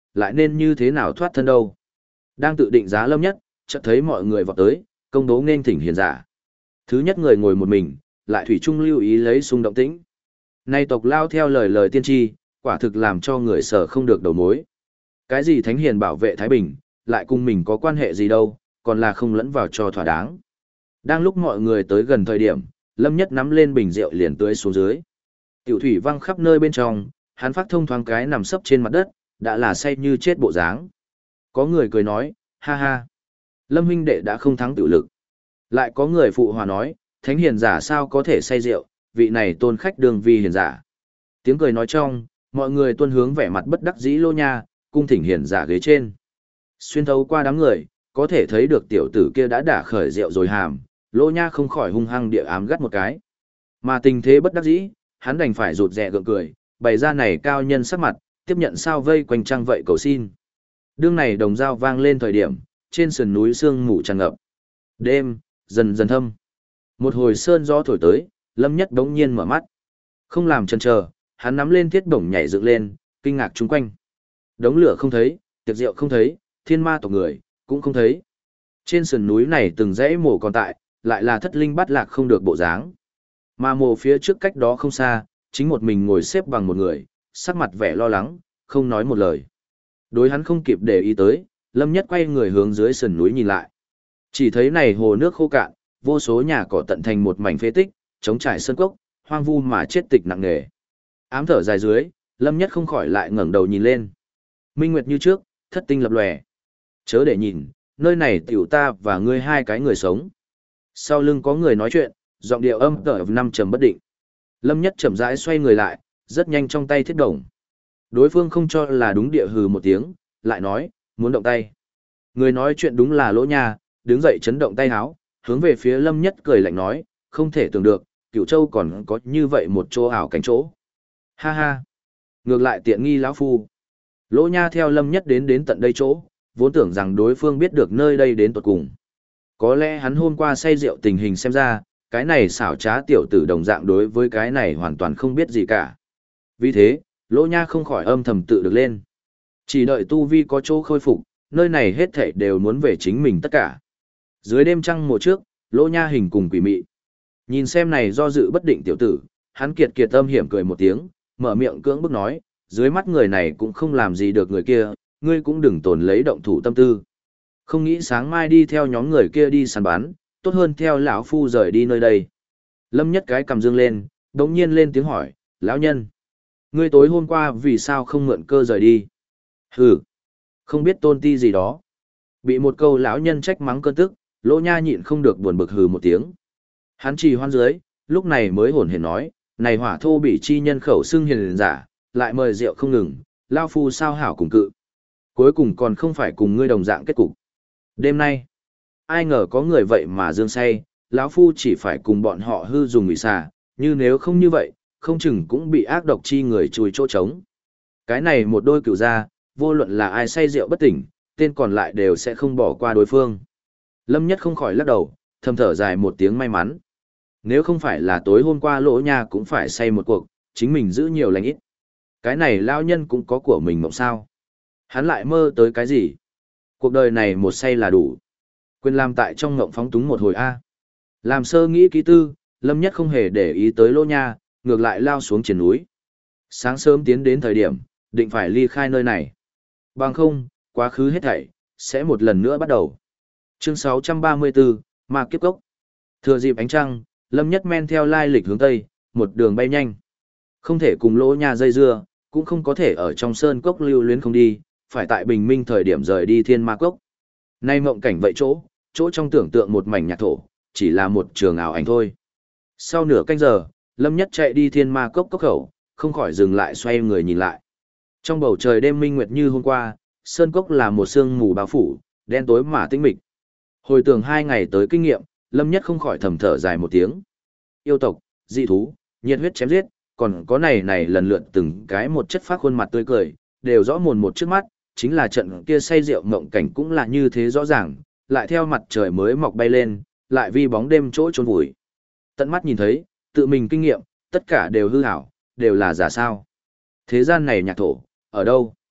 [SPEAKER 1] lại nên như thế nào thoát thân đâu. Đang tự định giá Lâm Nhất, chợt thấy mọi người vọt tới, công đố nên thỉnh hiền giả. Thứ nhất người ngồi một mình, lại thủy chung lưu ý lấy xung động tĩnh. Nay tộc lao theo lời lời tiên tri, quả thực làm cho người sở không được đầu mối. Cái gì thánh hiền bảo vệ Thái Bình, lại cùng mình có quan hệ gì đâu, còn là không lẫn vào cho thỏa đáng. Đang lúc mọi người tới gần thời điểm, Lâm Nhất nắm lên bình rượu liền tưới xuống dưới. Tiểu thủy văng khắp nơi bên trong, hắn phát thông thoáng cái nằm sấp trên mặt đất, đã là say như chết bộ dáng. Có người cười nói, ha ha, Lâm huynh đệ đã không thắng tiểu lực. Lại có người phụ hòa nói, thánh hiền giả sao có thể say rượu, vị này tôn khách đường vi hiền giả. Tiếng cười nói trong, mọi người tuân hướng vẻ mặt bất đắc dĩ Lô Nha, cung thỉnh hiền giả ghế trên. Xuyên thấu qua đám người, có thể thấy được tiểu tử kia đã đả khởi rượu rồi hàm, Lô Nha không khỏi hung hăng địa ám gắt một cái. Mà tình thế bất đắc dĩ, hắn đành phải rụt rè gượng cười, bày ra này cao nhân sắc mặt, tiếp nhận sao vây quanh trăng vậy cầu xin. Đương này đồng dao vang lên thời điểm, trên sườn núi sương mù tràn ngập. Đêm, dần dần thâm. Một hồi sơn gió thổi tới, Lâm Nhất đống nhiên mở mắt. Không làm chần chờ, hắn nắm lên thiết bổng nhảy dựng lên, kinh ngạc chung quanh. Đống lửa không thấy, tiệc rượu không thấy, thiên ma tộc người, cũng không thấy. Trên sườn núi này từng dãy mồ còn tại, lại là thất linh bắt lạc không được bộ dáng. Mà mồ phía trước cách đó không xa, chính một mình ngồi xếp bằng một người, sắc mặt vẻ lo lắng, không nói một lời. Đối hắn không kịp để ý tới, Lâm Nhất quay người hướng dưới sườn núi nhìn lại. Chỉ thấy này hồ nước khô cạn, vô số nhà cỏ tận thành một mảnh phế tích, trống trải sơn cốc, hoang vu mà chết tịch nặng nề. Ám thở dài dưới, Lâm Nhất không khỏi lại ngẩng đầu nhìn lên. Minh nguyệt như trước, thất tinh lập lòe. Chớ để nhìn, nơi này tiểu ta và ngươi hai cái người sống. Sau lưng có người nói chuyện, giọng điệu âm tở năm trầm bất định. Lâm Nhất chậm rãi xoay người lại, rất nhanh trong tay thiết đồng. Đối phương không cho là đúng địa hừ một tiếng, lại nói, muốn động tay. Người nói chuyện đúng là Lỗ Nha, đứng dậy chấn động tay háo, hướng về phía Lâm Nhất cười lạnh nói, không thể tưởng được, Cửu Châu còn có như vậy một chỗ ảo cảnh chỗ. Ha ha, ngược lại tiện nghi lão phu. Lỗ Nha theo Lâm Nhất đến tận đây chỗ, vốn tưởng rằng đối phương biết được nơi đây đến tuột cùng. Có lẽ hắn hôm qua say rượu tình hình xem ra, cái này xảo trá tiểu tử đồng dạng đối với cái này hoàn toàn không biết gì cả. Vì thế, Lỗ Nha không khỏi âm thầm tự được lên. Chỉ đợi tu vi có chỗ khôi phục, nơi này hết thảy đều muốn về chính mình tất cả. Dưới đêm trăng mùa trước, Lỗ Nha hình cùng quỷ mị. Nhìn xem này do dự bất định tiểu tử, hắn kiệt kiệt âm hiểm cười một tiếng, mở miệng cưỡng bức nói, dưới mắt người này cũng không làm gì được người kia, ngươi cũng đừng tồn lấy động thủ tâm tư. Không nghĩ sáng mai đi theo nhóm người kia đi săn bắn, tốt hơn theo lão phu rời đi nơi đây. Lâm Nhất cái cầm dương lên, đống nhiên lên tiếng hỏi, lão nhân, ngươi tối hôm qua vì sao không mượn cơ rời đi? Hừ, không biết tôn ti gì đó. Bị một câu lão nhân trách mắng cơn tức, Lỗ Nha nhịn không được buồn bực hừ một tiếng. Hắn trì hoan dưới, lúc này mới hổn hển nói, này hỏa thô bị chi nhân khẩu xưng hiền giả, lại mời rượu không ngừng, lao phu sao hảo cùng cự. Cuối cùng còn không phải cùng ngươi đồng dạng kết cục. Đêm nay, ai ngờ có người vậy mà dương say, lão phu chỉ phải cùng bọn họ hư dùng ủy xà, như nếu không như vậy, không chừng cũng bị ác độc chi người chui chỗ trống. Cái này một đôi cửu gia, vô luận là ai say rượu bất tỉnh, tên còn lại đều sẽ không bỏ qua đối phương. Lâm Nhất không khỏi lắc đầu, thầm thở dài một tiếng may mắn. Nếu không phải là tối hôm qua Lỗ Nha cũng phải say một cuộc, chính mình giữ nhiều lành ít. Cái này lao nhân cũng có của mình mộng sao. Hắn lại mơ tới cái gì? Cuộc đời này một say là đủ. Quyền làm tại trong ngộng phóng túng một hồi A. Làm sơ nghĩ kỹ tư, Lâm Nhất không hề để ý tới Lỗ Nha, ngược lại lao xuống trên núi. Sáng sớm tiến đến thời điểm, định phải ly khai nơi này. Bằng không, quá khứ hết thảy, sẽ một lần nữa bắt đầu. Chương 634, Ma Kiếp Cốc. Thừa dịp ánh trăng, Lâm Nhất men theo lai lịch hướng Tây, một đường bay nhanh. Không thể cùng Lỗ Nha dây dưa, cũng không có thể ở trong sơn cốc lưu luyến không đi, phải tại bình minh thời điểm rời đi Thiên Ma Cốc. Nay mộng cảnh vậy chỗ trong tưởng tượng một mảnh nhạc thổ, chỉ là một trường ảo ảnh thôi. Sau nửa canh giờ, Lâm Nhất chạy đi Thiên Ma Cốc cốc khẩu, không khỏi dừng lại xoay người nhìn lại. Trong bầu trời đêm minh nguyệt như hôm qua, sơn cốc là một sương mù bao phủ, đen tối mà tĩnh mịch. Hồi tưởng 2 ngày tới kinh nghiệm, Lâm Nhất không khỏi thầm thở dài một tiếng. Yêu tộc, dị thú, nhiệt huyết chém giết, còn có này lần lượt từng cái một chất phác khuôn mặt tươi cười, đều rõ mồn một trước mắt, chính là trận kia say rượu mộng cảnh cũng là như thế rõ ràng, lại theo mặt trời mới mọc bay lên, lại vi bóng đêm chỗ trốn vùi. Tận mắt nhìn thấy, tự mình kinh nghiệm, tất cả đều hư ảo, đều là giả sao. Thế gian này nhạc thổ, ở đâu?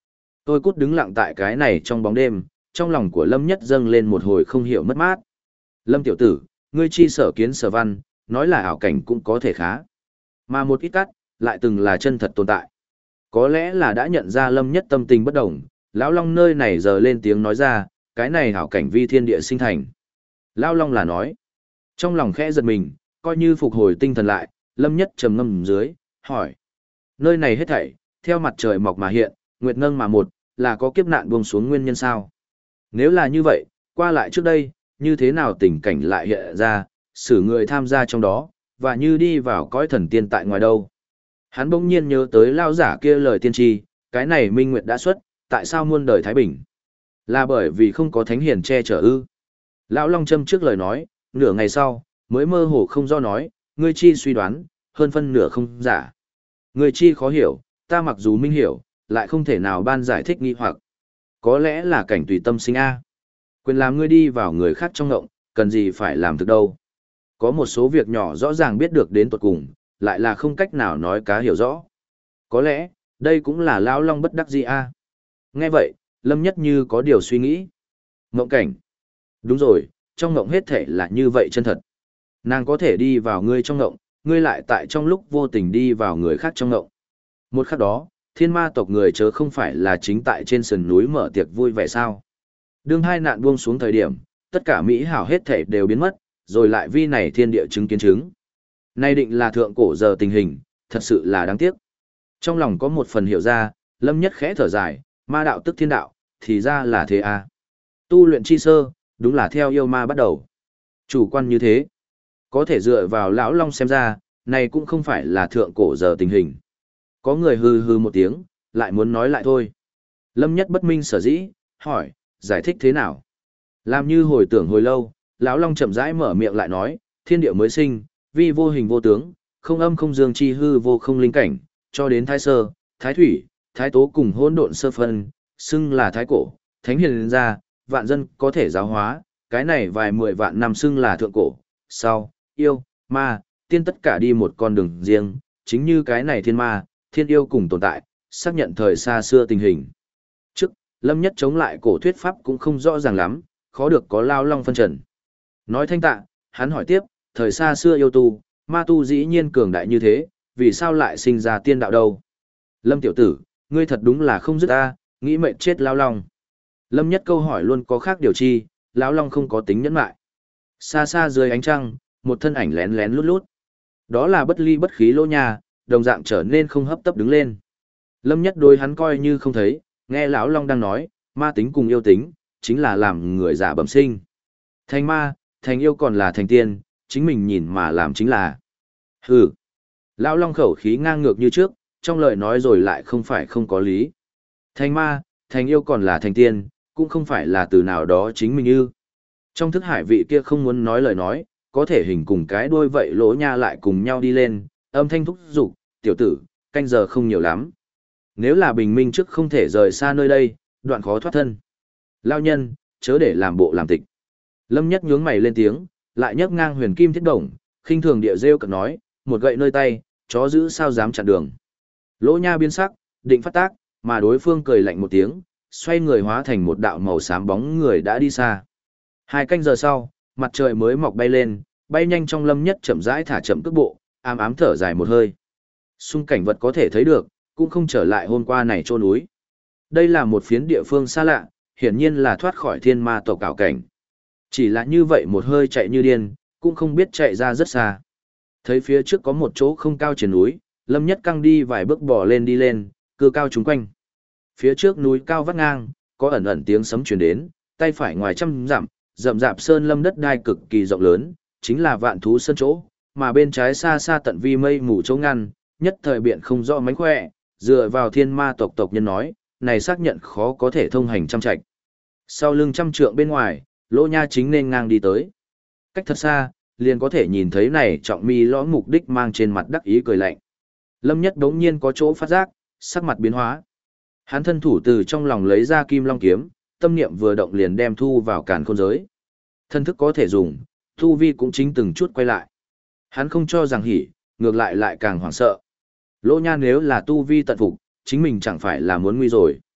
[SPEAKER 1] Tôi cút đứng lặng tại cái này trong bóng đêm, trong lòng của Lâm Nhất dâng lên một hồi không hiểu mất mát. Lâm tiểu tử, ngươi chi sở kiến sở văn, nói là ảo cảnh cũng có thể khá. Mà một ít cắt, lại từng là chân thật tồn tại. Có lẽ là đã nhận ra Lâm Nhất tâm tình bất đồng, Lão Long nơi này giờ lên tiếng nói ra, cái này ảo cảnh vi thiên địa sinh thành. Lão Long là nói. Trong lòng khẽ giật mình, coi như phục hồi tinh thần lại, Lâm Nhất trầm ngâm dưới, hỏi. Nơi này hết thảy, theo mặt trời mọc mà hiện, nguyệt ngâng mà một, là có kiếp nạn buông xuống nguyên nhân sao? Nếu là như vậy, qua lại trước đây, như thế nào tình cảnh lại hiện ra, xử người tham gia trong đó, và như đi vào cõi thần tiên tại ngoài đâu? Hắn bỗng nhiên nhớ tới lao giả kia lời tiên tri, cái này minh nguyệt đã xuất, tại sao muôn đời thái bình? Là bởi vì không có thánh hiền che chở ư? Lão Long châm trước lời nói, nửa ngày sau, mới mơ hồ không do nói, ngươi chi suy đoán, hơn phân nửa không giả. Ngươi chi khó hiểu, ta mặc dù minh hiểu, lại không thể nào ban giải thích nghi hoặc. Có lẽ là cảnh tùy tâm sinh A. Quyền làm ngươi đi vào người khác trong ngộng, cần gì phải làm thực đâu. Có một số việc nhỏ rõ ràng biết được đến tuột cùng, lại là không cách nào nói cá hiểu rõ. Có lẽ, đây cũng là Lão Long bất đắc dĩ A. Nghe vậy, Lâm Nhất như có điều suy nghĩ. Ngộng cảnh. Đúng rồi, trong ngộng hết thể là như vậy chân thật. Nàng có thể đi vào ngươi trong ngộng, ngươi lại tại trong lúc vô tình đi vào người khác trong ngộng. Một khắc đó, thiên ma tộc người chớ không phải là chính tại trên sườn núi mở tiệc vui vẻ sao. Đương hai nạn buông xuống thời điểm, tất cả mỹ hảo hết thể đều biến mất, rồi lại vi này thiên địa chứng kiến chứng. Nay định là thượng cổ giờ tình hình, thật sự là đáng tiếc. Trong lòng có một phần hiểu ra, Lâm Nhất khẽ thở dài, ma đạo tức thiên đạo, thì ra là thế à. Tu luyện chi sơ, đúng là theo yêu ma bắt đầu. Chủ quan như thế, có thể dựa vào Lão Long xem ra, này cũng không phải là thượng cổ giờ tình hình. Có người hừ hừ một tiếng, lại muốn nói lại thôi. Lâm Nhất bất minh sở dĩ, hỏi, giải thích thế nào? Làm như hồi tưởng hồi lâu, Lão Long chậm rãi mở miệng lại nói, thiên địa mới sinh, vi vô hình vô tướng, không âm không dương chi hư vô không linh cảnh, cho đến thái sơ, thái thủy, thái tố cùng hỗn độn sơ phân, xưng là thái cổ, thánh hiền ra, vạn dân có thể giáo hóa, cái này vài 10 vạn năm xưng là thượng cổ, sau, yêu, ma, tiên tất cả đi một con đường riêng, chính như cái này thiên ma, thiên yêu cùng tồn tại, xác nhận thời xa xưa tình hình. Trước, Lâm Nhất chống lại cổ thuyết pháp cũng không rõ ràng lắm, khó được có Lão Long phân trần. Nói thanh tạ, hắn hỏi tiếp, thời xa xưa yêu tu, ma tu dĩ nhiên cường đại như thế, vì sao lại sinh ra tiên đạo đâu? Lâm tiểu tử, ngươi thật đúng là không dứt ta, nghĩ mệnh chết Lão Long. Lâm Nhất câu hỏi luôn có khác điều chi, Lão Long không có tính nhẫn mại. Xa xa dưới ánh trăng, một thân ảnh lén lén lút lút. Đó là bất ly bất khí Lỗ Nha, đồng dạng trở nên không hấp tấp đứng lên. Lâm Nhất đối hắn coi như không thấy, nghe Lão Long đang nói, ma tính cùng yêu tính, chính là làm người giả bẩm sinh. Thành ma, thành yêu còn là thành tiên, chính mình nhìn mà làm chính là. Hừ. Lão Long khẩu khí ngang ngược như trước, trong lời nói rồi lại không phải không có lý. Thành ma, thành yêu còn là thành tiên, cũng không phải là từ nào đó chính mình ư. Trong thức hải vị kia không muốn nói lời nói, có thể hình cùng cái đuôi vậy Lỗ Nha lại cùng nhau đi lên, âm thanh thúc giục, tiểu tử, canh giờ không nhiều lắm. Nếu là bình minh trước không thể rời xa nơi đây, đoạn khó thoát thân. Lao nhân, chớ để làm bộ làm tịch. Lâm Nhất nhướng mày lên tiếng, lại nhấc ngang huyền kim thiết đồng, khinh thường địa rêu cợt nói, một gậy nơi tay, chó giữ sao dám chặn đường. Lỗ Nha biến sắc, định phát tác, mà đối phương cười lạnh một tiếng, xoay người hóa thành một đạo màu xám bóng người đã đi xa. 2 canh giờ sau, mặt trời mới mọc bay lên, bay nhanh trong Lâm Nhất chậm rãi thả chậm cước bộ, ám ám thở dài một hơi. Xung cảnh vật có thể thấy được, cũng không trở lại hôm qua này chôn núi. Đây là một phiến địa phương xa lạ, hiển nhiên là thoát khỏi thiên ma tộc ảo cảnh. Chỉ là như vậy một hơi chạy như điên, cũng không biết chạy ra rất xa. Thấy phía trước có một chỗ không cao trên núi, Lâm Nhất căng đi vài bước bò lên đi lên, cư cao chúng quanh. Phía trước núi cao vắt ngang, có ẩn ẩn tiếng sấm truyền đến, tay phải ngoài trăm dặm, rậm rạp sơn lâm đất đai cực kỳ rộng lớn, chính là vạn thú sơn chỗ, mà bên trái xa xa tận vi mây mù chỗ ngăn, nhất thời biện không rõ mánh khỏe, dựa vào thiên ma tộc tộc nhân nói, này xác nhận khó có thể thông hành trăm trạch. Sau lưng trăm trượng bên ngoài, Lỗ Nha chính nên ngang đi tới. Cách thật xa, liền có thể nhìn thấy này trọng mi lõm mục đích mang trên mặt đắc ý cười lạnh. Lâm Nhất đống nhiên có chỗ phát giác, sắc mặt biến hóa. Hắn thân thủ từ trong lòng lấy ra kim long kiếm, tâm niệm vừa động liền đem thu vào càn khôn giới. Thân thức có thể dùng, tu vi cũng chính từng chút quay lại. Hắn không cho rằng hỉ, ngược lại lại càng hoảng sợ. Lỗ Nha nếu là tu vi tận phục, chính mình chẳng phải là muốn nguy rồi.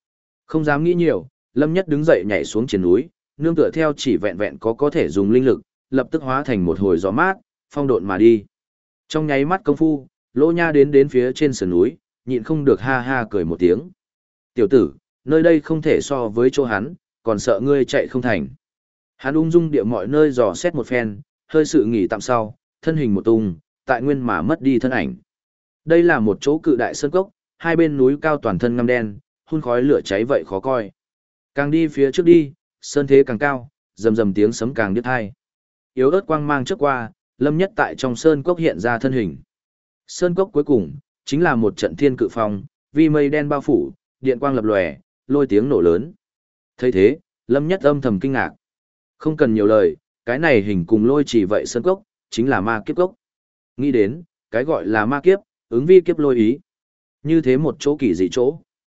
[SPEAKER 1] Không dám nghĩ nhiều, Lâm Nhất đứng dậy nhảy xuống trên núi, nương tựa theo chỉ vẹn vẹn có thể dùng linh lực, lập tức hóa thành một hồi gió mát, phong độn mà đi. Trong nháy mắt công phu, Lỗ Nha đến phía trên sườn núi, nhịn không được ha ha cười một tiếng. Tiểu tử, nơi đây không thể so với chỗ hắn, còn sợ ngươi chạy không thành. Hắn ung dung địa mọi nơi dò xét một phen, hơi sự nghỉ tạm sau, thân hình một tung, tại nguyên mà mất đi thân ảnh. Đây là một chỗ cự đại sơn cốc, hai bên núi cao toàn thân ngăm đen, hun khói lửa cháy vậy khó coi. Càng đi phía trước đi, sơn thế càng cao, rầm rầm tiếng sấm càng điếc tai. Yếu ớt quang mang trước qua, Lâm Nhất tại trong sơn cốc hiện ra thân hình. Sơn cốc cuối cùng chính là một trận thiên cự phong, vì mây đen bao phủ, điện quang lập lòe, lôi tiếng nổ lớn. Thấy thế, Lâm Nhất âm thầm kinh ngạc. Không cần nhiều lời, cái này hình cùng lôi chỉ vậy sơn cốc, chính là ma kiếp cốc. Nghĩ đến, cái gọi là ma kiếp, ứng vi kiếp lôi ý. Như thế một chỗ kỳ dị chỗ.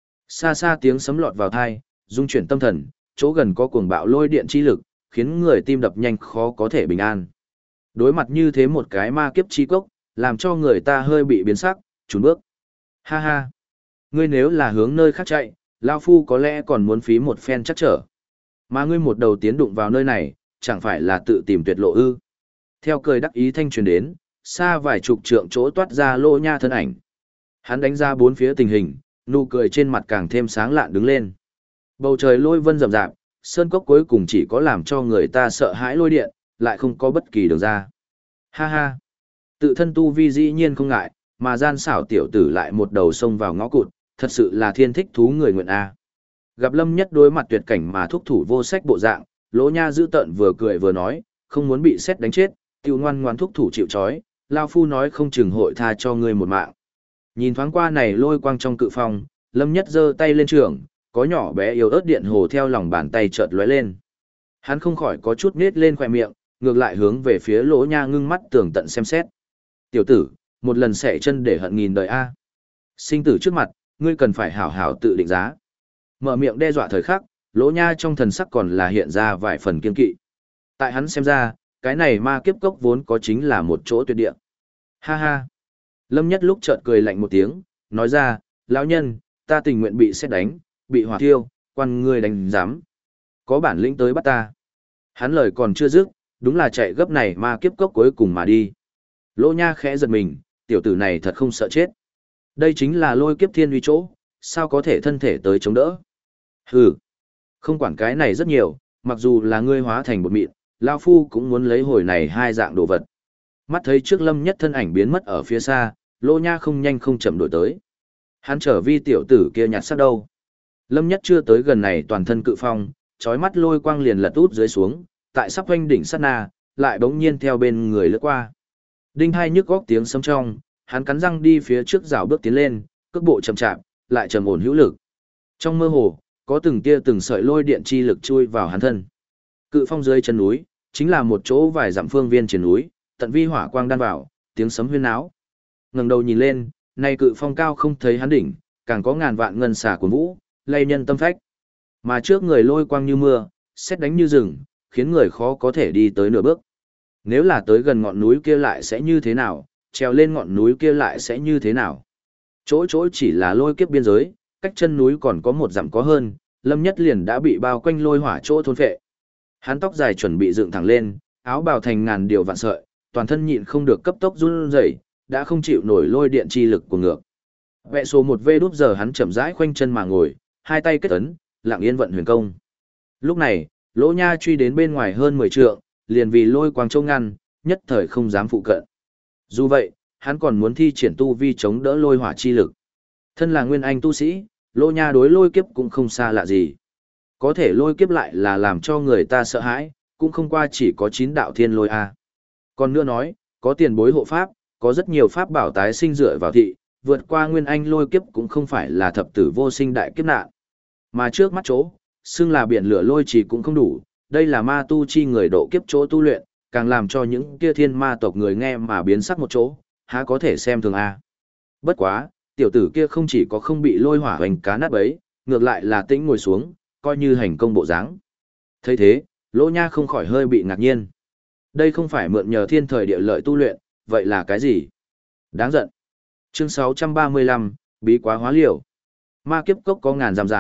[SPEAKER 1] Xa xa tiếng sấm lọt vào tai, dung chuyển tâm thần, chỗ gần có cuồng bạo lôi điện chi lực, khiến người tim đập nhanh khó có thể bình an. Đối mặt như thế một cái ma kiếp chi cốc, làm cho người ta hơi bị biến sắc, chùn bước. Ha ha! Ngươi nếu là hướng nơi khác chạy, Lao Phu có lẽ còn muốn phí một phen chắc trở. Mà ngươi một đầu tiến đụng vào nơi này, chẳng phải là tự tìm tuyệt lộ ư. Theo cười đắc ý thanh truyền đến, xa vài chục trượng chỗ toát ra Lỗ Nha thân ảnh. Hắn đánh ra bốn phía tình hình, nụ cười trên mặt càng thêm sáng lạn đứng lên. Bầu trời lôi vân rậm rạp, sơn cốc cuối cùng chỉ có làm cho người ta sợ hãi lôi điện, lại không có bất kỳ đường ra. Ha ha! Tự thân tu vi dĩ nhiên không ngại, mà gian xảo tiểu tử lại một đầu xông vào ngõ cụt, thật sự là thiên thích thú người nguyện A. Gặp Lâm Nhất đối mặt tuyệt cảnh mà thúc thủ vô sách bộ dạng, Lỗ Nha giữ tợn vừa cười vừa nói, không muốn bị sét đánh chết, tiêu ngoan ngoan thúc thủ chịu trói, Lao Phu nói không chừng hội tha cho ngươi một mạng. Nhìn thoáng qua này lôi quang trong cự phong, Lâm Nhất giơ tay lên trường, có nhỏ bé yếu ớt điện hồ theo lòng bàn tay chợt lóe lên. Hắn không khỏi có chút nết lên khóe miệng, ngược lại hướng về phía Lỗ Nha ngưng mắt tường tận xem xét. Tiểu tử, một lần xẻ chân để hận nghìn đời A. Sinh tử trước mặt, ngươi cần phải hảo hảo tự định giá. Mở miệng đe dọa thời khắc, Lỗ Nha trong thần sắc còn là hiện ra vài phần kiên kỵ. Tại hắn xem ra, cái này ma kiếp cốc vốn có chính là một chỗ tuyệt địa. Ha ha. Lâm Nhất lúc chợt cười lạnh một tiếng, nói ra, lão nhân, ta tình nguyện bị sét đánh, bị hỏa thiêu, quan ngươi đánh giám. Có bản lĩnh tới bắt ta. Hắn lời còn chưa dứt, đúng là chạy gấp này ma kiếp cốc cuối cùng mà đi. Lỗ Nha khẽ giật mình, tiểu tử này thật không sợ chết. Đây chính là lôi kiếp thiên uy chỗ, sao có thể thân thể tới chống đỡ. Hừ, không quản cái này rất nhiều, mặc dù là ngươi hóa thành bột mịn, Lao Phu cũng muốn lấy hồi này hai dạng đồ vật. Mắt thấy trước Lâm Nhất thân ảnh biến mất ở phía xa, Lỗ Nha không nhanh không chậm đổi tới. Hắn trở vi tiểu tử kia nhặt sắc đâu. Lâm Nhất chưa tới gần này toàn thân cự phong, chói mắt lôi quang liền lật út dưới xuống, tại sắp quanh đỉnh sát na, lại bỗng nhiên theo bên người lướt qua. Đinh hai nhức góc tiếng sấm trong, hắn cắn răng đi phía trước rào bước tiến lên, cước bộ chậm chạp, lại trầm ổn hữu lực. Trong mơ hồ, có từng tia từng sợi lôi điện chi lực chui vào hắn thân. Cự phong dưới chân núi, chính là một chỗ vài dặm phương viên trên núi, tận vi hỏa quang đan vào, tiếng sấm huyên náo. Ngẩng đầu nhìn lên, nay cự phong cao không thấy hắn đỉnh, càng có ngàn vạn ngân xà cuồn vũ, lay nhân tâm phách. Mà trước người lôi quang như mưa, sét đánh như rừng, khiến người khó có thể đi tới nửa bước. Nếu là tới gần ngọn núi kia lại sẽ như thế nào, trèo lên ngọn núi kia lại sẽ như thế nào. Chỗ chỗ chỉ là lôi kiếp biên giới, cách chân núi còn có một dặm có hơn, Lâm Nhất liền đã bị bao quanh lôi hỏa chỗ thôn phệ. Hắn tóc dài chuẩn bị dựng thẳng lên, áo bào thành ngàn điều vạn sợi, toàn thân nhịn không được cấp tốc run rẩy, đã không chịu nổi lôi điện chi lực của ngược. Vẽ số một v đút giờ hắn chậm rãi khoanh chân mà ngồi, hai tay kết ấn, lặng yên vận huyền công. Lúc này, Lỗ Nha truy đến bên ngoài hơn 10 trượng, liền vì lôi quang châu ngăn, nhất thời không dám phụ cận. Dù vậy, hắn còn muốn thi triển tu vi chống đỡ lôi hỏa chi lực. Thân là nguyên anh tu sĩ, Lỗ Nha đối lôi kiếp cũng không xa lạ gì. Có thể lôi kiếp lại là làm cho người ta sợ hãi, cũng không qua chỉ có 9 đạo thiên lôi a. Còn nữa nói, có tiền bối hộ pháp, có rất nhiều pháp bảo tái sinh dựa vào thị, vượt qua nguyên anh lôi kiếp cũng không phải là thập tử vô sinh đại kiếp nạn. Mà trước mắt chỗ, xưng là biển lửa lôi chỉ cũng không đủ, đây là ma tu chi người độ kiếp chỗ tu luyện, càng làm cho những kia thiên ma tộc người nghe mà biến sắc một chỗ, há có thể xem thường a. Bất quá, tiểu tử kia không chỉ có không bị lôi hỏa hoành cá nát bấy, ngược lại là tĩnh ngồi xuống, coi như hành công bộ dáng. Thấy thế, Lỗ Nha không khỏi hơi bị ngạc nhiên. Đây không phải mượn nhờ thiên thời địa lợi tu luyện, vậy là cái gì? Đáng giận. Chương 635, bí quá hóa liều. Ma kiếp cốc có ngàn dặm dài,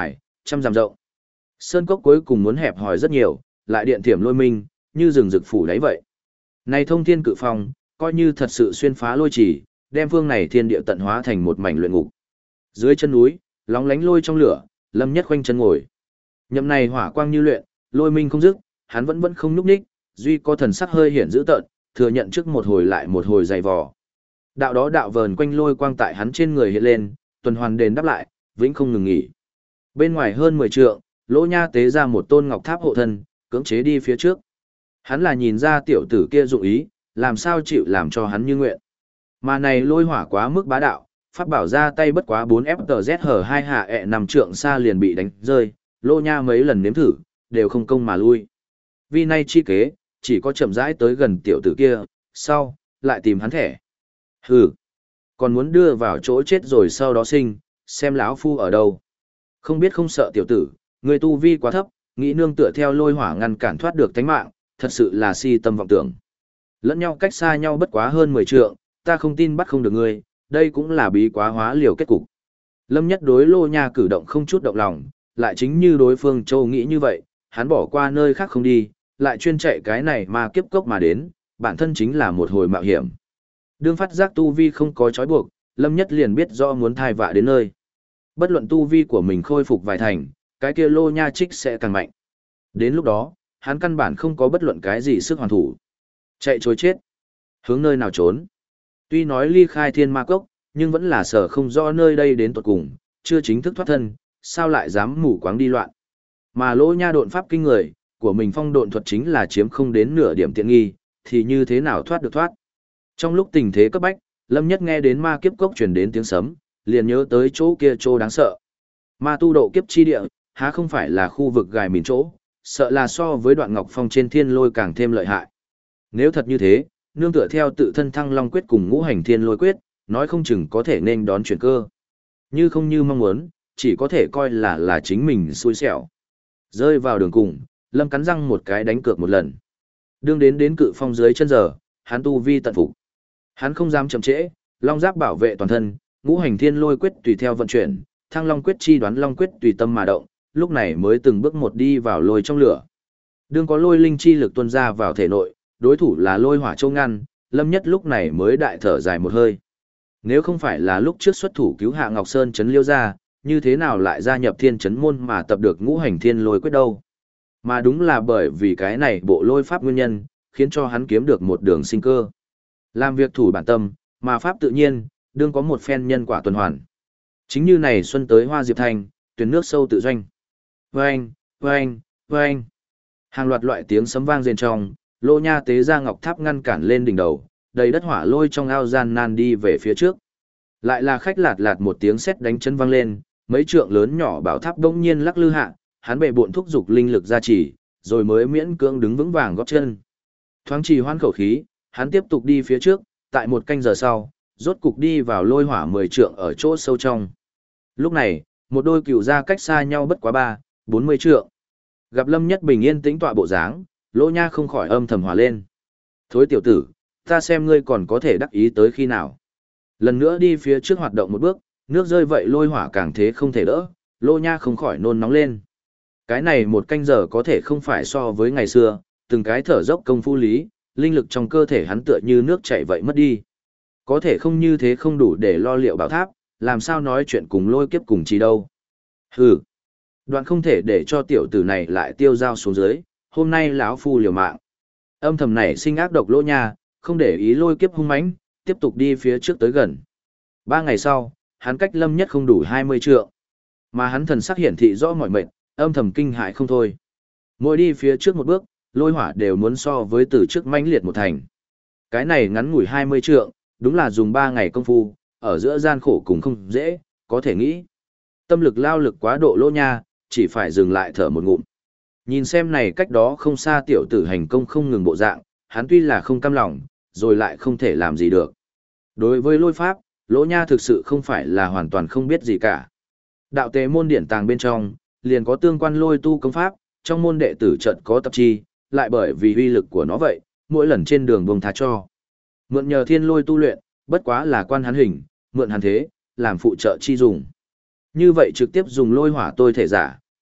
[SPEAKER 1] trăm dặm rộng. Sơn cốc cuối cùng muốn hẹp hòi rất nhiều, lại điện thiểm lôi minh, như rừng rực phủ đáy vậy. Này thông thiên cự phong, coi như thật sự xuyên phá lôi chỉ, đem phương này thiên địa tận hóa thành một mảnh luyện ngục. Dưới chân núi, lóng lánh lôi trong lửa, Lâm Nhất khoanh chân ngồi. Nhậm này hỏa quang như luyện, lôi minh không dứt, hắn vẫn không nhúc nhích, duy có thần sắc hơi hiển dữ tợn, thừa nhận trước một hồi lại một hồi dày vò. Đạo đó đạo vờn quanh lôi quang tại hắn trên người hiện lên, tuần hoàn đền đáp lại, vĩnh không ngừng nghỉ. Bên ngoài hơn 10 trượng, Lỗ Nha tế ra một tôn ngọc tháp hộ thân, cưỡng chế đi phía trước. Hắn là nhìn ra tiểu tử kia dụng ý, làm sao chịu làm cho hắn như nguyện. Mà này lôi hỏa quá mức bá đạo, pháp bảo ra tay bất quá 4 FTZ 2 hạ ẹ 5 trượng xa liền bị đánh rơi, Lô Nha mấy lần nếm thử, đều không công mà lui. Vì nay chi kế, chỉ có chậm rãi tới gần tiểu tử kia, sau, lại tìm hắn thẻ. Hừ, còn muốn đưa vào chỗ chết rồi sau đó sinh, xem lão phu ở đâu. Không biết không sợ tiểu tử, người tu vi quá thấp, nghĩ nương tựa theo lôi hỏa ngăn cản thoát được tánh mạng, thật sự là si tâm vọng tưởng. Lẫn nhau cách xa nhau bất quá hơn 10 trượng, ta không tin bắt không được ngươi, đây cũng là bí quá hóa liều kết cục. Lâm Nhất đối Lô Nha cử động không chút động lòng, lại chính như đối phương Châu nghĩ như vậy, hắn bỏ qua nơi khác không đi, lại chuyên chạy cái này mà kiếp cốc mà đến, bản thân chính là một hồi mạo hiểm. Đương phát giác tu vi không có trói buộc, Lâm Nhất liền biết do muốn thai vạ đến nơi. Bất luận tu vi của mình khôi phục vài thành, cái kia Lô Nha trích sẽ càng mạnh. Đến lúc đó, hắn căn bản không có bất luận cái gì sức hoàn thủ. Chạy trối chết. Hướng nơi nào trốn. Tuy nói ly khai thiên ma cốc, nhưng vẫn là sở không rõ nơi đây đến tuột cùng, chưa chính thức thoát thân, sao lại dám mù quáng đi loạn. Mà Lỗ Nha độn pháp kinh người, của mình phong độn thuật chính là chiếm không đến nửa điểm tiện nghi, thì như thế nào thoát được thoát. Trong lúc tình thế cấp bách, Lâm Nhất nghe đến ma kiếp cốc truyền đến tiếng sấm, liền nhớ tới chỗ kia chỗ đáng sợ. Ma tu độ kiếp chi địa, há không phải là khu vực gài mìn chỗ, sợ là so với đoạn ngọc phong trên thiên lôi càng thêm lợi hại. Nếu thật như thế, nương tựa theo tự thân thăng long quyết cùng ngũ hành thiên lôi quyết, nói không chừng có thể nên đón chuyển cơ. Như không như mong muốn, chỉ có thể coi là chính mình xui xẻo. Rơi vào đường cùng, Lâm cắn răng một cái đánh cược một lần. Đương đến cự phong dưới chân giờ, hắn tu vi tận phục. Hắn không dám chậm trễ, long giáp bảo vệ toàn thân, ngũ hành thiên lôi quyết tùy theo vận chuyển, thăng long quyết chi đoán long quyết tùy tâm mà động, lúc này mới từng bước một đi vào lôi trong lửa. Đương có lôi linh chi lực tuôn ra vào thể nội, đối thủ là lôi hỏa châu ngăn, Lâm Nhất lúc này mới đại thở dài một hơi. Nếu không phải là lúc trước xuất thủ cứu hạ Ngọc Sơn chấn liêu ra, như thế nào lại gia nhập thiên chấn môn mà tập được ngũ hành thiên lôi quyết đâu. Mà đúng là bởi vì cái này bộ lôi pháp nguyên nhân, khiến cho hắn kiếm được một đường sinh cơ. Làm việc thủ bản tâm, mà pháp tự nhiên, đương có một phen nhân quả tuần hoàn. Chính như này xuân tới hoa diệp thành, tuyển nước sâu tự doanh. Vâng, vâng, vâng. Hàng loạt loại tiếng sấm vang rền trong, Lô Nha tế ra ngọc tháp ngăn cản lên đỉnh đầu, đầy đất hỏa lôi trong ao gian nan đi về phía trước. Lại là khách lạt lạt một tiếng sét đánh chân vang lên, mấy trượng lớn nhỏ bảo tháp đông nhiên lắc lư hạ, hắn bệ bộn thúc dục linh lực ra chỉ, rồi mới miễn cưỡng đứng vững vàng gót chân. Thoáng trì hoãn khẩu khí, hắn tiếp tục đi phía trước, tại một canh giờ sau, rốt cục đi vào lôi hỏa 10 trượng ở chỗ sâu trong. Lúc này, một đôi cựu gia cách xa nhau bất quá 40 trượng. Gặp Lâm Nhất bình yên tĩnh tọa bộ dáng, Lỗ Nha không khỏi âm thầm hòa lên. Thối tiểu tử, ta xem ngươi còn có thể đắc ý tới khi nào. Lần nữa đi phía trước hoạt động một bước, nước rơi vậy lôi hỏa càng thế không thể đỡ, Lô Nha không khỏi nôn nóng lên. Cái này một canh giờ có thể không phải so với ngày xưa, từng cái thở dốc công phu lý, linh lực trong cơ thể hắn tựa như nước chảy vậy mất đi. Có thể không như thế không đủ để lo liệu bảo tháp, làm sao nói chuyện cùng lôi kiếp cùng chi đâu. Hừ, đoạn không thể để cho tiểu tử này lại tiêu dao xuống dưới, hôm nay lão phu liều mạng. Âm thầm này sinh ác độc Lỗ Nha, không để ý lôi kiếp hung mãnh, tiếp tục đi phía trước tới gần. 3 ngày sau, hắn cách Lâm Nhất không đủ 20 trượng. Mà hắn thần sắc hiển thị rõ mọi mệnh, âm thầm kinh hại không thôi. Mỗi đi phía trước một bước, lôi hỏa đều muốn so với từ trước mãnh liệt một thành. Cái này ngắn ngủi 20 trượng, đúng là dùng 3 ngày công phu, ở giữa gian khổ cũng không dễ, có thể nghĩ. Tâm lực lao lực quá độ Lỗ Nha, chỉ phải dừng lại thở một ngụm. Nhìn xem này cách đó không xa tiểu tử hành công không ngừng bộ dạng, hắn tuy là không cam lòng, rồi lại không thể làm gì được. Đối với lôi pháp, Lỗ Nha thực sự không phải là hoàn toàn không biết gì cả. Đạo tế môn điển tàng bên trong, liền có tương quan lôi tu công pháp, trong môn đệ tử trận có tập chi, lại bởi vì uy lực của nó vậy, mỗi lần trên đường bông tha cho. Mượn nhờ thiên lôi tu luyện, bất quá là quan hắn hình, mượn hắn thế, làm phụ trợ chi dùng. Như vậy trực tiếp dùng lôi hỏa tôi thể giả,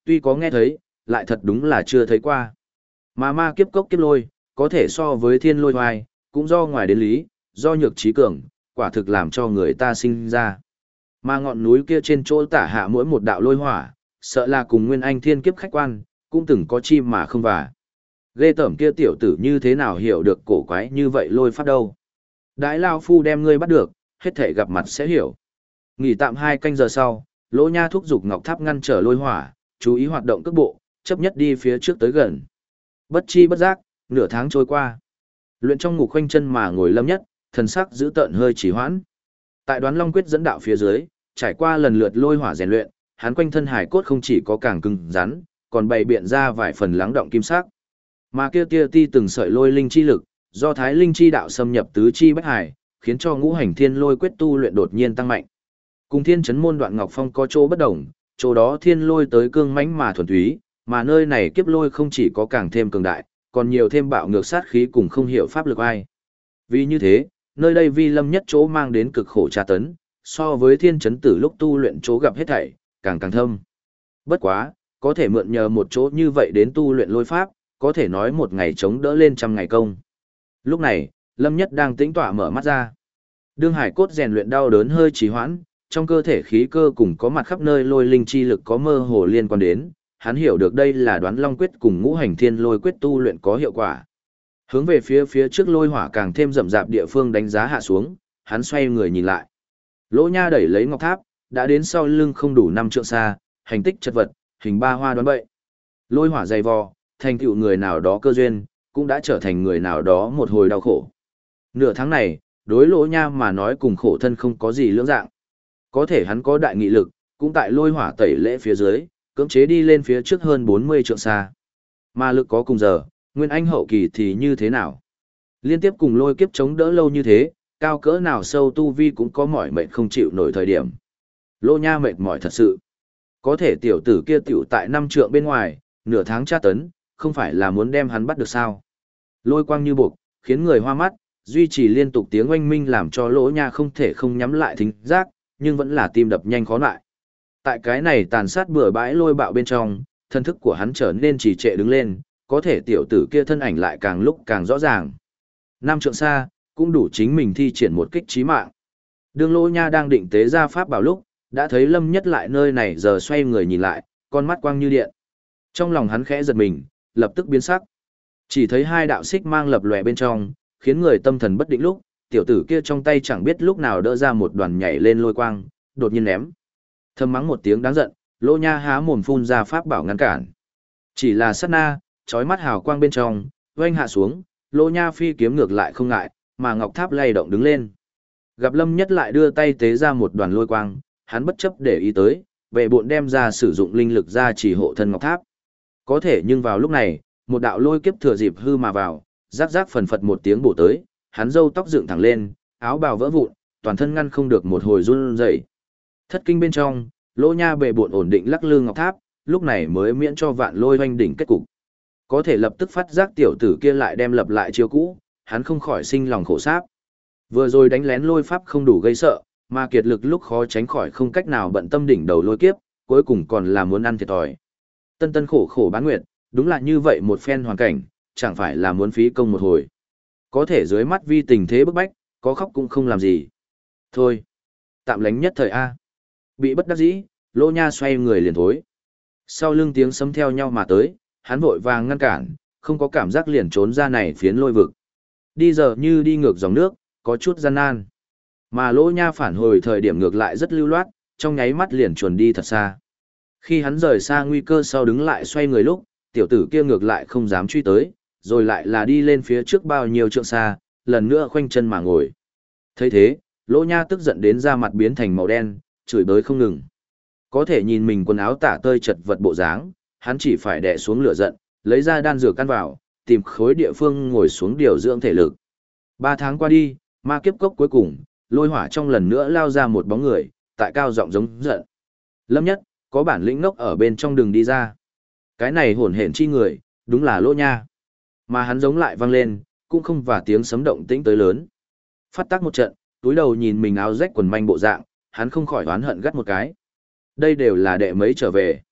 [SPEAKER 1] tuy có nghe thấy, lại thật đúng là chưa thấy qua. Mà ma kiếp cốc kiếp lôi, có thể so với thiên lôi hoài, cũng do ngoài đến lý, do nhược trí cường, quả thực làm cho người ta sinh ra. Mà ngọn núi kia trên chỗ tả hạ mỗi một đạo lôi hỏa, sợ là cùng nguyên anh thiên kiếp khách quan, cũng từng có chim mà không vả. Ghê tởm kia tiểu tử như thế nào hiểu được cổ quái như vậy lôi pháp đâu. Đãi lao phu đem ngươi bắt được, hết thể gặp mặt sẽ hiểu. Nghỉ tạm 2 canh giờ sau, Lỗ Nha thúc giục Ngọc Tháp ngăn trở lôi hỏa, chú ý hoạt động cước bộ, chấp nhất đi phía trước tới gần. Bất chi bất giác, nửa tháng trôi qua. Luyện trong ngục khoanh chân mà ngồi Lâm Nhất, thần sắc giữ tợn hơi trì hoãn. Tại Đoán Long quyết dẫn đạo phía dưới, trải qua lần lượt lôi hỏa rèn luyện, hắn quanh thân hải cốt không chỉ có càng cứng rắn, còn bày biện ra vài phần lắng động kim sắc. Mà kia tia ti từng sợi lôi linh chi lực, do thái linh chi đạo xâm nhập tứ chi bách hải, khiến cho ngũ hành thiên lôi quyết tu luyện đột nhiên tăng mạnh. Cùng thiên chấn môn đoạn ngọc phong có chỗ bất đồng, chỗ đó thiên lôi tới cương mãnh mà thuần túy, mà nơi này kiếp lôi không chỉ có càng thêm cường đại, còn nhiều thêm bạo ngược sát khí cùng không hiểu pháp lực ai. Vì như thế, nơi đây vi Lâm Nhất chỗ mang đến cực khổ tra tấn, so với thiên chấn tử lúc tu luyện chỗ gặp hết thảy, càng càng thâm. Bất quá, có thể mượn nhờ một chỗ như vậy đến tu luyện lôi pháp, có thể nói một ngày chống đỡ lên 100 ngày công. Lúc này, Lâm Nhất đang tĩnh tọa mở mắt ra. Đương hải cốt rèn luyện đau đớn hơi trì hoãn, trong cơ thể khí cơ cùng có mặt khắp nơi lôi linh chi lực có mơ hồ liên quan đến, hắn hiểu được đây là Đoán Long quyết cùng ngũ hành thiên lôi quyết tu luyện có hiệu quả. Hướng về phía trước lôi hỏa càng thêm rậm rạp địa phương đánh giá hạ xuống, hắn xoay người nhìn lại. Lỗ Nha đẩy lấy ngọc tháp, đã đến sau lưng không đủ 5 trượng xa, hành tích chật vật, hình ba hoa đoán bậy. Lôi hỏa dày vò, thành tựu người nào đó cơ duyên, cũng đã trở thành người nào đó một hồi đau khổ. Nửa tháng này, đối Lỗ Nha mà nói cùng khổ thân không có gì lưỡng dạng. Có thể hắn có đại nghị lực, cũng tại lôi hỏa tẩy lễ phía dưới, cưỡng chế đi lên phía trước hơn 40 trượng xa. Mà lực có cùng giờ, nguyên anh hậu kỳ thì như thế nào? Liên tiếp cùng lôi kiếp chống đỡ lâu như thế, cao cỡ nào sâu tu vi cũng có mỏi mệt không chịu nổi thời điểm. Lô Nha mệt mỏi thật sự. Có thể tiểu tử kia tiểu tại 5 trượng bên ngoài, nửa tháng tra tấn, không phải là muốn đem hắn bắt được sao? Lôi quang như buộc, khiến người hoa mắt, duy trì liên tục tiếng oanh minh làm cho Lỗ Nha không thể không nhắm lại thính giác, nhưng vẫn là tim đập nhanh khó lại. Tại cái này tàn sát bừa bãi lôi bạo bên trong, thân thức của hắn trở nên trì trệ đứng lên, có thể tiểu tử kia thân ảnh lại càng lúc càng rõ ràng. 5 trượng xa, cũng đủ chính mình thi triển một kích chí mạng. Đường Lỗ Nha đang định tế ra pháp bảo lúc, đã thấy Lâm Nhất lại nơi này giờ xoay người nhìn lại, con mắt quang như điện. Trong lòng hắn khẽ giật mình, lập tức biến sắc. Chỉ thấy 2 đạo xích mang lập lòe bên trong, khiến người tâm thần bất định lúc, tiểu tử kia trong tay chẳng biết lúc nào đỡ ra một đoàn nhảy lên lôi quang, đột nhiên ném. Thầm mắng một tiếng đáng giận, Lỗ Nha há mồm phun ra pháp bảo ngăn cản. Chỉ là sát na, chói mắt hào quang bên trong, oanh hạ xuống, Lỗ Nha phi kiếm ngược lại không ngại, mà ngọc tháp lay động đứng lên. Gặp Lâm Nhất lại đưa tay tế ra một đoàn lôi quang, hắn bất chấp để ý tới, về bộn đem ra sử dụng linh lực ra chỉ hộ thân ngọc tháp. Có thể nhưng vào lúc này, một đạo lôi kiếp thừa dịp hư mà vào, rắc rắc phần phật một tiếng bổ tới, hắn râu tóc dựng thẳng lên, áo bào vỡ vụn, toàn thân ngăn không được một hồi run rẩy. Thất kinh bên trong, Lỗ Nha bệ bộn ổn định lắc lư ngọc tháp, lúc này mới miễn cho vạn lôi hoanh đỉnh kết cục. Có thể lập tức phát giác tiểu tử kia lại đem lập lại chiêu cũ, hắn không khỏi sinh lòng khổ sáp. Vừa rồi đánh lén lôi pháp không đủ gây sợ, mà kiệt lực lúc khó tránh khỏi không cách nào bận tâm đỉnh đầu lôi kiếp, cuối cùng còn là muốn ăn thiệt thòi. Tân tân khổ khổ bán nguyệt, đúng là như vậy một phen hoàn cảnh, chẳng phải là muốn phí công một hồi. Có thể dưới mắt vi tình thế bức bách, có khóc cũng không làm gì. Thôi, tạm lánh nhất thời A. Bị bất đắc dĩ, Lỗ Nha xoay người liền thối. Sau lưng tiếng sấm theo nhau mà tới, hắn vội vàng ngăn cản, không có cảm giác liền trốn ra này phiến lôi vực. Đi giờ như đi ngược dòng nước, có chút gian nan. Mà Lỗ Nha phản hồi thời điểm ngược lại rất lưu loát, trong nháy mắt liền chuồn đi thật xa. Khi hắn rời xa nguy cơ sau đứng lại xoay người lúc, tiểu tử kia ngược lại không dám truy tới, rồi lại là đi lên phía trước bao nhiêu trượng xa, lần nữa khoanh chân mà ngồi. Thấy thế, Lỗ Nha tức giận đến da mặt biến thành màu đen, chửi bới không ngừng. Có thể nhìn mình quần áo tả tơi chật vật bộ dáng, hắn chỉ phải đè xuống lửa giận, lấy ra đan dược căn vào, tìm khối địa phương ngồi xuống điều dưỡng thể lực. 3 tháng qua đi, ma kiếp cốc cuối cùng, lôi hỏa trong lần nữa lao ra một bóng người, tại cao giọng giống giận. Lâm Nhất, có bản lĩnh ngốc ở bên trong đường đi ra. Cái này hổn hển chi người, đúng là Lỗ Nha. Mà hắn giống lại vang lên, cũng không và tiếng sấm động tĩnh tới lớn. Phát tác một trận, túi đầu nhìn mình áo rách quần manh bộ dạng, hắn không khỏi oán hận gắt một cái. Đây đều là đệ mấy trở về.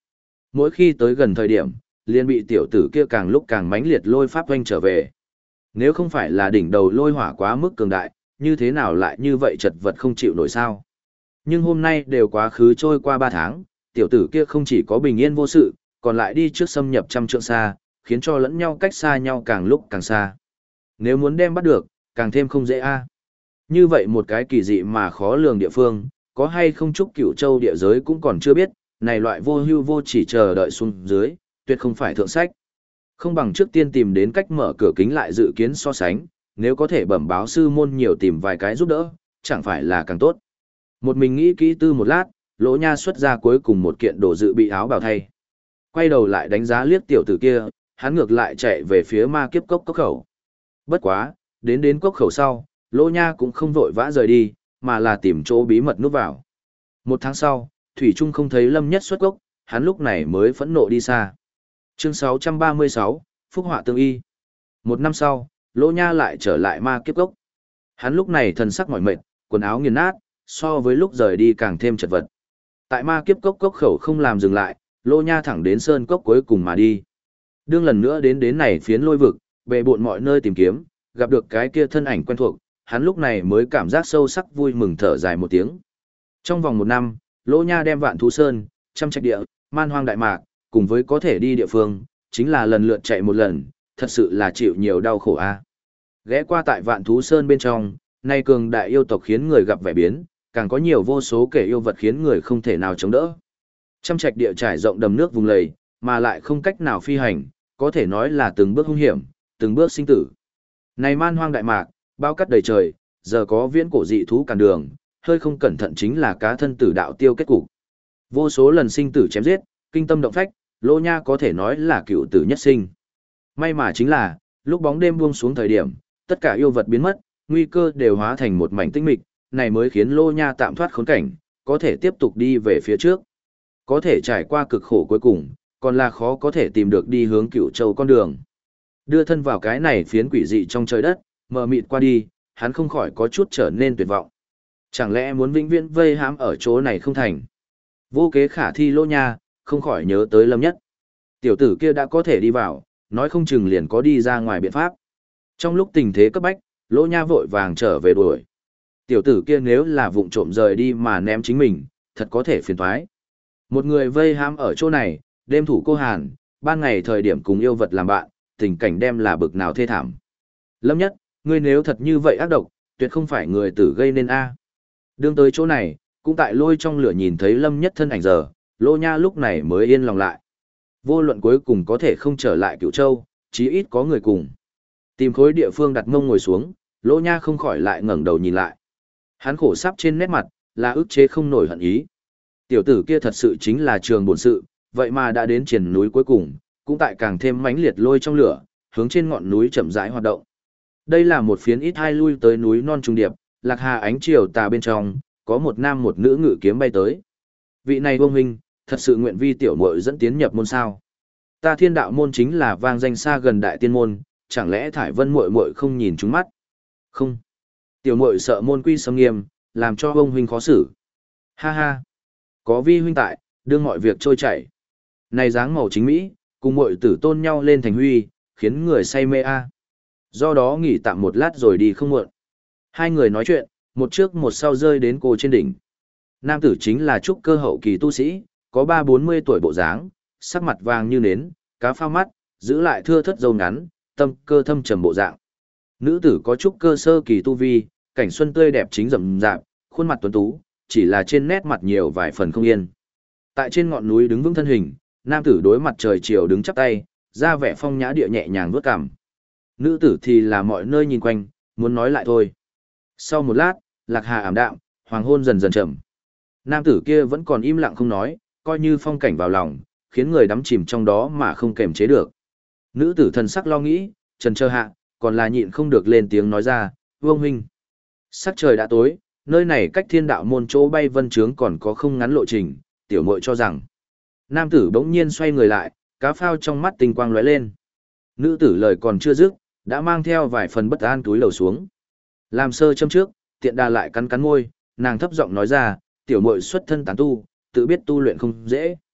[SPEAKER 1] Mỗi khi tới gần thời điểm, liền bị tiểu tử kia càng lúc càng mãnh liệt lôi pháp oanh trở về. Nếu không phải là đỉnh đầu lôi hỏa quá mức cường đại, như thế nào lại như vậy chật vật không chịu nổi sao? Nhưng hôm nay đều quá khứ trôi qua 3 tháng, tiểu tử kia không chỉ có bình yên vô sự, còn lại đi trước xâm nhập trăm trượng xa, khiến cho lẫn nhau cách xa nhau càng lúc càng xa. Nếu muốn đem bắt được, càng thêm không dễ a. Như vậy một cái kỳ dị mà khó lường địa phương, có hay không chúc Cửu Châu địa giới cũng còn chưa biết, này loại vô hưu vô chỉ chờ đợi xuống dưới, tuyệt không phải thượng sách. Không bằng trước tiên tìm đến cách mở cửa kính lại dự kiến so sánh, nếu có thể bẩm báo sư môn nhiều tìm vài cái giúp đỡ, chẳng phải là càng tốt. Một mình nghĩ kỹ tư một lát, Lỗ Nha xuất ra cuối cùng một kiện đồ dự bị áo bào thay. Quay đầu lại đánh giá liếc tiểu tử kia, hắn ngược lại chạy về phía ma kiếp cốc khẩu. Bất quá, đến cốc khẩu sau, Lỗ Nha cũng không vội vã rời đi, mà là tìm chỗ bí mật núp vào. 1 tháng sau, Thủy Trung không thấy Lâm Nhất xuất cốc, hắn lúc này mới phẫn nộ đi xa. Chương 636, Phúc họa tương y. 1 năm sau, Lỗ Nha lại trở lại ma kiếp cốc. Hắn lúc này thần sắc mỏi mệt, quần áo nghiền nát, so với lúc rời đi càng thêm chật vật. Tại ma kiếp cốc khẩu không làm dừng lại, Lỗ Nha thẳng đến sơn cốc cuối cùng mà đi. Đương lần nữa đến này phiến lôi vực, bề bộn mọi nơi tìm kiếm, gặp được cái kia thân ảnh quen thuộc, hắn lúc này mới cảm giác sâu sắc vui mừng thở dài một tiếng. Trong vòng 1 năm, Lỗ Nha đem Vạn Thú Sơn, Trăm Trạch Địa, Man Hoang Đại Mạc, cùng với có thể đi địa phương, chính là lần lượt chạy một lần, thật sự là chịu nhiều đau khổ a. Ghé qua tại Vạn Thú Sơn bên trong, nay cường đại yêu tộc khiến người gặp vẻ biến, càng có nhiều vô số kẻ yêu vật khiến người không thể nào chống đỡ. Trăm Trạch Địa trải rộng đầm nước vùng lầy, mà lại không cách nào phi hành, có thể nói là từng bước hung hiểm, từng bước sinh tử. Này Man Hoang Đại Mạc, bao cát đầy trời, giờ có viễn cổ dị thú cản đường, hơi không cẩn thận chính là cá thân tử đạo tiêu kết cục. Vô số lần sinh tử chém giết, kinh tâm động phách, Lỗ Nha có thể nói là cựu tử nhất sinh. May mà chính là, lúc bóng đêm buông xuống thời điểm, tất cả yêu vật biến mất, nguy cơ đều hóa thành một mảnh tĩnh mịch, này mới khiến Lỗ Nha tạm thoát khốn cảnh, có thể tiếp tục đi về phía trước. Có thể trải qua cực khổ cuối cùng, còn là khó có thể tìm được đi hướng Cửu Châu con đường. Đưa thân vào cái này phiến quỷ dị trong trời đất, mờ mịt qua đi, hắn không khỏi có chút trở nên tuyệt vọng. Chẳng lẽ muốn vĩnh viễn vây hãm ở chỗ này không thành? Vô kế khả thi Lỗ Nha, không khỏi nhớ tới Lâm Nhất. Tiểu tử kia đã có thể đi vào, nói không chừng liền có đi ra ngoài biện pháp. Trong lúc tình thế cấp bách, Lỗ Nha vội vàng trở về đuổi. Tiểu tử kia nếu là vụng trộm rời đi mà ném chính mình, thật có thể phiền toái. Một người vây hãm ở chỗ này, đêm thủ cô Hàn, ban ngày thời điểm cùng yêu vật làm bạn, tình cảnh đem là bực nào thê thảm. Lâm Nhất, ngươi nếu thật như vậy ác độc, tuyệt không phải người tử gây nên a. Đương tới chỗ này, cũng tại lôi trong lửa nhìn thấy Lâm Nhất thân ảnh giờ, Lỗ Nha lúc này mới yên lòng lại. Vô luận cuối cùng có thể không trở lại Cửu Châu, chí ít có người cùng. Tìm khối địa phương đặt mông ngồi xuống, Lỗ Nha không khỏi lại ngẩng đầu nhìn lại. Hắn khổ sắp trên nét mặt, là ức chế không nổi hận ý. Tiểu tử kia thật sự chính là trường bổn sự, vậy mà đã đến triền núi cuối cùng, cũng tại càng thêm mãnh liệt lôi trong lửa, hướng trên ngọn núi chậm rãi hoạt động. Đây là một phiến ít hai lui tới núi non trung điệp, lạc hà ánh chiều tà bên trong, có một nam một nữ ngự kiếm bay tới. Vị này Vương huynh, thật sự nguyện vi tiểu muội dẫn tiến nhập môn sao? Ta Thiên Đạo môn chính là vang danh xa gần đại tiên môn, chẳng lẽ Thải Vân muội muội không nhìn trúng mắt? Không. Tiểu muội sợ môn quy sâm nghiêm, làm cho Vương huynh khó xử. Ha ha. Có vi huynh tại, đương mọi việc trôi chảy. Này dáng màu chính mỹ, cùng muội tử tôn nhau lên thành huy, khiến người say mê a. Do đó nghỉ tạm một lát rồi đi không muộn. Hai người nói chuyện, một trước một sau rơi đến cô trên đỉnh. Nam tử chính là trúc cơ hậu kỳ tu sĩ, có 30-40 tuổi bộ dáng, sắc mặt vàng như nến, cá phao mắt, giữ lại thưa thất râu ngắn, tâm cơ thâm trầm bộ dạng. Nữ tử có trúc cơ sơ kỳ tu vi, cảnh xuân tươi đẹp chính rậm rạp, khuôn mặt tuấn tú, chỉ là trên nét mặt nhiều vài phần không yên. Tại trên ngọn núi đứng vững thân hình, nam tử đối mặt trời chiều đứng chắp tay, ra vẻ phong nhã địa nhẹ nhàng vuốt cằm. Nữ tử thì là mọi nơi nhìn quanh, muốn nói lại thôi. Sau một lát, lạc hà ảm đạm, hoàng hôn dần dần chậm. Nam tử kia vẫn còn im lặng không nói, coi như phong cảnh vào lòng, khiến người đắm chìm trong đó mà không kềm chế được. Nữ tử thần sắc lo nghĩ, trần chờ hạ, còn là nhịn không được lên tiếng nói ra, Vương huynh. Sắc trời đã tối, nơi này cách Thiên Đạo môn chỗ bay vân trướng còn có không ngắn lộ trình, tiểu muội cho rằng. Nam tử bỗng nhiên xoay người lại, cá phao trong mắt tinh quang lóe lên. Nữ tử lời còn chưa dứt, đã mang theo vài phần bất an túi lầu xuống. Làm sơ châm trước, tiện đà lại cắn cắn môi, nàng thấp giọng nói ra, tiểu muội xuất thân tán tu, tự biết tu luyện không dễ.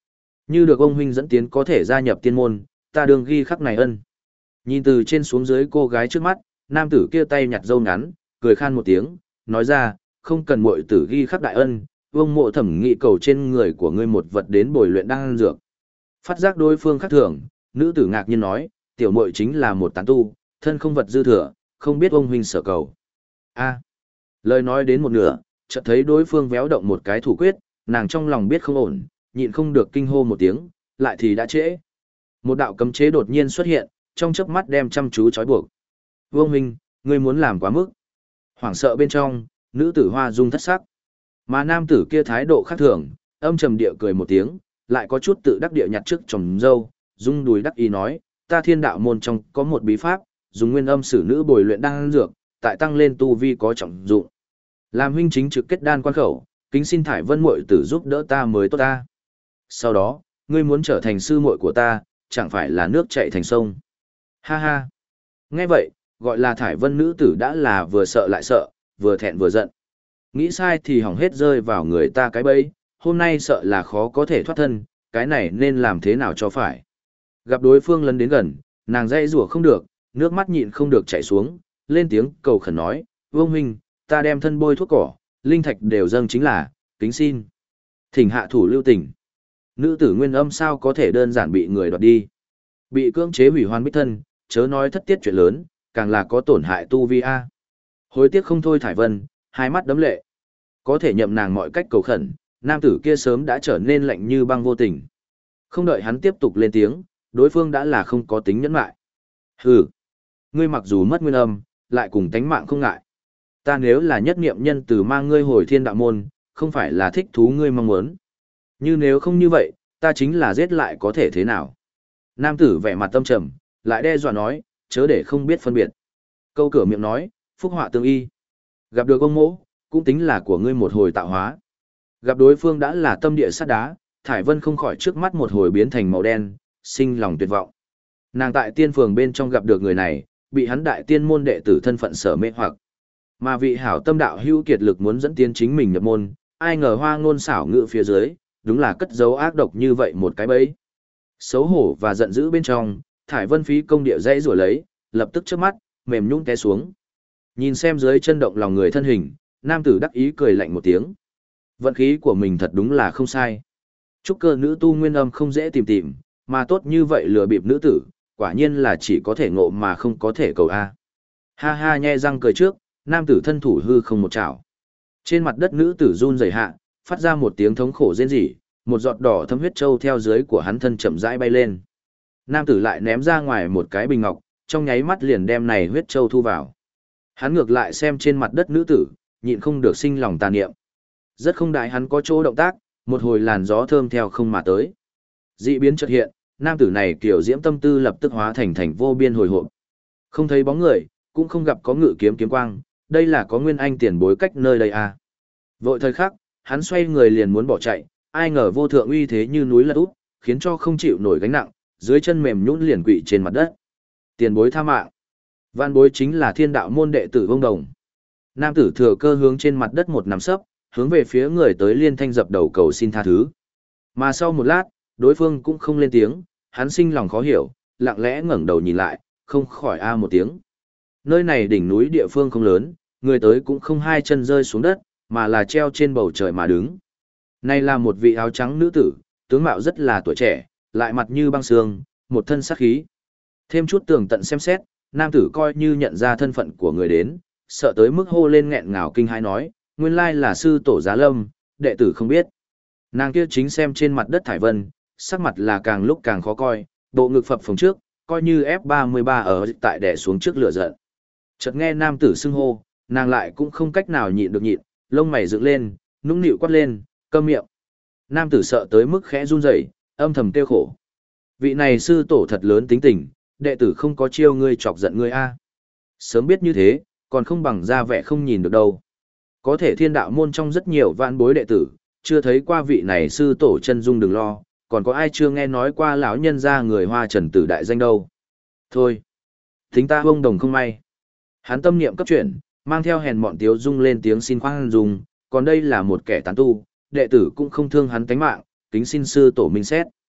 [SPEAKER 1] Như được ông huynh dẫn tiến có thể gia nhập tiên môn, ta đương ghi khắc này ân. Nhìn từ trên xuống dưới cô gái trước mắt, nam tử kia tay nhặt râu ngắn, cười khan một tiếng, nói ra, không cần muội tử ghi khắc đại ân, Vương Mộ thẩm nghị cầu trên người của ngươi một vật đến bồi luyện đan dược. Phát giác đối phương khác thường, nữ tử ngạc nhiên nói, tiểu muội chính là một tán tu, thân không vật dư thừa, không biết ông huynh sở cầu. A. Lời nói đến một nửa, chợt thấy đối phương véo động một cái thủ quyết, nàng trong lòng biết không ổn, nhịn không được kinh hô một tiếng, lại thì đã trễ. Một đạo cấm chế đột nhiên xuất hiện, trong chớp mắt đem chăm chú trói buộc. Vương huynh, ngươi muốn làm quá mức. Hoảng sợ bên trong, nữ tử hoa dung thất sắc. Mà nam tử kia thái độ khác thường, âm trầm địa cười một tiếng, lại có chút tự đắc địa nhặt trước trồng dâu, dung đùi đắc ý nói, ta thiên đạo môn trong có một bí pháp, dùng nguyên âm sử nữ bồi luyện đan dược, tại tăng lên tu vi có trọng dụng. Làm huynh chính trực kết đan quan khẩu, kính xin Thải Vân muội tử giúp đỡ ta mới tốt ta. Sau đó, ngươi muốn trở thành sư muội của ta, chẳng phải là nước chảy thành sông. Ha ha. Nghe vậy, gọi là Thải Vân nữ tử đã là vừa sợ lại sợ, vừa thẹn vừa giận. Nghĩ sai thì hỏng hết rơi vào người ta cái bẫy, hôm nay sợ là khó có thể thoát thân, cái này nên làm thế nào cho phải. Gặp đối phương lấn đến gần, nàng dây rủa không được, nước mắt nhịn không được chảy xuống, lên tiếng cầu khẩn nói, Vương huynh, ta đem thân bôi thuốc cỏ, linh thạch đều dâng chính là, kính xin. Thỉnh hạ thủ lưu tình. Nữ tử nguyên âm sao có thể đơn giản bị người đoạt đi. Bị cưỡng chế hủy hoan bích thân, chớ nói thất tiết chuyện lớn, càng là có tổn hại tu vi a. Hối tiếc không thôi Thải Vân, hai mắt đấm lệ. Có thể nhậm nàng mọi cách cầu khẩn, nam tử kia sớm đã trở nên lạnh như băng vô tình. Không đợi hắn tiếp tục lên tiếng, đối phương đã là không có tính nhẫn lại. Hừ, ngươi mặc dù mất nguyên âm, lại cùng tánh mạng không ngại. Ta nếu là nhất niệm nhân từ mang ngươi hồi thiên đạo môn, không phải là thích thú ngươi mong muốn. Như nếu không như vậy, ta chính là giết lại có thể thế nào. Nam tử vẻ mặt tâm trầm, lại đe dọa nói, chớ để không biết phân biệt. Câu cửa miệng nói, phúc họa tương y. Gặp được ông mỗ, cũng tính là của ngươi một hồi tạo hóa. Gặp đối phương đã là tâm địa sắt đá, Thải Vân không khỏi trước mắt một hồi biến thành màu đen, sinh lòng tuyệt vọng. Nàng tại tiên phường bên trong gặp được người này, bị hắn đại tiên môn đệ tử thân phận sở mê hoặc. Mà vị hảo tâm đạo hữu kiệt lực muốn dẫn tiến chính mình nhập môn, ai ngờ hoa ngôn xảo ngữ phía dưới, đúng là cất dấu ác độc như vậy một cái bẫy. Xấu hổ và giận dữ bên trong, Thải Vân phí công địa dãy rồi lấy, lập tức trước mắt, mềm nhũn té xuống. Nhìn xem dưới chân động lòng người thân hình, nam tử đắc ý cười lạnh một tiếng. Vận khí của mình thật đúng là không sai. Trúc cơ nữ tu nguyên âm không dễ tìm tìm, mà tốt như vậy lừa bịp nữ tử, quả nhiên là chỉ có thể ngộ mà không có thể cầu A. Ha ha nhe răng cười trước, nam tử thân thủ hư không một chảo. Trên mặt đất nữ tử run rẩy hạ, phát ra một tiếng thống khổ rên rỉ, một giọt đỏ thấm huyết châu theo dưới của hắn thân chậm rãi bay lên. Nam tử lại ném ra ngoài một cái bình ngọc, trong nháy mắt liền đem này huyết châu thu vào. Hắn ngược lại xem trên mặt đất nữ tử, nhịn không được sinh lòng tà niệm. Rất không đại hắn có chỗ động tác, một hồi làn gió thơm theo không mà tới. Dị biến chợt hiện, nam tử này kiểu diễm tâm tư lập tức hóa thành vô biên hồi hộp. Không thấy bóng người, cũng không gặp có ngự kiếm kiếm quang, đây là có nguyên anh tiền bối cách nơi đây à. Vội thời khắc, hắn xoay người liền muốn bỏ chạy, ai ngờ vô thượng uy thế như núi lật úp, khiến cho không chịu nổi gánh nặng, dưới chân mềm nhũn liền quỵ trên mặt đất. Tiền bối tha mạng. Vạn bối chính là thiên đạo môn đệ tử Vông Đồng. Nam tử thừa cơ hướng trên mặt đất một nằm sấp, hướng về phía người tới liên thanh dập đầu cầu xin tha thứ. Mà sau một lát, đối phương cũng không lên tiếng, hắn sinh lòng khó hiểu, lặng lẽ ngẩng đầu nhìn lại, không khỏi a một tiếng. Nơi này đỉnh núi địa phương không lớn, người tới cũng không hai chân rơi xuống đất, mà là treo trên bầu trời mà đứng. Này là một vị áo trắng nữ tử, tướng mạo rất là tuổi trẻ, lại mặt như băng sương, một thân sát khí. Thêm chút tường tận xem xét, nam tử coi như nhận ra thân phận của người đến, sợ tới mức hô lên nghẹn ngào kinh hãi nói, nguyên lai là sư tổ Giá Lâm, đệ tử không biết. Nàng kia chính xem trên mặt đất Thải Vân, sắc mặt là càng lúc càng khó coi, bộ ngực phập phồng trước, coi như F33 ở tại đè xuống trước lửa giận. Chợt nghe nam tử xưng hô, nàng lại cũng không cách nào nhịn được nhịn, lông mày dựng lên, nũng nịu quát lên, câm miệng. Nam tử sợ tới mức khẽ run rẩy, âm thầm tiêu khổ. Vị này sư tổ thật lớn tính tình, đệ tử không có chiêu ngươi chọc giận ngươi a. Sớm biết như thế, còn không bằng ra vẻ không nhìn được đâu. Có thể thiên đạo môn trong rất nhiều vạn bối đệ tử, chưa thấy qua vị này sư tổ chân dung đừng lo, còn có ai chưa nghe nói qua lão nhân gia người Hoa Trần Tử đại danh đâu. Thôi, tính ta Vông Đồng không may. Hắn tâm niệm cấp chuyển, mang theo hèn mọn tiếu dung lên tiếng xin khoan dung, còn đây là một kẻ tán tu, đệ tử cũng không thương hắn tánh mạng, kính xin sư tổ minh xét.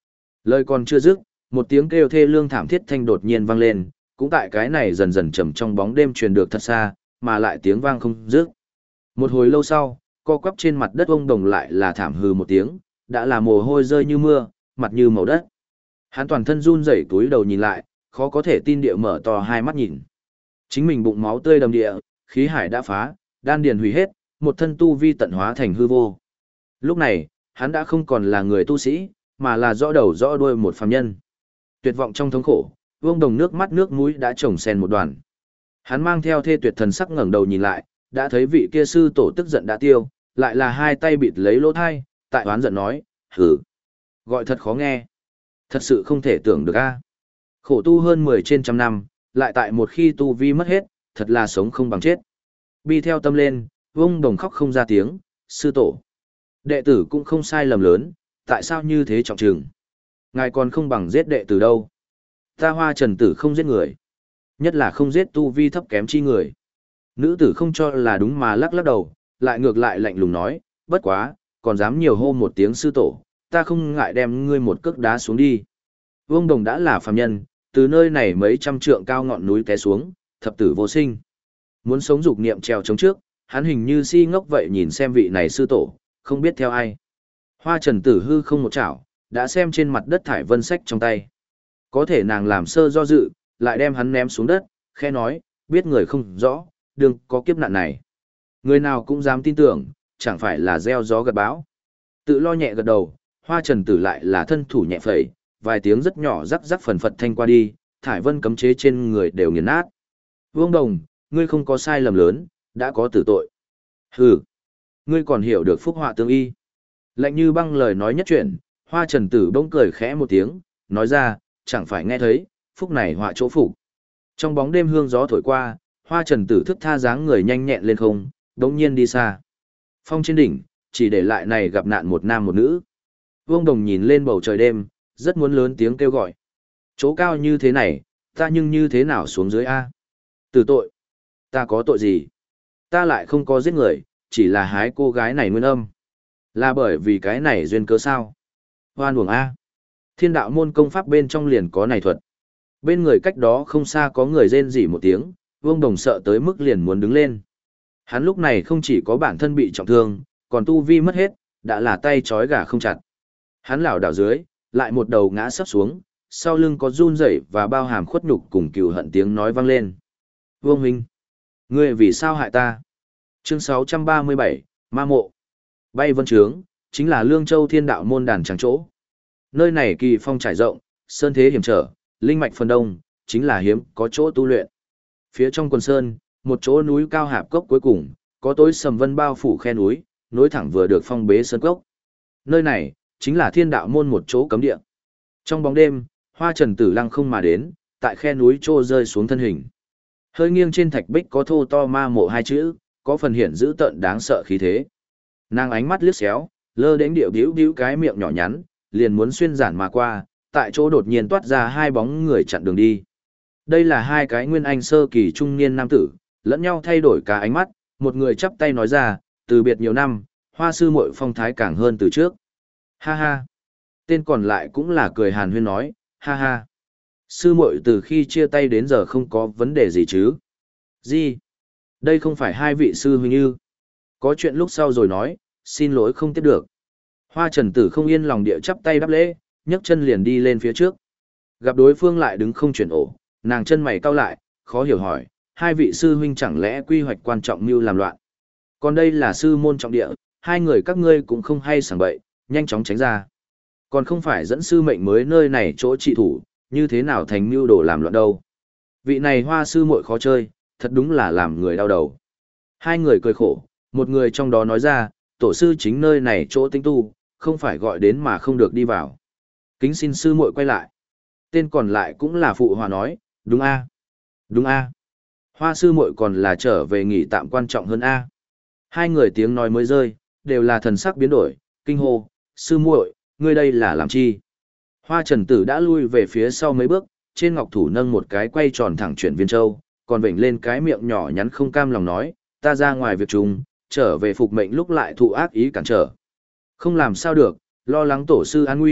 [SPEAKER 1] Lời còn chưa dứt, một tiếng kêu thê lương thảm thiết thanh đột nhiên vang lên, cũng tại cái này dần dần trầm trong bóng đêm truyền được thật xa, mà lại tiếng vang không dứt. Một hồi lâu sau, co quắp trên mặt đất ông đồng lại là thảm hừ một tiếng, đã là mồ hôi rơi như mưa, mặt như màu đất. Hắn toàn thân run rẩy túi đầu nhìn lại, khó có thể tin địa mở to hai mắt nhìn. Chính mình bụng máu tươi đầm địa, khí hải đã phá, đan điền hủy hết, một thân tu vi tận hóa thành hư vô. Lúc này, hắn đã không còn là người tu sĩ, mà là rõ đầu rõ đuôi một phàm nhân. Tuyệt vọng trong thống khổ, Vương Đồng nước mắt nước mũi đã chồng sen một đoàn. Hắn mang theo thê tuyệt thần sắc ngẩng đầu nhìn lại, đã thấy vị kia sư tổ tức giận đã tiêu, lại là hai tay bịt lấy lỗ thai, tại oán giận nói, hử, gọi thật khó nghe. Thật sự không thể tưởng được a. Khổ tu hơn 10 trên trăm năm, lại tại một khi tu vi mất hết, thật là sống không bằng chết. Bi theo tâm lên, Vương Đồng khóc không ra tiếng, sư tổ. Đệ tử cũng không sai lầm lớn, tại sao như thế trọng trừng? Ngài còn không bằng giết đệ tử đâu. Ta Hoa Trần tử không giết người. Nhất là không giết tu vi thấp kém chi người. Nữ tử không cho là đúng mà lắc lắc đầu, lại ngược lại lạnh lùng nói, bất quá, còn dám nhiều hô một tiếng sư tổ, ta không ngại đem ngươi một cước đá xuống đi. Vương Đồng đã là phàm nhân, từ nơi này mấy trăm trượng cao ngọn núi té xuống, thập tử vô sinh. Muốn sống dục niệm trèo chống trước, hắn hình như si ngốc vậy nhìn xem vị này sư tổ, không biết theo ai. Hoa Trần tử hư không một chảo, đã xem trên mặt đất thải vân sách trong tay. Có thể nàng làm sơ do dự, lại đem hắn ném xuống đất, khẽ nói, biết người không rõ, đừng có kiếp nạn này. Người nào cũng dám tin tưởng, chẳng phải là gieo gió gặt bão. Tự lo nhẹ gật đầu, Hoa Trần tử lại là thân thủ nhẹ phẩy, vài tiếng rất nhỏ rắc rắc phần phật thanh qua đi, thải vân cấm chế trên người đều nghiền nát. Vương Đồng, ngươi không có sai lầm lớn, đã có tử tội. Hừ, ngươi còn hiểu được phúc họa tương y. Lạnh như băng lời nói nhất chuyển, Hoa Trần tử bỗng cười khẽ một tiếng, nói ra, chẳng phải nghe thấy, phúc này họa chỗ phục. Trong bóng đêm hương gió thổi qua, Hoa Trần tử thức tha dáng người nhanh nhẹn lên không, đống nhiên đi xa. Phong trên đỉnh, chỉ để lại này gặp nạn một nam một nữ. Vương Đồng nhìn lên bầu trời đêm, rất muốn lớn tiếng kêu gọi. Chỗ cao như thế này, ta nhưng như thế nào xuống dưới A? Tử tội. Ta có tội gì? Ta lại không có giết người, chỉ là hái cô gái này nguyên âm. Là bởi vì cái này duyên cớ sao? Hoan uổng A. Thiên đạo môn công pháp bên trong liền có này thuật. Bên người cách đó không xa có người rên rỉ một tiếng, Vương Đồng sợ tới mức liền muốn đứng lên. Hắn lúc này không chỉ có bản thân bị trọng thương, còn tu vi mất hết, đã là tay trói gà không chặt. Hắn lảo đảo dưới, lại một đầu ngã sấp xuống, sau lưng có run rẩy và bao hàm khuất nhục cùng cừu hận tiếng nói vang lên. Vương Huynh, ngươi vì sao hại ta? Chương 637, Ma Mộ. Bay vân trướng, chính là Lương Châu Thiên Đạo môn đàn tràng chỗ. Nơi này kỳ phong trải rộng, sơn thế hiểm trở, linh mạch phần đông, chính là hiếm có chỗ tu luyện. Phía trong quần sơn, một chỗ núi cao hạp cốc cuối cùng, có tối sầm vân bao phủ khe núi, nối thẳng vừa được phong bế sơn cốc. Nơi này, chính là Thiên Đạo môn một chỗ cấm địa. Trong bóng đêm, Hoa Trần tử lăng không mà đến, tại khe núi trô rơi xuống thân hình. Hơi nghiêng trên thạch bích có thô to ma mộ hai chữ, có phần hiện dữ tợn đáng sợ khí thế. Nàng ánh mắt liếc xéo, lơ đến điệu bĩu bĩu cái miệng nhỏ nhắn, liền muốn xuyên giản mà qua, tại chỗ đột nhiên toát ra hai bóng người chặn đường đi. Đây là hai cái nguyên anh sơ kỳ trung niên nam tử, lẫn nhau thay đổi cả ánh mắt, một người chắp tay nói ra, từ biệt nhiều năm, Hoa sư muội phong thái càng hơn từ trước. Ha ha. Tên còn lại cũng là cười hàn huyên nói, ha ha. Sư muội từ khi chia tay đến giờ không có vấn đề gì chứ? Gì? Đây không phải hai vị sư huynh ư? Có chuyện lúc sau rồi nói, xin lỗi không tiếp được. Hoa Trần tử không yên lòng địa chắp tay đáp lễ, nhấc chân liền đi lên phía trước. Gặp đối phương lại đứng không chuyển ổ, nàng chân mày cau lại, khó hiểu hỏi, hai vị sư huynh chẳng lẽ quy hoạch quan trọng mưu làm loạn. Còn đây là sư môn trọng địa, hai người các ngươi cũng không hay sảng bậy, nhanh chóng tránh ra. Còn không phải dẫn sư mệnh mới nơi này chỗ trị thủ, như thế nào thành mưu đồ làm loạn đâu. Vị này Hoa sư muội khó chơi, thật đúng là làm người đau đầu. Hai người cười khổ, một người trong đó nói ra, tổ sư chính nơi này chỗ tinh tu, không phải gọi đến mà không được đi vào. Kính xin sư muội quay lại. Tên còn lại cũng là phụ hòa nói, đúng a, đúng a. Hoa sư muội còn là trở về nghỉ tạm quan trọng hơn a. Hai người tiếng nói mới rơi, đều là thần sắc biến đổi, kinh hô, sư muội, ngươi đây là làm chi? Hoa Trần tử đã lui về phía sau mấy bước, trên ngọc thủ nâng một cái quay tròn thẳng chuyển viên châu, còn vểnh lên cái miệng nhỏ nhắn không cam lòng nói, ta ra ngoài việc chung, trở về phục mệnh lúc lại thụ ác ý cản trở. Không làm sao được, lo lắng tổ sư an nguy,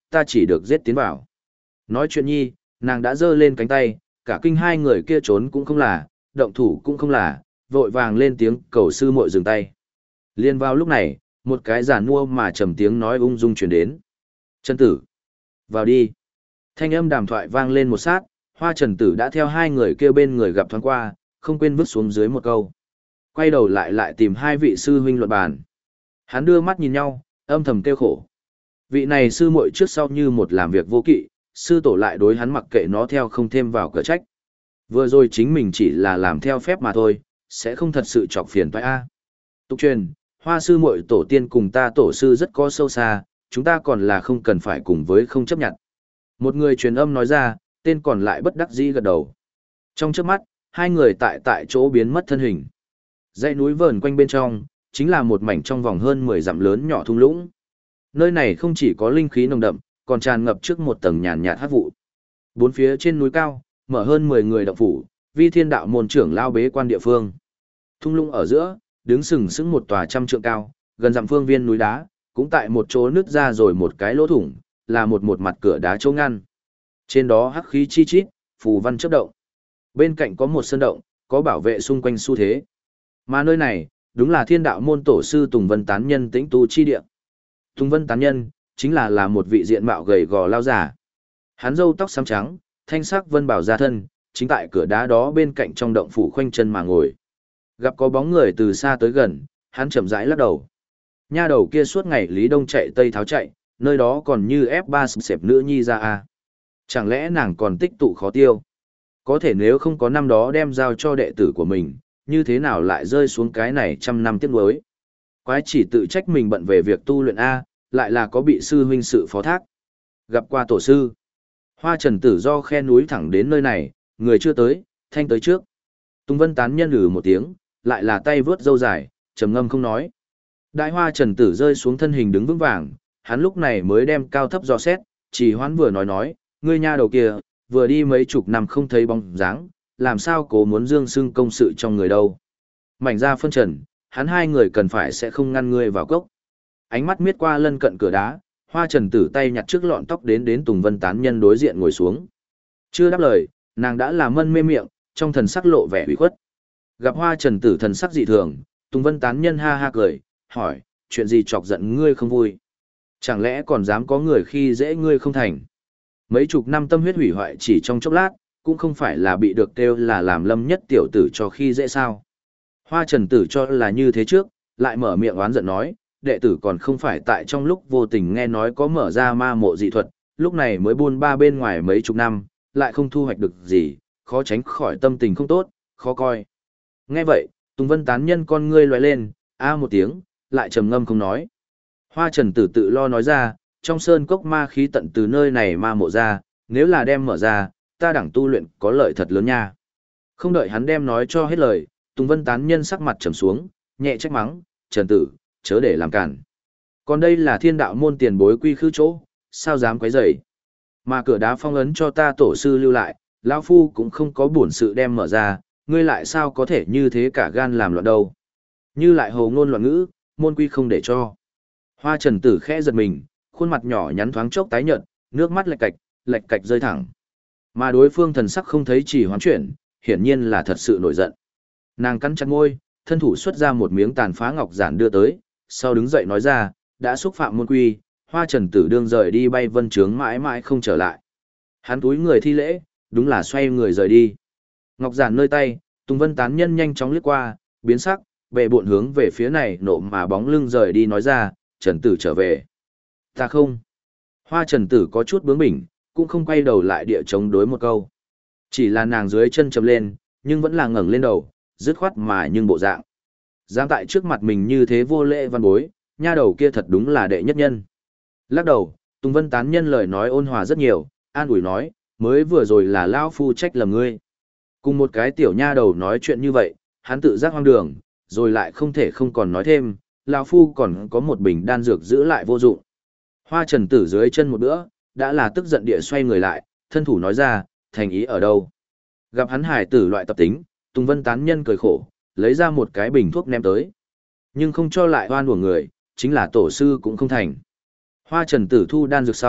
[SPEAKER 1] ta chỉ được giết tiến vào. Nói chuyện nhi, nàng đã giơ lên cánh tay, cả kinh hai người kia trốn cũng không là, động thủ cũng không là, vội vàng lên tiếng cầu sư muội dừng tay. Liên vào lúc này, một cái giản mua mà trầm tiếng nói ung dung truyền đến. Trần tử, vào đi. Thanh âm đàm thoại vang lên một sát, Hoa Trần tử đã theo hai người kia bên người gặp thoáng qua, không quên vứt xuống dưới một câu. Quay đầu lại tìm hai vị sư huynh luận bàn. Hắn đưa mắt nhìn nhau, âm thầm kêu khổ. Vị này sư muội trước sau như một làm việc vô kỵ, sư tổ lại đối hắn mặc kệ nó theo không thêm vào cửa trách. Vừa rồi chính mình chỉ là làm theo phép mà thôi, sẽ không thật sự chọc phiền toái a. Tục truyền, Hoa sư muội tổ tiên cùng ta tổ sư rất có sâu xa, chúng ta còn là không cần phải cùng với không chấp nhận. Một người truyền âm nói ra, tên còn lại bất đắc dĩ gật đầu. Trong chớp mắt, hai người tại chỗ biến mất thân hình. Dãy núi vờn quanh bên trong, chính là một mảnh trong vòng hơn 10 dặm lớn nhỏ thung lũng. Nơi này không chỉ có linh khí nồng đậm, còn tràn ngập trước một tầng nhàn nhạt hắc vụ. Bốn phía trên núi cao, mở hơn 10 người động phủ, vi thiên đạo môn trưởng lao bế quan địa phương. Thung lũng ở giữa, đứng sừng sững một tòa trăm trượng cao, gần dặm phương viên núi đá, cũng tại một chỗ nứt ra rồi một cái lỗ thủng, là một mặt cửa đá chỗ ngăn. Trên đó hắc khí chi chít, phù văn chớp động. Bên cạnh có một sơn động, có bảo vệ xung quanh xu thế. Mà nơi này, đúng là thiên đạo môn tổ sư Tùng Vân Tán Nhân tĩnh tu chi địa. Tùng Vân Tán Nhân, chính là một vị diện mạo gầy gò lao giả. Hắn râu tóc xám trắng, thanh sắc vân bảo ra thân, chính tại cửa đá đó bên cạnh trong động phủ khoanh chân mà ngồi. Gặp có bóng người từ xa tới gần, hắn chậm rãi lắc đầu. Nha đầu kia suốt ngày Lý Đông chạy Tây Tháo chạy, nơi đó còn như F3 xẹp nữ nhi ra à. Chẳng lẽ nàng còn tích tụ khó tiêu? Có thể nếu không có năm đó đem giao cho đệ tử của mình, như thế nào lại rơi xuống cái này trăm năm tiếc nuối? Quái chỉ tự trách mình bận về việc tu luyện A, lại là có bị sư huynh sự phó thác. Gặp qua tổ sư. Hoa Trần tử do khe núi thẳng đến nơi này, người chưa tới, thanh tới trước. Tùng Vân Tán Nhân một tiếng, lại là tay vướt râu dài, trầm ngâm không nói. Đại Hoa Trần tử rơi xuống thân hình đứng vững vàng, hắn lúc này mới đem cao thấp dò xét, chỉ hoán vừa nói, ngươi nha đầu kia, vừa đi mấy chục năm không thấy bóng dáng, làm sao cố muốn dương xưng công sự trong người đâu. Mảnh ra phân trần, hắn hai người cần phải sẽ không ngăn ngươi vào cốc. Ánh mắt miết qua lân cận cửa đá, Hoa Trần tử tay nhặt trước lọn tóc đến Tùng Vân Tán Nhân đối diện ngồi xuống. Chưa đáp lời, nàng đã làm mân mê miệng, trong thần sắc lộ vẻ ủy khuất. Gặp Hoa Trần tử thần sắc dị thường, Tùng Vân Tán Nhân ha ha cười, hỏi, chuyện gì chọc giận ngươi không vui? Chẳng lẽ còn dám có người khi dễ ngươi không thành? Mấy chục năm tâm huyết hủy hoại chỉ trong chốc lát, cũng không phải là bị được kêu là làm lâm nhất tiểu tử cho khi dễ sao. Hoa Trần tử cho là như thế trước, lại mở miệng oán giận nói, đệ tử còn không phải tại trong lúc vô tình nghe nói có mở ra ma mộ dị thuật, lúc này mới buôn ba bên ngoài mấy chục năm, lại không thu hoạch được gì, khó tránh khỏi tâm tình không tốt, khó coi. Nghe vậy, Tùng Vân Tán Nhân con ngươi lóe lên, một tiếng, lại trầm ngâm không nói. Hoa Trần tử tự lo nói ra, trong sơn cốc ma khí tận từ nơi này ma mộ ra, nếu là đem mở ra, ta đẳng tu luyện có lợi thật lớn nha. Không đợi hắn đem nói cho hết lời, Tùng Vân Tán Nhân sắc mặt trầm xuống, nhẹ trách mắng, Trần tử, chớ để làm cản. Còn đây là thiên đạo môn tiền bối quy khư chỗ, sao dám quấy rầy? Mà cửa đá phong ấn cho ta tổ sư lưu lại, lão phu cũng không có bổn sự đem mở ra, ngươi lại sao có thể như thế cả gan làm loạn đâu? Như lại hồ ngôn loạn ngữ, môn quy không để cho. Hoa Trần tử khẽ giật mình, khuôn mặt nhỏ nhắn thoáng chốc tái nhợt, nước mắt lạch cạch rơi thẳng. Mà đối phương thần sắc không thấy chỉ hoán chuyển, hiển nhiên là thật sự nổi giận. Nàng cắn chặt môi, thân thủ xuất ra một miếng tàn phá ngọc giản đưa tới, sau đứng dậy nói ra, đã xúc phạm môn quy, Hoa Trần tử đương rời đi bay vân trướng mãi mãi không trở lại. Hắn túi người thi lễ, đúng là xoay người rời đi. Ngọc giản nơi tay, Tùng Vân Tán Nhân nhanh chóng lướt qua, biến sắc, bệ bộn hướng về phía này nộ mà bóng lưng rời đi nói ra, Trần tử trở về. Ta không. Hoa Trần tử có chút bướng bỉnh, cũng không quay đầu lại địa chống đối một câu. Chỉ là nàng dưới chân chầm lên, nhưng vẫn là ngẩng lên đầu, dứt khoát mà nhưng bộ dạng. Dám tại trước mặt mình như thế vô lễ văn bối, nha đầu kia thật đúng là đệ nhất nhân. Lắc đầu, Tùng Vân Tán Nhân lời nói ôn hòa rất nhiều, an ủi nói, mới vừa rồi là lão phu trách lầm ngươi. Cùng một cái tiểu nha đầu nói chuyện như vậy, hắn tự giác hoang đường, rồi lại không thể không còn nói thêm, lão phu còn có một bình đan dược giữ lại vô dụng. Hoa Trần tử dưới chân một bữa, đã là tức giận địa xoay người lại, thân thủ nói ra, thành ý ở đâu? Gặp hắn hải tử loại tập tính, Tùng Vân Tán Nhân cười khổ, lấy ra một cái bình thuốc ném tới. Nhưng không cho lại oan uổng người, chính là tổ sư cũng không thành. Hoa Trần tử thu đan dược sau,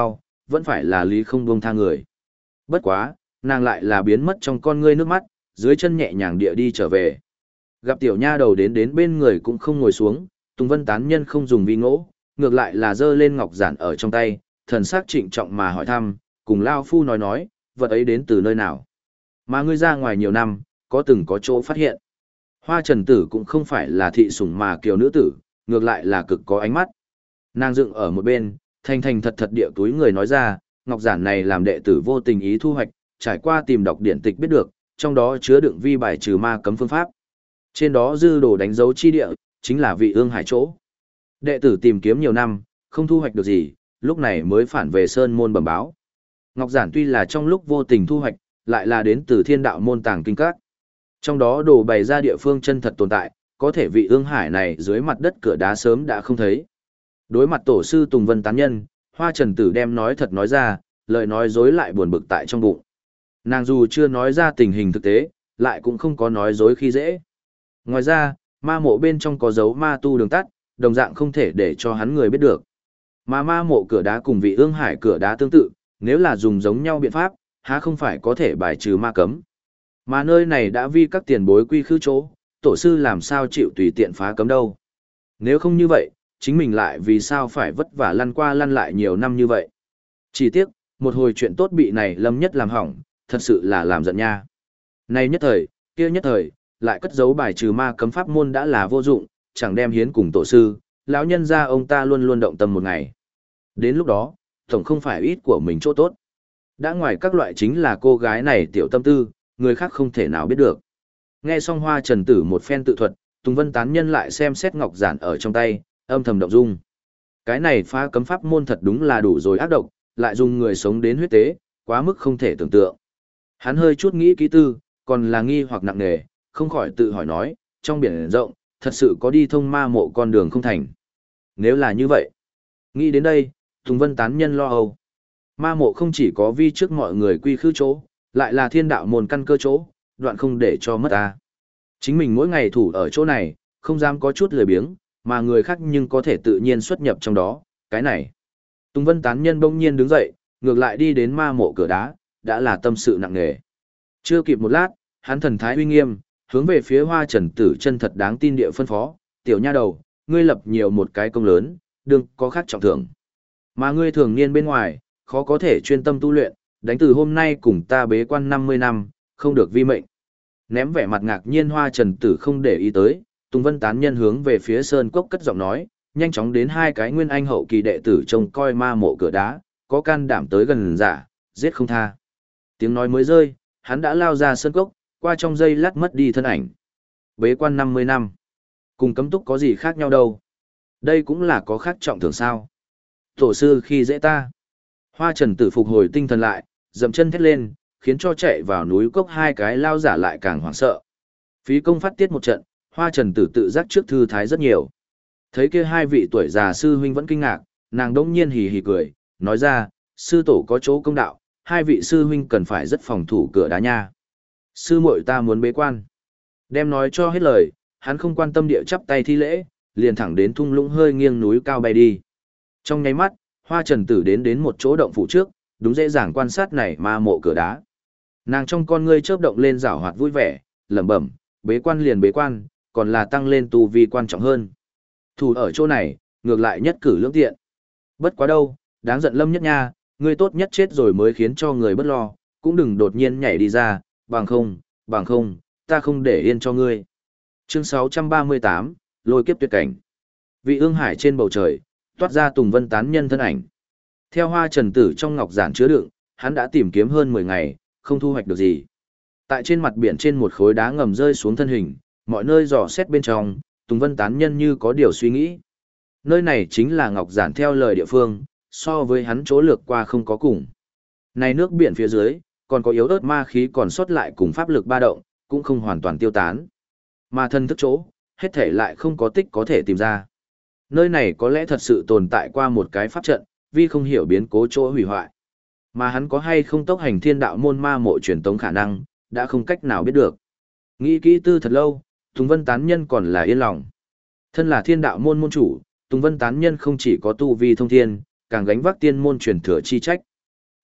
[SPEAKER 1] vẫn phải là lý không buông tha người. Bất quá, nàng lại là biến mất trong con ngươi nước mắt, dưới chân nhẹ nhàng địa đi trở về. Gặp tiểu nha đầu đến bên người cũng không ngồi xuống, Tùng Vân tán nhân không dùng vi ngỗ, ngược lại là giơ lên ngọc giản ở trong tay, thần sắc trịnh trọng mà hỏi thăm, cùng Lao Phu nói, vật ấy đến từ nơi nào. Mà ngươi ra ngoài nhiều năm, có từng có chỗ phát hiện. Hoa Trần Tử cũng không phải là thị sủng mà kiều nữ tử, ngược lại là cực có ánh mắt. Nàng dựng ở một bên, thành thật thật địa túi người nói ra, ngọc giản này làm đệ tử vô tình ý thu hoạch, trải qua tìm đọc điển tịch biết được, trong đó chứa đựng vi bài trừ ma cấm phương pháp. Trên đó dư đồ đánh dấu chi địa, chính là vị ương hải chỗ. Đệ tử tìm kiếm nhiều năm, không thu hoạch được gì, lúc này mới phản về sơn môn bẩm báo. Ngọc giản tuy là trong lúc vô tình thu hoạch, lại là đến từ thiên đạo môn tàng kinh các. Trong đó đồ bày ra địa phương chân thật tồn tại, có thể vị ương hải này dưới mặt đất cửa đá sớm đã không thấy. Đối mặt tổ sư Tùng Vân tán nhân, Hoa Trần Tử đem nói thật nói ra, lời nói dối lại buồn bực tại trong bụng. Nàng dù chưa nói ra tình hình thực tế, lại cũng không có nói dối khi dễ. Ngoài ra, ma mộ bên trong có dấu ma tu đường tắt, đồng dạng không thể để cho hắn người biết được. Mà ma mộ cửa đá cùng vị ương hải cửa đá tương tự, nếu là dùng giống nhau biện pháp, há không phải có thể bài trừ ma cấm. Mà nơi này đã vi các tiền bối quy khư chỗ, tổ sư làm sao chịu tùy tiện phá cấm đâu. Nếu không như vậy, chính mình lại vì sao phải vất vả lăn qua lăn lại nhiều năm như vậy. Chỉ tiếc, một hồi chuyện tốt bị này Lâm Nhất làm hỏng, thật sự là làm giận nha. Này nhất thời, kia nhất thời, lại cất giấu bài trừ ma cấm pháp môn đã là vô dụng, chẳng đem hiến cùng tổ sư, lão nhân ra ông ta luôn luôn động tâm một ngày. Đến lúc đó, tổng không phải ít của mình chỗ tốt. Đã ngoài các loại chính là cô gái này tiểu tâm tư, người khác không thể nào biết được. Nghe xong Hoa Trần Tử một phen tự thuật, Tùng Vân tán nhân lại xem xét ngọc giản ở trong tay, âm thầm động dung. Cái này phá cấm pháp môn thật đúng là đủ rồi ác độc, lại dùng người sống đến huyết tế, quá mức không thể tưởng tượng. Hắn hơi chút nghĩ kỹ tư, còn là nghi hoặc nặng nề, không khỏi tự hỏi nói, trong biển rộng, thật sự có đi thông ma mộ con đường không thành. Nếu là như vậy, nghĩ đến đây, Tùng Vân tán nhân lo âu. Ma mộ không chỉ có vi trước mọi người quy khư chỗ, lại là thiên đạo môn căn cơ chỗ, đoạn không để cho mất ta. Chính mình mỗi ngày thủ ở chỗ này, không dám có chút lười biếng, mà người khác nhưng có thể tự nhiên xuất nhập trong đó, cái này. Tùng Vân tán nhân bỗng nhiên đứng dậy, ngược lại đi đến ma mộ cửa đá, đã là tâm sự nặng nề. Chưa kịp một lát, hắn thần thái uy nghiêm, hướng về phía Hoa Trần Tử chân thật đáng tin địa phân phó, tiểu nha đầu, ngươi lập nhiều một cái công lớn, đừng có khác trọng thưởng. Mà ngươi thường niên bên ngoài, khó có thể chuyên tâm tu luyện, đánh từ hôm nay cùng ta bế quan 50 năm, không được vi mệnh. Ném vẻ mặt ngạc nhiên Hoa Trần Tử không để ý tới, Tùng Vân tán nhân hướng về phía sơn cốc cất giọng nói, nhanh chóng đến hai cái nguyên anh hậu kỳ đệ tử trông coi ma mộ cửa đá, có can đảm tới gần giả, giết không tha. Tiếng nói mới rơi, hắn đã lao ra sơn cốc, qua trong giây lát mất đi thân ảnh. Bế quan 50 năm, cùng cấm túc có gì khác nhau đâu. Đây cũng là có khác trọng thưởng sao. Tổ sư khi dễ ta. Hoa Trần Tử phục hồi tinh thần lại, dậm chân thét lên, khiến cho chạy vào núi cốc hai cái lao giả lại càng hoảng sợ. Phí công phát tiết một trận, Hoa Trần Tử tự giác trước thư thái rất nhiều. Thấy kia hai vị tuổi già sư huynh vẫn kinh ngạc, nàng đỗng nhiên hì hì cười, nói ra, sư tổ có chỗ công đạo, hai vị sư huynh cần phải rất phòng thủ cửa đá nha. Sư muội ta muốn bế quan. Đem nói cho hết lời, hắn không quan tâm địa chắp tay thi lễ, liền thẳng đến thung lũng hơi nghiêng núi cao bay đi. Trong nháy mắt, Hoa Trần Tử đến một chỗ động phủ trước, đúng dễ dàng quan sát này ma mộ cửa đá. Nàng trong con ngươi chớp động lên rảo hoạt vui vẻ, lẩm bẩm, bế quan liền bế quan, còn là tăng lên tu vi quan trọng hơn. Thủ ở chỗ này, ngược lại nhất cử lưỡng tiện. Bất quá đâu, đáng giận Lâm Nhất nha, ngươi tốt nhất chết rồi mới khiến cho người bất lo, cũng đừng đột nhiên nhảy đi ra, bằng không, ta không để yên cho ngươi. Chương 638, lôi kiếp tuyệt cảnh. Vị ương hải trên bầu trời, toát ra Tùng Vân tán nhân thân ảnh. Theo Hoa Trần Tử trong ngọc giản chứa đựng, hắn đã tìm kiếm hơn 10 ngày, không thu hoạch được gì. Tại trên mặt biển trên một khối đá ngầm rơi xuống thân hình, mọi nơi dò xét bên trong, Tùng Vân tán nhân như có điều suy nghĩ. Nơi này chính là ngọc giản theo lời địa phương, so với hắn chỗ lược qua không có cùng. Này nước biển phía dưới, còn có yếu ớt ma khí còn sót lại cùng pháp lực ba động, cũng không hoàn toàn tiêu tán. Mà thân thức chỗ, hết thể lại không có tích có thể tìm ra. Nơi này có lẽ thật sự tồn tại qua một cái pháp trận, vì không hiểu biến cố chỗ hủy hoại. Mà hắn có hay không tốc hành thiên đạo môn ma mộ truyền tống khả năng, đã không cách nào biết được. Nghĩ kỹ tư thật lâu, Tùng Vân tán nhân còn là yên lòng. Thân là thiên đạo môn môn chủ, Tùng Vân tán nhân không chỉ có tu vi thông thiên, càng gánh vác tiên môn truyền thừa chi trách.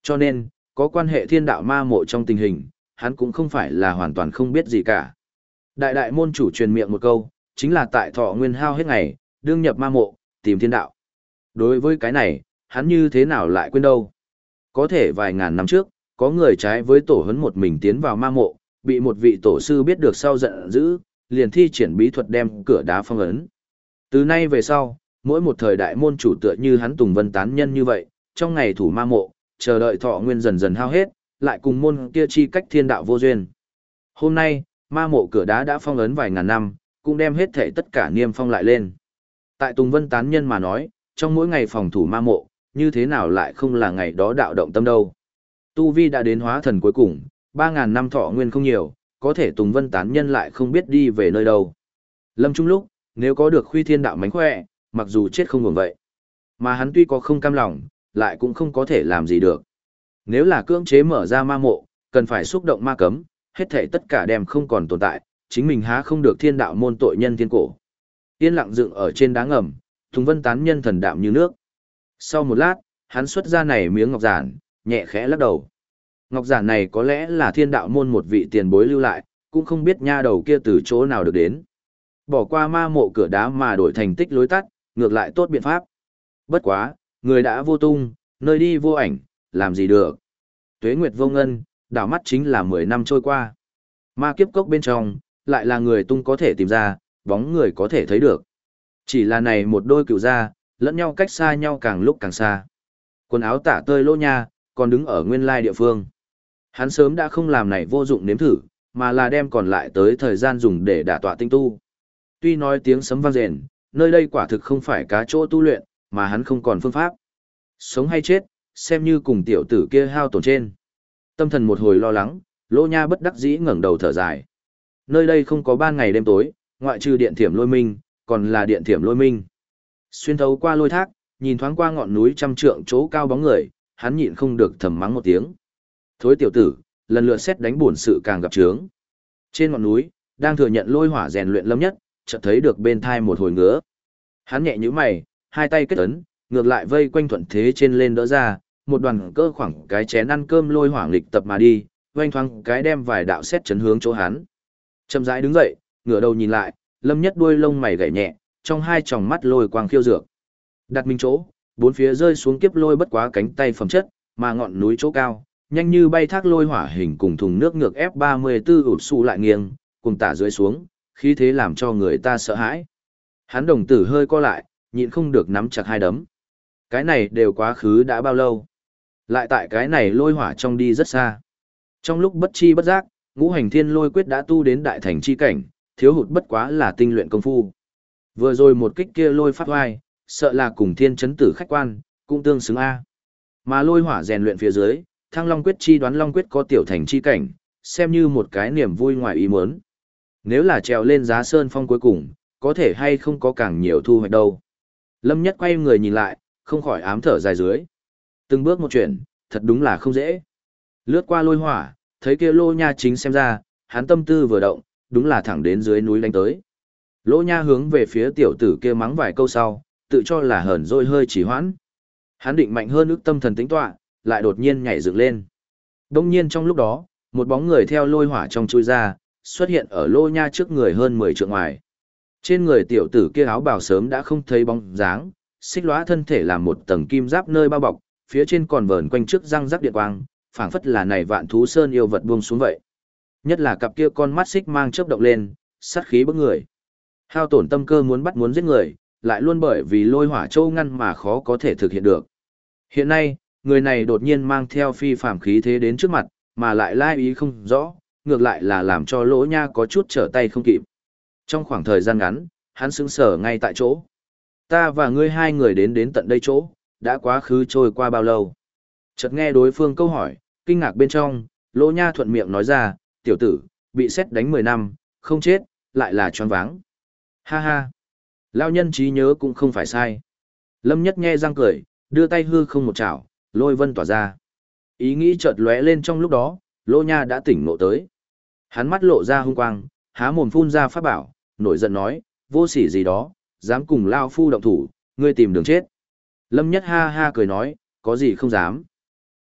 [SPEAKER 1] Cho nên, có quan hệ thiên đạo ma mộ trong tình hình, hắn cũng không phải là hoàn toàn không biết gì cả. Đại đại môn chủ truyền miệng một câu, chính là tại thọ nguyên hao hết ngày, đương nhập ma mộ, tìm thiên đạo. Đối với cái này, hắn như thế nào lại quên đâu. Có thể vài ngàn năm trước, có người trái với tổ huấn một mình tiến vào ma mộ, bị một vị tổ sư biết được sau giận dữ, liền thi triển bí thuật đem cửa đá phong ấn. Từ nay về sau, mỗi một thời đại môn chủ tựa như hắn Tùng Vân tán nhân như vậy, trong ngày thủ ma mộ, chờ đợi thọ nguyên dần dần hao hết, lại cùng môn kia chi cách thiên đạo vô duyên. Hôm nay, ma mộ cửa đá đã phong ấn vài ngàn năm, cũng đem hết thể tất cả niêm phong lại lên. Tại Tùng Vân tán nhân mà nói, trong mỗi ngày phòng thủ ma mộ, như thế nào lại không là ngày đó đạo động tâm đâu. Tu Vi đã đến hóa thần cuối cùng, 3.000 năm thọ nguyên không nhiều, có thể Tùng Vân tán nhân lại không biết đi về nơi đâu. Lâm Trung lúc, nếu có được khuy thiên đạo mánh khỏe, mặc dù chết không buồn vậy. Mà hắn tuy có không cam lòng, lại cũng không có thể làm gì được. Nếu là cưỡng chế mở ra ma mộ, cần phải xúc động ma cấm, hết thể tất cả đem không còn tồn tại, chính mình há không được thiên đạo môn tội nhân thiên cổ. Yên lặng dựng ở trên đá ngầm, Tùng Vân tán nhân thần đạm như nước. Sau một lát, hắn xuất ra này miếng ngọc giản, nhẹ khẽ lắc đầu. Ngọc giản này có lẽ là thiên đạo môn một vị tiền bối lưu lại, cũng không biết nha đầu kia từ chỗ nào được đến. Bỏ qua ma mộ cửa đá mà đổi thành tích lối tắt, ngược lại tốt biện pháp. Bất quá, người đã vô tung, nơi đi vô ảnh, làm gì được. Tuế nguyệt vô ngân, đảo mắt chính là 10 năm trôi qua. Ma kiếp cốc bên trong, lại là người tung có thể tìm ra, bóng người có thể thấy được. Chỉ là này một đôi cựu gia, lẫn nhau cách xa nhau càng lúc càng xa. Quần áo tả tơi Lỗ Nha, còn đứng ở nguyên lai địa phương. Hắn sớm đã không làm này vô dụng nếm thử, mà là đem còn lại tới thời gian dùng để đả tọa tinh tu. Tuy nói tiếng sấm vang rền, nơi đây quả thực không phải cá chỗ tu luyện, mà hắn không còn phương pháp. Sống hay chết, xem như cùng tiểu tử kia hao tổn trên. Tâm thần một hồi lo lắng, Lỗ Nha bất đắc dĩ ngẩng đầu thở dài. Nơi đây không có ban ngày đêm tối, ngoại trừ điện thiểm lôi minh, còn là điện thiểm lôi minh. Xuyên thấu qua lôi thác, nhìn thoáng qua ngọn núi trăm trượng chỗ cao bóng người, hắn nhịn không được thầm mắng một tiếng. Thối tiểu tử, lần lượt xét đánh bổn sự càng gặp trướng. Trên ngọn núi, đang thừa nhận lôi hỏa rèn luyện Lâm Nhất, chợt thấy được bên thai một hồi ngứa. Hắn nhẹ nhíu mày, hai tay kết ấn, ngược lại vây quanh thuận thế trên lên đỡ ra, một đoàn cơ khoảng cái chén ăn cơm lôi hỏa nghịch tập mà đi, vanh thoáng cái đem vài đạo xét chấn hướng chỗ hắn. Chậm rãi đứng dậy, ngửa đầu nhìn lại, Lâm Nhất đuôi lông mày gảy nhẹ, trong hai tròng mắt lôi quang khiêu dược. Đặt mình chỗ, bốn phía rơi xuống kiếp lôi bất quá cánh tay phẩm chất, mà ngọn núi chỗ cao, nhanh như bay thác lôi hỏa hình cùng thùng nước ngược F34 ụt xu lại nghiêng, cùng tả dưới xuống, khí thế làm cho người ta sợ hãi. Hắn đồng tử hơi co lại, nhịn không được nắm chặt hai đấm. Cái này đều quá khứ đã bao lâu? Lại tại cái này lôi hỏa trong đi rất xa. Trong lúc bất chi bất giác, ngũ hành thiên lôi quyết đã tu đến đại thành chi cảnh, thiếu hụt bất quá là tinh luyện công phu. Vừa rồi một kích kia lôi phát oai, sợ là cùng thiên chấn tử khách quan, cũng tương xứng A. Mà lôi hỏa rèn luyện phía dưới, thăng long quyết chi đoán long quyết có tiểu thành chi cảnh, xem như một cái niềm vui ngoài ý muốn. Nếu là trèo lên giá sơn phong cuối cùng, có thể hay không có càng nhiều thu hoạch đâu. Lâm Nhất quay người nhìn lại, không khỏi ám thở dài dưới. Từng bước một chuyện, thật đúng là không dễ. Lướt qua lôi hỏa, thấy kia Lỗ Nha chính xem ra, hắn tâm tư vừa động, đúng là thẳng đến dưới núi đánh tới. Lỗ Nha hướng về phía tiểu tử kia mắng vài câu sau, tự cho là hờn dỗi hơi chỉ hoãn. Hắn định mạnh hơn ức tâm thần tính tọa, lại đột nhiên nhảy dựng lên. Đông nhiên trong lúc đó, một bóng người theo lôi hỏa trong chui ra, xuất hiện ở Lỗ Nha trước người hơn 10 trượng ngoài. Trên người tiểu tử kia áo bào sớm đã không thấy bóng dáng, xích lóa thân thể làm một tầng kim giáp nơi bao bọc, phía trên còn vờn quanh trước răng rắc điện quang, phảng phất là này vạn thú sơn yêu vật buông xuống vậy. Nhất là cặp kia con mắt xích mang chớp động lên, sát khí bức người. Hao tổn tâm cơ muốn bắt muốn giết người, lại luôn bởi vì lôi hỏa châu ngăn mà khó có thể thực hiện được. Hiện nay, người này đột nhiên mang theo phi phàm khí thế đến trước mặt, mà lại lai ý không rõ, ngược lại là làm cho Lỗ Nha có chút trở tay không kịp. Trong khoảng thời gian ngắn, hắn sững sờ ngay tại chỗ. Ta và ngươi hai người đến tận đây chỗ, đã quá khứ trôi qua bao lâu? Chợt nghe đối phương câu hỏi, kinh ngạc bên trong, Lỗ Nha thuận miệng nói ra, tiểu tử, bị sét đánh 10 năm, không chết, lại là choáng váng. Ha ha, lao nhân trí nhớ cũng không phải sai. Lâm Nhất nghe răng cười, đưa tay hư không một chảo, lôi vân tỏa ra. Ý nghĩ chợt lóe lên trong lúc đó, Lỗ Nha đã tỉnh ngộ tới. Hắn mắt lộ ra hung quang, há mồm phun ra pháp bảo, nổi giận nói, vô sỉ gì đó, dám cùng lao phu động thủ, ngươi tìm đường chết. Lâm Nhất ha ha cười nói, có gì không dám.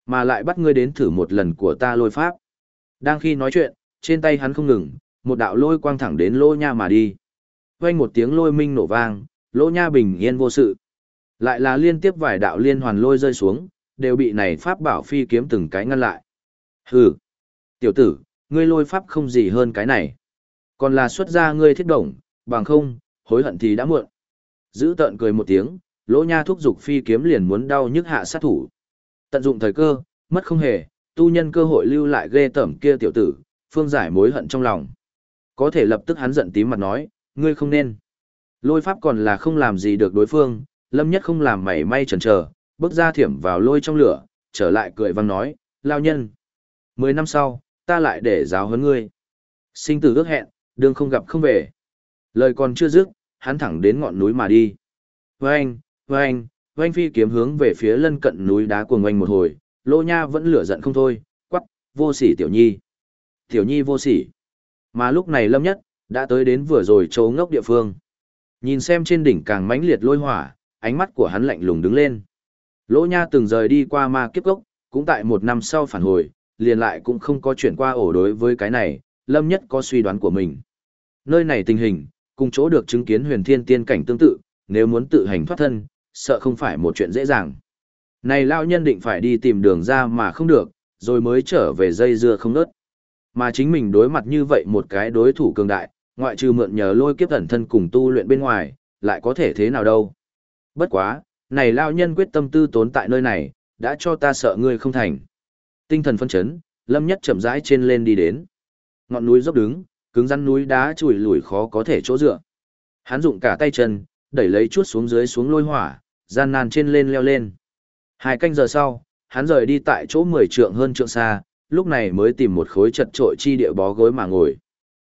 [SPEAKER 1] Mà lại bắt ngươi đến thử một lần của ta lôi pháp. Đang khi nói chuyện, trên tay hắn không ngừng, một đạo lôi quang thẳng đến Lỗ Nha mà đi. Vang một tiếng lôi minh nổ vang, Lỗ Nha bình yên vô sự. Lại là liên tiếp vài đạo liên hoàn lôi rơi xuống, đều bị này pháp bảo phi kiếm từng cái ngăn lại. Hừ, tiểu tử, ngươi lôi pháp không gì hơn cái này. Còn là xuất ra ngươi thiết đồng, bằng không, hối hận thì đã muộn. Giữ tợn cười một tiếng, Lỗ Nha thúc giục phi kiếm liền muốn đau nhức hạ sát thủ. Tận dụng thời cơ, mất không hề, tu nhân cơ hội lưu lại ghê tởm kia tiểu tử, phương giải mối hận trong lòng. Có thể lập tức hắn giận tím mặt nói, ngươi không nên. Lôi pháp còn là không làm gì được đối phương, Lâm Nhất không làm mảy may chần chờ, bước ra thiểm vào lôi trong lửa, trở lại cười vang nói, lao nhân. 10 năm sau, ta lại để giáo huấn ngươi. Sinh tử ước hẹn, đương không gặp không về. Lời còn chưa dứt, hắn thẳng đến ngọn núi mà đi. Vâng, vâng, vâng phi kiếm hướng về phía lân cận núi đá cuồng oanh một hồi, Lỗ Nha vẫn lửa giận không thôi, quắc, vô sỉ tiểu nhi. Tiểu nhi vô sỉ. Mà lúc này Lâm Nhất, đã tới đến vừa rồi chỗ ngốc địa phương. Nhìn xem trên đỉnh càng mãnh liệt lôi hỏa, ánh mắt của hắn lạnh lùng đứng lên. Lỗ Nha từng rời đi qua ma kiếp gốc, cũng tại 1 năm sau phản hồi, liền lại cũng không có chuyển qua ổ đối với cái này, Lâm Nhất có suy đoán của mình. Nơi này tình hình, cùng chỗ được chứng kiến huyền thiên tiên cảnh tương tự, nếu muốn tự hành thoát thân, sợ không phải một chuyện dễ dàng. Này lão nhân định phải đi tìm đường ra mà không được, rồi mới trở về dây dưa không nớt. Mà chính mình đối mặt như vậy một cái đối thủ cường đại, ngoại trừ mượn nhờ lôi kiếp ẩn thân cùng tu luyện bên ngoài, lại có thể thế nào đâu. Bất quá, này lão nhân quyết tâm tư tốn tại nơi này, đã cho ta sợ ngươi không thành. Tinh thần phân chấn, Lâm Nhất chậm rãi trên lên đi đến. Ngọn núi dốc đứng, cứng rắn núi đá chùi lùi khó có thể chỗ dựa. Hắn dụng cả tay chân, đẩy lấy chút xuống dưới xuống lôi hỏa, gian nan trên lên leo lên. 2 canh giờ sau, hắn rời đi tại chỗ 10 trượng hơn trượng xa, lúc này mới tìm một khối chật trội chi địa bó gối mà ngồi.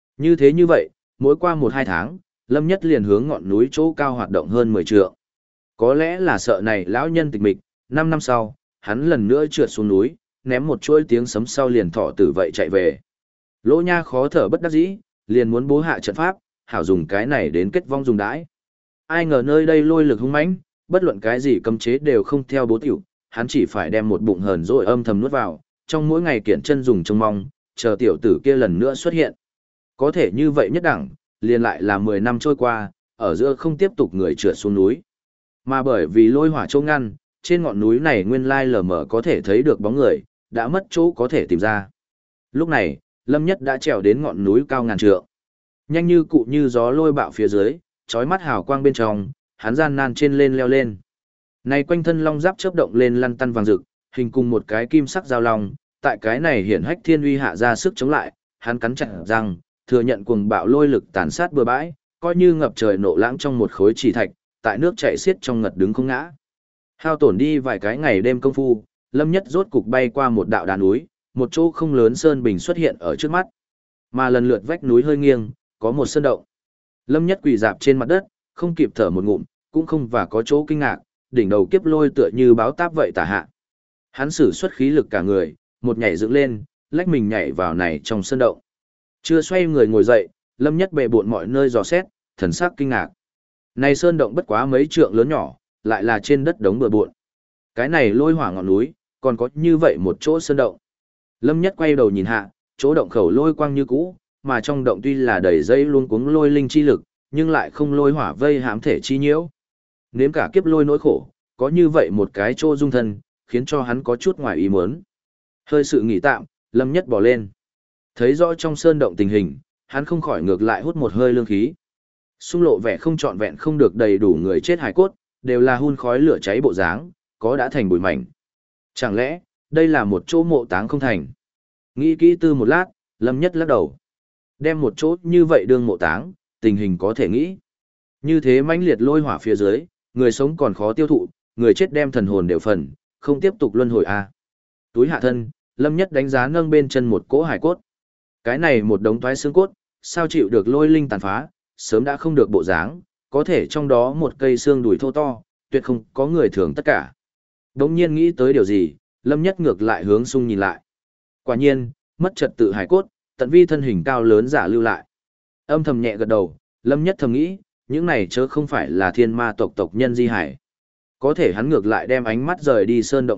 [SPEAKER 1] Như vậy, mỗi qua 1-2 tháng, Lâm Nhất liền hướng ngọn núi chỗ cao hoạt động hơn 10 trượng. Có lẽ là sợ này lão nhân tịch mịch, 5 năm sau, hắn lần nữa trượt xuống núi, ném một chuỗi tiếng sấm sau liền thọ tử vậy chạy về. Lỗ Nha khó thở bất đắc dĩ, liền muốn bố hạ trận pháp, hảo dùng cái này đến kết vong dùng đãi. Ai ngờ nơi đây lôi lực hung mãnh, bất luận cái gì cấm chế đều không theo bố tiểu, hắn chỉ phải đem một bụng hờn dỗi âm thầm nuốt vào, trong mỗi ngày kiển chân dùng trông mong, chờ tiểu tử kia lần nữa xuất hiện. Có thể như vậy nhất đẳng, liền lại là 10 năm trôi qua, ở giữa không tiếp tục người trượt xuống núi. Mà bởi vì lôi hỏa chỗ ngăn, trên ngọn núi này nguyên lai lờ mờ có thể thấy được bóng người, đã mất chỗ có thể tìm ra. Lúc này, Lâm Nhất đã trèo đến ngọn núi cao ngàn trượng. Nhanh như cụ như gió lôi bạo phía dưới, chói mắt hào quang bên trong, hắn gian nan trên lên leo lên. Này quanh thân long giáp chớp động lên lăn tăn vàng rực, hình cùng một cái kim sắc giao long, tại cái này hiển hách thiên uy hạ ra sức chống lại, hắn cắn chặt răng, thừa nhận cuồng bạo lôi lực tàn sát bừa bãi, coi như ngập trời nộ lãng trong một khối chỉ thạch, tại nước chảy xiết trong ngật đứng không ngã. Hao tổn đi vài cái ngày đêm công phu, Lâm Nhất rốt cục bay qua một đạo đá núi, một chỗ không lớn sơn bình xuất hiện ở trước mắt. Mà lần lượt vách núi hơi nghiêng, có một sơn động. Lâm Nhất quỳ dạp trên mặt đất, không kịp thở một ngụm, cũng không và có chỗ kinh ngạc, đỉnh đầu kiếp lôi tựa như báo táp vậy tả hạ. Hắn sử xuất khí lực cả người, một nhảy dựng lên, lách mình nhảy vào này trong sơn động. Chưa xoay người ngồi dậy, Lâm Nhất bệ bộn mọi nơi dò xét, thần sắc kinh ngạc. Này sơn động bất quá mấy trượng lớn nhỏ, lại là trên đất đống bừa bộn. Cái này lôi hỏa ngọn núi, còn có như vậy một chỗ sơn động. Lâm Nhất quay đầu nhìn hạ, chỗ động khẩu lôi quang như cũ, mà trong động tuy là đầy dây luôn cuống lôi linh chi lực, nhưng lại không lôi hỏa vây hãm thể chi nhiễu. Nếm cả kiếp lôi nỗi khổ, có như vậy một cái chỗ dung thân, khiến cho hắn có chút ngoài ý muốn. Hơi sự nghỉ tạm, Lâm Nhất bỏ lên. Thấy rõ trong sơn động tình hình, hắn không khỏi ngược lại hút một hơi lương khí. Xung lộ vẻ không trọn vẹn không được đầy đủ người chết hài cốt, đều là hun khói lửa cháy bộ dáng, có đã thành bụi mảnh. Chẳng lẽ, đây là một chỗ mộ táng không thành? Nghĩ kỹ tư một lát, Lâm Nhất lắc đầu. Đem một chỗ như vậy đương mộ táng, tình hình có thể nghĩ. Như thế mãnh liệt lôi hỏa phía dưới, người sống còn khó tiêu thụ, người chết đem thần hồn đều phần, không tiếp tục luân hồi a. Túi hạ thân, Lâm Nhất đánh giá nâng bên chân một cỗ hải cốt. Cái này một đống toái xương cốt, sao chịu được lôi linh tàn phá, sớm đã không được bộ dáng, có thể trong đó một cây xương đùi thô to, tuyệt không có người thường tất cả. Đống nhiên nghĩ tới điều gì, Lâm Nhất ngược lại hướng sung nhìn lại. Quả nhiên, mất trật tự hải cốt, tận vi thân hình cao lớn giả lưu lại. Âm thầm nhẹ gật đầu, Lâm Nhất thầm nghĩ, những này chớ không phải là thiên ma tộc tộc nhân di hải. Có thể hắn ngược lại đem ánh mắt rời đi sơn động góc,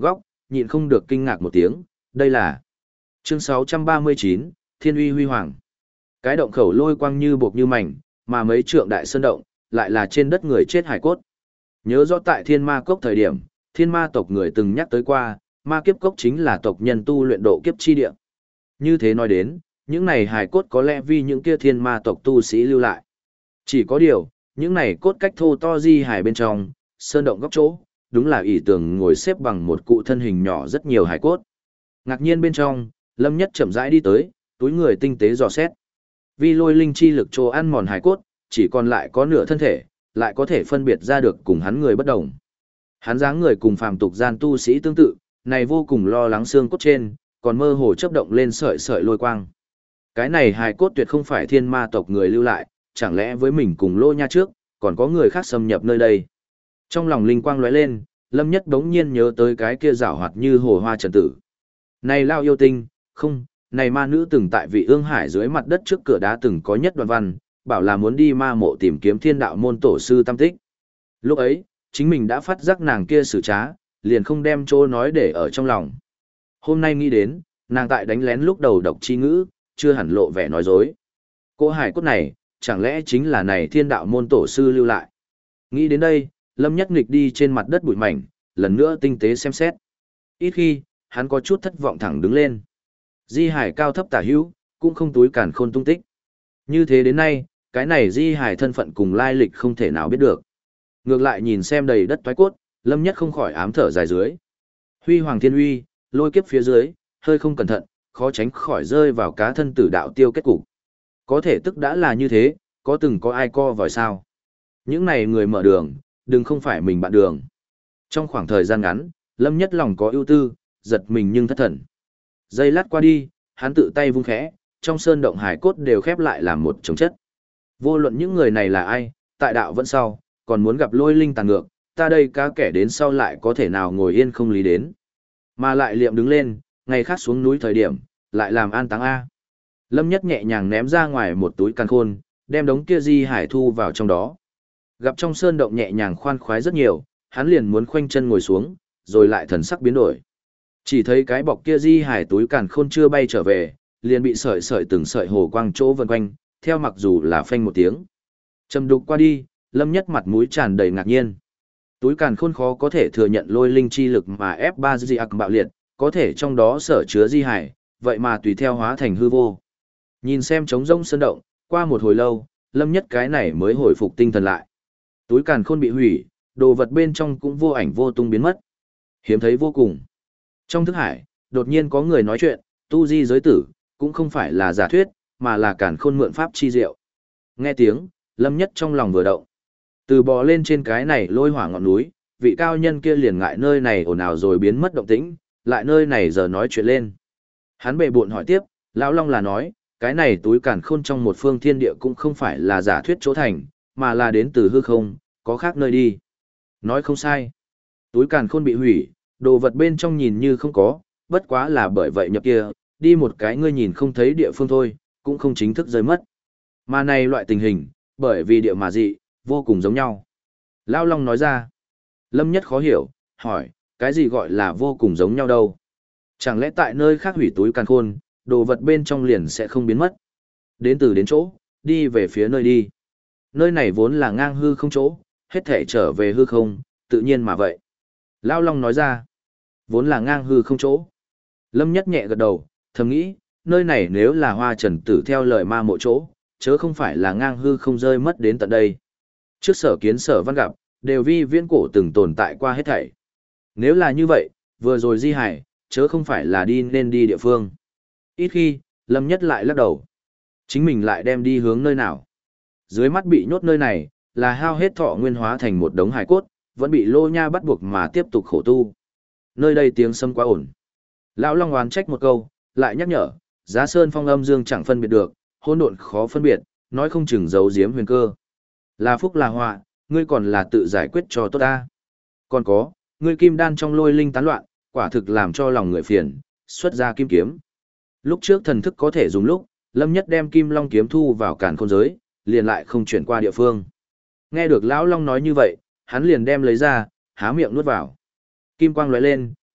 [SPEAKER 1] nhịn không được kinh ngạc một tiếng, đây là chương 639, Thiên uy huy hoàng. Cái động khẩu lôi quang như buộc như mảnh, mà mấy trượng đại sơn động, lại là trên đất người chết hải cốt. Nhớ rõ tại Thiên Ma Cốc thời điểm, Thiên Ma tộc người từng nhắc tới qua, Ma Kiếp Cốc chính là tộc nhân tu luyện độ kiếp chi địa. Như thế nói đến, những này hải cốt có lẽ vì những kia Thiên Ma tộc tu sĩ lưu lại. Chỉ có điều, những này cốt cách thô to di hải bên trong, sơn động góc chỗ, đúng là ỷ tưởng ngồi xếp bằng một cụ thân hình nhỏ rất nhiều hải cốt. Ngạc nhiên bên trong, Lâm Nhất chậm rãi đi tới, túi người tinh tế dò xét. Vì lôi linh chi lực trô ăn mòn hải cốt, chỉ còn lại có nửa thân thể, lại có thể phân biệt ra được cùng hắn người bất đồng. Hắn dáng người cùng phàm tục gian tu sĩ tương tự, này vô cùng lo lắng xương cốt trên, còn mơ hồ chớp động lên sợi sợi lôi quang. Cái này hài cốt tuyệt không phải Thiên Ma tộc người lưu lại, chẳng lẽ với mình cùng Lô Nha trước, còn có người khác xâm nhập nơi đây. Trong lòng linh quang lóe lên, Lâm Nhất đống nhiên nhớ tới cái kia giảo hoạt như hồ hoa trần tử. Này lao yêu tinh, không, này ma nữ từng tại vị ương hải dưới mặt đất trước cửa đá từng có nhất đoạn văn, bảo là muốn đi ma mộ tìm kiếm thiên đạo môn tổ sư tam tích. Lúc ấy, chính mình đã phát giác nàng kia xử trá, liền không đem chỗ nói để ở trong lòng. Hôm nay nghĩ đến, nàng tại đánh lén lúc đầu độc chi ngữ, chưa hẳn lộ vẻ nói dối. Cô hải cốt này, chẳng lẽ chính là này thiên đạo môn tổ sư lưu lại. Nghĩ đến đây, Lâm Nhất nghịch đi trên mặt đất bụi mảnh, lần nữa tinh tế xem xét. Ít khi, hắn có chút thất vọng thẳng đứng lên. Di hải cao thấp tả hữu, cũng không túi cản khôn tung tích. Như thế đến nay, cái này di hải thân phận cùng lai lịch không thể nào biết được. Ngược lại nhìn xem đầy đất toái cốt, Lâm Nhất không khỏi ám thở dài dưới. Huy hoàng thiên uy, lôi kiếp phía dưới, hơi không cẩn thận, khó tránh khỏi rơi vào cá thân tử đạo tiêu kết cục. Có thể tức đã là như thế, có từng có ai co vòi sao. Những này người mở đường, đừng không phải mình bạn đường. Trong khoảng thời gian ngắn, Lâm Nhất lòng có ưu tư, giật mình nhưng thất thần. Giây lát qua đi, hắn tự tay vung khẽ, trong sơn động hải cốt đều khép lại làm một chồng chất. Vô luận những người này là ai, tại đạo vẫn sau, còn muốn gặp lôi linh tàn ngược, ta đây cá kẻ đến sau lại có thể nào ngồi yên không lý đến. Mà lại liệm đứng lên, ngày khác xuống núi thời điểm, lại làm an táng A. Lâm Nhất nhẹ nhàng ném ra ngoài một túi càn khôn, đem đống kia di hải thu vào trong đó. Gặp trong sơn động nhẹ nhàng khoan khoái rất nhiều, hắn liền muốn khoanh chân ngồi xuống, rồi lại thần sắc biến đổi. Chỉ thấy cái bọc kia di hải túi càn khôn chưa bay trở về, liền bị sợi sợi từng sợi hồ quang chỗ vần quanh, theo mặc dù là phanh một tiếng. Trầm đục qua đi, Lâm Nhất mặt mũi tràn đầy ngạc nhiên. Túi càn khôn khó có thể thừa nhận lôi linh chi lực mà F3 di ạc bạo liệt, có thể trong đó sở chứa di hải, vậy mà tùy theo hóa thành hư vô. Nhìn xem trống rông sơn động, qua một hồi lâu, Lâm Nhất cái này mới hồi phục tinh thần lại. Túi càn khôn bị hủy, đồ vật bên trong cũng vô ảnh vô tung biến mất. Hiếm thấy vô cùng. Trong thức hải, đột nhiên có người nói chuyện, tu di giới tử, cũng không phải là giả thuyết, mà là càn khôn mượn pháp chi diệu. Nghe tiếng, Lâm Nhất trong lòng vừa động. Từ bò lên trên cái này lôi hỏa ngọn núi, vị cao nhân kia liền ngại nơi này ồn ào rồi biến mất động tĩnh, lại nơi này giờ nói chuyện lên. Hắn bệ bộn hỏi tiếp, lão Long là nói, cái này túi càn khôn trong một phương thiên địa cũng không phải là giả thuyết chỗ thành, mà là đến từ hư không, có khác nơi đi. Nói không sai. Túi càn khôn bị hủy, đồ vật bên trong nhìn như không có, bất quá là bởi vậy nhập kia, đi một cái ngươi nhìn không thấy địa phương thôi, cũng không chính thức rơi mất. Mà này loại tình hình, bởi vì địa mà dị, vô cùng giống nhau. Lão Long nói ra. Lâm Nhất khó hiểu, hỏi, cái gì gọi là vô cùng giống nhau đâu? Chẳng lẽ tại nơi khác hủy túi càn khôn, đồ vật bên trong liền sẽ không biến mất? Đến từ đến chỗ, đi về phía nơi đi. Nơi này vốn là ngang hư không chỗ, hết thể trở về hư không, tự nhiên mà vậy. Lão Long nói ra, vốn là ngang hư không chỗ. Lâm Nhất nhẹ gật đầu, thầm nghĩ, nơi này nếu là Hoa Trần Tử theo lời ma mộ chỗ, chớ không phải là ngang hư không rơi mất đến tận đây. Trước sở kiến sở văn gặp, đều vi viễn cổ từng tồn tại qua hết thảy. Nếu là như vậy, vừa rồi di hải, chớ không phải là đi nên đi địa phương. Ít khi, Lâm Nhất lại lắc đầu. Chính mình lại đem đi hướng nơi nào. Dưới mắt bị nhốt nơi này, là hao hết thọ nguyên hóa thành một đống hải cốt, vẫn bị Lô Nha bắt buộc mà tiếp tục khổ tu. Nơi đây tiếng sấm quá ổn. Lão Long oán trách một câu, lại nhắc nhở, Giá Sơn phong âm dương chẳng phân biệt được, hỗn độn khó phân biệt, nói không chừng giấu giếm huyền cơ. Là phúc là họa, ngươi còn là tự giải quyết cho tốt ta. Còn có, ngươi kim đan trong lôi linh tán loạn, quả thực làm cho lòng người phiền, xuất ra kim kiếm. Lúc trước thần thức có thể dùng lúc, Lâm Nhất đem kim long kiếm thu vào càn khôn giới, liền lại không chuyển qua địa phương. Nghe được lão Long nói như vậy, hắn liền đem lấy ra, há miệng nuốt vào. Kim quang lóe lên,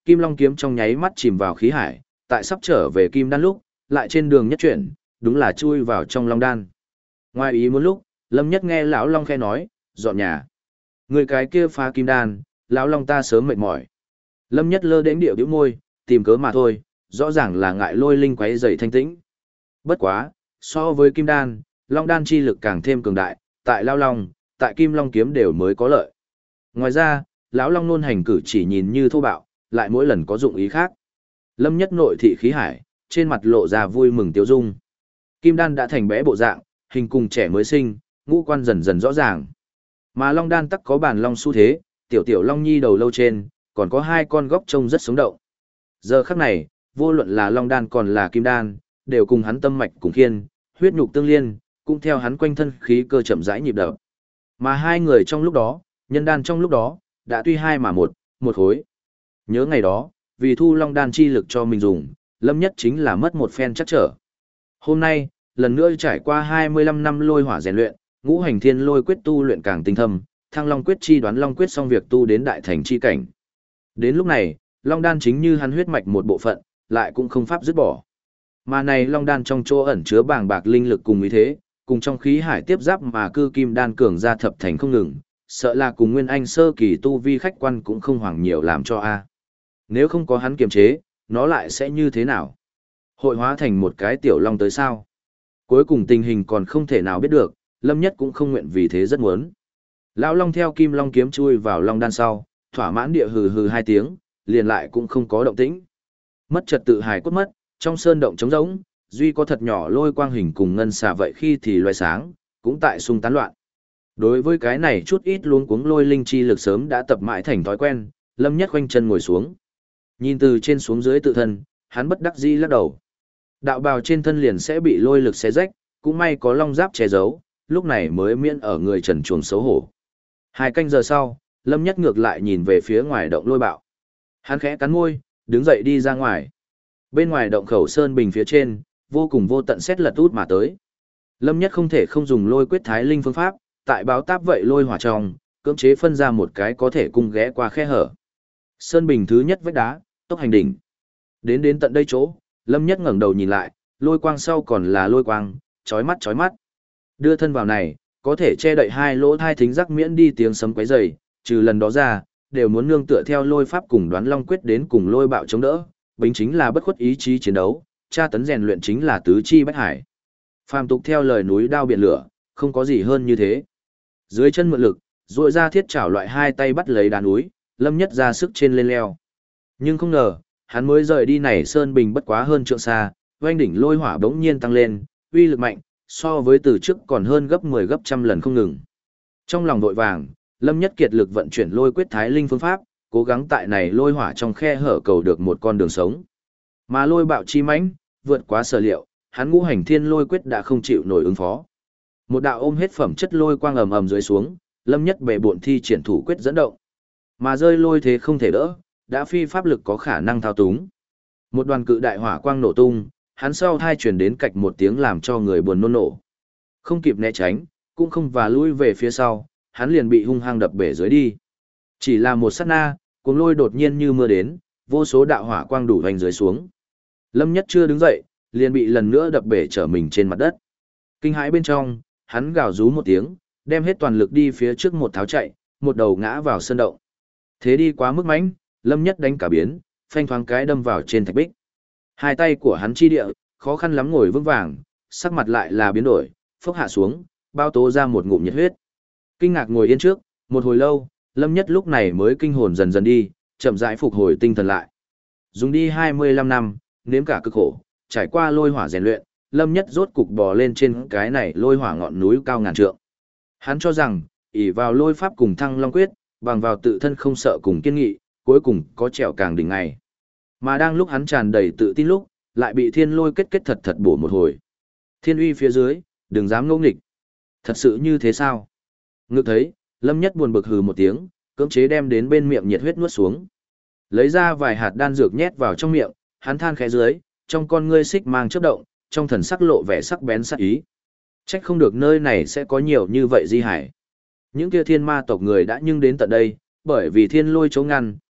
[SPEAKER 1] Kim Long kiếm trong nháy mắt chìm vào khí hải, tại sắp trở về kim đan lúc, lại trên đường nhất chuyển, đúng là chui vào trong long đan. Ngoài ý muốn lúc, Lâm Nhất nghe lão long khe nói, dọn nhà. Người cái kia phá kim đan, lão long ta sớm mệt mỏi. Lâm Nhất lơ đến điệu bĩu môi, tìm cớ mà thôi, rõ ràng là ngại lôi linh quấy rầy thanh tĩnh. Bất quá, so với kim đan, long đan chi lực càng thêm cường đại, tại lão long, tại kim long kiếm đều mới có lợi. Ngoài ra, lão long nôn hành cử chỉ nhìn như thô bạo, lại mỗi lần có dụng ý khác. Lâm Nhất nội thị khí hải, trên mặt lộ ra vui mừng tiêu dung. Kim đan đã thành bé bộ dạng, hình cùng trẻ mới sinh, ngũ quan dần dần rõ ràng. Mà long đan tắc có bản long xu thế, tiểu tiểu long nhi đầu lâu trên, còn có hai con góc trông rất sống động. Giờ khắc này, vô luận là long đan còn là kim đan, đều cùng hắn tâm mạch cùng khiên, huyết nhục tương liên, cũng theo hắn quanh thân khí cơ chậm rãi nhịp đập. Mà hai người trong lúc đó, nhân đan trong lúc đó, đã tuy hai mà một khối. Nhớ ngày đó, vì thu long đan chi lực cho mình dùng, Lâm Nhất chính là mất một phen chắc trở. Hôm nay, lần nữa trải qua 25 năm lôi hỏa rèn luyện, ngũ hành thiên lôi quyết tu luyện càng tinh thâm, thăng long quyết chi đoán long quyết xong việc tu đến đại thành chi cảnh. Đến lúc này, long đan chính như hắn huyết mạch một bộ phận, lại cũng không pháp dứt bỏ. Mà này long đan trong chỗ ẩn chứa bàng bạc linh lực cùng ý thế, cùng trong khí hải tiếp giáp mà cư kim đan cường ra thập thành không ngừng, sợ là cùng nguyên anh sơ kỳ tu vi khách quan cũng không hoảng nhiều làm cho a. Nếu không có hắn kiềm chế, nó lại sẽ như thế nào? Hội hóa thành một cái tiểu long tới sao? Cuối cùng tình hình còn không thể nào biết được, Lâm Nhất cũng không nguyện vì thế rất muốn. Lão long theo kim long kiếm chui vào long đan sau, thỏa mãn địa hừ hừ hai tiếng, liền lại cũng không có động tĩnh. Mất trật tự hài cốt mất, trong sơn động trống rỗng, duy có thật nhỏ lôi quang hình cùng ngân xà vậy khi thì loài sáng, cũng tại xung tán loạn. Đối với cái này chút ít luống cuống lôi linh chi lực sớm đã tập mãi thành thói quen, Lâm Nhất khoanh chân ngồi xuống. Nhìn từ trên xuống dưới tự thân, hắn bất đắc dĩ lắc đầu. Đạo bào trên thân liền sẽ bị lôi lực xé rách, cũng may có long giáp che giấu, lúc này mới miễn ở người trần truồng xấu hổ. 2 canh giờ sau, Lâm Nhất ngược lại nhìn về phía ngoài động lôi bạo. Hắn khẽ cắn môi, đứng dậy đi ra ngoài. Bên ngoài động khẩu sơn bình phía trên, vô cùng vô tận xét lật út mà tới. Lâm Nhất không thể không dùng lôi quyết thái linh phương pháp, tại báo táp vậy lôi hỏa trong, cưỡng chế phân ra một cái có thể cung ghé qua khe hở. Sơn bình thứ nhất vách đá, tốc hành đỉnh. Đến tận đây chỗ, Lâm Nhất ngẩng đầu nhìn lại, lôi quang sau còn là lôi quang, chói mắt chói mắt. Đưa thân vào này, có thể che đậy hai lỗ thai thính giác miễn đi tiếng sấm quấy rầy, trừ lần đó ra, đều muốn nương tựa theo lôi pháp cùng đoán long quyết đến cùng lôi bạo chống đỡ, bính chính là bất khuất ý chí chiến đấu, tra tấn rèn luyện chính là tứ chi bách hải. Phàm tục theo lời núi đao biển lửa, không có gì hơn như thế. Dưới chân mượn lực, duỗi ra thiết chảo loại hai tay bắt lấy đá núi, Lâm Nhất ra sức trên lên leo. Nhưng không ngờ, hắn mới rời đi này sơn bình bất quá hơn trượng xa, oanh đỉnh lôi hỏa bỗng nhiên tăng lên, uy lực mạnh, so với từ trước còn hơn gấp 10 gấp trăm lần không ngừng. Trong lòng vội vàng, Lâm Nhất kiệt lực vận chuyển lôi quyết thái linh phương pháp, cố gắng tại này lôi hỏa trong khe hở cầu được một con đường sống. Mà lôi bạo chi mãnh, vượt quá sở liệu, hắn ngũ hành thiên lôi quyết đã không chịu nổi ứng phó. Một đạo ôm hết phẩm chất lôi quang ầm ầm dưới xuống, Lâm Nhất bệ bộn thi triển thủ quyết dẫn động. Mà rơi lôi thế không thể đỡ, đã phi pháp lực có khả năng thao túng. Một đoàn cự đại hỏa quang nổ tung, hắn sau thai truyền đến cạch một tiếng làm cho người buồn nôn nổ. Không kịp né tránh, cũng không và lui về phía sau, hắn liền bị hung hăng đập bể dưới đi. Chỉ là một sát na, cuồng lôi đột nhiên như mưa đến, vô số đạo hỏa quang đủ hoành dưới xuống. Lâm Nhất chưa đứng dậy, liền bị lần nữa đập bể trở mình trên mặt đất. Kinh hãi bên trong, hắn gào rú một tiếng, đem hết toàn lực đi phía trước một tháo chạy, một đầu ngã vào sơn động. Thế đi quá mức mãnh, Lâm Nhất đánh cả biến, phanh thoáng cái đâm vào trên thạch bích. Hai tay của hắn chi địa, khó khăn lắm ngồi vững vàng, sắc mặt lại là biến đổi, phốc hạ xuống, bao tố ra một ngụm nhiệt huyết. Kinh ngạc ngồi yên trước, một hồi lâu, Lâm Nhất lúc này mới kinh hồn dần dần đi, chậm rãi phục hồi tinh thần lại. Dùng đi 25 năm, nếm cả cực khổ, trải qua lôi hỏa rèn luyện, Lâm Nhất rốt cục bò lên trên cái này lôi hỏa ngọn núi cao ngàn trượng. Hắn cho rằng, ỷ vào lôi pháp cùng thăng long quyết, bằng vào tự thân không sợ cùng kiên nghị, cuối cùng có trèo càng đỉnh ngày. Mà đang lúc hắn tràn đầy tự tin lúc, lại bị thiên lôi kết thật thật bổ một hồi. Thiên uy phía dưới, đừng dám ngỗ nghịch. Thật sự như thế sao? Ngực thấy, Lâm Nhất buồn bực hừ một tiếng, cưỡng chế đem đến bên miệng nhiệt huyết nuốt xuống. Lấy ra vài hạt đan dược nhét vào trong miệng, hắn than khẽ dưới, trong con ngươi xích mang chớp động, trong thần sắc lộ vẻ sắc bén sắc ý. Trách không được nơi này sẽ có nhiều như vậy di hải. Những kia thiên ma tộc người đã nhưng đến tận đây, bởi vì thiên lôi chống ngăn,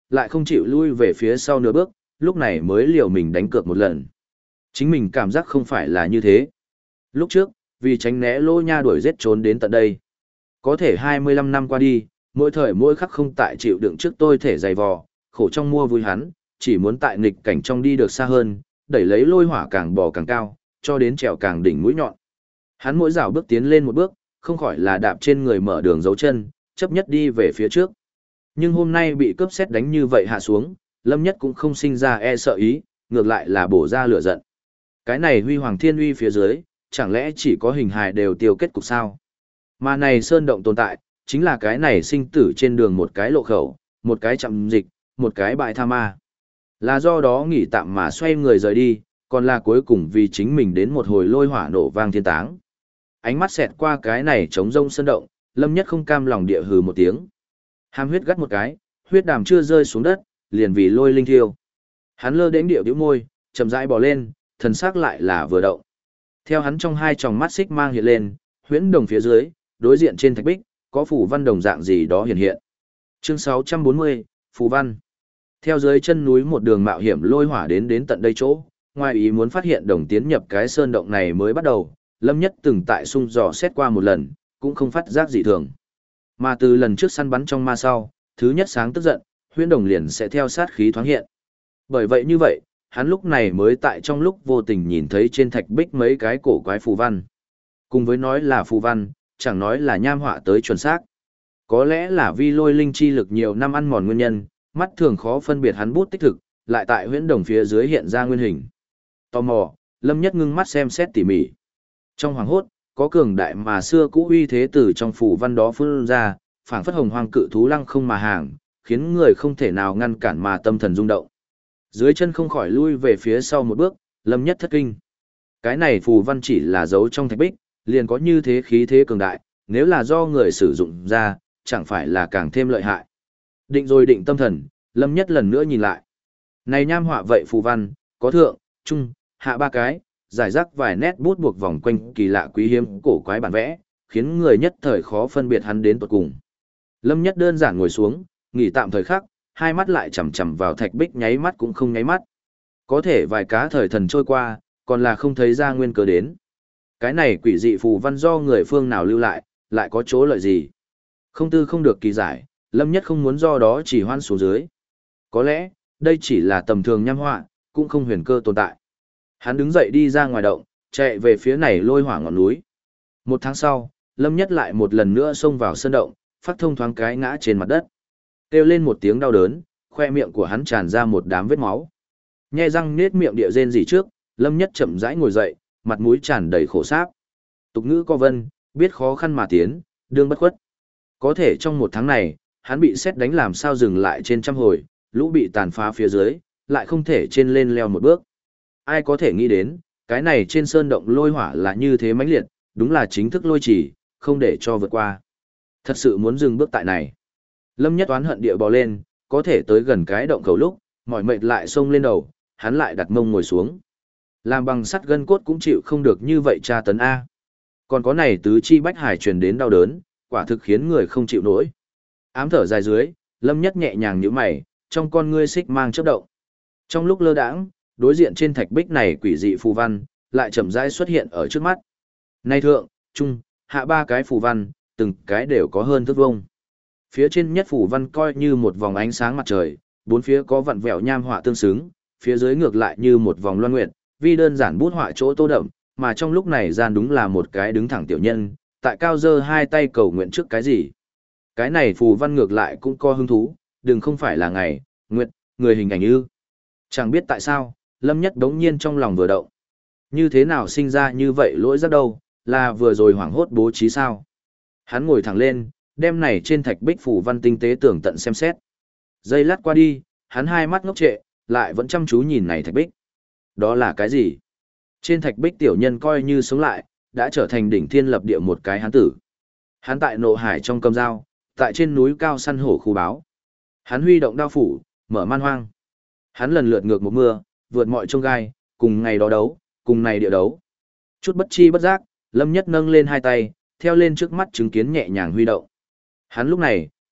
[SPEAKER 1] lại không chịu lui về phía sau nửa bước, lúc này mới liều mình đánh cược một lần. Chính mình cảm giác không phải là như thế. Lúc trước, vì tránh né Lô Nha đuổi giết trốn đến tận đây. Có thể 25 năm qua đi, mỗi thời mỗi khắc không tại chịu đựng trước tôi thể dày vò, khổ trong mua vui hắn, chỉ muốn tại nghịch cảnh trong đi được xa hơn, đẩy lấy lôi hỏa càng bò càng cao, cho đến trèo càng đỉnh mũi nhọn. Hắn mỗi dạo bước tiến lên một bước, không khỏi là đạp trên người mở đường dấu chân, chấp nhất đi về phía trước. Nhưng hôm nay bị cướp xét đánh như vậy hạ xuống, Lâm Nhất cũng không sinh ra e sợ ý, ngược lại là bổ ra lửa giận. Cái này huy hoàng thiên uy phía dưới, chẳng lẽ chỉ có hình hài đều tiêu kết cục sao? Mà này sơn động tồn tại, chính là cái này sinh tử trên đường một cái lộ khẩu, một cái chậm dịch, một cái bại tha ma. Là do đó nghỉ tạm mà xoay người rời đi, còn là cuối cùng vì chính mình đến một hồi lôi hỏa nổ vang thiên táng. Ánh mắt xẹt qua cái này trống rông sơn động, Lâm Nhất không cam lòng địa hừ một tiếng. Hàm huyết gắt một cái, huyết đàm chưa rơi xuống đất, liền vì lôi linh thiêu. Hắn lơ đến điệu bĩu môi, chậm rãi bò lên, thần sắc lại là vừa động. Theo hắn trong hai tròng mắt xích mang hiện lên, huyễn đồng phía dưới, đối diện trên thạch bích, có phù văn đồng dạng gì đó hiện hiện. Chương 640, phù văn. Theo dưới chân núi một đường mạo hiểm lôi hỏa đến tận đây chỗ, ngoài ý muốn phát hiện đồng tiến nhập cái sơn động này mới bắt đầu, Lâm Nhất từng tại sung dò xét qua một lần, cũng không phát giác dị thường. Mà từ lần trước săn bắn trong ma sau, thứ nhất sáng tức giận, huyễn đồng liền sẽ theo sát khí thoáng hiện. Bởi vậy như vậy, hắn lúc này mới tại trong lúc vô tình nhìn thấy trên thạch bích mấy cái cổ quái phù văn. Cùng với nói là phù văn, chẳng nói là nham họa tới chuẩn xác. Có lẽ là vi lôi linh chi lực nhiều năm ăn mòn nguyên nhân, mắt thường khó phân biệt hắn bút tích thực, lại tại huyễn đồng phía dưới hiện ra nguyên hình. Tò mò, Lâm Nhất ngưng mắt xem xét tỉ mỉ. Trong hoàng hốt, có cường đại mà xưa cũ uy thế từ trong phù văn đó phun ra, phảng phất hồng hoang cự thú lăng không mà hàng, khiến người không thể nào ngăn cản mà tâm thần rung động. Dưới chân không khỏi lui về phía sau một bước, Lâm Nhất thất kinh. Cái này phù văn chỉ là dấu trong thạch bích, liền có như thế khí thế cường đại, nếu là do người sử dụng ra, chẳng phải là càng thêm lợi hại. Định rồi định tâm thần, Lâm Nhất lần nữa nhìn lại. Này nham họa vậy phù văn, có thượng, trung, hạ ba cái, giải rác vài nét bút buộc vòng quanh kỳ lạ quý hiếm cổ quái bản vẽ, khiến người nhất thời khó phân biệt hắn đến tuột cùng. Lâm Nhất đơn giản ngồi xuống, nghỉ tạm thời khắc, hai mắt lại chằm chằm vào thạch bích nháy mắt cũng không nháy mắt. Có thể vài cá thời thần trôi qua, còn là không thấy ra nguyên cớ đến. Cái này quỷ dị phù văn do người phương nào lưu lại có chỗ lợi gì? Không tư không được kỳ giải, Lâm Nhất không muốn do đó chỉ hoan xuống dưới. Có lẽ, đây chỉ là tầm thường nham họa, cũng không huyền cơ tồn tại. Hắn đứng dậy đi ra ngoài động, chạy về phía này lôi hỏa ngọn núi. Một tháng sau, Lâm Nhất lại một lần nữa xông vào sơn động, phát thông thoáng cái ngã trên mặt đất. Kêu lên một tiếng đau đớn, khoe miệng của hắn tràn ra một đám vết máu. Nhe răng nết miệng địa rên rỉ trước, Lâm Nhất chậm rãi ngồi dậy, mặt mũi tràn đầy khổ sáp. Tục ngữ có vân, biết khó khăn mà tiến, đương bất khuất. Có thể trong một tháng này, hắn bị sét đánh làm sao dừng lại trên trăm hồi, lũ bị tàn phá phía dưới, lại không thể trên lên leo một bước. Ai có thể nghĩ đến, cái này trên sơn động lôi hỏa là như thế mãnh liệt, đúng là chính thức lôi chỉ, không để cho vượt qua. Thật sự muốn dừng bước tại này. Lâm Nhất oán hận địa bò lên, có thể tới gần cái động khẩu lúc, mỏi mệt lại xông lên đầu, hắn lại đặt mông ngồi xuống. Làm bằng sắt gân cốt cũng chịu không được như vậy tra tấn A. Còn có này tứ chi bách hải truyền đến đau đớn, quả thực khiến người không chịu nổi. Ám thở dài dưới, Lâm Nhất nhẹ nhàng nhíu mày, trong con ngươi xích mang chớp động. Trong lúc lơ đãng, đối diện trên thạch bích này quỷ dị phù văn, lại chậm rãi xuất hiện ở trước mắt. Nay thượng, trung, hạ ba cái phù văn, từng cái đều có hơn thước vuông. Phía trên nhất phù văn coi như một vòng ánh sáng mặt trời, bốn phía có vặn vẹo nham họa tương xứng, phía dưới ngược lại như một vòng loan nguyệt, vì đơn giản bút họa chỗ tô đậm, mà trong lúc này gian đúng là một cái đứng thẳng tiểu nhân, tại cao giơ hai tay cầu nguyện trước cái gì. Cái này phù văn ngược lại cũng có hứng thú, đừng không phải là ngày, nguyệt, người hình ảnh ư. Chẳng biết tại sao, Lâm Nhất đống nhiên trong lòng vừa động. Như thế nào sinh ra như vậy lỗi rất đâu, là vừa rồi hoảng hốt bố trí sao. Hắn ngồi thẳng lên, đem này trên thạch bích phù văn tinh tế tưởng tận xem xét. Giây lát qua đi, hắn hai mắt ngốc trệ, lại vẫn chăm chú nhìn này thạch bích. Đó là cái gì? Trên thạch bích tiểu nhân coi như sống lại, đã trở thành đỉnh thiên lập địa một cái hán tử. Hắn tại nộ hải trong cầm dao, tại trên núi cao săn hổ khu báo. Hắn huy động đao phủ, mở man hoang. Hắn lần lượt ngược một mưa, vượt mọi chông gai, cùng ngày đó đấu, cùng này địa đấu. Chút bất chi bất giác, Lâm Nhất nâng lên hai tay, theo lên trước mắt chứng kiến nhẹ nhàng huy động. Hắn lúc này,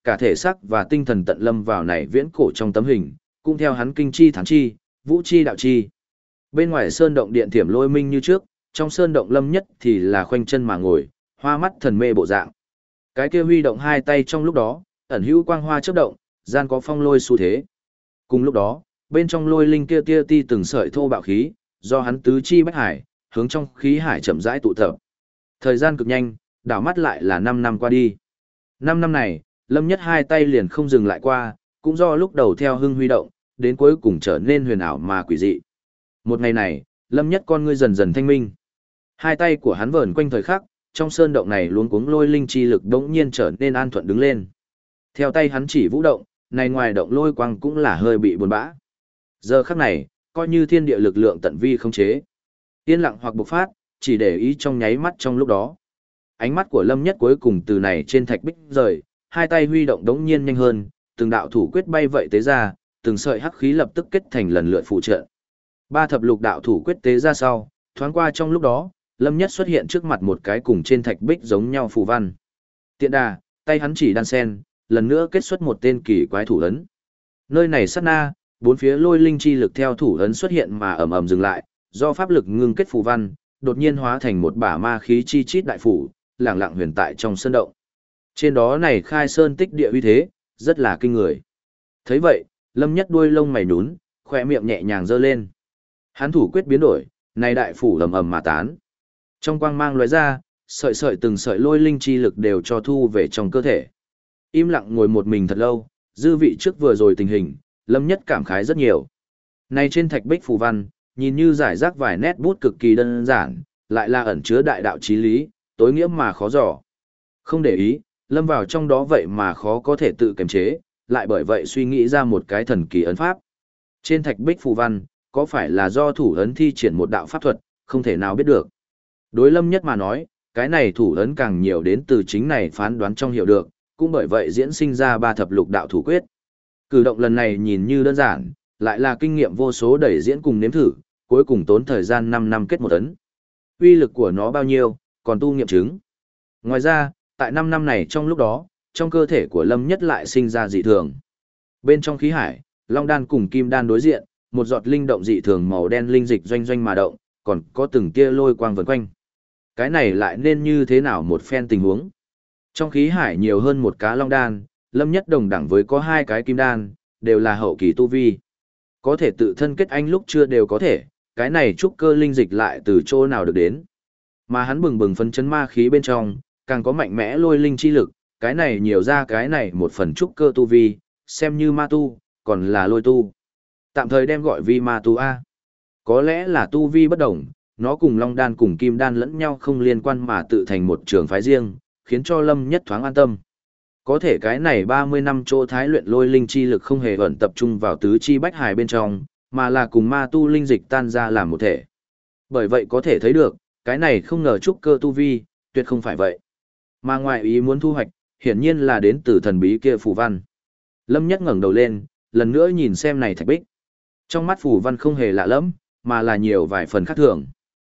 [SPEAKER 1] cả thể xác và tinh thần tận lâm vào này viễn cổ trong tấm hình, cũng theo hắn kinh chi thắng chi, vũ chi đạo chi. Bên ngoài sơn động điện thiểm lôi minh như trước, trong sơn động Lâm Nhất thì là khoanh chân mà ngồi, hoa mắt thần mê bộ dạng. Cái kia huy động hai tay trong lúc đó, ẩn hữu quang hoa chớp động, gian có phong lôi xu thế. Cùng lúc đó, bên trong lôi linh kia tia ti từng sợi thô bạo khí, do hắn tứ chi bách hải, hướng trong khí hải chậm rãi tụ tập. Thời gian cực nhanh, đảo mắt lại là 5 năm qua đi. 5 năm này, Lâm Nhất hai tay liền không dừng lại qua, cũng do lúc đầu theo hưng huy động, đến cuối cùng trở nên huyền ảo mà quỷ dị. Một ngày này, Lâm Nhất con ngươi dần dần thanh minh. Hai tay của hắn vờn quanh thời khắc, trong sơn động này luống cuống lôi linh chi lực đống nhiên trở nên an thuận đứng lên. Theo tay hắn chỉ vũ động, này ngoài động lôi quang cũng là hơi bị buồn bã. Giờ khắc này, coi như thiên địa lực lượng tận vi không chế. Yên lặng hoặc bộc phát, chỉ để ý trong nháy mắt trong lúc đó. Ánh mắt của Lâm Nhất cuối cùng từ này trên thạch bích rời, hai tay huy động đống nhiên nhanh hơn, từng đạo thủ quyết bay vậy tế ra, từng sợi hắc khí lập tức kết thành lần lượt phụ trợ. Ba thập lục đạo thủ quyết tế ra sau, thoáng qua trong lúc đó, Lâm Nhất xuất hiện trước mặt một cái cùng trên thạch bích giống nhau phù văn. Tiện đà, tay hắn chỉ đan sen, lần nữa kết xuất một tên kỳ quái thủ ấn. Nơi này sát na, bốn phía lôi linh chi lực theo thủ ấn xuất hiện mà ầm ầm dừng lại, do pháp lực ngưng kết phù văn, đột nhiên hóa thành một bả ma khí chi chít đại phủ, lẳng lặng huyền tại trong sơn động. Trên đó này khai sơn tích địa uy thế, rất là kinh người. Thấy vậy, Lâm Nhất đuôi lông mày nhún, khỏe miệng nhẹ nhàng giơ lên. Hắn thủ quyết biến đổi, này đại phủ ầm ầm mà tán. Trong quang mang lóe ra, sợi sợi từng sợi lôi linh chi lực đều cho thu về trong cơ thể. Im lặng ngồi một mình thật lâu, dư vị trước vừa rồi tình hình, Lâm Nhất cảm khái rất nhiều. Này trên thạch bích phù văn, nhìn như giải rác vài nét bút cực kỳ đơn giản, lại là ẩn chứa đại đạo chí lý, tối nghĩa mà khó dò. Không để ý, lâm vào trong đó vậy mà khó có thể tự kiềm chế, lại bởi vậy suy nghĩ ra một cái thần kỳ ấn pháp. Trên thạch bích phù văn, có phải là do thủ ấn thi triển một đạo pháp thuật, không thể nào biết được. Đối Lâm Nhất mà nói, cái này thủ ấn càng nhiều đến từ chính này phán đoán trong hiểu được, cũng bởi vậy diễn sinh ra ba thập lục đạo thủ quyết. Cử động lần này nhìn như đơn giản, lại là kinh nghiệm vô số đẩy diễn cùng nếm thử, cuối cùng tốn thời gian 5 năm kết một ấn. Uy lực của nó bao nhiêu, còn tu nghiệm chứng. Ngoài ra, tại 5 năm này trong lúc đó, trong cơ thể của Lâm Nhất lại sinh ra dị thường. Bên trong khí hải, Long đan cùng Kim đan đối diện, một giọt linh động dị thường màu đen linh dịch doanh doanh mà động, còn có từng tia lôi quang vần quanh. Cái này lại nên như thế nào một phen tình huống? Trong khí hải nhiều hơn một cá Long đan, Lâm Nhất đồng đẳng với có 2 cái Kim đan, đều là hậu kỳ tu vi. Có thể tự thân kết anh lúc chưa đều có thể, cái này trúc cơ linh dịch lại từ chỗ nào được đến. Mà hắn bừng bừng phấn chấn ma khí bên trong, càng có mạnh mẽ lôi linh chi lực, cái này nhiều ra cái này một phần trúc cơ tu vi, xem như ma tu, còn là lôi tu. Tạm thời đem gọi vi ma tu A. Có lẽ là tu vi bất đồng, nó cùng Long đan cùng Kim đan lẫn nhau không liên quan mà tự thành một trường phái riêng, khiến cho Lâm Nhất thoáng an tâm. Có thể cái này 30 năm chỗ thái luyện lôi linh chi lực không hề ẩn tập trung vào tứ chi bách hài bên trong, mà là cùng ma tu linh dịch tan ra làm một thể. Bởi vậy có thể thấy được, cái này không ngờ trúc cơ tu vi, tuyệt không phải vậy. Mà ngoại ý muốn thu hoạch, hiển nhiên là đến từ thần bí kia phù văn. Lâm Nhất ngẩng đầu lên, lần nữa nhìn xem này thạch bích. Trong mắt phù văn không hề lạ lẫm, mà là nhiều vài phần khác thường.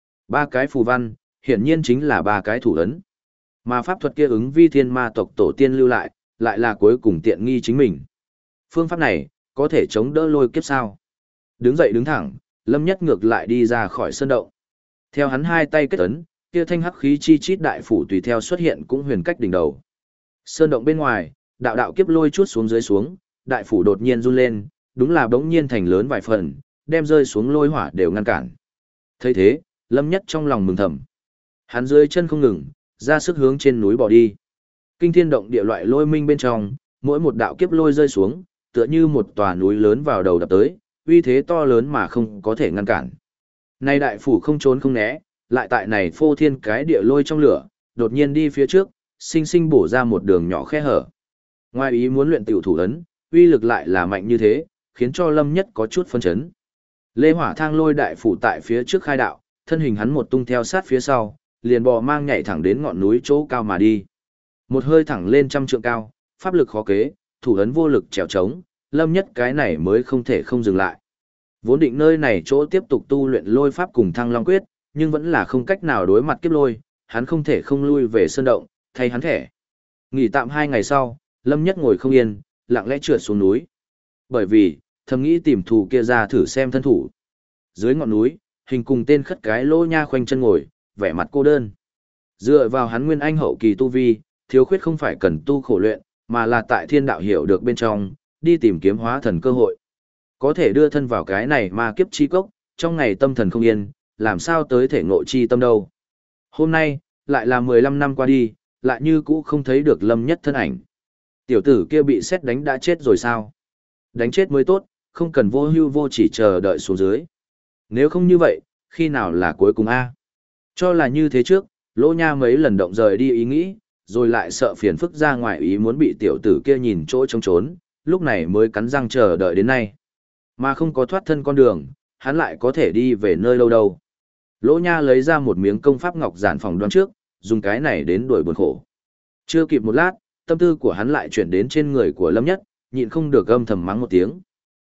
[SPEAKER 1] 3 cái phù văn, hiển nhiên chính là 3 cái thủ ấn. Mà pháp thuật kia ứng vi thiên ma tộc tổ tiên lưu lại là cuối cùng tiện nghi chính mình. Phương pháp này, có thể chống đỡ lôi kiếp sao? Đứng dậy đứng thẳng, Lâm Nhất ngược lại đi ra khỏi sơn động. Theo hắn hai tay kết ấn, kia thanh hắc khí chi chít đại phủ tùy theo xuất hiện cũng huyền cách đỉnh đầu. Sơn động bên ngoài, đạo đạo kiếp lôi chuốt xuống dưới xuống, đại phủ đột nhiên run lên, đúng là bỗng nhiên thành lớn vài phần, đem rơi xuống lôi hỏa đều ngăn cản. Thấy thế, Lâm Nhất trong lòng mừng thầm. Hắn dưới chân không ngừng, ra sức hướng trên núi bỏ đi. Kinh thiên động địa loại lôi minh bên trong, mỗi một đạo kiếp lôi rơi xuống, tựa như một tòa núi lớn vào đầu đập tới, uy thế to lớn mà không có thể ngăn cản. Nay đại phủ không trốn không né, lại tại này phô thiên cái địa lôi trong lửa, đột nhiên đi phía trước, sinh sinh bổ ra một đường nhỏ khe hở. Ngoài ý muốn luyện tiểu thủ ấn, uy lực lại là mạnh như thế, khiến cho Lâm Nhất có chút phân chấn. Lê Hỏa Thang lôi đại phủ tại phía trước khai đạo, thân hình hắn một tung theo sát phía sau, liền bò mang nhảy thẳng đến ngọn núi chỗ cao mà đi. Một hơi thẳng lên 100 trượng cao, pháp lực khó kế, thủ ấn vô lực trèo trống, Lâm Nhất cái này mới không thể không dừng lại. Vốn định nơi này chỗ tiếp tục tu luyện lôi pháp cùng Thăng Long quyết, nhưng vẫn là không cách nào đối mặt kiếp lôi, hắn không thể không lui về sơn động, thay hắn thẻ. Nghỉ tạm 2 ngày sau, Lâm Nhất ngồi không yên, lặng lẽ trượt xuống núi. Bởi vì, thầm nghĩ tìm thù kia ra thử xem thân thủ. Dưới ngọn núi, hình cùng tên khất cái Lỗ Nha khoanh chân ngồi, vẻ mặt cô đơn. Dựa vào hắn nguyên anh hậu kỳ tu vi, thiếu khuyết không phải cần tu khổ luyện, mà là tại thiên đạo hiểu được bên trong, đi tìm kiếm hóa thần cơ hội. Có thể đưa thân vào cái này ma kiếp chi cốc, trong ngày tâm thần không yên, làm sao tới thể ngộ chi tâm đâu. Hôm nay, lại là 15 năm qua đi, lại như cũ không thấy được Lâm Nhất thân ảnh. Tiểu tử kia bị sét đánh đã chết rồi sao? Đánh chết mới tốt, không cần vô hưu vô chỉ chờ đợi xuống dưới. Nếu không như vậy, khi nào là cuối cùng a? Cho là như thế trước, Lỗ Nha mấy lần động rời đi ý nghĩ, rồi lại sợ phiền phức ra ngoài ý muốn bị tiểu tử kia nhìn chỗ trống trốn, lúc này mới cắn răng chờ đợi đến nay. Mà không có thoát thân con đường, hắn lại có thể đi về nơi lâu đâu. Lỗ Nha lấy ra một miếng công pháp ngọc giản phòng đoán trước, dùng cái này đến đuổi buồn khổ. Chưa kịp một lát, tâm tư của hắn lại chuyển đến trên người của Lâm Nhất, nhịn không được âm thầm mắng một tiếng.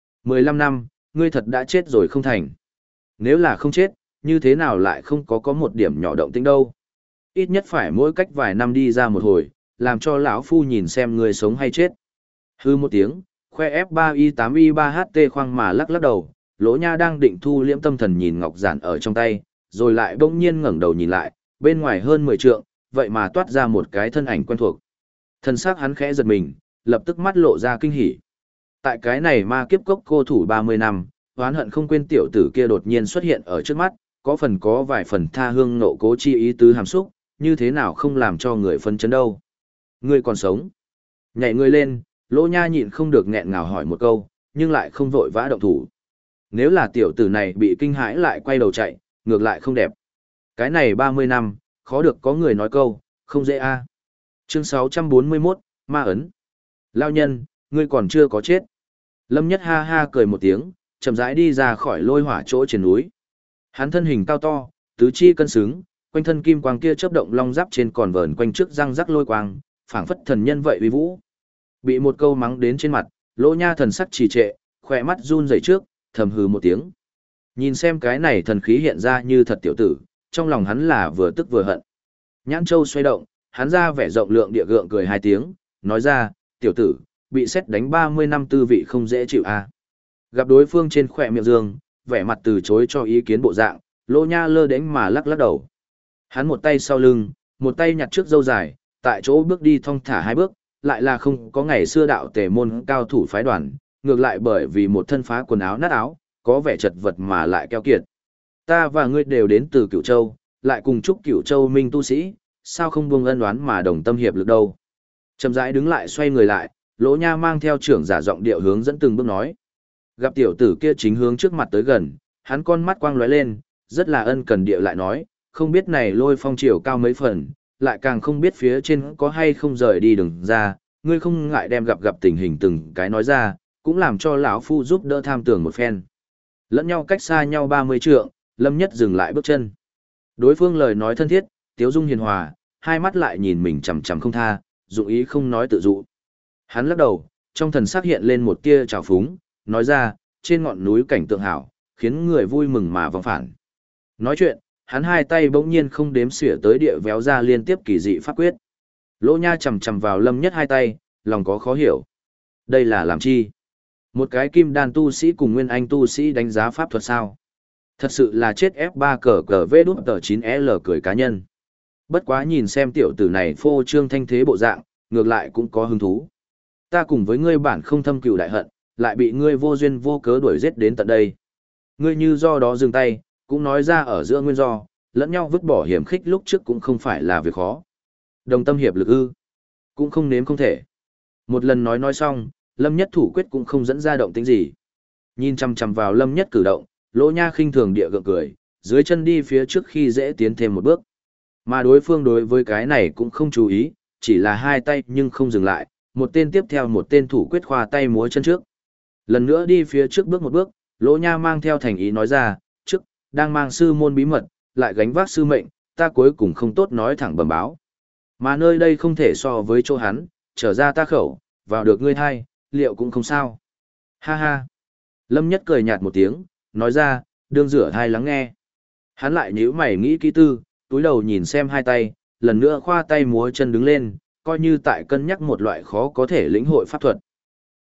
[SPEAKER 1] 15 năm, ngươi thật đã chết rồi không thành. Nếu là không chết, như thế nào lại không có một điểm nhỏ động tĩnh đâu. Ít nhất phải mỗi cách vài năm đi ra một hồi, làm cho lão phu nhìn xem ngươi sống hay chết. Hư một tiếng, khoe F3i8i3HT khoang mà lắc lắc đầu, Lỗ Nha đang định thu liễm tâm thần nhìn ngọc giản ở trong tay, rồi lại bỗng nhiên ngẩng đầu nhìn lại, bên ngoài hơn 10 trượng, vậy mà toát ra một cái thân ảnh quen thuộc. Thân xác hắn khẽ giật mình, lập tức mắt lộ ra kinh hỉ. Tại cái này ma kiếp cốc cô thủ 30 năm, oán hận không quên tiểu tử kia đột nhiên xuất hiện ở trước mắt, có vài phần tha hương nộ cố chi ý tứ hàm xúc, như thế nào không làm cho người phân chấn đâu. Ngươi còn sống. Nhảy người lên, Lỗ Nha nhịn không được nghẹn ngào hỏi một câu, nhưng lại không vội vã động thủ. Nếu là tiểu tử này bị kinh hãi lại quay đầu chạy, ngược lại không đẹp. Cái này 30 năm, khó được có người nói câu, không dễ a. Chương 641, Ma ấn. Lao nhân, ngươi còn chưa có chết. Lâm Nhất ha ha cười một tiếng, chậm rãi đi ra khỏi lôi hỏa chỗ trên núi. Hắn thân hình cao to, tứ chi cân xứng, quanh thân kim quang kia chớp động long giáp trên còn vờn quanh trước răng rắc lôi quang, phảng phất thần nhân vậy uy vũ. Bị một câu mắng đến trên mặt, Lỗ Nha thần sắc trì trệ, khỏe mắt run rẩy trước, thầm hừ một tiếng. Nhìn xem cái này thần khí hiện ra như thật tiểu tử, trong lòng hắn là vừa tức vừa hận. Nhãn châu xoay động, hắn ra vẻ rộng lượng địa gượng cười hai tiếng, nói ra, tiểu tử, bị sét đánh 30 năm tư vị không dễ chịu à. Gặp đối phương trên khỏe miệng dương, vẻ mặt từ chối cho ý kiến bộ dạng, Lỗ Nha lơ đánh mà lắc lắc đầu. Hắn một tay sau lưng, một tay nhặt trước râu dài, tại chỗ bước đi thong thả hai bước, lại là không có ngày xưa đạo tề môn cao thủ phái đoàn, ngược lại bởi vì một thân phá quần áo nát áo, có vẻ chật vật mà lại keo kiệt. Ta và ngươi đều đến từ Cửu Châu, lại cùng chúc Cửu Châu minh tu sĩ, sao không buông ân oán mà đồng tâm hiệp lực đâu. Chậm rãi đứng lại xoay người lại, Lỗ Nha mang theo trưởng giả giọng điệu hướng dẫn từng bước nói. Gặp tiểu tử kia chính hướng trước mặt tới gần, hắn con mắt quang lóe lên, rất là ân cần địa lại nói, không biết này lôi phong chiều cao mấy phần, lại càng không biết phía trên có hay không rời đi đường ra, ngươi không ngại đem gặp tình hình từng cái nói ra, cũng làm cho lão phu giúp đỡ tham tưởng một phen. Lẫn nhau cách xa nhau 30 trượng, Lâm Nhất dừng lại bước chân. Đối phương lời nói thân thiết, tiếu dung hiền hòa, hai mắt lại nhìn mình chằm chằm không tha, dụng ý không nói tự dụ. Hắn lắc đầu, trong thần sắc hiện lên một tia trào phúng, nói ra, trên ngọn núi cảnh tượng hảo, khiến người vui mừng mà vòng phản. Nói chuyện, hắn hai tay bỗng nhiên không đếm xỉa tới địa véo ra liên tiếp kỳ dị pháp quyết. Lỗ Nha chầm chầm vào Lâm Nhất hai tay, lòng có khó hiểu. Đây là làm chi? Một cái kim đan tu sĩ cùng nguyên anh tu sĩ đánh giá pháp thuật sao? Thật sự là chết F3 cờ cờ V đút tờ 9L cười cá nhân. Bất quá nhìn xem tiểu tử này phô trương thanh thế bộ dạng, ngược lại cũng có hứng thú. Ta cùng với ngươi bản không thâm cừu đại hận, lại bị ngươi vô duyên vô cớ đuổi giết đến tận đây. Ngươi như do đó dừng tay, cũng nói ra ở giữa nguyên do, lẫn nhau vứt bỏ hiểm khích lúc trước cũng không phải là việc khó. Đồng tâm hiệp lực ư, cũng không nếm không thể. Một lần nói xong, Lâm Nhất thủ quyết cũng không dẫn ra động tĩnh gì. Nhìn chằm chằm vào Lâm Nhất cử động, Lỗ Nha khinh thường địa gượng cười, dưới chân đi phía trước khi dễ tiến thêm một bước. Mà đối phương đối với cái này cũng không chú ý, chỉ là hai tay nhưng không dừng lại, một tên tiếp theo một tên thủ quyết khoa tay múa chân trước. Lần nữa đi phía trước bước một bước, Lỗ Nha mang theo thành ý nói ra, trước, đang mang sư môn bí mật, lại gánh vác sư mệnh, ta cuối cùng không tốt nói thẳng bẩm báo. Mà nơi đây không thể so với chỗ hắn, trở ra ta khẩu, vào được ngươi thai, liệu cũng không sao. Ha ha. Lâm Nhất cười nhạt một tiếng, nói ra, đương rửa thai lắng nghe. Hắn lại nhíu mày nghĩ kỹ tư, túi đầu nhìn xem hai tay, lần nữa khoa tay múa chân đứng lên, coi như tại cân nhắc một loại khó có thể lĩnh hội pháp thuật.